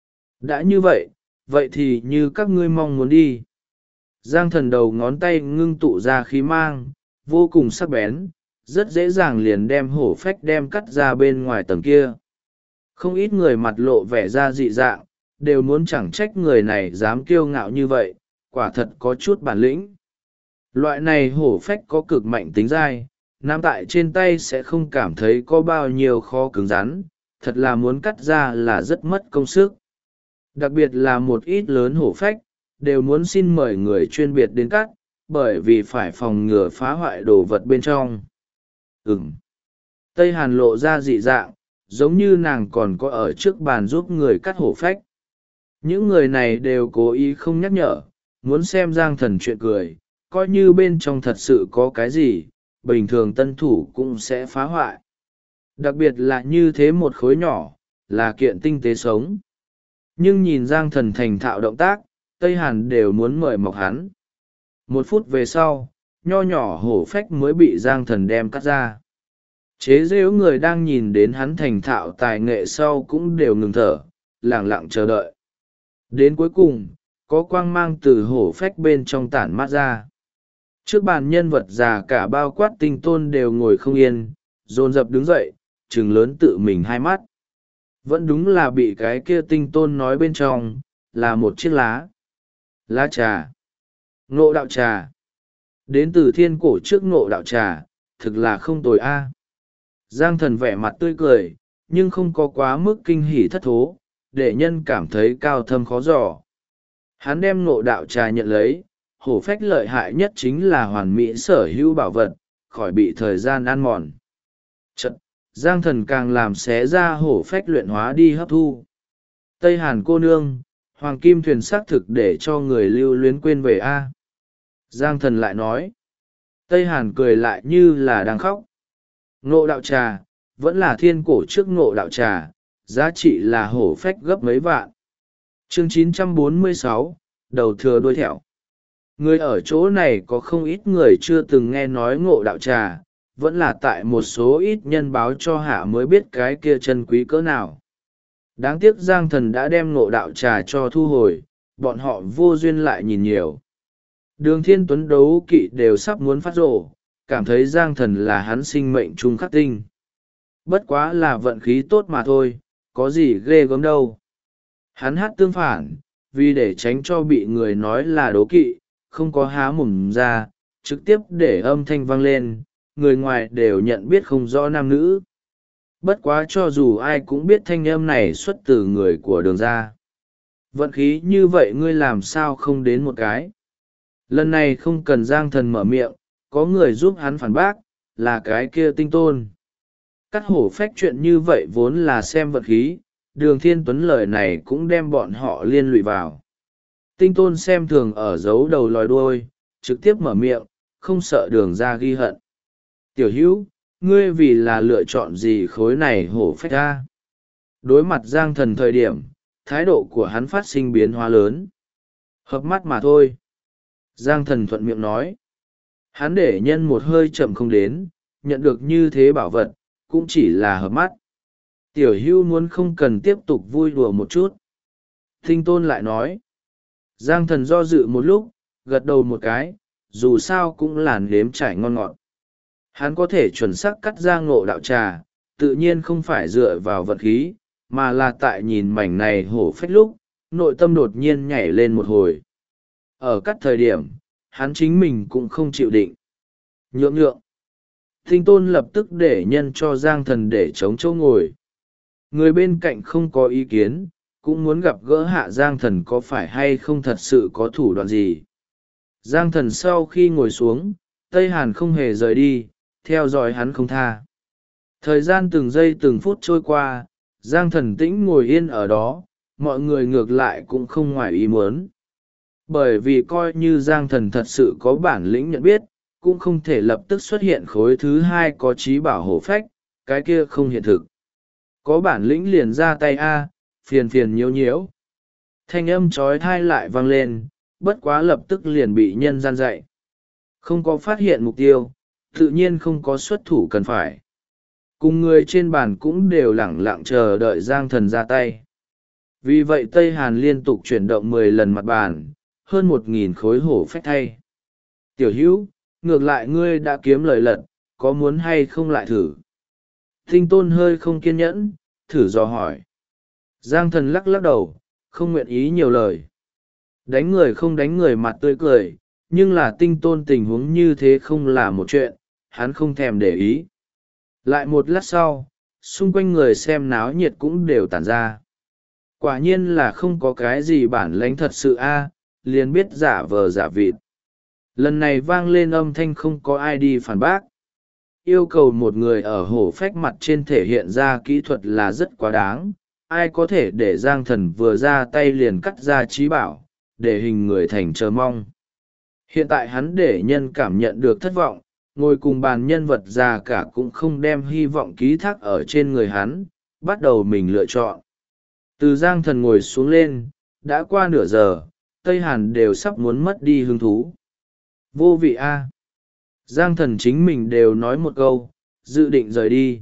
Đã như vậy, vậy thì như các ngươi mong muốn đi. Giang Thần đầu ngón tay ngưng tụ ra khí mang, vô cùng sắc bén, rất dễ dàng liền đem hổ phách đem cắt ra bên ngoài tầng kia. Không ít người mặt lộ vẻ ra dị dạng, đều muốn chẳng trách người này dám kiêu ngạo như vậy, quả thật có chút bản lĩnh. Loại này hổ phách có cực mạnh tính dai, nắm tại trên tay sẽ không cảm thấy có bao nhiêu khó cứng rắn, thật là muốn cắt ra là rất mất công sức. Đặc biệt là một ít lớn hổ phách, đều muốn xin mời người chuyên biệt đến cắt, bởi vì phải phòng ngừa phá hoại đồ vật bên trong. Tây Hàn lộ ra dị dạng, giống như nàng còn có ở trước bàn giúp người cắt hổ phách. Những người này đều cố ý không nhắc nhở, muốn xem Giang Thần chuyện cười, coi như bên trong thật sự có cái gì, bình thường tân thủ cũng sẽ phá hoại. Đặc biệt là như thế một khối nhỏ, là kiện tinh tế sống. Nhưng nhìn Giang Thần thành thạo động tác, Tây Hàn đều muốn mời mọc hắn. 1 phút về sau, nho nhỏ hổ phách mới bị Giang Thần đem cắt ra. Chế giễu người đang nhìn đến hắn thành thạo tài nghệ sau cũng đều ngừng thở, lẳng lặng chờ đợi. Đến cuối cùng, có quang mang từ hổ phách bên trong tản mát ra. Trước bàn nhân vật già cả bao quát Tinh Tôn đều ngồi không yên, dồn dập đứng dậy, trừng lớn tự mình hai mắt. Vẫn đúng là bị cái kia Tinh Tôn nói bên trong, là một chiếc lá. Lá trà. Ngộ đạo trà. Đến từ thiên cổ trước ngộ đạo trà, thực là không tồi Giang Thần vẻ mặt tươi cười, nhưng không có quá mức kinh hỉ thất thố, để nhân cảm thấy cao thâm khó dò. Hắn đem ngộ đạo trà nhận lấy, hổ phách lợi hại nhất chính là hoàn mỹ sở hữu bảo vật, khỏi bị thời gian ăn mòn. Chật, Giang Thần càng làm xé ra hổ phách luyện hóa đi hấp thu. Tây Hàn cô nương, Hoàng Kim Thuyền xác thực để cho người lưu luyến quên về Giang Thần lại nói. Tây Hàn cười lại như là đang khóc. Ngộ đạo trà, vẫn là thiên cổ trước ngộ đạo trà, giá trị là hổ phách gấp mấy vạn. Chương 946, đầu thừa đuôi thẹo. Người ở chỗ này có không ít người chưa từng nghe nói ngộ đạo trà, vẫn là tại một số ít nhân báo cho hạ mới biết cái kia chân quý cỡ nào. Đáng tiếc Giang Thần đã đem ngộ đạo trà cho thu hồi, bọn họ vô duyên lại nhìn nhiều. Đường Thiên Tuấn đấu kỵ đều sắp muốn phát rổ, cảm thấy Giang Thần là hắn sinh mệnh trung khắc tinh. Bất quá là vận khí tốt mà thôi, có gì ghê gớm đâu. Hắn hát tương phản, vì để tránh cho bị người nói là đố kỵ, không có há mồm ra, trực tiếp để âm thanh vang lên, người ngoài đều nhận biết không rõ nam nữ. Bất quá cho dù ai cũng biết thanh âm này xuất từ người của đường ra. Vận khí như vậy ngươi làm sao không đến một cái. Lần này không cần Giang Thần mở miệng, có người giúp hắn phản bác, là cái kia tinh tôn. Cắt hổ phách chuyện như vậy vốn là xem vật khí, Đường Thiên Tuấn lời này cũng đem bọn họ liên lụy vào. Tinh tôn xem thường ở giấu đầu lòi đuôi, trực tiếp mở miệng, không sợ đường ra ghi hận. Tiểu hữu, ngươi vì là lựa chọn gì khối này hổ phách ra? Đối mặt Giang Thần thời điểm, thái độ của hắn phát sinh biến hóa lớn. Hợp mắt mà thôi. Giang Thần thuận miệng nói. Hắn để nhân một hơi chậm không đến, nhận được như thế bảo vật, cũng chỉ là hợp mắt. Tiểu hưu muốn không cần tiếp tục vui đùa một chút. Tinh tôn lại nói. Giang Thần do dự một lúc, gật đầu một cái, dù sao cũng là nếm trải ngon ngọt. Hắn có thể chuẩn xác cắt ra ngộ đạo trà, tự nhiên không phải dựa vào vật khí, mà là tại nhìn mảnh này hổ phách lúc, nội tâm đột nhiên nhảy lên một hồi. Ở các thời điểm, hắn chính mình cũng không chịu định. Nhượng nhượng. Tinh tôn lập tức để nhân cho Giang Thần để chống chỗ ngồi. Người bên cạnh không có ý kiến, cũng muốn gặp gỡ hạ Giang Thần có phải hay không thật sự có thủ đoạn gì. Giang Thần sau khi ngồi xuống, Tây Hàn không hề rời đi, theo dõi hắn không tha. Thời gian từng giây từng phút trôi qua, Giang Thần tĩnh ngồi yên ở đó, mọi người ngược lại cũng không ngoài ý muốn. Bởi vì coi như Giang Thần thật sự có bản lĩnh nhận biết, cũng không thể lập tức xuất hiện khối thứ hai có trí bảo hổ phách, cái kia không hiện thực. Có bản lĩnh liền ra tay a, phiền phiền nhiễu nhiễu. Thanh âm trói thai lại vang lên, bất quá lập tức liền bị nhân gian dạy. Không có phát hiện mục tiêu, tự nhiên không có xuất thủ cần phải. Cùng người trên bàn cũng đều lẳng lặng chờ đợi Giang Thần ra tay. Vì vậy Tây Hàn liên tục chuyển động 10 lần mặt bàn, hơn 1.000 khối hổ phách thay. Tiểu hữu, ngược lại ngươi đã kiếm lời lật, có muốn hay không lại thử? Tinh tôn hơi không kiên nhẫn, thử dò hỏi. Giang Thần lắc lắc đầu, không nguyện ý nhiều lời. Đánh người không đánh người mặt tươi cười, nhưng là tinh tôn tình huống như thế không là một chuyện, hắn không thèm để ý. Lại một lát sau, xung quanh người xem náo nhiệt cũng đều tản ra. Quả nhiên là không có cái gì bản lãnh thật sự a, liền biết giả vờ giả vịt. Lần này vang lên âm thanh không có ai đi phản bác. Yêu cầu một người ở hổ phách mặt trên thể hiện ra kỹ thuật là rất quá đáng. Ai có thể để Giang Thần vừa ra tay liền cắt ra trí bảo, để hình người thành chờ mong. Hiện tại hắn để nhân cảm nhận được thất vọng, ngồi cùng bàn nhân vật già cả cũng không đem hy vọng ký thác ở trên người hắn, bắt đầu mình lựa chọn. Từ Giang Thần ngồi xuống lên, đã qua nửa giờ, Tây Hàn đều sắp muốn mất đi hứng thú. Vô vị a. Giang Thần chính mình đều nói một câu, dự định rời đi.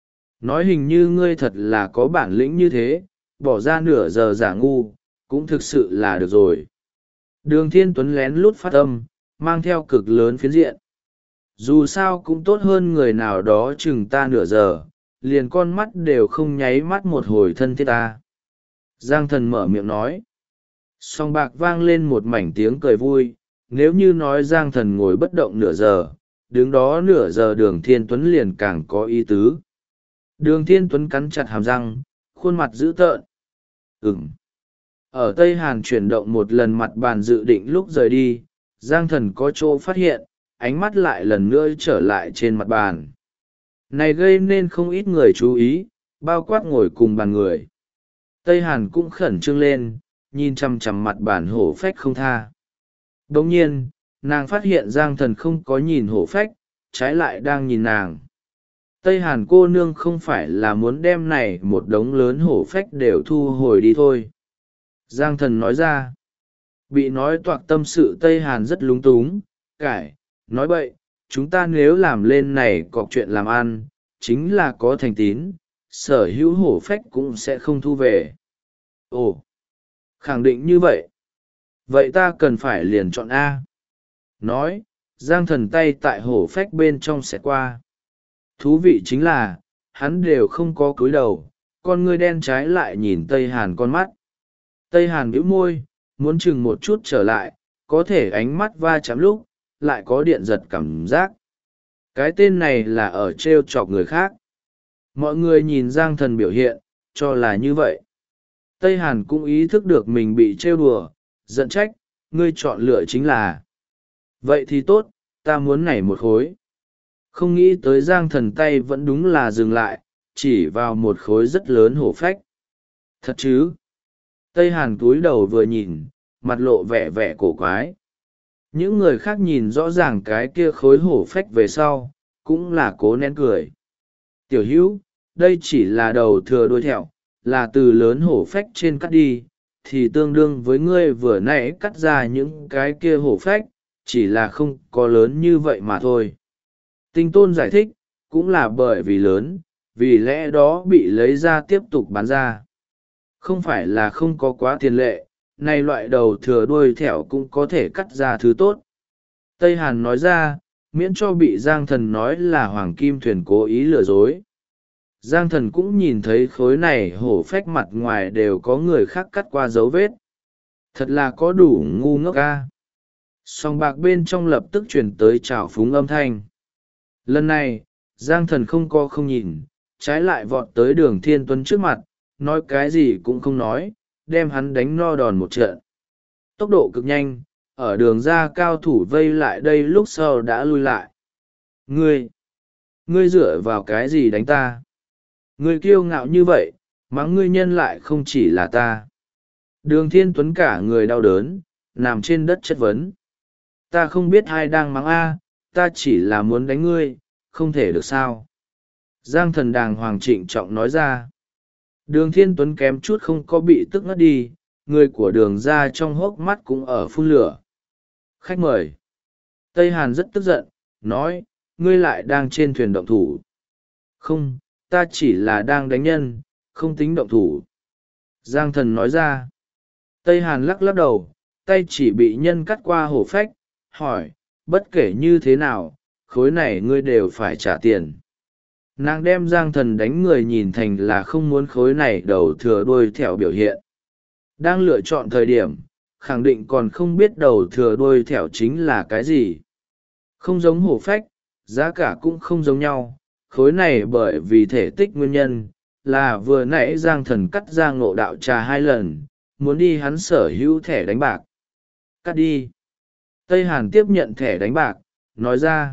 Nói hình như ngươi thật là có bản lĩnh như thế, bỏ ra nửa giờ giả ngu, cũng thực sự là được rồi. Đường Thiên Tuấn lén lút phát âm, mang theo cực lớn phiến diện. Dù sao cũng tốt hơn người nào đó chừng ta nửa giờ, liền con mắt đều không nháy mắt một hồi thân thiết ta. Giang Thần mở miệng nói. Song bạc vang lên một mảnh tiếng cười vui, nếu như nói Giang Thần ngồi bất động nửa giờ, đứng đó nửa giờ Đường Thiên Tuấn liền càng có ý tứ. Đường Thiên Tuấn cắn chặt hàm răng, khuôn mặt dữ tợn. Ở Tây Hàn chuyển động một lần mặt bàn dự định lúc rời đi, Giang Thần có chỗ phát hiện, ánh mắt lại lần nữa trở lại trên mặt bàn. Này gây nên không ít người chú ý, bao quát ngồi cùng bàn người. Tây Hàn cũng khẩn trương lên, nhìn chằm chằm mặt bàn hổ phách không tha. Đồng nhiên, nàng phát hiện Giang Thần không có nhìn hổ phách, trái lại đang nhìn nàng. Tây Hàn cô nương không phải là muốn đem này một đống lớn hổ phách đều thu hồi đi thôi. Giang Thần nói ra. Bị nói toạc tâm sự Tây Hàn rất lúng túng, cải, nói bậy, chúng ta nếu làm lên này cọc chuyện làm ăn, chính là có thành tín, sở hữu hổ phách cũng sẽ không thu về. Ồ, khẳng định như vậy. Vậy ta cần phải liền chọn A. Nói, Giang Thần tay tại hổ phách bên trong xẹt qua. Thú vị chính là, hắn đều không có cúi đầu, con ngươi đen trái lại nhìn Tây Hàn con mắt. Tây Hàn bĩu môi, muốn chừng một chút trở lại, có thể ánh mắt va chạm lúc, lại có điện giật cảm giác. Cái tên này là ở trêu chọc người khác. Mọi người nhìn Giang Thần biểu hiện, cho là như vậy. Tây Hàn cũng ý thức được mình bị trêu đùa, giận trách, ngươi chọn lựa chính là. Vậy thì tốt, ta muốn này một khối. Không nghĩ tới Giang Thần tay vẫn đúng là dừng lại, chỉ vào một khối rất lớn hổ phách. Thật chứ? Tây Hàn cúi đầu vừa nhìn, mặt lộ vẻ vẻ cổ quái. Những người khác nhìn rõ ràng cái kia khối hổ phách về sau, cũng là cố nén cười. Tiểu hữu, đây chỉ là đầu thừa đuôi thẹo, là từ lớn hổ phách trên cắt đi, thì tương đương với ngươi vừa nãy cắt ra những cái kia hổ phách, chỉ là không có lớn như vậy mà thôi. Tinh Tôn giải thích, cũng là bởi vì lớn, vì lẽ đó bị lấy ra tiếp tục bán ra. Không phải là không có quá tiền lệ, này loại đầu thừa đuôi thẻo cũng có thể cắt ra thứ tốt. Tây Hàn nói ra, miễn cho bị Giang Thần nói là Hoàng Kim Thuyền cố ý lừa dối. Giang Thần cũng nhìn thấy khối này hổ phách mặt ngoài đều có người khác cắt qua dấu vết. Thật là có đủ ngu ngốc ca. Song bạc bên trong lập tức chuyển tới trào phúng âm thanh. Lần này, Giang Thần không nhìn, trái lại vọt tới Đường Thiên Tuấn trước mặt, nói cái gì cũng không nói, đem hắn đánh no đòn một trận. Tốc độ cực nhanh, ở đường ra cao thủ vây lại đây lúc sau đã lui lại. Ngươi dựa vào cái gì đánh ta? Ngươi kiêu ngạo như vậy, mắng ngươi nhân lại không chỉ là ta. Đường Thiên Tuấn cả người đau đớn, nằm trên đất chất vấn. Ta không biết ai đang mắng a, ta chỉ là muốn đánh ngươi, không thể được sao? Giang Thần đàng hoàng trịnh trọng nói ra. Đường Thiên Tuấn kém chút không có bị tức ngất đi, người của đường ra trong hốc mắt cũng ở phun lửa. Khách mời. Tây Hàn rất tức giận, nói, ngươi lại đang trên thuyền động thủ. Không, ta chỉ là đang đánh nhân, không tính động thủ. Giang Thần nói ra. Tây Hàn lắc lắc đầu, tay chỉ bị nhân cắt qua hổ phách, hỏi, bất kể như thế nào, khối này ngươi đều phải trả tiền. Nàng đem Giang Thần đánh người nhìn thành là không muốn khối này đầu thừa đuôi thẻo biểu hiện. Đang lựa chọn thời điểm, khẳng định còn không biết đầu thừa đuôi thẻo chính là cái gì. Không giống hổ phách, giá cả cũng không giống nhau, khối này bởi vì thể tích nguyên nhân, là vừa nãy Giang Thần cắt ra Ngộ Đạo Trà 2 lần, muốn đi hắn sở hữu thẻ đánh bạc. Cắt đi. Tây Hàn tiếp nhận thẻ đánh bạc, nói ra.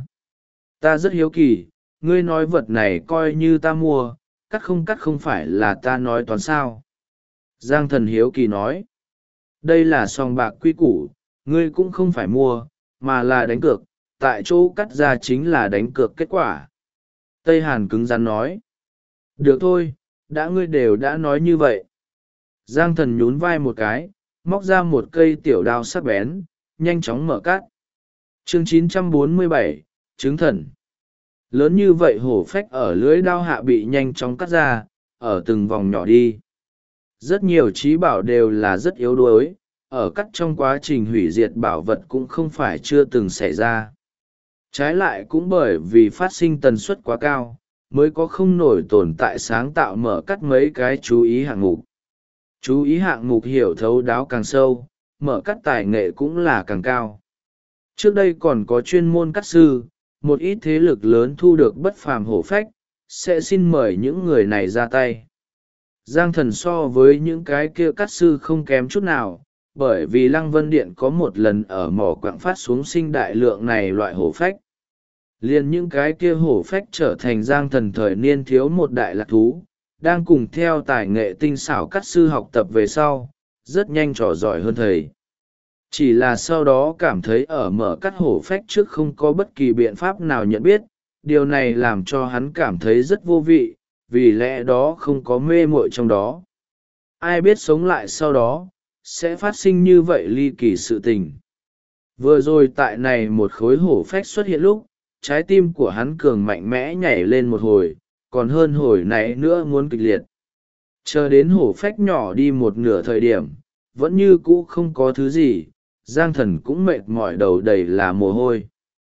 Ta rất hiếu kỳ, ngươi nói vật này coi như ta mua, cắt không phải là ta nói toán sao. Giang Thần hiếu kỳ nói. Đây là sòng bạc quy củ, ngươi cũng không phải mua, mà là đánh cược, tại chỗ cắt ra chính là đánh cược kết quả. Tây Hàn cứng rắn nói. Được thôi, đã ngươi đều đã nói như vậy. Giang Thần nhún vai một cái, móc ra một cây tiểu đao sắc bén, nhanh chóng mở cắt. Chương 947, Chứng Thần. Lớn như vậy hổ phách ở lưỡi đao hạ bị nhanh chóng cắt ra, ở từng vòng nhỏ đi. Rất nhiều trí bảo đều là rất yếu đuối, ở cắt trong quá trình hủy diệt bảo vật cũng không phải chưa từng xảy ra. Trái lại cũng bởi vì phát sinh tần suất quá cao, mới có không nổi tồn tại sáng tạo mở cắt mấy cái chú ý hạng mục. Chú ý hạng mục hiểu thấu đáo càng sâu, mở cắt tài nghệ cũng là càng cao. Trước đây còn có chuyên môn cắt sư, một ít thế lực lớn thu được bất phàm hổ phách, sẽ xin mời những người này ra tay. Giang Thần so với những cái kia cắt sư không kém chút nào, bởi vì Lăng Vân Điện có một lần ở mỏ quặng phát xuống sinh đại lượng này loại hổ phách. Liền những cái kia hổ phách trở thành Giang Thần thời niên thiếu một đại lạc thú, đang cùng theo tài nghệ tinh xảo cắt sư học tập về sau, rất nhanh trò giỏi hơn thầy. Chỉ là sau đó cảm thấy ở mở cắt hổ phách trước không có bất kỳ biện pháp nào nhận biết, điều này làm cho hắn cảm thấy rất vô vị, vì lẽ đó không có mê muội trong đó. Ai biết sống lại sau đó, sẽ phát sinh như vậy ly kỳ sự tình. Vừa rồi tại này một khối hổ phách xuất hiện lúc, trái tim của hắn cường mạnh mẽ nhảy lên một hồi, còn hơn hồi nãy nữa muốn kịch liệt. Chờ đến hổ phách nhỏ đi một nửa thời điểm, vẫn như cũ không có thứ gì, Giang Thần cũng mệt mỏi đầu đầy là mồ hôi.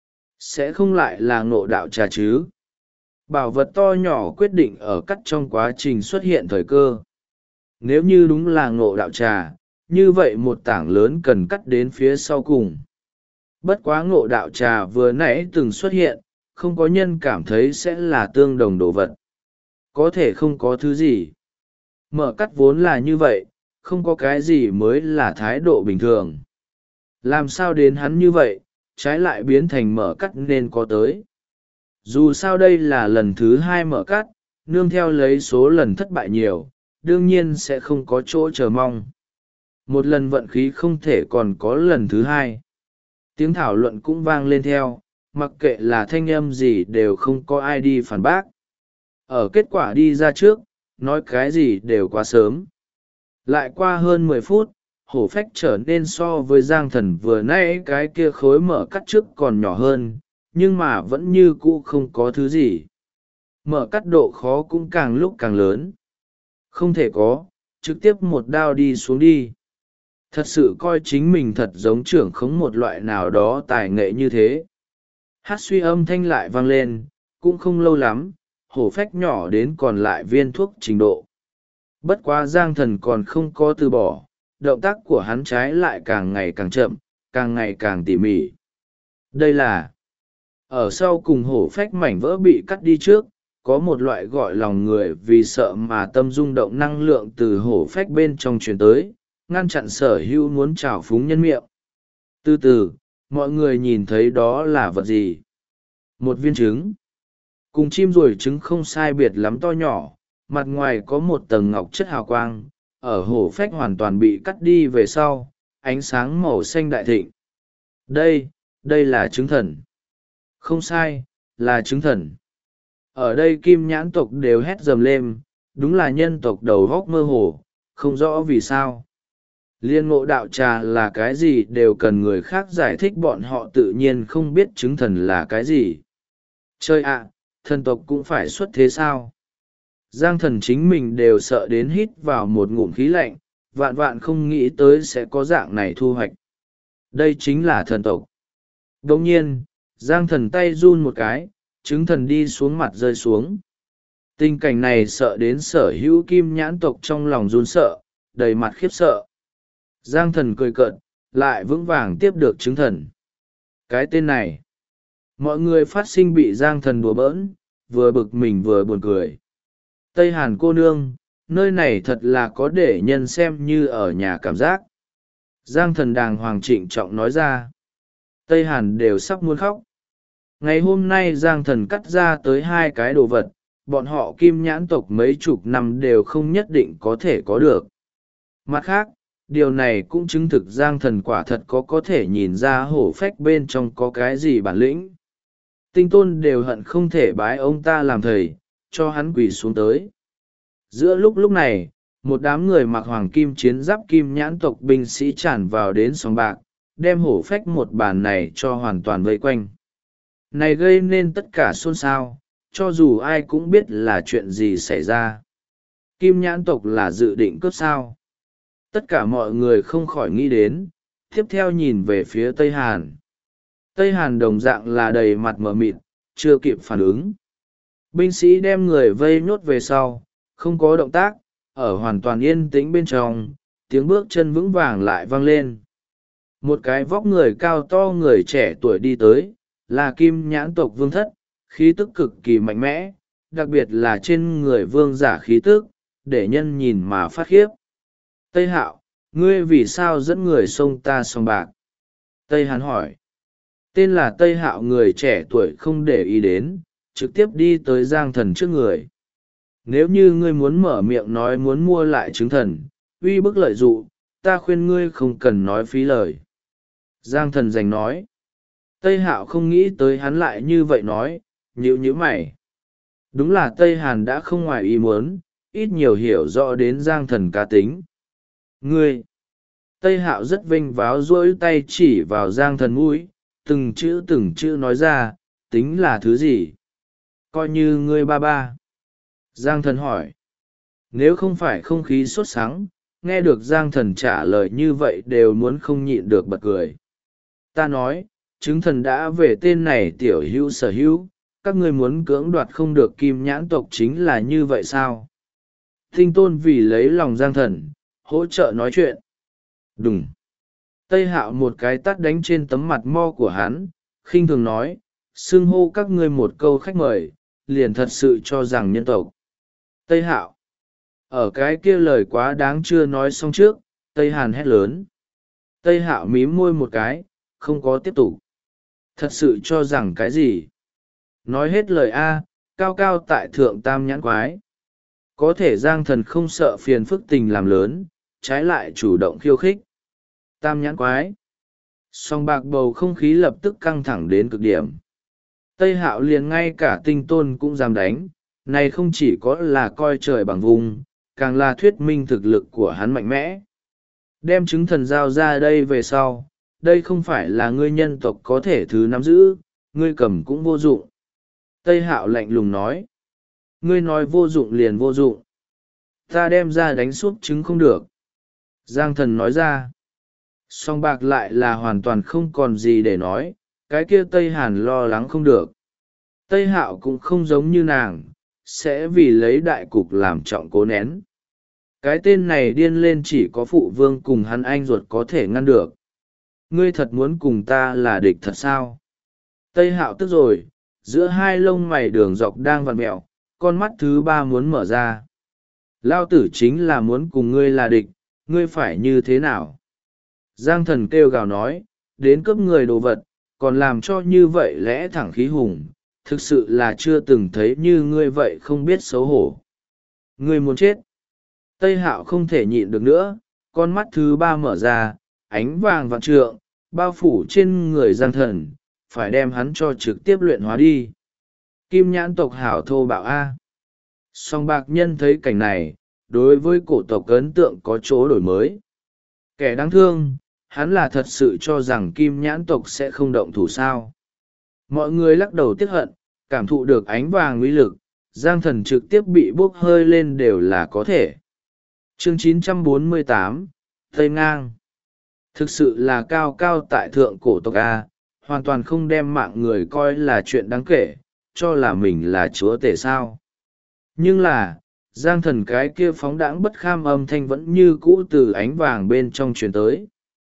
Sẽ không lại là Ngộ Đạo Trà chứ? Bảo vật to nhỏ quyết định ở cắt trong quá trình xuất hiện thời cơ. Nếu như đúng là Ngộ Đạo Trà, như vậy một tảng lớn cần cắt đến phía sau cùng. Bất quá Ngộ Đạo Trà vừa nãy từng xuất hiện, không có nhân cảm thấy sẽ là tương đồng đồ vật. Có thể không có thứ gì. Mở cắt vốn là như vậy, không có cái gì mới là thái độ bình thường. Làm sao đến hắn như vậy, trái lại biến thành mở cắt nên có tới. dù sao đây là lần thứ hai mở cắt, nương theo lấy số lần thất bại nhiều, đương nhiên sẽ không có chỗ chờ mong. Một lần vận khí không thể còn có lần thứ hai. Tiếng thảo luận cũng vang lên theo, mặc kệ là thanh âm gì đều không có ai đi phản bác. Ở kết quả đi ra trước, nói cái gì đều quá sớm. Lại qua hơn 10 phút, hổ phách trở nên so với Giang Thần vừa nãy cái kia khối mở cắt trước còn nhỏ hơn, nhưng mà vẫn như cũ không có thứ gì. Mở cắt độ khó cũng càng lúc càng lớn. Không thể có, trực tiếp một đao đi xuống đi. Thật sự coi chính mình thật giống trưởng khống một loại nào đó tài nghệ như thế. Hát suy âm thanh lại vang lên, cũng không lâu lắm, hổ phách nhỏ đến còn lại viên thuốc trình độ. Bất quá Giang Thần còn không có từ bỏ, động tác của hắn trái lại càng ngày càng chậm, càng ngày càng tỉ mỉ. Đây là ở sau cùng hổ phách mảnh vỡ bị cắt đi trước, có một loại gọi lòng người vì sợ mà tâm rung động năng lượng từ hổ phách bên trong truyền tới, ngăn chặn sở hữu muốn trào phúng nhân miệng. Từ từ, mọi người nhìn thấy đó là vật gì? Một viên trứng. Cùng chim ruồi trứng không sai biệt lắm to nhỏ, mặt ngoài có một tầng ngọc chất hào quang, ở hổ phách hoàn toàn bị cắt đi về sau, ánh sáng màu xanh đại thịnh. Đây là trứng thần. Không sai, là trứng thần. Ở đây kim nhãn tộc đều hét dầm lên, đúng là nhân tộc đầu góc mơ hồ, không rõ vì sao. Liên ngộ đạo trà là cái gì đều cần người khác giải thích, bọn họ tự nhiên không biết trứng thần là cái gì. Chơi ạ, thần tộc cũng phải xuất thế sao? Giang Thần chính mình đều sợ đến hít vào một ngụm khí lạnh, vạn vạn không nghĩ tới sẽ có dạng này thu hoạch. Đây chính là thần tộc. Đồng nhiên, Giang Thần tay run một cái, trứng thần đi xuống mặt rơi xuống. Tình cảnh này sợ đến sở hữu kim nhãn tộc trong lòng run sợ, đầy mặt khiếp sợ. Giang Thần cười cợt, lại vững vàng tiếp được trứng thần. Cái tên này, mọi người phát sinh bị Giang Thần đùa bỡn, vừa bực mình vừa buồn cười. Tây Hàn cô nương, nơi này thật là có để nhân xem như ở nhà cảm giác. Giang Thần đàng hoàng trịnh trọng nói ra. Tây Hàn đều sắp muốn khóc. Ngày hôm nay Giang Thần cắt ra tới 2 cái đồ vật, bọn họ kim nhãn tộc mấy chục năm đều không nhất định có thể có được. Mặt khác, điều này cũng chứng thực Giang Thần quả thật có thể nhìn ra hổ phách bên trong có cái gì bản lĩnh. Tinh tôn đều hận không thể bái ông ta làm thầy, cho hắn quỳ xuống tới. Giữa lúc này, một đám người mặc hoàng kim chiến giáp kim nhãn tộc binh sĩ tràn vào đến sòng bạc, đem hổ phách một bàn này cho hoàn toàn vây quanh. Này gây nên tất cả xôn xao, cho dù ai cũng biết là chuyện gì xảy ra. Kim nhãn tộc là dự định cướp sao. Tất cả mọi người không khỏi nghĩ đến, tiếp theo nhìn về phía Tây Hàn. Tây Hàn đồng dạng là đầy mặt mờ mịt, chưa kịp phản ứng. Binh sĩ đem người vây nhốt về sau, không có động tác, ở hoàn toàn yên tĩnh bên trong, tiếng bước chân vững vàng lại vang lên. Một cái vóc người cao to người trẻ tuổi đi tới, là kim nhãn tộc vương thất, khí tức cực kỳ mạnh mẽ, đặc biệt là trên người vương giả khí tức, để nhân nhìn mà phát khiếp. Tây Hạo, ngươi vì sao dẫn người xông ta sòng bạc? Tây Hàn hỏi. Tên là Tây Hạo người trẻ tuổi không để ý đến, trực tiếp đi tới Giang Thần trước người. Nếu như ngươi muốn mở miệng nói muốn mua lại trứng thần, uy bức lợi dụ, ta khuyên ngươi không cần nói phí lời. Giang Thần giành nói. Tây Hạo không nghĩ tới hắn lại như vậy nói, nhíu nhíu mày. Đúng là Tây Hàn đã không ngoài ý muốn, ít nhiều hiểu rõ đến Giang Thần cá tính. Ngươi! Tây Hạo rất vinh váo duỗi tay chỉ vào Giang Thần mũi, từng chữ nói ra, tính là thứ gì? Coi như ngươi ba ba. Giang Thần hỏi. Nếu không phải không khí sốt sắng, nghe được Giang Thần trả lời như vậy đều muốn không nhịn được bật cười. Ta nói, chứng thần đã về tên này tiểu hữu sở hữu, các ngươi muốn cưỡng đoạt không được kim nhãn tộc chính là như vậy sao? Tinh tôn vì lấy lòng Giang Thần, hỗ trợ nói chuyện. Đúng. Tây Hạo một cái tát đánh trên tấm mặt mo của hắn, khinh thường nói, xưng hô các ngươi một câu khách mời, liền thật sự cho rằng nhân tộc. Tây Hạo. Ở cái kia lời quá đáng chưa nói xong trước, Tây Hàn hét lớn. Tây Hạo mím môi một cái, không có tiếp tục. Thật sự cho rằng cái gì? Nói hết lời a, cao cao tại thượng tam nhãn quái. Có thể Giang Thần không sợ phiền phức tình làm lớn, trái lại chủ động khiêu khích. Tam nhãn quái. Song bạc bầu không khí lập tức căng thẳng đến cực điểm. Tây Hạo liền ngay cả Tinh Tôn cũng dám đánh, này không chỉ có là coi trời bằng vùng, càng là thuyết minh thực lực của hắn mạnh mẽ. Đem chứng thần giao ra đây về sau, đây không phải là ngươi nhân tộc có thể thứ nắm giữ, ngươi cầm cũng vô dụng. Tây Hạo lạnh lùng nói. Ngươi nói vô dụng liền vô dụng. Ta đem ra đánh suốt chứng không được. Giang Thần nói ra. Song bạc lại là hoàn toàn không còn gì để nói, cái kia Tây Hàn lo lắng không được. Tây Hạo cũng không giống như nàng, sẽ vì lấy đại cục làm trọng cố nén. Cái tên này điên lên chỉ có phụ vương cùng hắn anh ruột có thể ngăn được. Ngươi thật muốn cùng ta là địch thật sao? Tây Hạo tức rồi, giữa hai lông mày đường dọc đang vặn mẹo, con mắt thứ ba muốn mở ra. Lao tử chính là muốn cùng ngươi là địch, ngươi phải như thế nào? Giang Thần kêu gào nói, đến cướp người đồ vật, còn làm cho như vậy lẽ thẳng khí hùng, thực sự là chưa từng thấy như ngươi vậy không biết xấu hổ. Ngươi muốn chết. Tây Hạo không thể nhịn được nữa, con mắt thứ ba mở ra, ánh vàng vạn trượng, bao phủ trên người Giang Thần, phải đem hắn cho trực tiếp luyện hóa đi. Kim nhãn tộc hảo thô bạo A. Song bạc nhân thấy cảnh này, đối với cổ tộc ấn tượng có chỗ đổi mới. Kẻ đáng thương, hắn là thật sự cho rằng kim nhãn tộc sẽ không động thủ sao. Mọi người lắc đầu tiếc hận, cảm thụ được ánh vàng uy lực, Giang Thần trực tiếp bị bốc hơi lên đều là có thể. Chương 948, Tây Ngang. Thực sự là cao cao tại thượng cổ tộc A, hoàn toàn không đem mạng người coi là chuyện đáng kể, cho là mình là chúa tể sao. Nhưng là, Giang Thần cái kia phóng đãng bất kham âm thanh vẫn như cũ từ ánh vàng bên trong truyền tới.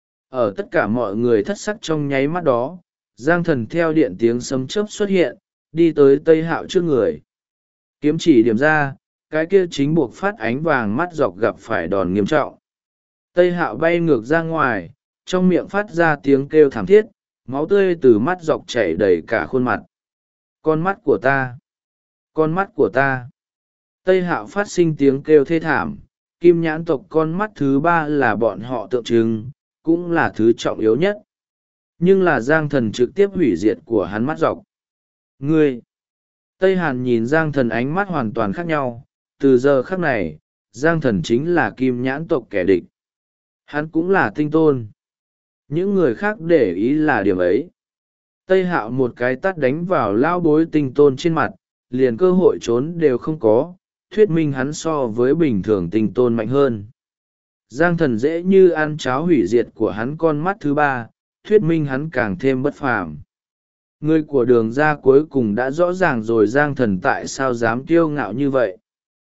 Ở tất cả mọi người thất sắc trong nháy mắt đó, Giang Thần theo điện tiếng sấm chớp xuất hiện, đi tới Tây Hạo trước người. Kiếm chỉ điểm ra, cái kia chính buộc phát ánh vàng mắt dọc gặp phải đòn nghiêm trọng. Tây Hạo bay ngược ra ngoài, trong miệng phát ra tiếng kêu thảm thiết, máu tươi từ mắt dọc chảy đầy cả khuôn mặt. Con mắt của ta! Con mắt của ta! Tây Hạo phát sinh tiếng kêu thê thảm, kim nhãn tộc con mắt thứ ba là bọn họ tượng trưng, cũng là thứ trọng yếu nhất. Nhưng là Giang Thần trực tiếp hủy diệt của hắn mắt dọc. Ngươi! Tây Hàn nhìn Giang Thần ánh mắt hoàn toàn khác nhau, từ giờ khắc này, Giang Thần chính là kim nhãn tộc kẻ địch. Hắn cũng là tinh tôn. Những người khác để ý là điểm ấy. Tây Hạo một cái tát đánh vào lao bối tinh tôn trên mặt, liền cơ hội trốn đều không có, thuyết minh hắn so với bình thường tinh tôn mạnh hơn. Giang Thần dễ như ăn cháo hủy diệt của hắn con mắt thứ ba, thuyết minh hắn càng thêm bất phàm. Người của đường ra cuối cùng đã rõ ràng rồi Giang Thần tại sao dám kiêu ngạo như vậy.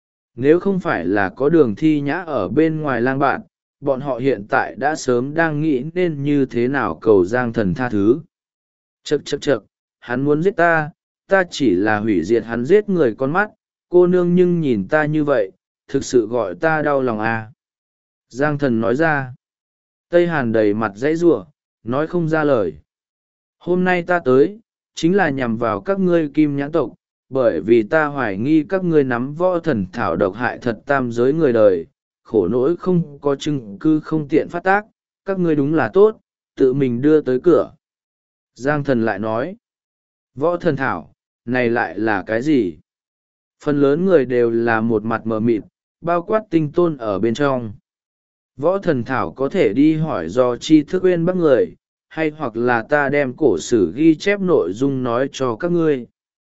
Nếu không phải là có đường thi nhã ở bên ngoài lang bạn, bọn họ hiện tại đã sớm đang nghĩ nên như thế nào cầu Giang Thần tha thứ. Chậc chậc chậc, hắn muốn giết ta, ta chỉ là hủy diệt hắn giết người con mắt, cô nương nhưng nhìn ta như vậy, thực sự gọi ta đau lòng à. Giang Thần nói ra. Tây Hàn đầy mặt dãy giụa, nói không ra lời. Hôm nay ta tới, chính là nhằm vào các ngươi kim nhãn tộc, bởi vì ta hoài nghi các ngươi nắm võ thần thảo độc hại thật tam giới người đời, khổ nỗi không có chứng cứ không tiện phát tác, các ngươi đúng là tốt, tự mình đưa tới cửa. Giang Thần lại nói, võ thần thảo, này lại là cái gì? Phần lớn người đều là một mặt mờ mịt, bao quát tinh tôn ở bên trong. Võ thần thảo có thể đi hỏi do tri thức bên bắc người, hay hoặc là ta đem cổ sử ghi chép nội dung nói cho các ngươi.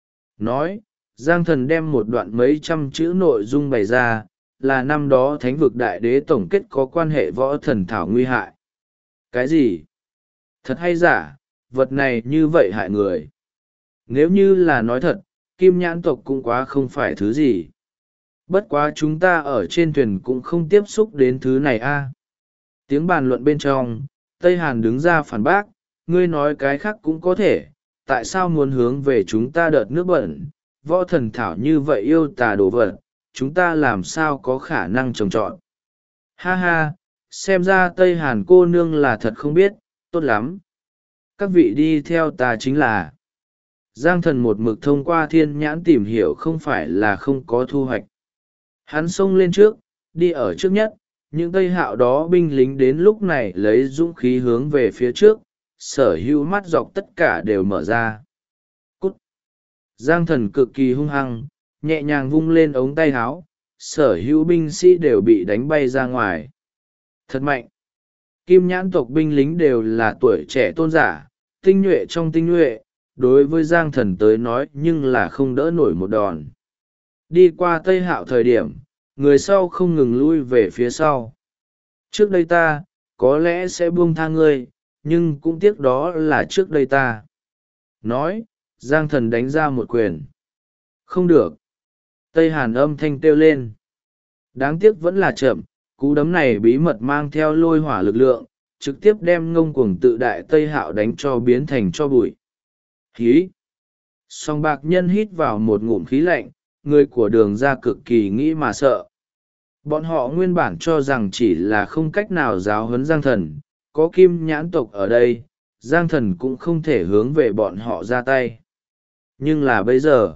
Nói, Giang Thần đem một đoạn mấy trăm chữ nội dung bày ra, là năm đó thánh vực đại đế tổng kết có quan hệ võ thần thảo nguy hại. Cái gì? Thật hay giả, vật này như vậy hại người. Nếu như là nói thật, kim nhãn tộc cũng quá không phải thứ gì. Bất quá chúng ta ở trên thuyền cũng không tiếp xúc đến thứ này a. Tiếng bàn luận bên trong, Tây Hàn đứng ra phản bác, ngươi nói cái khác cũng có thể, tại sao muốn hướng về chúng ta đợt nước bẩn, võ thần thảo như vậy yêu tà đồ vật, chúng ta làm sao có khả năng trồng trọt. Ha ha, xem ra Tây Hàn cô nương là thật không biết, tốt lắm. Các vị đi theo ta chính là. Giang Thần một mực thông qua thiên nhãn tìm hiểu không phải là không có thu hoạch. Hắn xông lên trước, đi ở trước nhất, những Tây Hạo đó binh lính đến lúc này lấy dũng khí hướng về phía trước, sở hữu mắt dọc tất cả đều mở ra. Cút! Giang Thần cực kỳ hung hăng, nhẹ nhàng vung lên ống tay áo, sở hữu binh sĩ đều bị đánh bay ra ngoài. Thật mạnh! Kim nhãn tộc binh lính đều là tuổi trẻ tôn giả, tinh nhuệ trong tinh nhuệ, đối với Giang Thần tới nói nhưng là không đỡ nổi một đòn. Đi qua Tây Hạo thời điểm, người sau không ngừng lui về phía sau. Trước đây ta, có lẽ sẽ buông tha ngươi, nhưng cũng tiếc đó là trước đây ta. Nói, Giang Thần đánh ra một quyền. Không được. Tây Hàn âm thanh kêu lên. Đáng tiếc vẫn là chậm, cú đấm này bí mật mang theo lôi hỏa lực lượng, trực tiếp đem ngông cuồng tự đại Tây Hạo đánh cho biến thành cho bụi. Hí! Song bạc nhân hít vào một ngụm khí lạnh, người của Đường ra cực kỳ nghĩ mà sợ. Bọn họ nguyên bản cho rằng chỉ là không cách nào giáo huấn Giang Thần, có Kim nhãn tộc ở đây, Giang Thần cũng không thể hướng về bọn họ ra tay. Nhưng là bây giờ,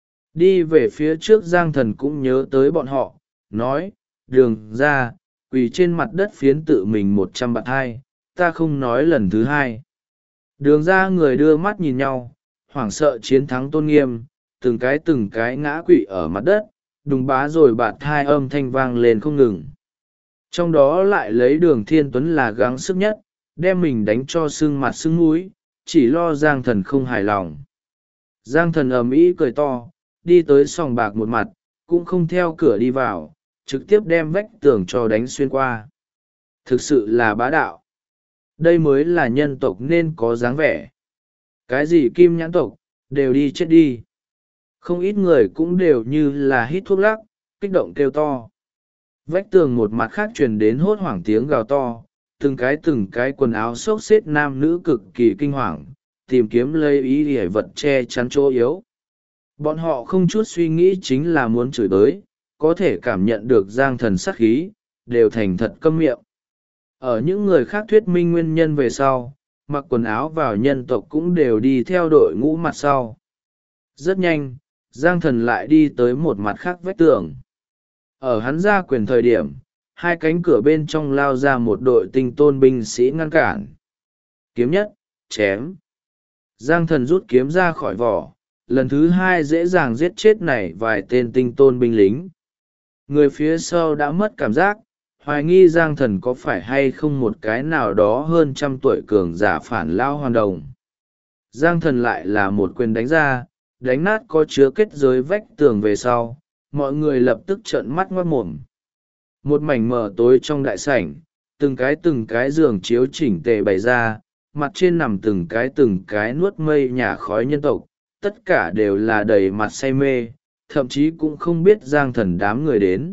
đi về phía trước Giang Thần cũng nhớ tới bọn họ, nói, Đường ra, quỳ trên mặt đất phiến tự mình 100 bạt hai, ta không nói lần thứ hai. Đường ra người đưa mắt nhìn nhau, hoảng sợ chiến thắng tôn nghiêm, từng cái ngã quỵ ở mặt đất, đùng bá rồi bạt hai âm thanh vang lên không ngừng. Trong đó lại lấy Đường Thiên Tuấn là gắng sức nhất, đem mình đánh cho sưng mặt sưng mũi, chỉ lo Giang Thần không hài lòng. Giang Thần ầm ĩ cười to, đi tới sòng bạc một mặt, cũng không theo cửa đi vào, trực tiếp đem vách tường cho đánh xuyên qua. Thực sự là bá đạo. Đây mới là nhân tộc nên có dáng vẻ. Cái gì Kim nhãn tộc, đều đi chết đi. Không ít người cũng đều như là hít thuốc lắc, kích động kêu to. Vách tường một mặt khác truyền đến hốt hoảng tiếng gào to, từng cái quần áo xốc xếp nam nữ cực kỳ kinh hoàng, tìm kiếm lấy ý để vật che chắn chỗ yếu. Bọn họ không chút suy nghĩ chính là muốn chửi bới, có thể cảm nhận được Giang Thần sát khí, đều thành thật câm miệng. Ở những người khác thuyết minh nguyên nhân về sau, mặc quần áo vào nhân tộc cũng đều đi theo đội ngũ mặt sau. Rất nhanh, Giang Thần lại đi tới một mặt khác vách tường. Ở hắn ra quyền thời điểm, hai cánh cửa bên trong lao ra một đội tinh tôn binh sĩ ngăn cản. Kiếm nhất, chém. Giang Thần rút kiếm ra khỏi vỏ, lần thứ hai dễ dàng giết chết này vài tên tinh tôn binh lính. Người phía sau đã mất cảm giác, hoài nghi Giang Thần có phải hay không một cái nào đó hơn 100 tuổi cường giả phản lao hoàn đồng. Giang Thần lại là một quyền đánh ra, đánh nát có chứa kết giới vách tường về sau, mọi người lập tức trợn mắt ngoác mồm. Một mảnh mờ tối trong đại sảnh, từng cái giường chiếu chỉnh tề bày ra, mặt trên nằm từng cái nuốt mây nhà khói nhân tộc, tất cả đều là đầy mặt say mê, thậm chí cũng không biết Giang Thần đám người đến.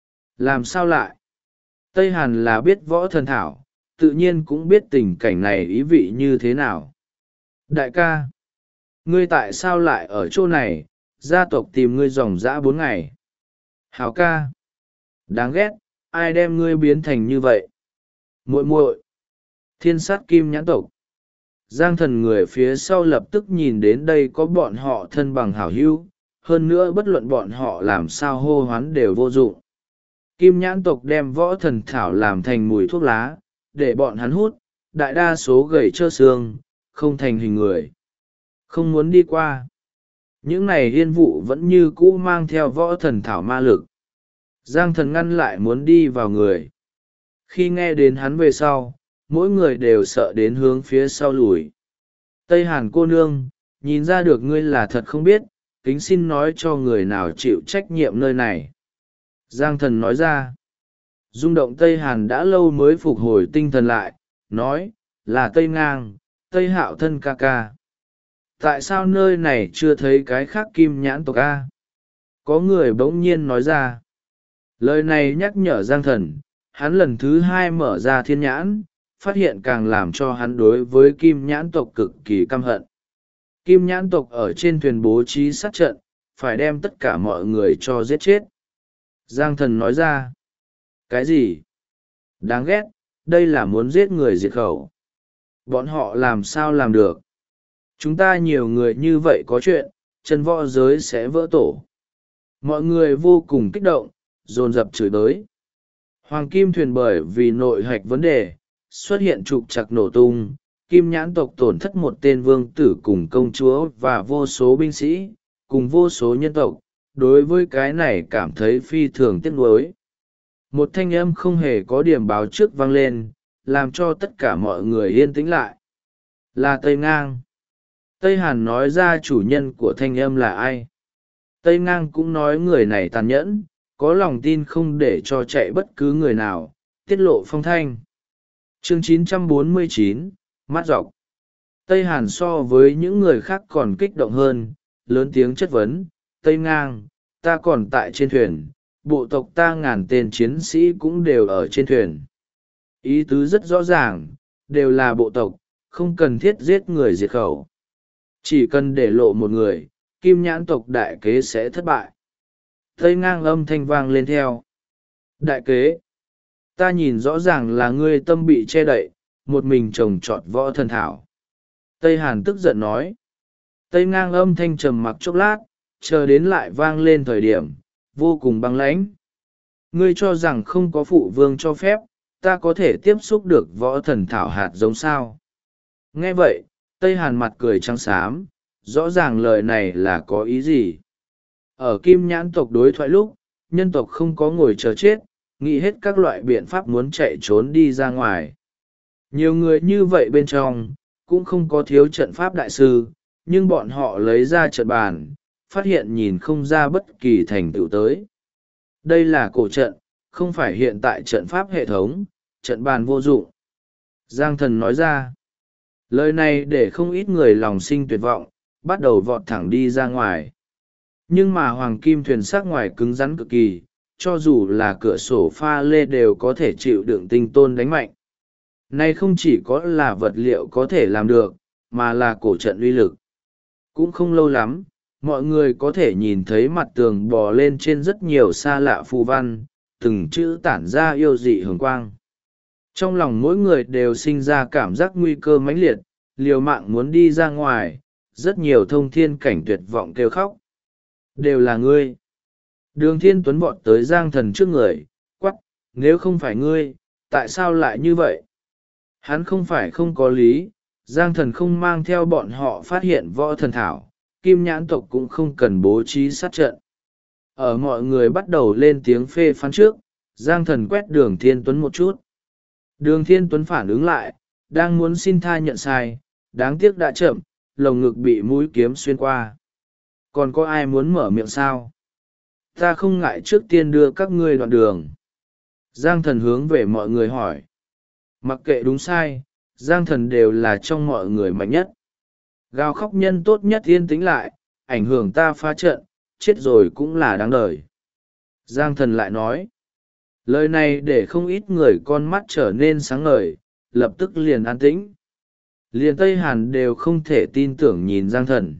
Làm sao lại? Tây Hàn là biết võ thần thảo, tự nhiên cũng biết tình cảnh này ý vị như thế nào. Đại ca, ngươi tại sao lại ở chỗ này, gia tộc tìm ngươi dòng dã 4 ngày. Hảo ca, đáng ghét, ai đem ngươi biến thành như vậy? Muội muội, thiên sát Kim nhãn tộc. Giang Thần người phía sau lập tức nhìn đến đây có bọn họ thân bằng hảo hữu, hơn nữa bất luận bọn họ làm sao hô hoán đều vô dụng. Kim nhãn tộc đem võ thần thảo làm thành mùi thuốc lá, để bọn hắn hút, đại đa số gầy trơ xương, không thành hình người. Không muốn đi qua. Những này yên vụ vẫn như cũ mang theo võ thần thảo ma lực. Giang Thần ngăn lại muốn đi vào người. Khi nghe đến hắn về sau, mỗi người đều sợ đến hướng phía sau lùi. Tây Hàn cô nương, nhìn ra được ngươi là thật không biết, kính xin nói cho người nào chịu trách nhiệm nơi này. Giang Thần nói ra. Rung động Tây Hàn đã lâu mới phục hồi tinh thần lại, nói, là Tây Ngang, Tây Hạo thân ca ca. Tại sao nơi này chưa thấy cái khác Kim nhãn tộc a? Có người bỗng nhiên nói ra. Lời này nhắc nhở Giang Thần, hắn lần thứ hai mở ra thiên nhãn, phát hiện càng làm cho hắn đối với Kim nhãn tộc cực kỳ căm hận. Kim nhãn tộc ở trên thuyền bố trí sát trận, phải đem tất cả mọi người cho giết chết. Giang Thần nói ra. Cái gì? Đáng ghét, đây là muốn giết người diệt khẩu. Bọn họ làm sao làm được? Chúng ta nhiều người như vậy có chuyện, chân võ giới sẽ vỡ tổ. Mọi người vô cùng kích động, dồn dập chửi bới. Hoàng kim thuyền bởi vì nội hạch vấn đề, xuất hiện trục trặc nổ tung, kim nhãn tộc tổn thất một tên vương tử cùng công chúa và vô số binh sĩ, cùng vô số nhân tộc. Đối với cái này cảm thấy phi thường tiếc nuối. Một thanh âm không hề có điểm báo trước vang lên, làm cho tất cả mọi người yên tĩnh lại. Là Tây Ngang. Tây Hàn nói ra chủ nhân của thanh âm là ai. Tây Ngang cũng nói người này tàn nhẫn, có lòng tin không để cho chạy bất cứ người nào, tiết lộ phong thanh. Chương 949, mắt dọc. Tây Hàn so với những người khác còn kích động hơn, lớn tiếng chất vấn. Tây Ngang, ta còn tại trên thuyền, bộ tộc ta ngàn tên chiến sĩ cũng đều ở trên thuyền. Ý tứ rất rõ ràng, đều là bộ tộc, không cần thiết giết người diệt khẩu. Chỉ cần để lộ một người, kim nhãn tộc đại kế sẽ thất bại. Tây Ngang âm thanh vang lên theo. Đại kế, ta nhìn rõ ràng là ngươi tâm bị che đậy, một mình trồng trọt võ thần thảo. Tây Hàn tức giận nói. Tây Ngang âm thanh trầm mặc chốc lát, chờ đến lại vang lên thời điểm, vô cùng băng lãnh. Ngươi cho rằng không có phụ vương cho phép, ta có thể tiếp xúc được võ thần thảo hạt giống sao? Nghe vậy, Tây Hàn mặt cười trắng xám, rõ ràng lời này là có ý gì? Ở kim nhãn tộc đối thoại lúc, nhân tộc không có ngồi chờ chết, nghĩ hết các loại biện pháp muốn chạy trốn đi ra ngoài. Nhiều người như vậy bên trong, cũng không có thiếu trận pháp đại sư, nhưng bọn họ lấy ra trận bàn, phát hiện nhìn không ra bất kỳ thành tựu tới. Đây là cổ trận, không phải hiện tại trận pháp hệ thống, trận bàn vô dụng. Giang Thần nói ra. Lời này để không ít người lòng sinh tuyệt vọng, bắt đầu vọt thẳng đi ra ngoài. Nhưng mà hoàng kim thuyền sắc ngoài cứng rắn cực kỳ, cho dù là cửa sổ pha lê đều có thể chịu đựng tinh tôn đánh mạnh. Này không chỉ có là vật liệu có thể làm được, mà là cổ trận uy lực. Cũng không lâu lắm, mọi người có thể nhìn thấy mặt tường bò lên trên rất nhiều xa lạ phù văn, từng chữ tản ra yêu dị hường quang. Trong lòng mỗi người đều sinh ra cảm giác nguy cơ mãnh liệt, liều mạng muốn đi ra ngoài, rất nhiều thông thiên cảnh tuyệt vọng kêu khóc. Đều là ngươi. Đường Thiên Tuấn vọt tới Giang Thần trước người, quắc, nếu không phải ngươi, tại sao lại như vậy? Hắn không phải không có lý, Giang Thần không mang theo bọn họ phát hiện võ thần thảo, kim nhãn tộc cũng không cần bố trí sát trận. Ở mọi người bắt đầu lên tiếng phê phán trước, Giang Thần quét Đường Thiên Tuấn một chút. Đường Thiên Tuấn phản ứng lại, đang muốn xin tha nhận sai, đáng tiếc đã chậm, lồng ngực bị mũi kiếm xuyên qua. Còn có ai muốn mở miệng sao? Ta không ngại trước tiên đưa các ngươi đoạn đường. Giang Thần hướng về mọi người hỏi. Mặc kệ đúng sai, Giang Thần đều là trong mọi người mạnh nhất. Gào khóc nhân tốt nhất yên tĩnh lại, ảnh hưởng ta phá trận, chết rồi cũng là đáng đời. Giang Thần lại nói. Lời này để không ít người con mắt trở nên sáng ngời, lập tức liền an tĩnh. Liền Tây Hàn đều không thể tin tưởng nhìn Giang Thần.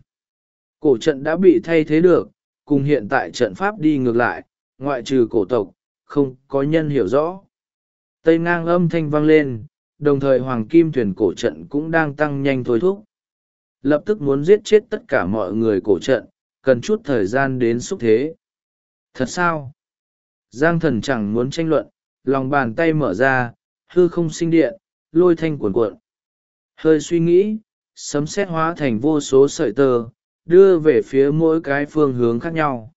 Cổ trận đã bị thay thế được, cùng hiện tại trận pháp đi ngược lại, ngoại trừ cổ tộc, không có nhân hiểu rõ. Tây Ngang âm thanh vang lên, đồng thời hoàng kim thuyền cổ trận cũng đang tăng nhanh thôi thúc. Lập tức muốn giết chết tất cả mọi người cổ trận, cần chút thời gian đến xúc thế. Thật sao? Giang Thần chẳng muốn tranh luận, lòng bàn tay mở ra, hư không sinh điện, lôi thanh cuồn cuộn. Hơi suy nghĩ, sấm sét hóa thành vô số sợi tơ, đưa về phía mỗi cái phương hướng khác nhau.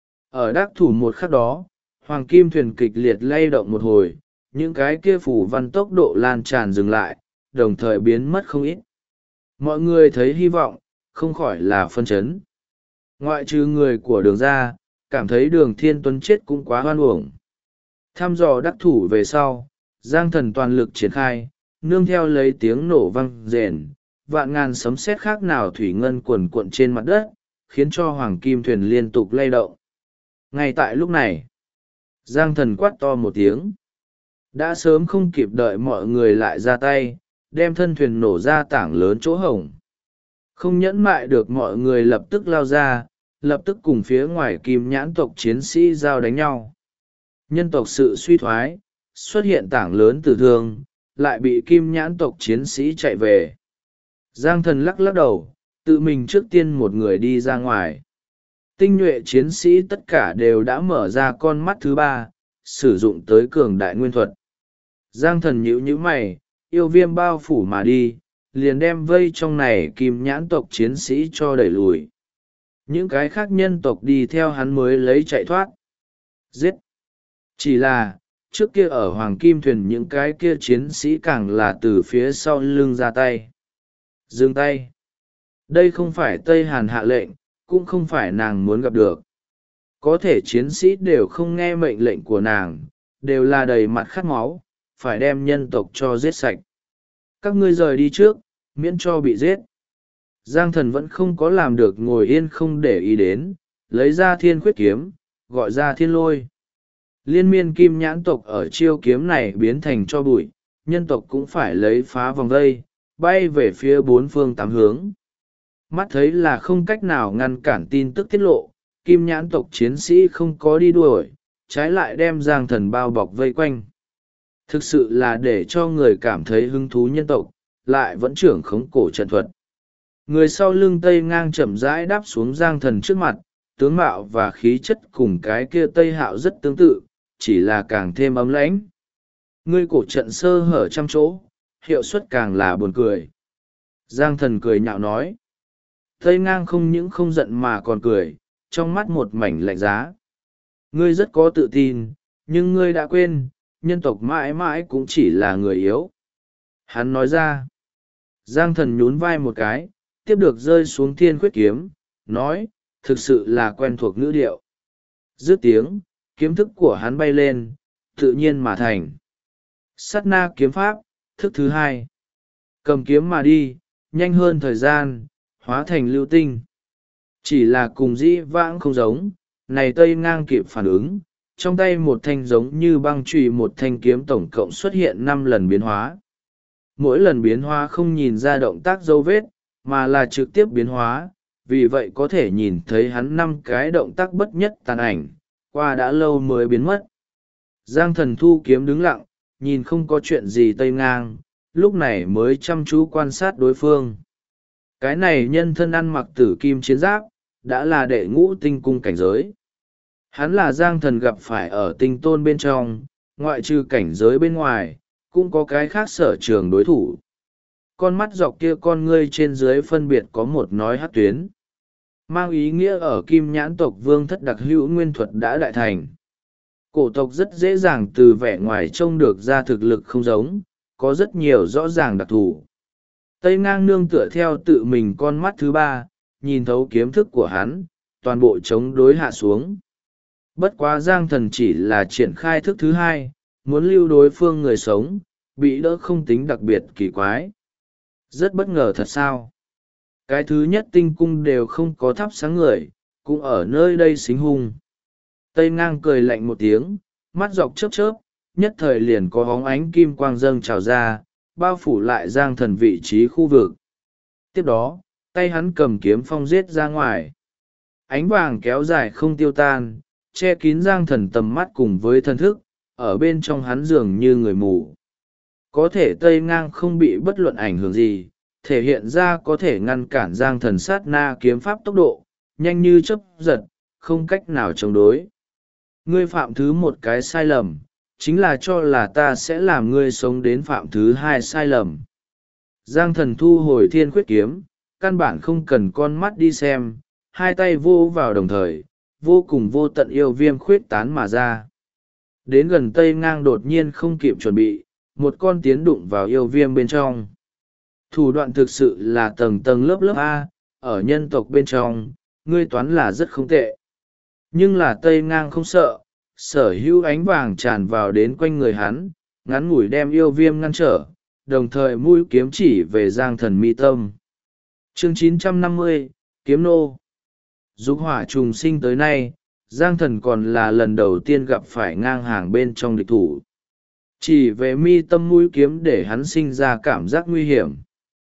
Ở đắc thủ một khắc đó, hoàng kim thuyền kịch liệt lay động một hồi, những cái kia phủ văn tốc độ lan tràn dừng lại, đồng thời biến mất không ít. Mọi người thấy hy vọng, không khỏi là phân chấn. Ngoại trừ người của Đường ra, cảm thấy Đường Thiên Tuấn chết cũng quá hoan uổng. Thăm dò đắc thủ về sau, Giang Thần toàn lực triển khai, nương theo lấy tiếng nổ vang rền, vạn ngàn sấm sét khác nào thủy ngân cuồn cuộn trên mặt đất, khiến cho hoàng kim thuyền liên tục lay động. Ngay tại lúc này, Giang Thần quát to một tiếng. Đã sớm không kịp đợi mọi người lại ra tay, đem thân thuyền nổ ra tảng lớn chỗ hổng. Không nhẫn mại được mọi người lập tức lao ra, lập tức cùng phía ngoài kim nhãn tộc chiến sĩ giao đánh nhau. Nhân tộc sự suy thoái, xuất hiện tảng lớn tử thương, lại bị kim nhãn tộc chiến sĩ chạy về. Giang Thần lắc lắc đầu, tự mình trước tiên một người đi ra ngoài. Tinh nhuệ chiến sĩ tất cả đều đã mở ra con mắt thứ ba, sử dụng tới cường đại nguyên thuật. Giang thần nhíu nhíu mày, yêu viêm bao phủ mà đi, liền đem vây trong này kim nhãn tộc chiến sĩ cho đẩy lùi. Những cái khác nhân tộc đi theo hắn mới lấy chạy thoát. Giết! Chỉ là, trước kia ở Hoàng Kim Thuyền những cái kia chiến sĩ càng là từ phía sau lưng ra tay. Dừng tay! Đây không phải Tây Hàn hạ lệnh, cũng không phải nàng muốn gặp được. Có thể chiến sĩ đều không nghe mệnh lệnh của nàng, đều là đầy mặt khát máu, phải đem nhân tộc cho giết sạch. Các ngươi rời đi trước, miễn cho bị giết. Giang thần vẫn không có làm được ngồi yên không để ý đến, lấy ra thiên khuyết kiếm, gọi ra thiên lôi. Liên miên kim nhãn tộc ở chiêu kiếm này biến thành cho bụi, nhân tộc cũng phải lấy phá vòng vây, bay về phía bốn phương tám hướng. Mắt thấy là không cách nào ngăn cản tin tức tiết lộ, kim nhãn tộc chiến sĩ không có đi đuổi, trái lại đem Giang thần bao bọc vây quanh. Thực sự là để cho người cảm thấy hứng thú nhân tộc, lại vẫn trưởng khống cổ trận thuật. Người sau lưng Tây Ngang chậm rãi đáp xuống Giang thần trước mặt, tướng mạo và khí chất cùng cái kia Tây Hạo rất tương tự, chỉ là càng thêm ấm lãnh. Ngươi cổ trận sơ hở trăm chỗ, hiệu suất càng là buồn cười. Giang thần cười nhạo nói. Tây Ngang không những không giận mà còn cười, trong mắt một mảnh lạnh giá. Ngươi rất có tự tin, nhưng ngươi đã quên, nhân tộc mãi mãi cũng chỉ là người yếu. Hắn nói ra. Giang thần nhún vai một cái, tiếp được rơi xuống thiên khuyết kiếm, nói, thực sự là quen thuộc ngữ điệu. Dứt tiếng, kiếm thức của hắn bay lên, tự nhiên mà thành. Sát na kiếm pháp, thức thứ hai. Cầm kiếm mà đi, nhanh hơn thời gian, hóa thành lưu tinh. Chỉ là cùng dĩ vãng không giống, này Tây Ngang kịp phản ứng, trong tay một thanh giống như băng chùy một thanh kiếm tổng cộng xuất hiện 5 lần biến hóa. Mỗi lần biến hóa không nhìn ra động tác dấu vết, mà là trực tiếp biến hóa, vì vậy có thể nhìn thấy hắn 5 cái động tác bất nhất tàn ảnh, qua đã lâu mới biến mất. Giang thần thu kiếm đứng lặng, nhìn không có chuyện gì Tây Ngang, lúc này mới chăm chú quan sát đối phương. Cái này nhân thân ăn mặc tử kim chiến giáp, đã là đệ ngũ tinh cung cảnh giới. Hắn là Giang thần gặp phải ở tinh tôn bên trong, ngoại trừ cảnh giới bên ngoài, cũng có cái khác sở trường đối thủ. Con mắt dọc kia con ngươi trên dưới phân biệt có một nói hát tuyến. Mang ý nghĩa ở kim nhãn tộc vương thất đặc hữu nguyên thuật đã đại thành. Cổ tộc rất dễ dàng từ vẻ ngoài trông được ra thực lực không giống, có rất nhiều rõ ràng đặc thù. Tây Ngang nương tựa theo tự mình con mắt thứ ba, nhìn thấu kiếm thức của hắn, toàn bộ chống đối hạ xuống. Bất quá Giang thần chỉ là triển khai thức thứ hai, muốn lưu đối phương người sống, bị đỡ không tính đặc biệt kỳ quái. Rất bất ngờ thật sao? Cái thứ nhất tinh cung đều không có thắp sáng người, cũng ở nơi đây xính hung. Tây Ngang cười lạnh một tiếng, mắt dọc chớp chớp, nhất thời liền có hóng ánh kim quang dâng trào ra, bao phủ lại Giang thần vị trí khu vực. Tiếp đó, tay hắn cầm kiếm phong giết ra ngoài. Ánh vàng kéo dài không tiêu tan, che kín Giang thần tầm mắt cùng với thân thức, ở bên trong hắn dường như người mù. Có thể Tây Ngang không bị bất luận ảnh hưởng gì, thể hiện ra có thể ngăn cản Giang thần sát na kiếm pháp tốc độ, nhanh như chớp giật, không cách nào chống đối. Ngươi phạm thứ một cái sai lầm, chính là cho là ta sẽ làm ngươi sống đến phạm thứ hai sai lầm. Giang thần thu hồi thiên khuyết kiếm, căn bản không cần con mắt đi xem, hai tay vô vào đồng thời, vô cùng vô tận yêu viêm khuyết tán mà ra. Đến gần Tây Ngang đột nhiên không kịp chuẩn bị, một con tiến đụng vào yêu viêm bên trong. Thủ đoạn thực sự là tầng tầng lớp lớp A, ở nhân tộc bên trong, ngươi toán là rất không tệ. Nhưng là Tây Ngang không sợ, sở hữu ánh vàng tràn vào đến quanh người hắn, ngắn ngủi đem yêu viêm ngăn trở, đồng thời mũi kiếm chỉ về Giang thần mi tâm. Chương 950, Kiếm Nô. Dục hỏa trùng sinh tới nay, Giang thần còn là lần đầu tiên gặp phải ngang hàng bên trong địch thủ. Chỉ về mi tâm mũi kiếm để hắn sinh ra cảm giác nguy hiểm.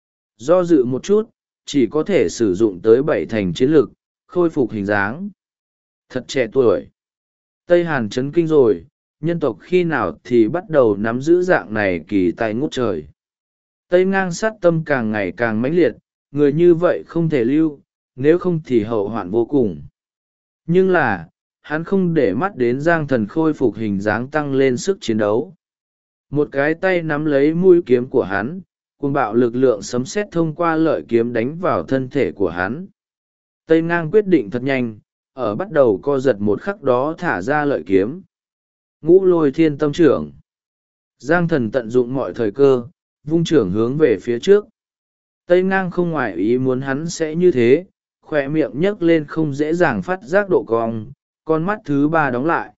Do dự một chút, chỉ có thể sử dụng tới 7 thành chiến lực, khôi phục hình dáng. Thật trẻ tuổi. Tây Hàn chấn kinh rồi, nhân tộc khi nào thì bắt đầu nắm giữ dạng này kỳ tài ngút trời. Tây Ngang sát tâm càng ngày càng mãnh liệt, người như vậy không thể lưu, nếu không thì hậu hoạn vô cùng. Nhưng là, hắn không để mắt đến Giang Thần khôi phục hình dáng tăng lên sức chiến đấu. Một cái tay nắm lấy mũi kiếm của hắn, cuồng bạo lực lượng sấm sét thông qua lợi kiếm đánh vào thân thể của hắn. Tây Ngang quyết định thật nhanh, ở bắt đầu co giật một khắc đó thả ra lợi kiếm. Ngũ Lôi Thiên Tâm Trưởng. Giang Thần tận dụng mọi thời cơ, vung trưởng hướng về phía trước. Tây Ngang không ngoại ý muốn hắn sẽ như thế, khỏe miệng nhấc lên không dễ dàng phát giác độ cong, con mắt thứ ba đóng lại.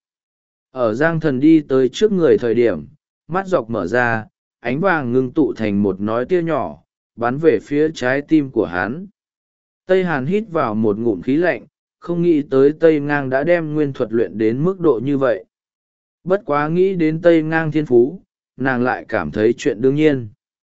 Ở Giang Thần đi tới trước người thời điểm, mắt dọc mở ra, ánh vàng ngưng tụ thành một nói tia nhỏ, bắn về phía trái tim của hắn. Tây Hàn hít vào một ngụm khí lạnh, không nghĩ tới Tây Ngang đã đem nguyên thuật luyện đến mức độ như vậy. Bất quá nghĩ đến Tây Ngang thiên phú, nàng lại cảm thấy chuyện đương nhiên.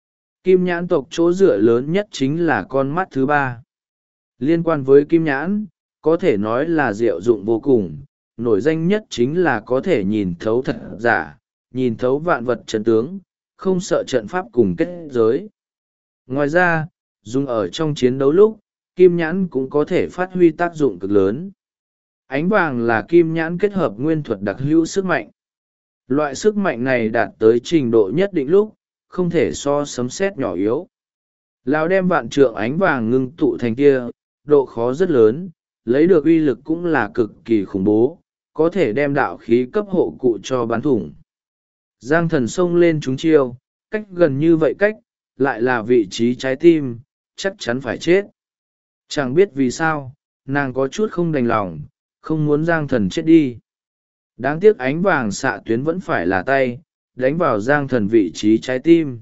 Kim nhãn tộc chỗ dựa lớn nhất chính là con mắt thứ ba. Liên quan với kim nhãn, có thể nói là diệu dụng vô cùng, nổi danh nhất chính là có thể nhìn thấu thật giả, nhìn thấu vạn vật trận tướng, không sợ trận pháp cùng kết giới. Ngoài ra, dùng ở trong chiến đấu lúc, kim nhãn cũng có thể phát huy tác dụng cực lớn. Ánh vàng là kim nhãn kết hợp nguyên thuật đặc hữu sức mạnh. Loại sức mạnh này đạt tới trình độ nhất định lúc, không thể so sấm sét nhỏ yếu. Lão đem vạn trượng ánh vàng ngưng tụ thành kia, độ khó rất lớn, lấy được uy lực cũng là cực kỳ khủng bố, có thể đem đạo khí cấp hộ cụ cho bắn thủng. Giang Thần xông lên trúng chiêu, cách gần như vậy cách, lại là vị trí trái tim, chắc chắn phải chết. Chẳng biết vì sao, nàng có chút không đành lòng, không muốn Giang Thần chết đi. Đáng tiếc ánh vàng xạ tuyến vẫn phải là tay, đánh vào Giang Thần vị trí trái tim.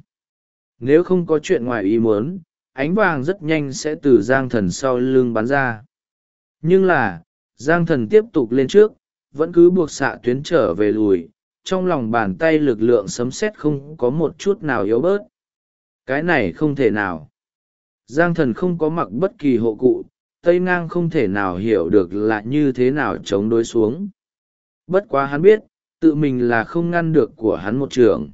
Nếu không có chuyện ngoài ý muốn, ánh vàng rất nhanh sẽ từ Giang Thần sau lưng bắn ra. Nhưng là, Giang Thần tiếp tục lên trước, vẫn cứ buộc xạ tuyến trở về lùi, trong lòng bàn tay lực lượng sấm sét không có một chút nào yếu bớt. Cái này không thể nào. Giang Thần không có mặc bất kỳ hộ cụ, Tây Ngang không thể nào hiểu được là như thế nào chống đối xuống. Bất quá hắn biết, tự mình là không ngăn được của hắn một trường.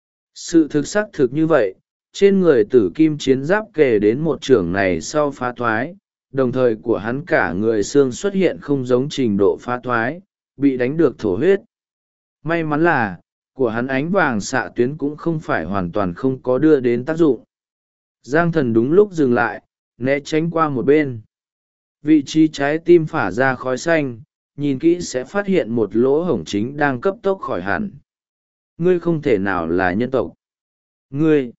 Sự thực xác thực như vậy, trên người tử kim chiến giáp kề đến một trường này sau phá thoái, đồng thời của hắn cả người xương xuất hiện không giống trình độ phá thoái, bị đánh được thổ huyết. May mắn là, của hắn ánh vàng xạ tuyến cũng không phải hoàn toàn không có đưa đến tác dụng. Giang Thần đúng lúc dừng lại, né tránh qua một bên. Vị trí trái tim phả ra khói xanh, nhìn kỹ sẽ phát hiện một lỗ hổng chính đang cấp tốc khỏi hẳn. Ngươi không thể nào là nhân tộc. Ngươi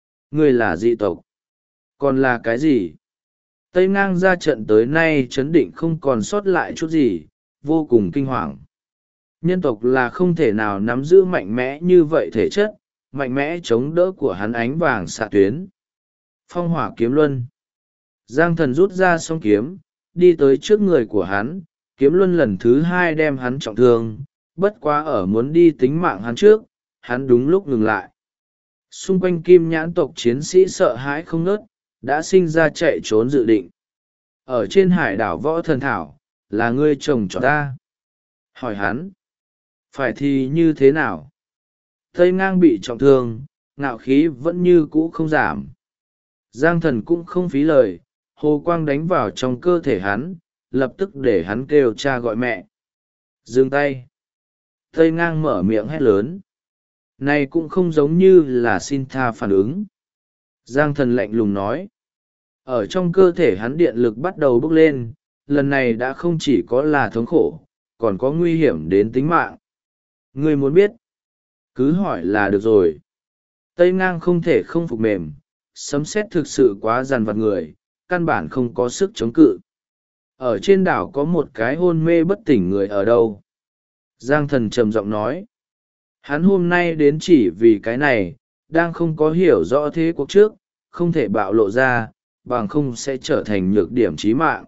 là dị tộc. Còn là cái gì? Tây Ngang ra trận tới nay chấn định không còn sót lại chút gì, vô cùng kinh hoàng. Nhân tộc là không thể nào nắm giữ mạnh mẽ như vậy thể chất, mạnh mẽ chống đỡ của hắn ánh vàng xạ tuyến. Phong hỏa kiếm luân. Giang Thần rút ra song kiếm, đi tới trước người của hắn, kiếm luân lần thứ hai đem hắn trọng thương, bất quá ở muốn đi tính mạng hắn trước, hắn đúng lúc ngừng lại. Xung quanh kim nhãn tộc chiến sĩ sợ hãi không ngớt, đã sinh ra chạy trốn dự định. Ở trên hải đảo Võ Thần Thảo, là ngươi chồng cho ta. Hỏi hắn, phải thì như thế nào? Tây Ngang bị trọng thương, ngạo khí vẫn như cũ không giảm. Giang Thần cũng không phí lời, hồ quang đánh vào trong cơ thể hắn, lập tức để hắn kêu cha gọi mẹ. Dừng tay. Tây Ngang mở miệng hét lớn. Này cũng không giống như là xin tha phản ứng. Giang Thần lạnh lùng nói. Ở trong cơ thể hắn điện lực bắt đầu bốc lên, lần này đã không chỉ có là thống khổ, còn có nguy hiểm đến tính mạng. Ngươi muốn biết? Cứ hỏi là được rồi. Tây Ngang không thể không phục mềm, sấm sét thực sự quá dằn vặt người, căn bản không có sức chống cự. Ở trên đảo có một cái hôn mê bất tỉnh người ở đâu? Giang Thần trầm giọng nói. Hắn hôm nay đến chỉ vì cái này, đang không có hiểu rõ thế cuộc trước, không thể bạo lộ ra, bằng không sẽ trở thành nhược điểm chí mạng.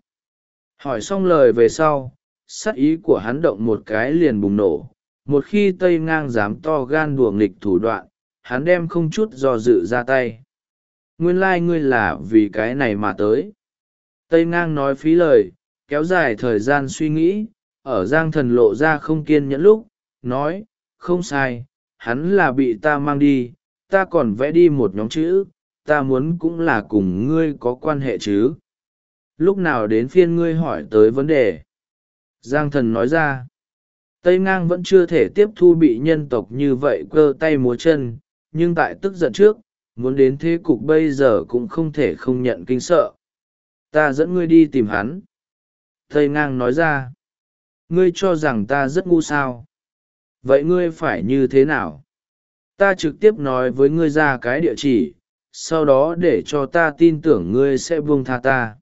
Hỏi xong lời về sau, sát ý của hắn động một cái liền bùng nổ. Một khi Tây Ngang dám to gan đùa nghịch thủ đoạn, hắn đem không chút do dự ra tay. Nguyên lai ngươi là vì cái này mà tới. Tây Ngang nói phí lời, kéo dài thời gian suy nghĩ, ở Giang Thần lộ ra không kiên nhẫn lúc, nói, không sai, hắn là bị ta mang đi, ta còn vẽ đi một nhóm chữ, ta muốn cũng là cùng ngươi có quan hệ chứ. Lúc nào đến phiên ngươi hỏi tới vấn đề? Giang thần nói ra. Tây Ngang vẫn chưa thể tiếp thu bị nhân tộc như vậy cơ tay múa chân, nhưng tại tức giận trước, muốn đến thế cục bây giờ cũng không thể không nhận kinh sợ. Ta dẫn ngươi đi tìm hắn. Tây Ngang nói ra. Ngươi cho rằng ta rất ngu sao? Vậy ngươi phải như thế nào? Ta trực tiếp nói với ngươi ra cái địa chỉ, sau đó để cho ta tin tưởng ngươi sẽ buông tha ta.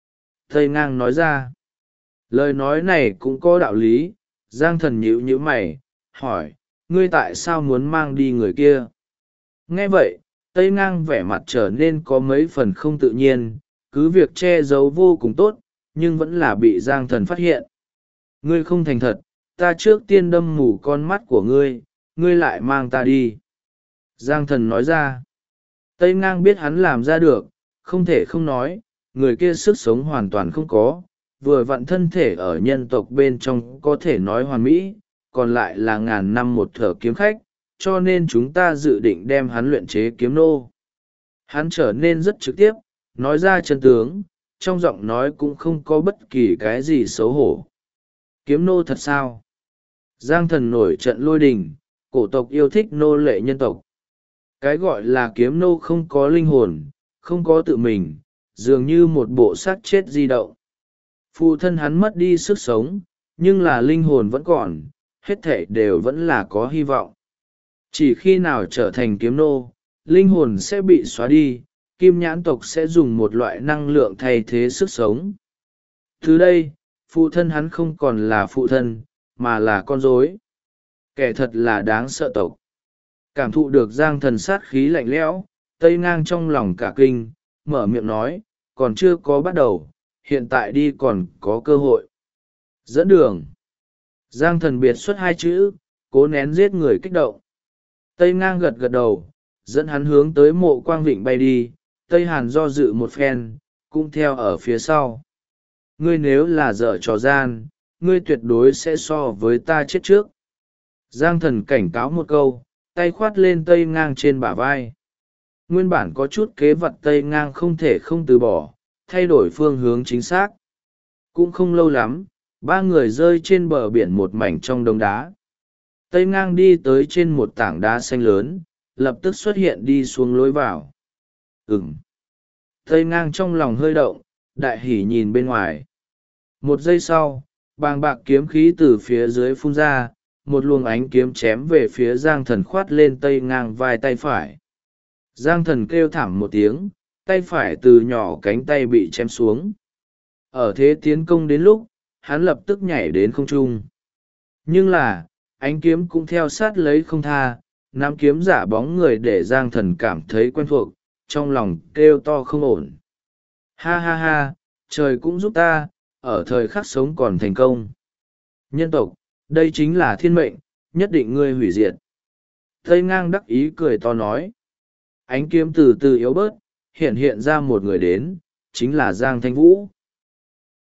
Tây Ngang nói ra. Lời nói này cũng có đạo lý. Giang thần nhíu nhíu mày, hỏi, ngươi tại sao muốn mang đi người kia? Nghe vậy, Tây Ngang vẻ mặt trở nên có mấy phần không tự nhiên, cứ việc che giấu vô cùng tốt, nhưng vẫn là bị Giang thần phát hiện. Ngươi không thành thật, ta trước tiên đâm mù con mắt của ngươi, ngươi lại mang ta đi. Giang thần nói ra. Tây Ngang biết hắn làm ra được, không thể không nói, người kia sức sống hoàn toàn không có, vừa vặn thân thể ở nhân tộc bên trong có thể nói hoàn mỹ, còn lại là ngàn năm một thở kiếm khách, cho nên chúng ta dự định đem hắn luyện chế kiếm nô. Hắn trở nên rất trực tiếp, nói ra chân tướng, trong giọng nói cũng không có bất kỳ cái gì xấu hổ. Kiếm nô thật sao? Giang thần nổi trận lôi đình, cổ tộc yêu thích nô lệ nhân tộc. Cái gọi là kiếm nô không có linh hồn, không có tự mình, dường như một bộ xác chết di động. Phụ thân hắn mất đi sức sống, nhưng là linh hồn vẫn còn, hết thảy đều vẫn là có hy vọng. Chỉ khi nào trở thành kiếm nô, linh hồn sẽ bị xóa đi, kim nhãn tộc sẽ dùng một loại năng lượng thay thế sức sống. Từ đây, phụ thân hắn không còn là phụ thân, mà là con rối. Kẻ thật là đáng sợ tộc. Cảm thụ được Giang thần sát khí lạnh lẽo, Tây Ngang trong lòng cả kinh, mở miệng nói, còn chưa có bắt đầu, hiện tại đi còn có cơ hội. Dẫn đường. Giang thần biệt xuất hai chữ, cố nén giết người kích động. Tây Ngang gật gật đầu, dẫn hắn hướng tới Mộ Quang Vịnh bay đi, Tây Hàn do dự một phen, cũng theo ở phía sau. Ngươi nếu là dở trò gian, ngươi tuyệt đối sẽ so với ta chết trước. Giang thần cảnh cáo một câu, tay khoát lên Tây Ngang trên bả vai. Nguyên bản có chút kế vật Tây Ngang không thể không từ bỏ, thay đổi phương hướng chính xác. Cũng không lâu lắm, ba người rơi trên bờ biển một mảnh trong đống đá. Tây Ngang đi tới trên một tảng đá xanh lớn, lập tức xuất hiện đi xuống lối vào. Tây Ngang trong lòng hơi động, đại hỉ nhìn bên ngoài. Một giây sau, bàng bạc kiếm khí từ phía dưới phun ra, một luồng ánh kiếm chém về phía Giang thần khoát lên Tây Ngang vai tay phải. Giang thần kêu thảm một tiếng, tay phải từ nhỏ cánh tay bị chém xuống. Ở thế tiến công đến lúc, hắn lập tức nhảy đến không trung. Nhưng là, ánh kiếm cũng theo sát lấy không tha, nắm kiếm giả bóng người để Giang thần cảm thấy quen thuộc, trong lòng kêu to không ổn. Ha ha ha, trời cũng giúp ta, ở thời khắc sống còn thành công. Nhân tộc, đây chính là thiên mệnh, nhất định ngươi hủy diệt. Tây Ngang đắc ý cười to nói. Ánh kiếm từ từ yếu bớt, hiện ra một người đến, chính là Giang Thanh Vũ.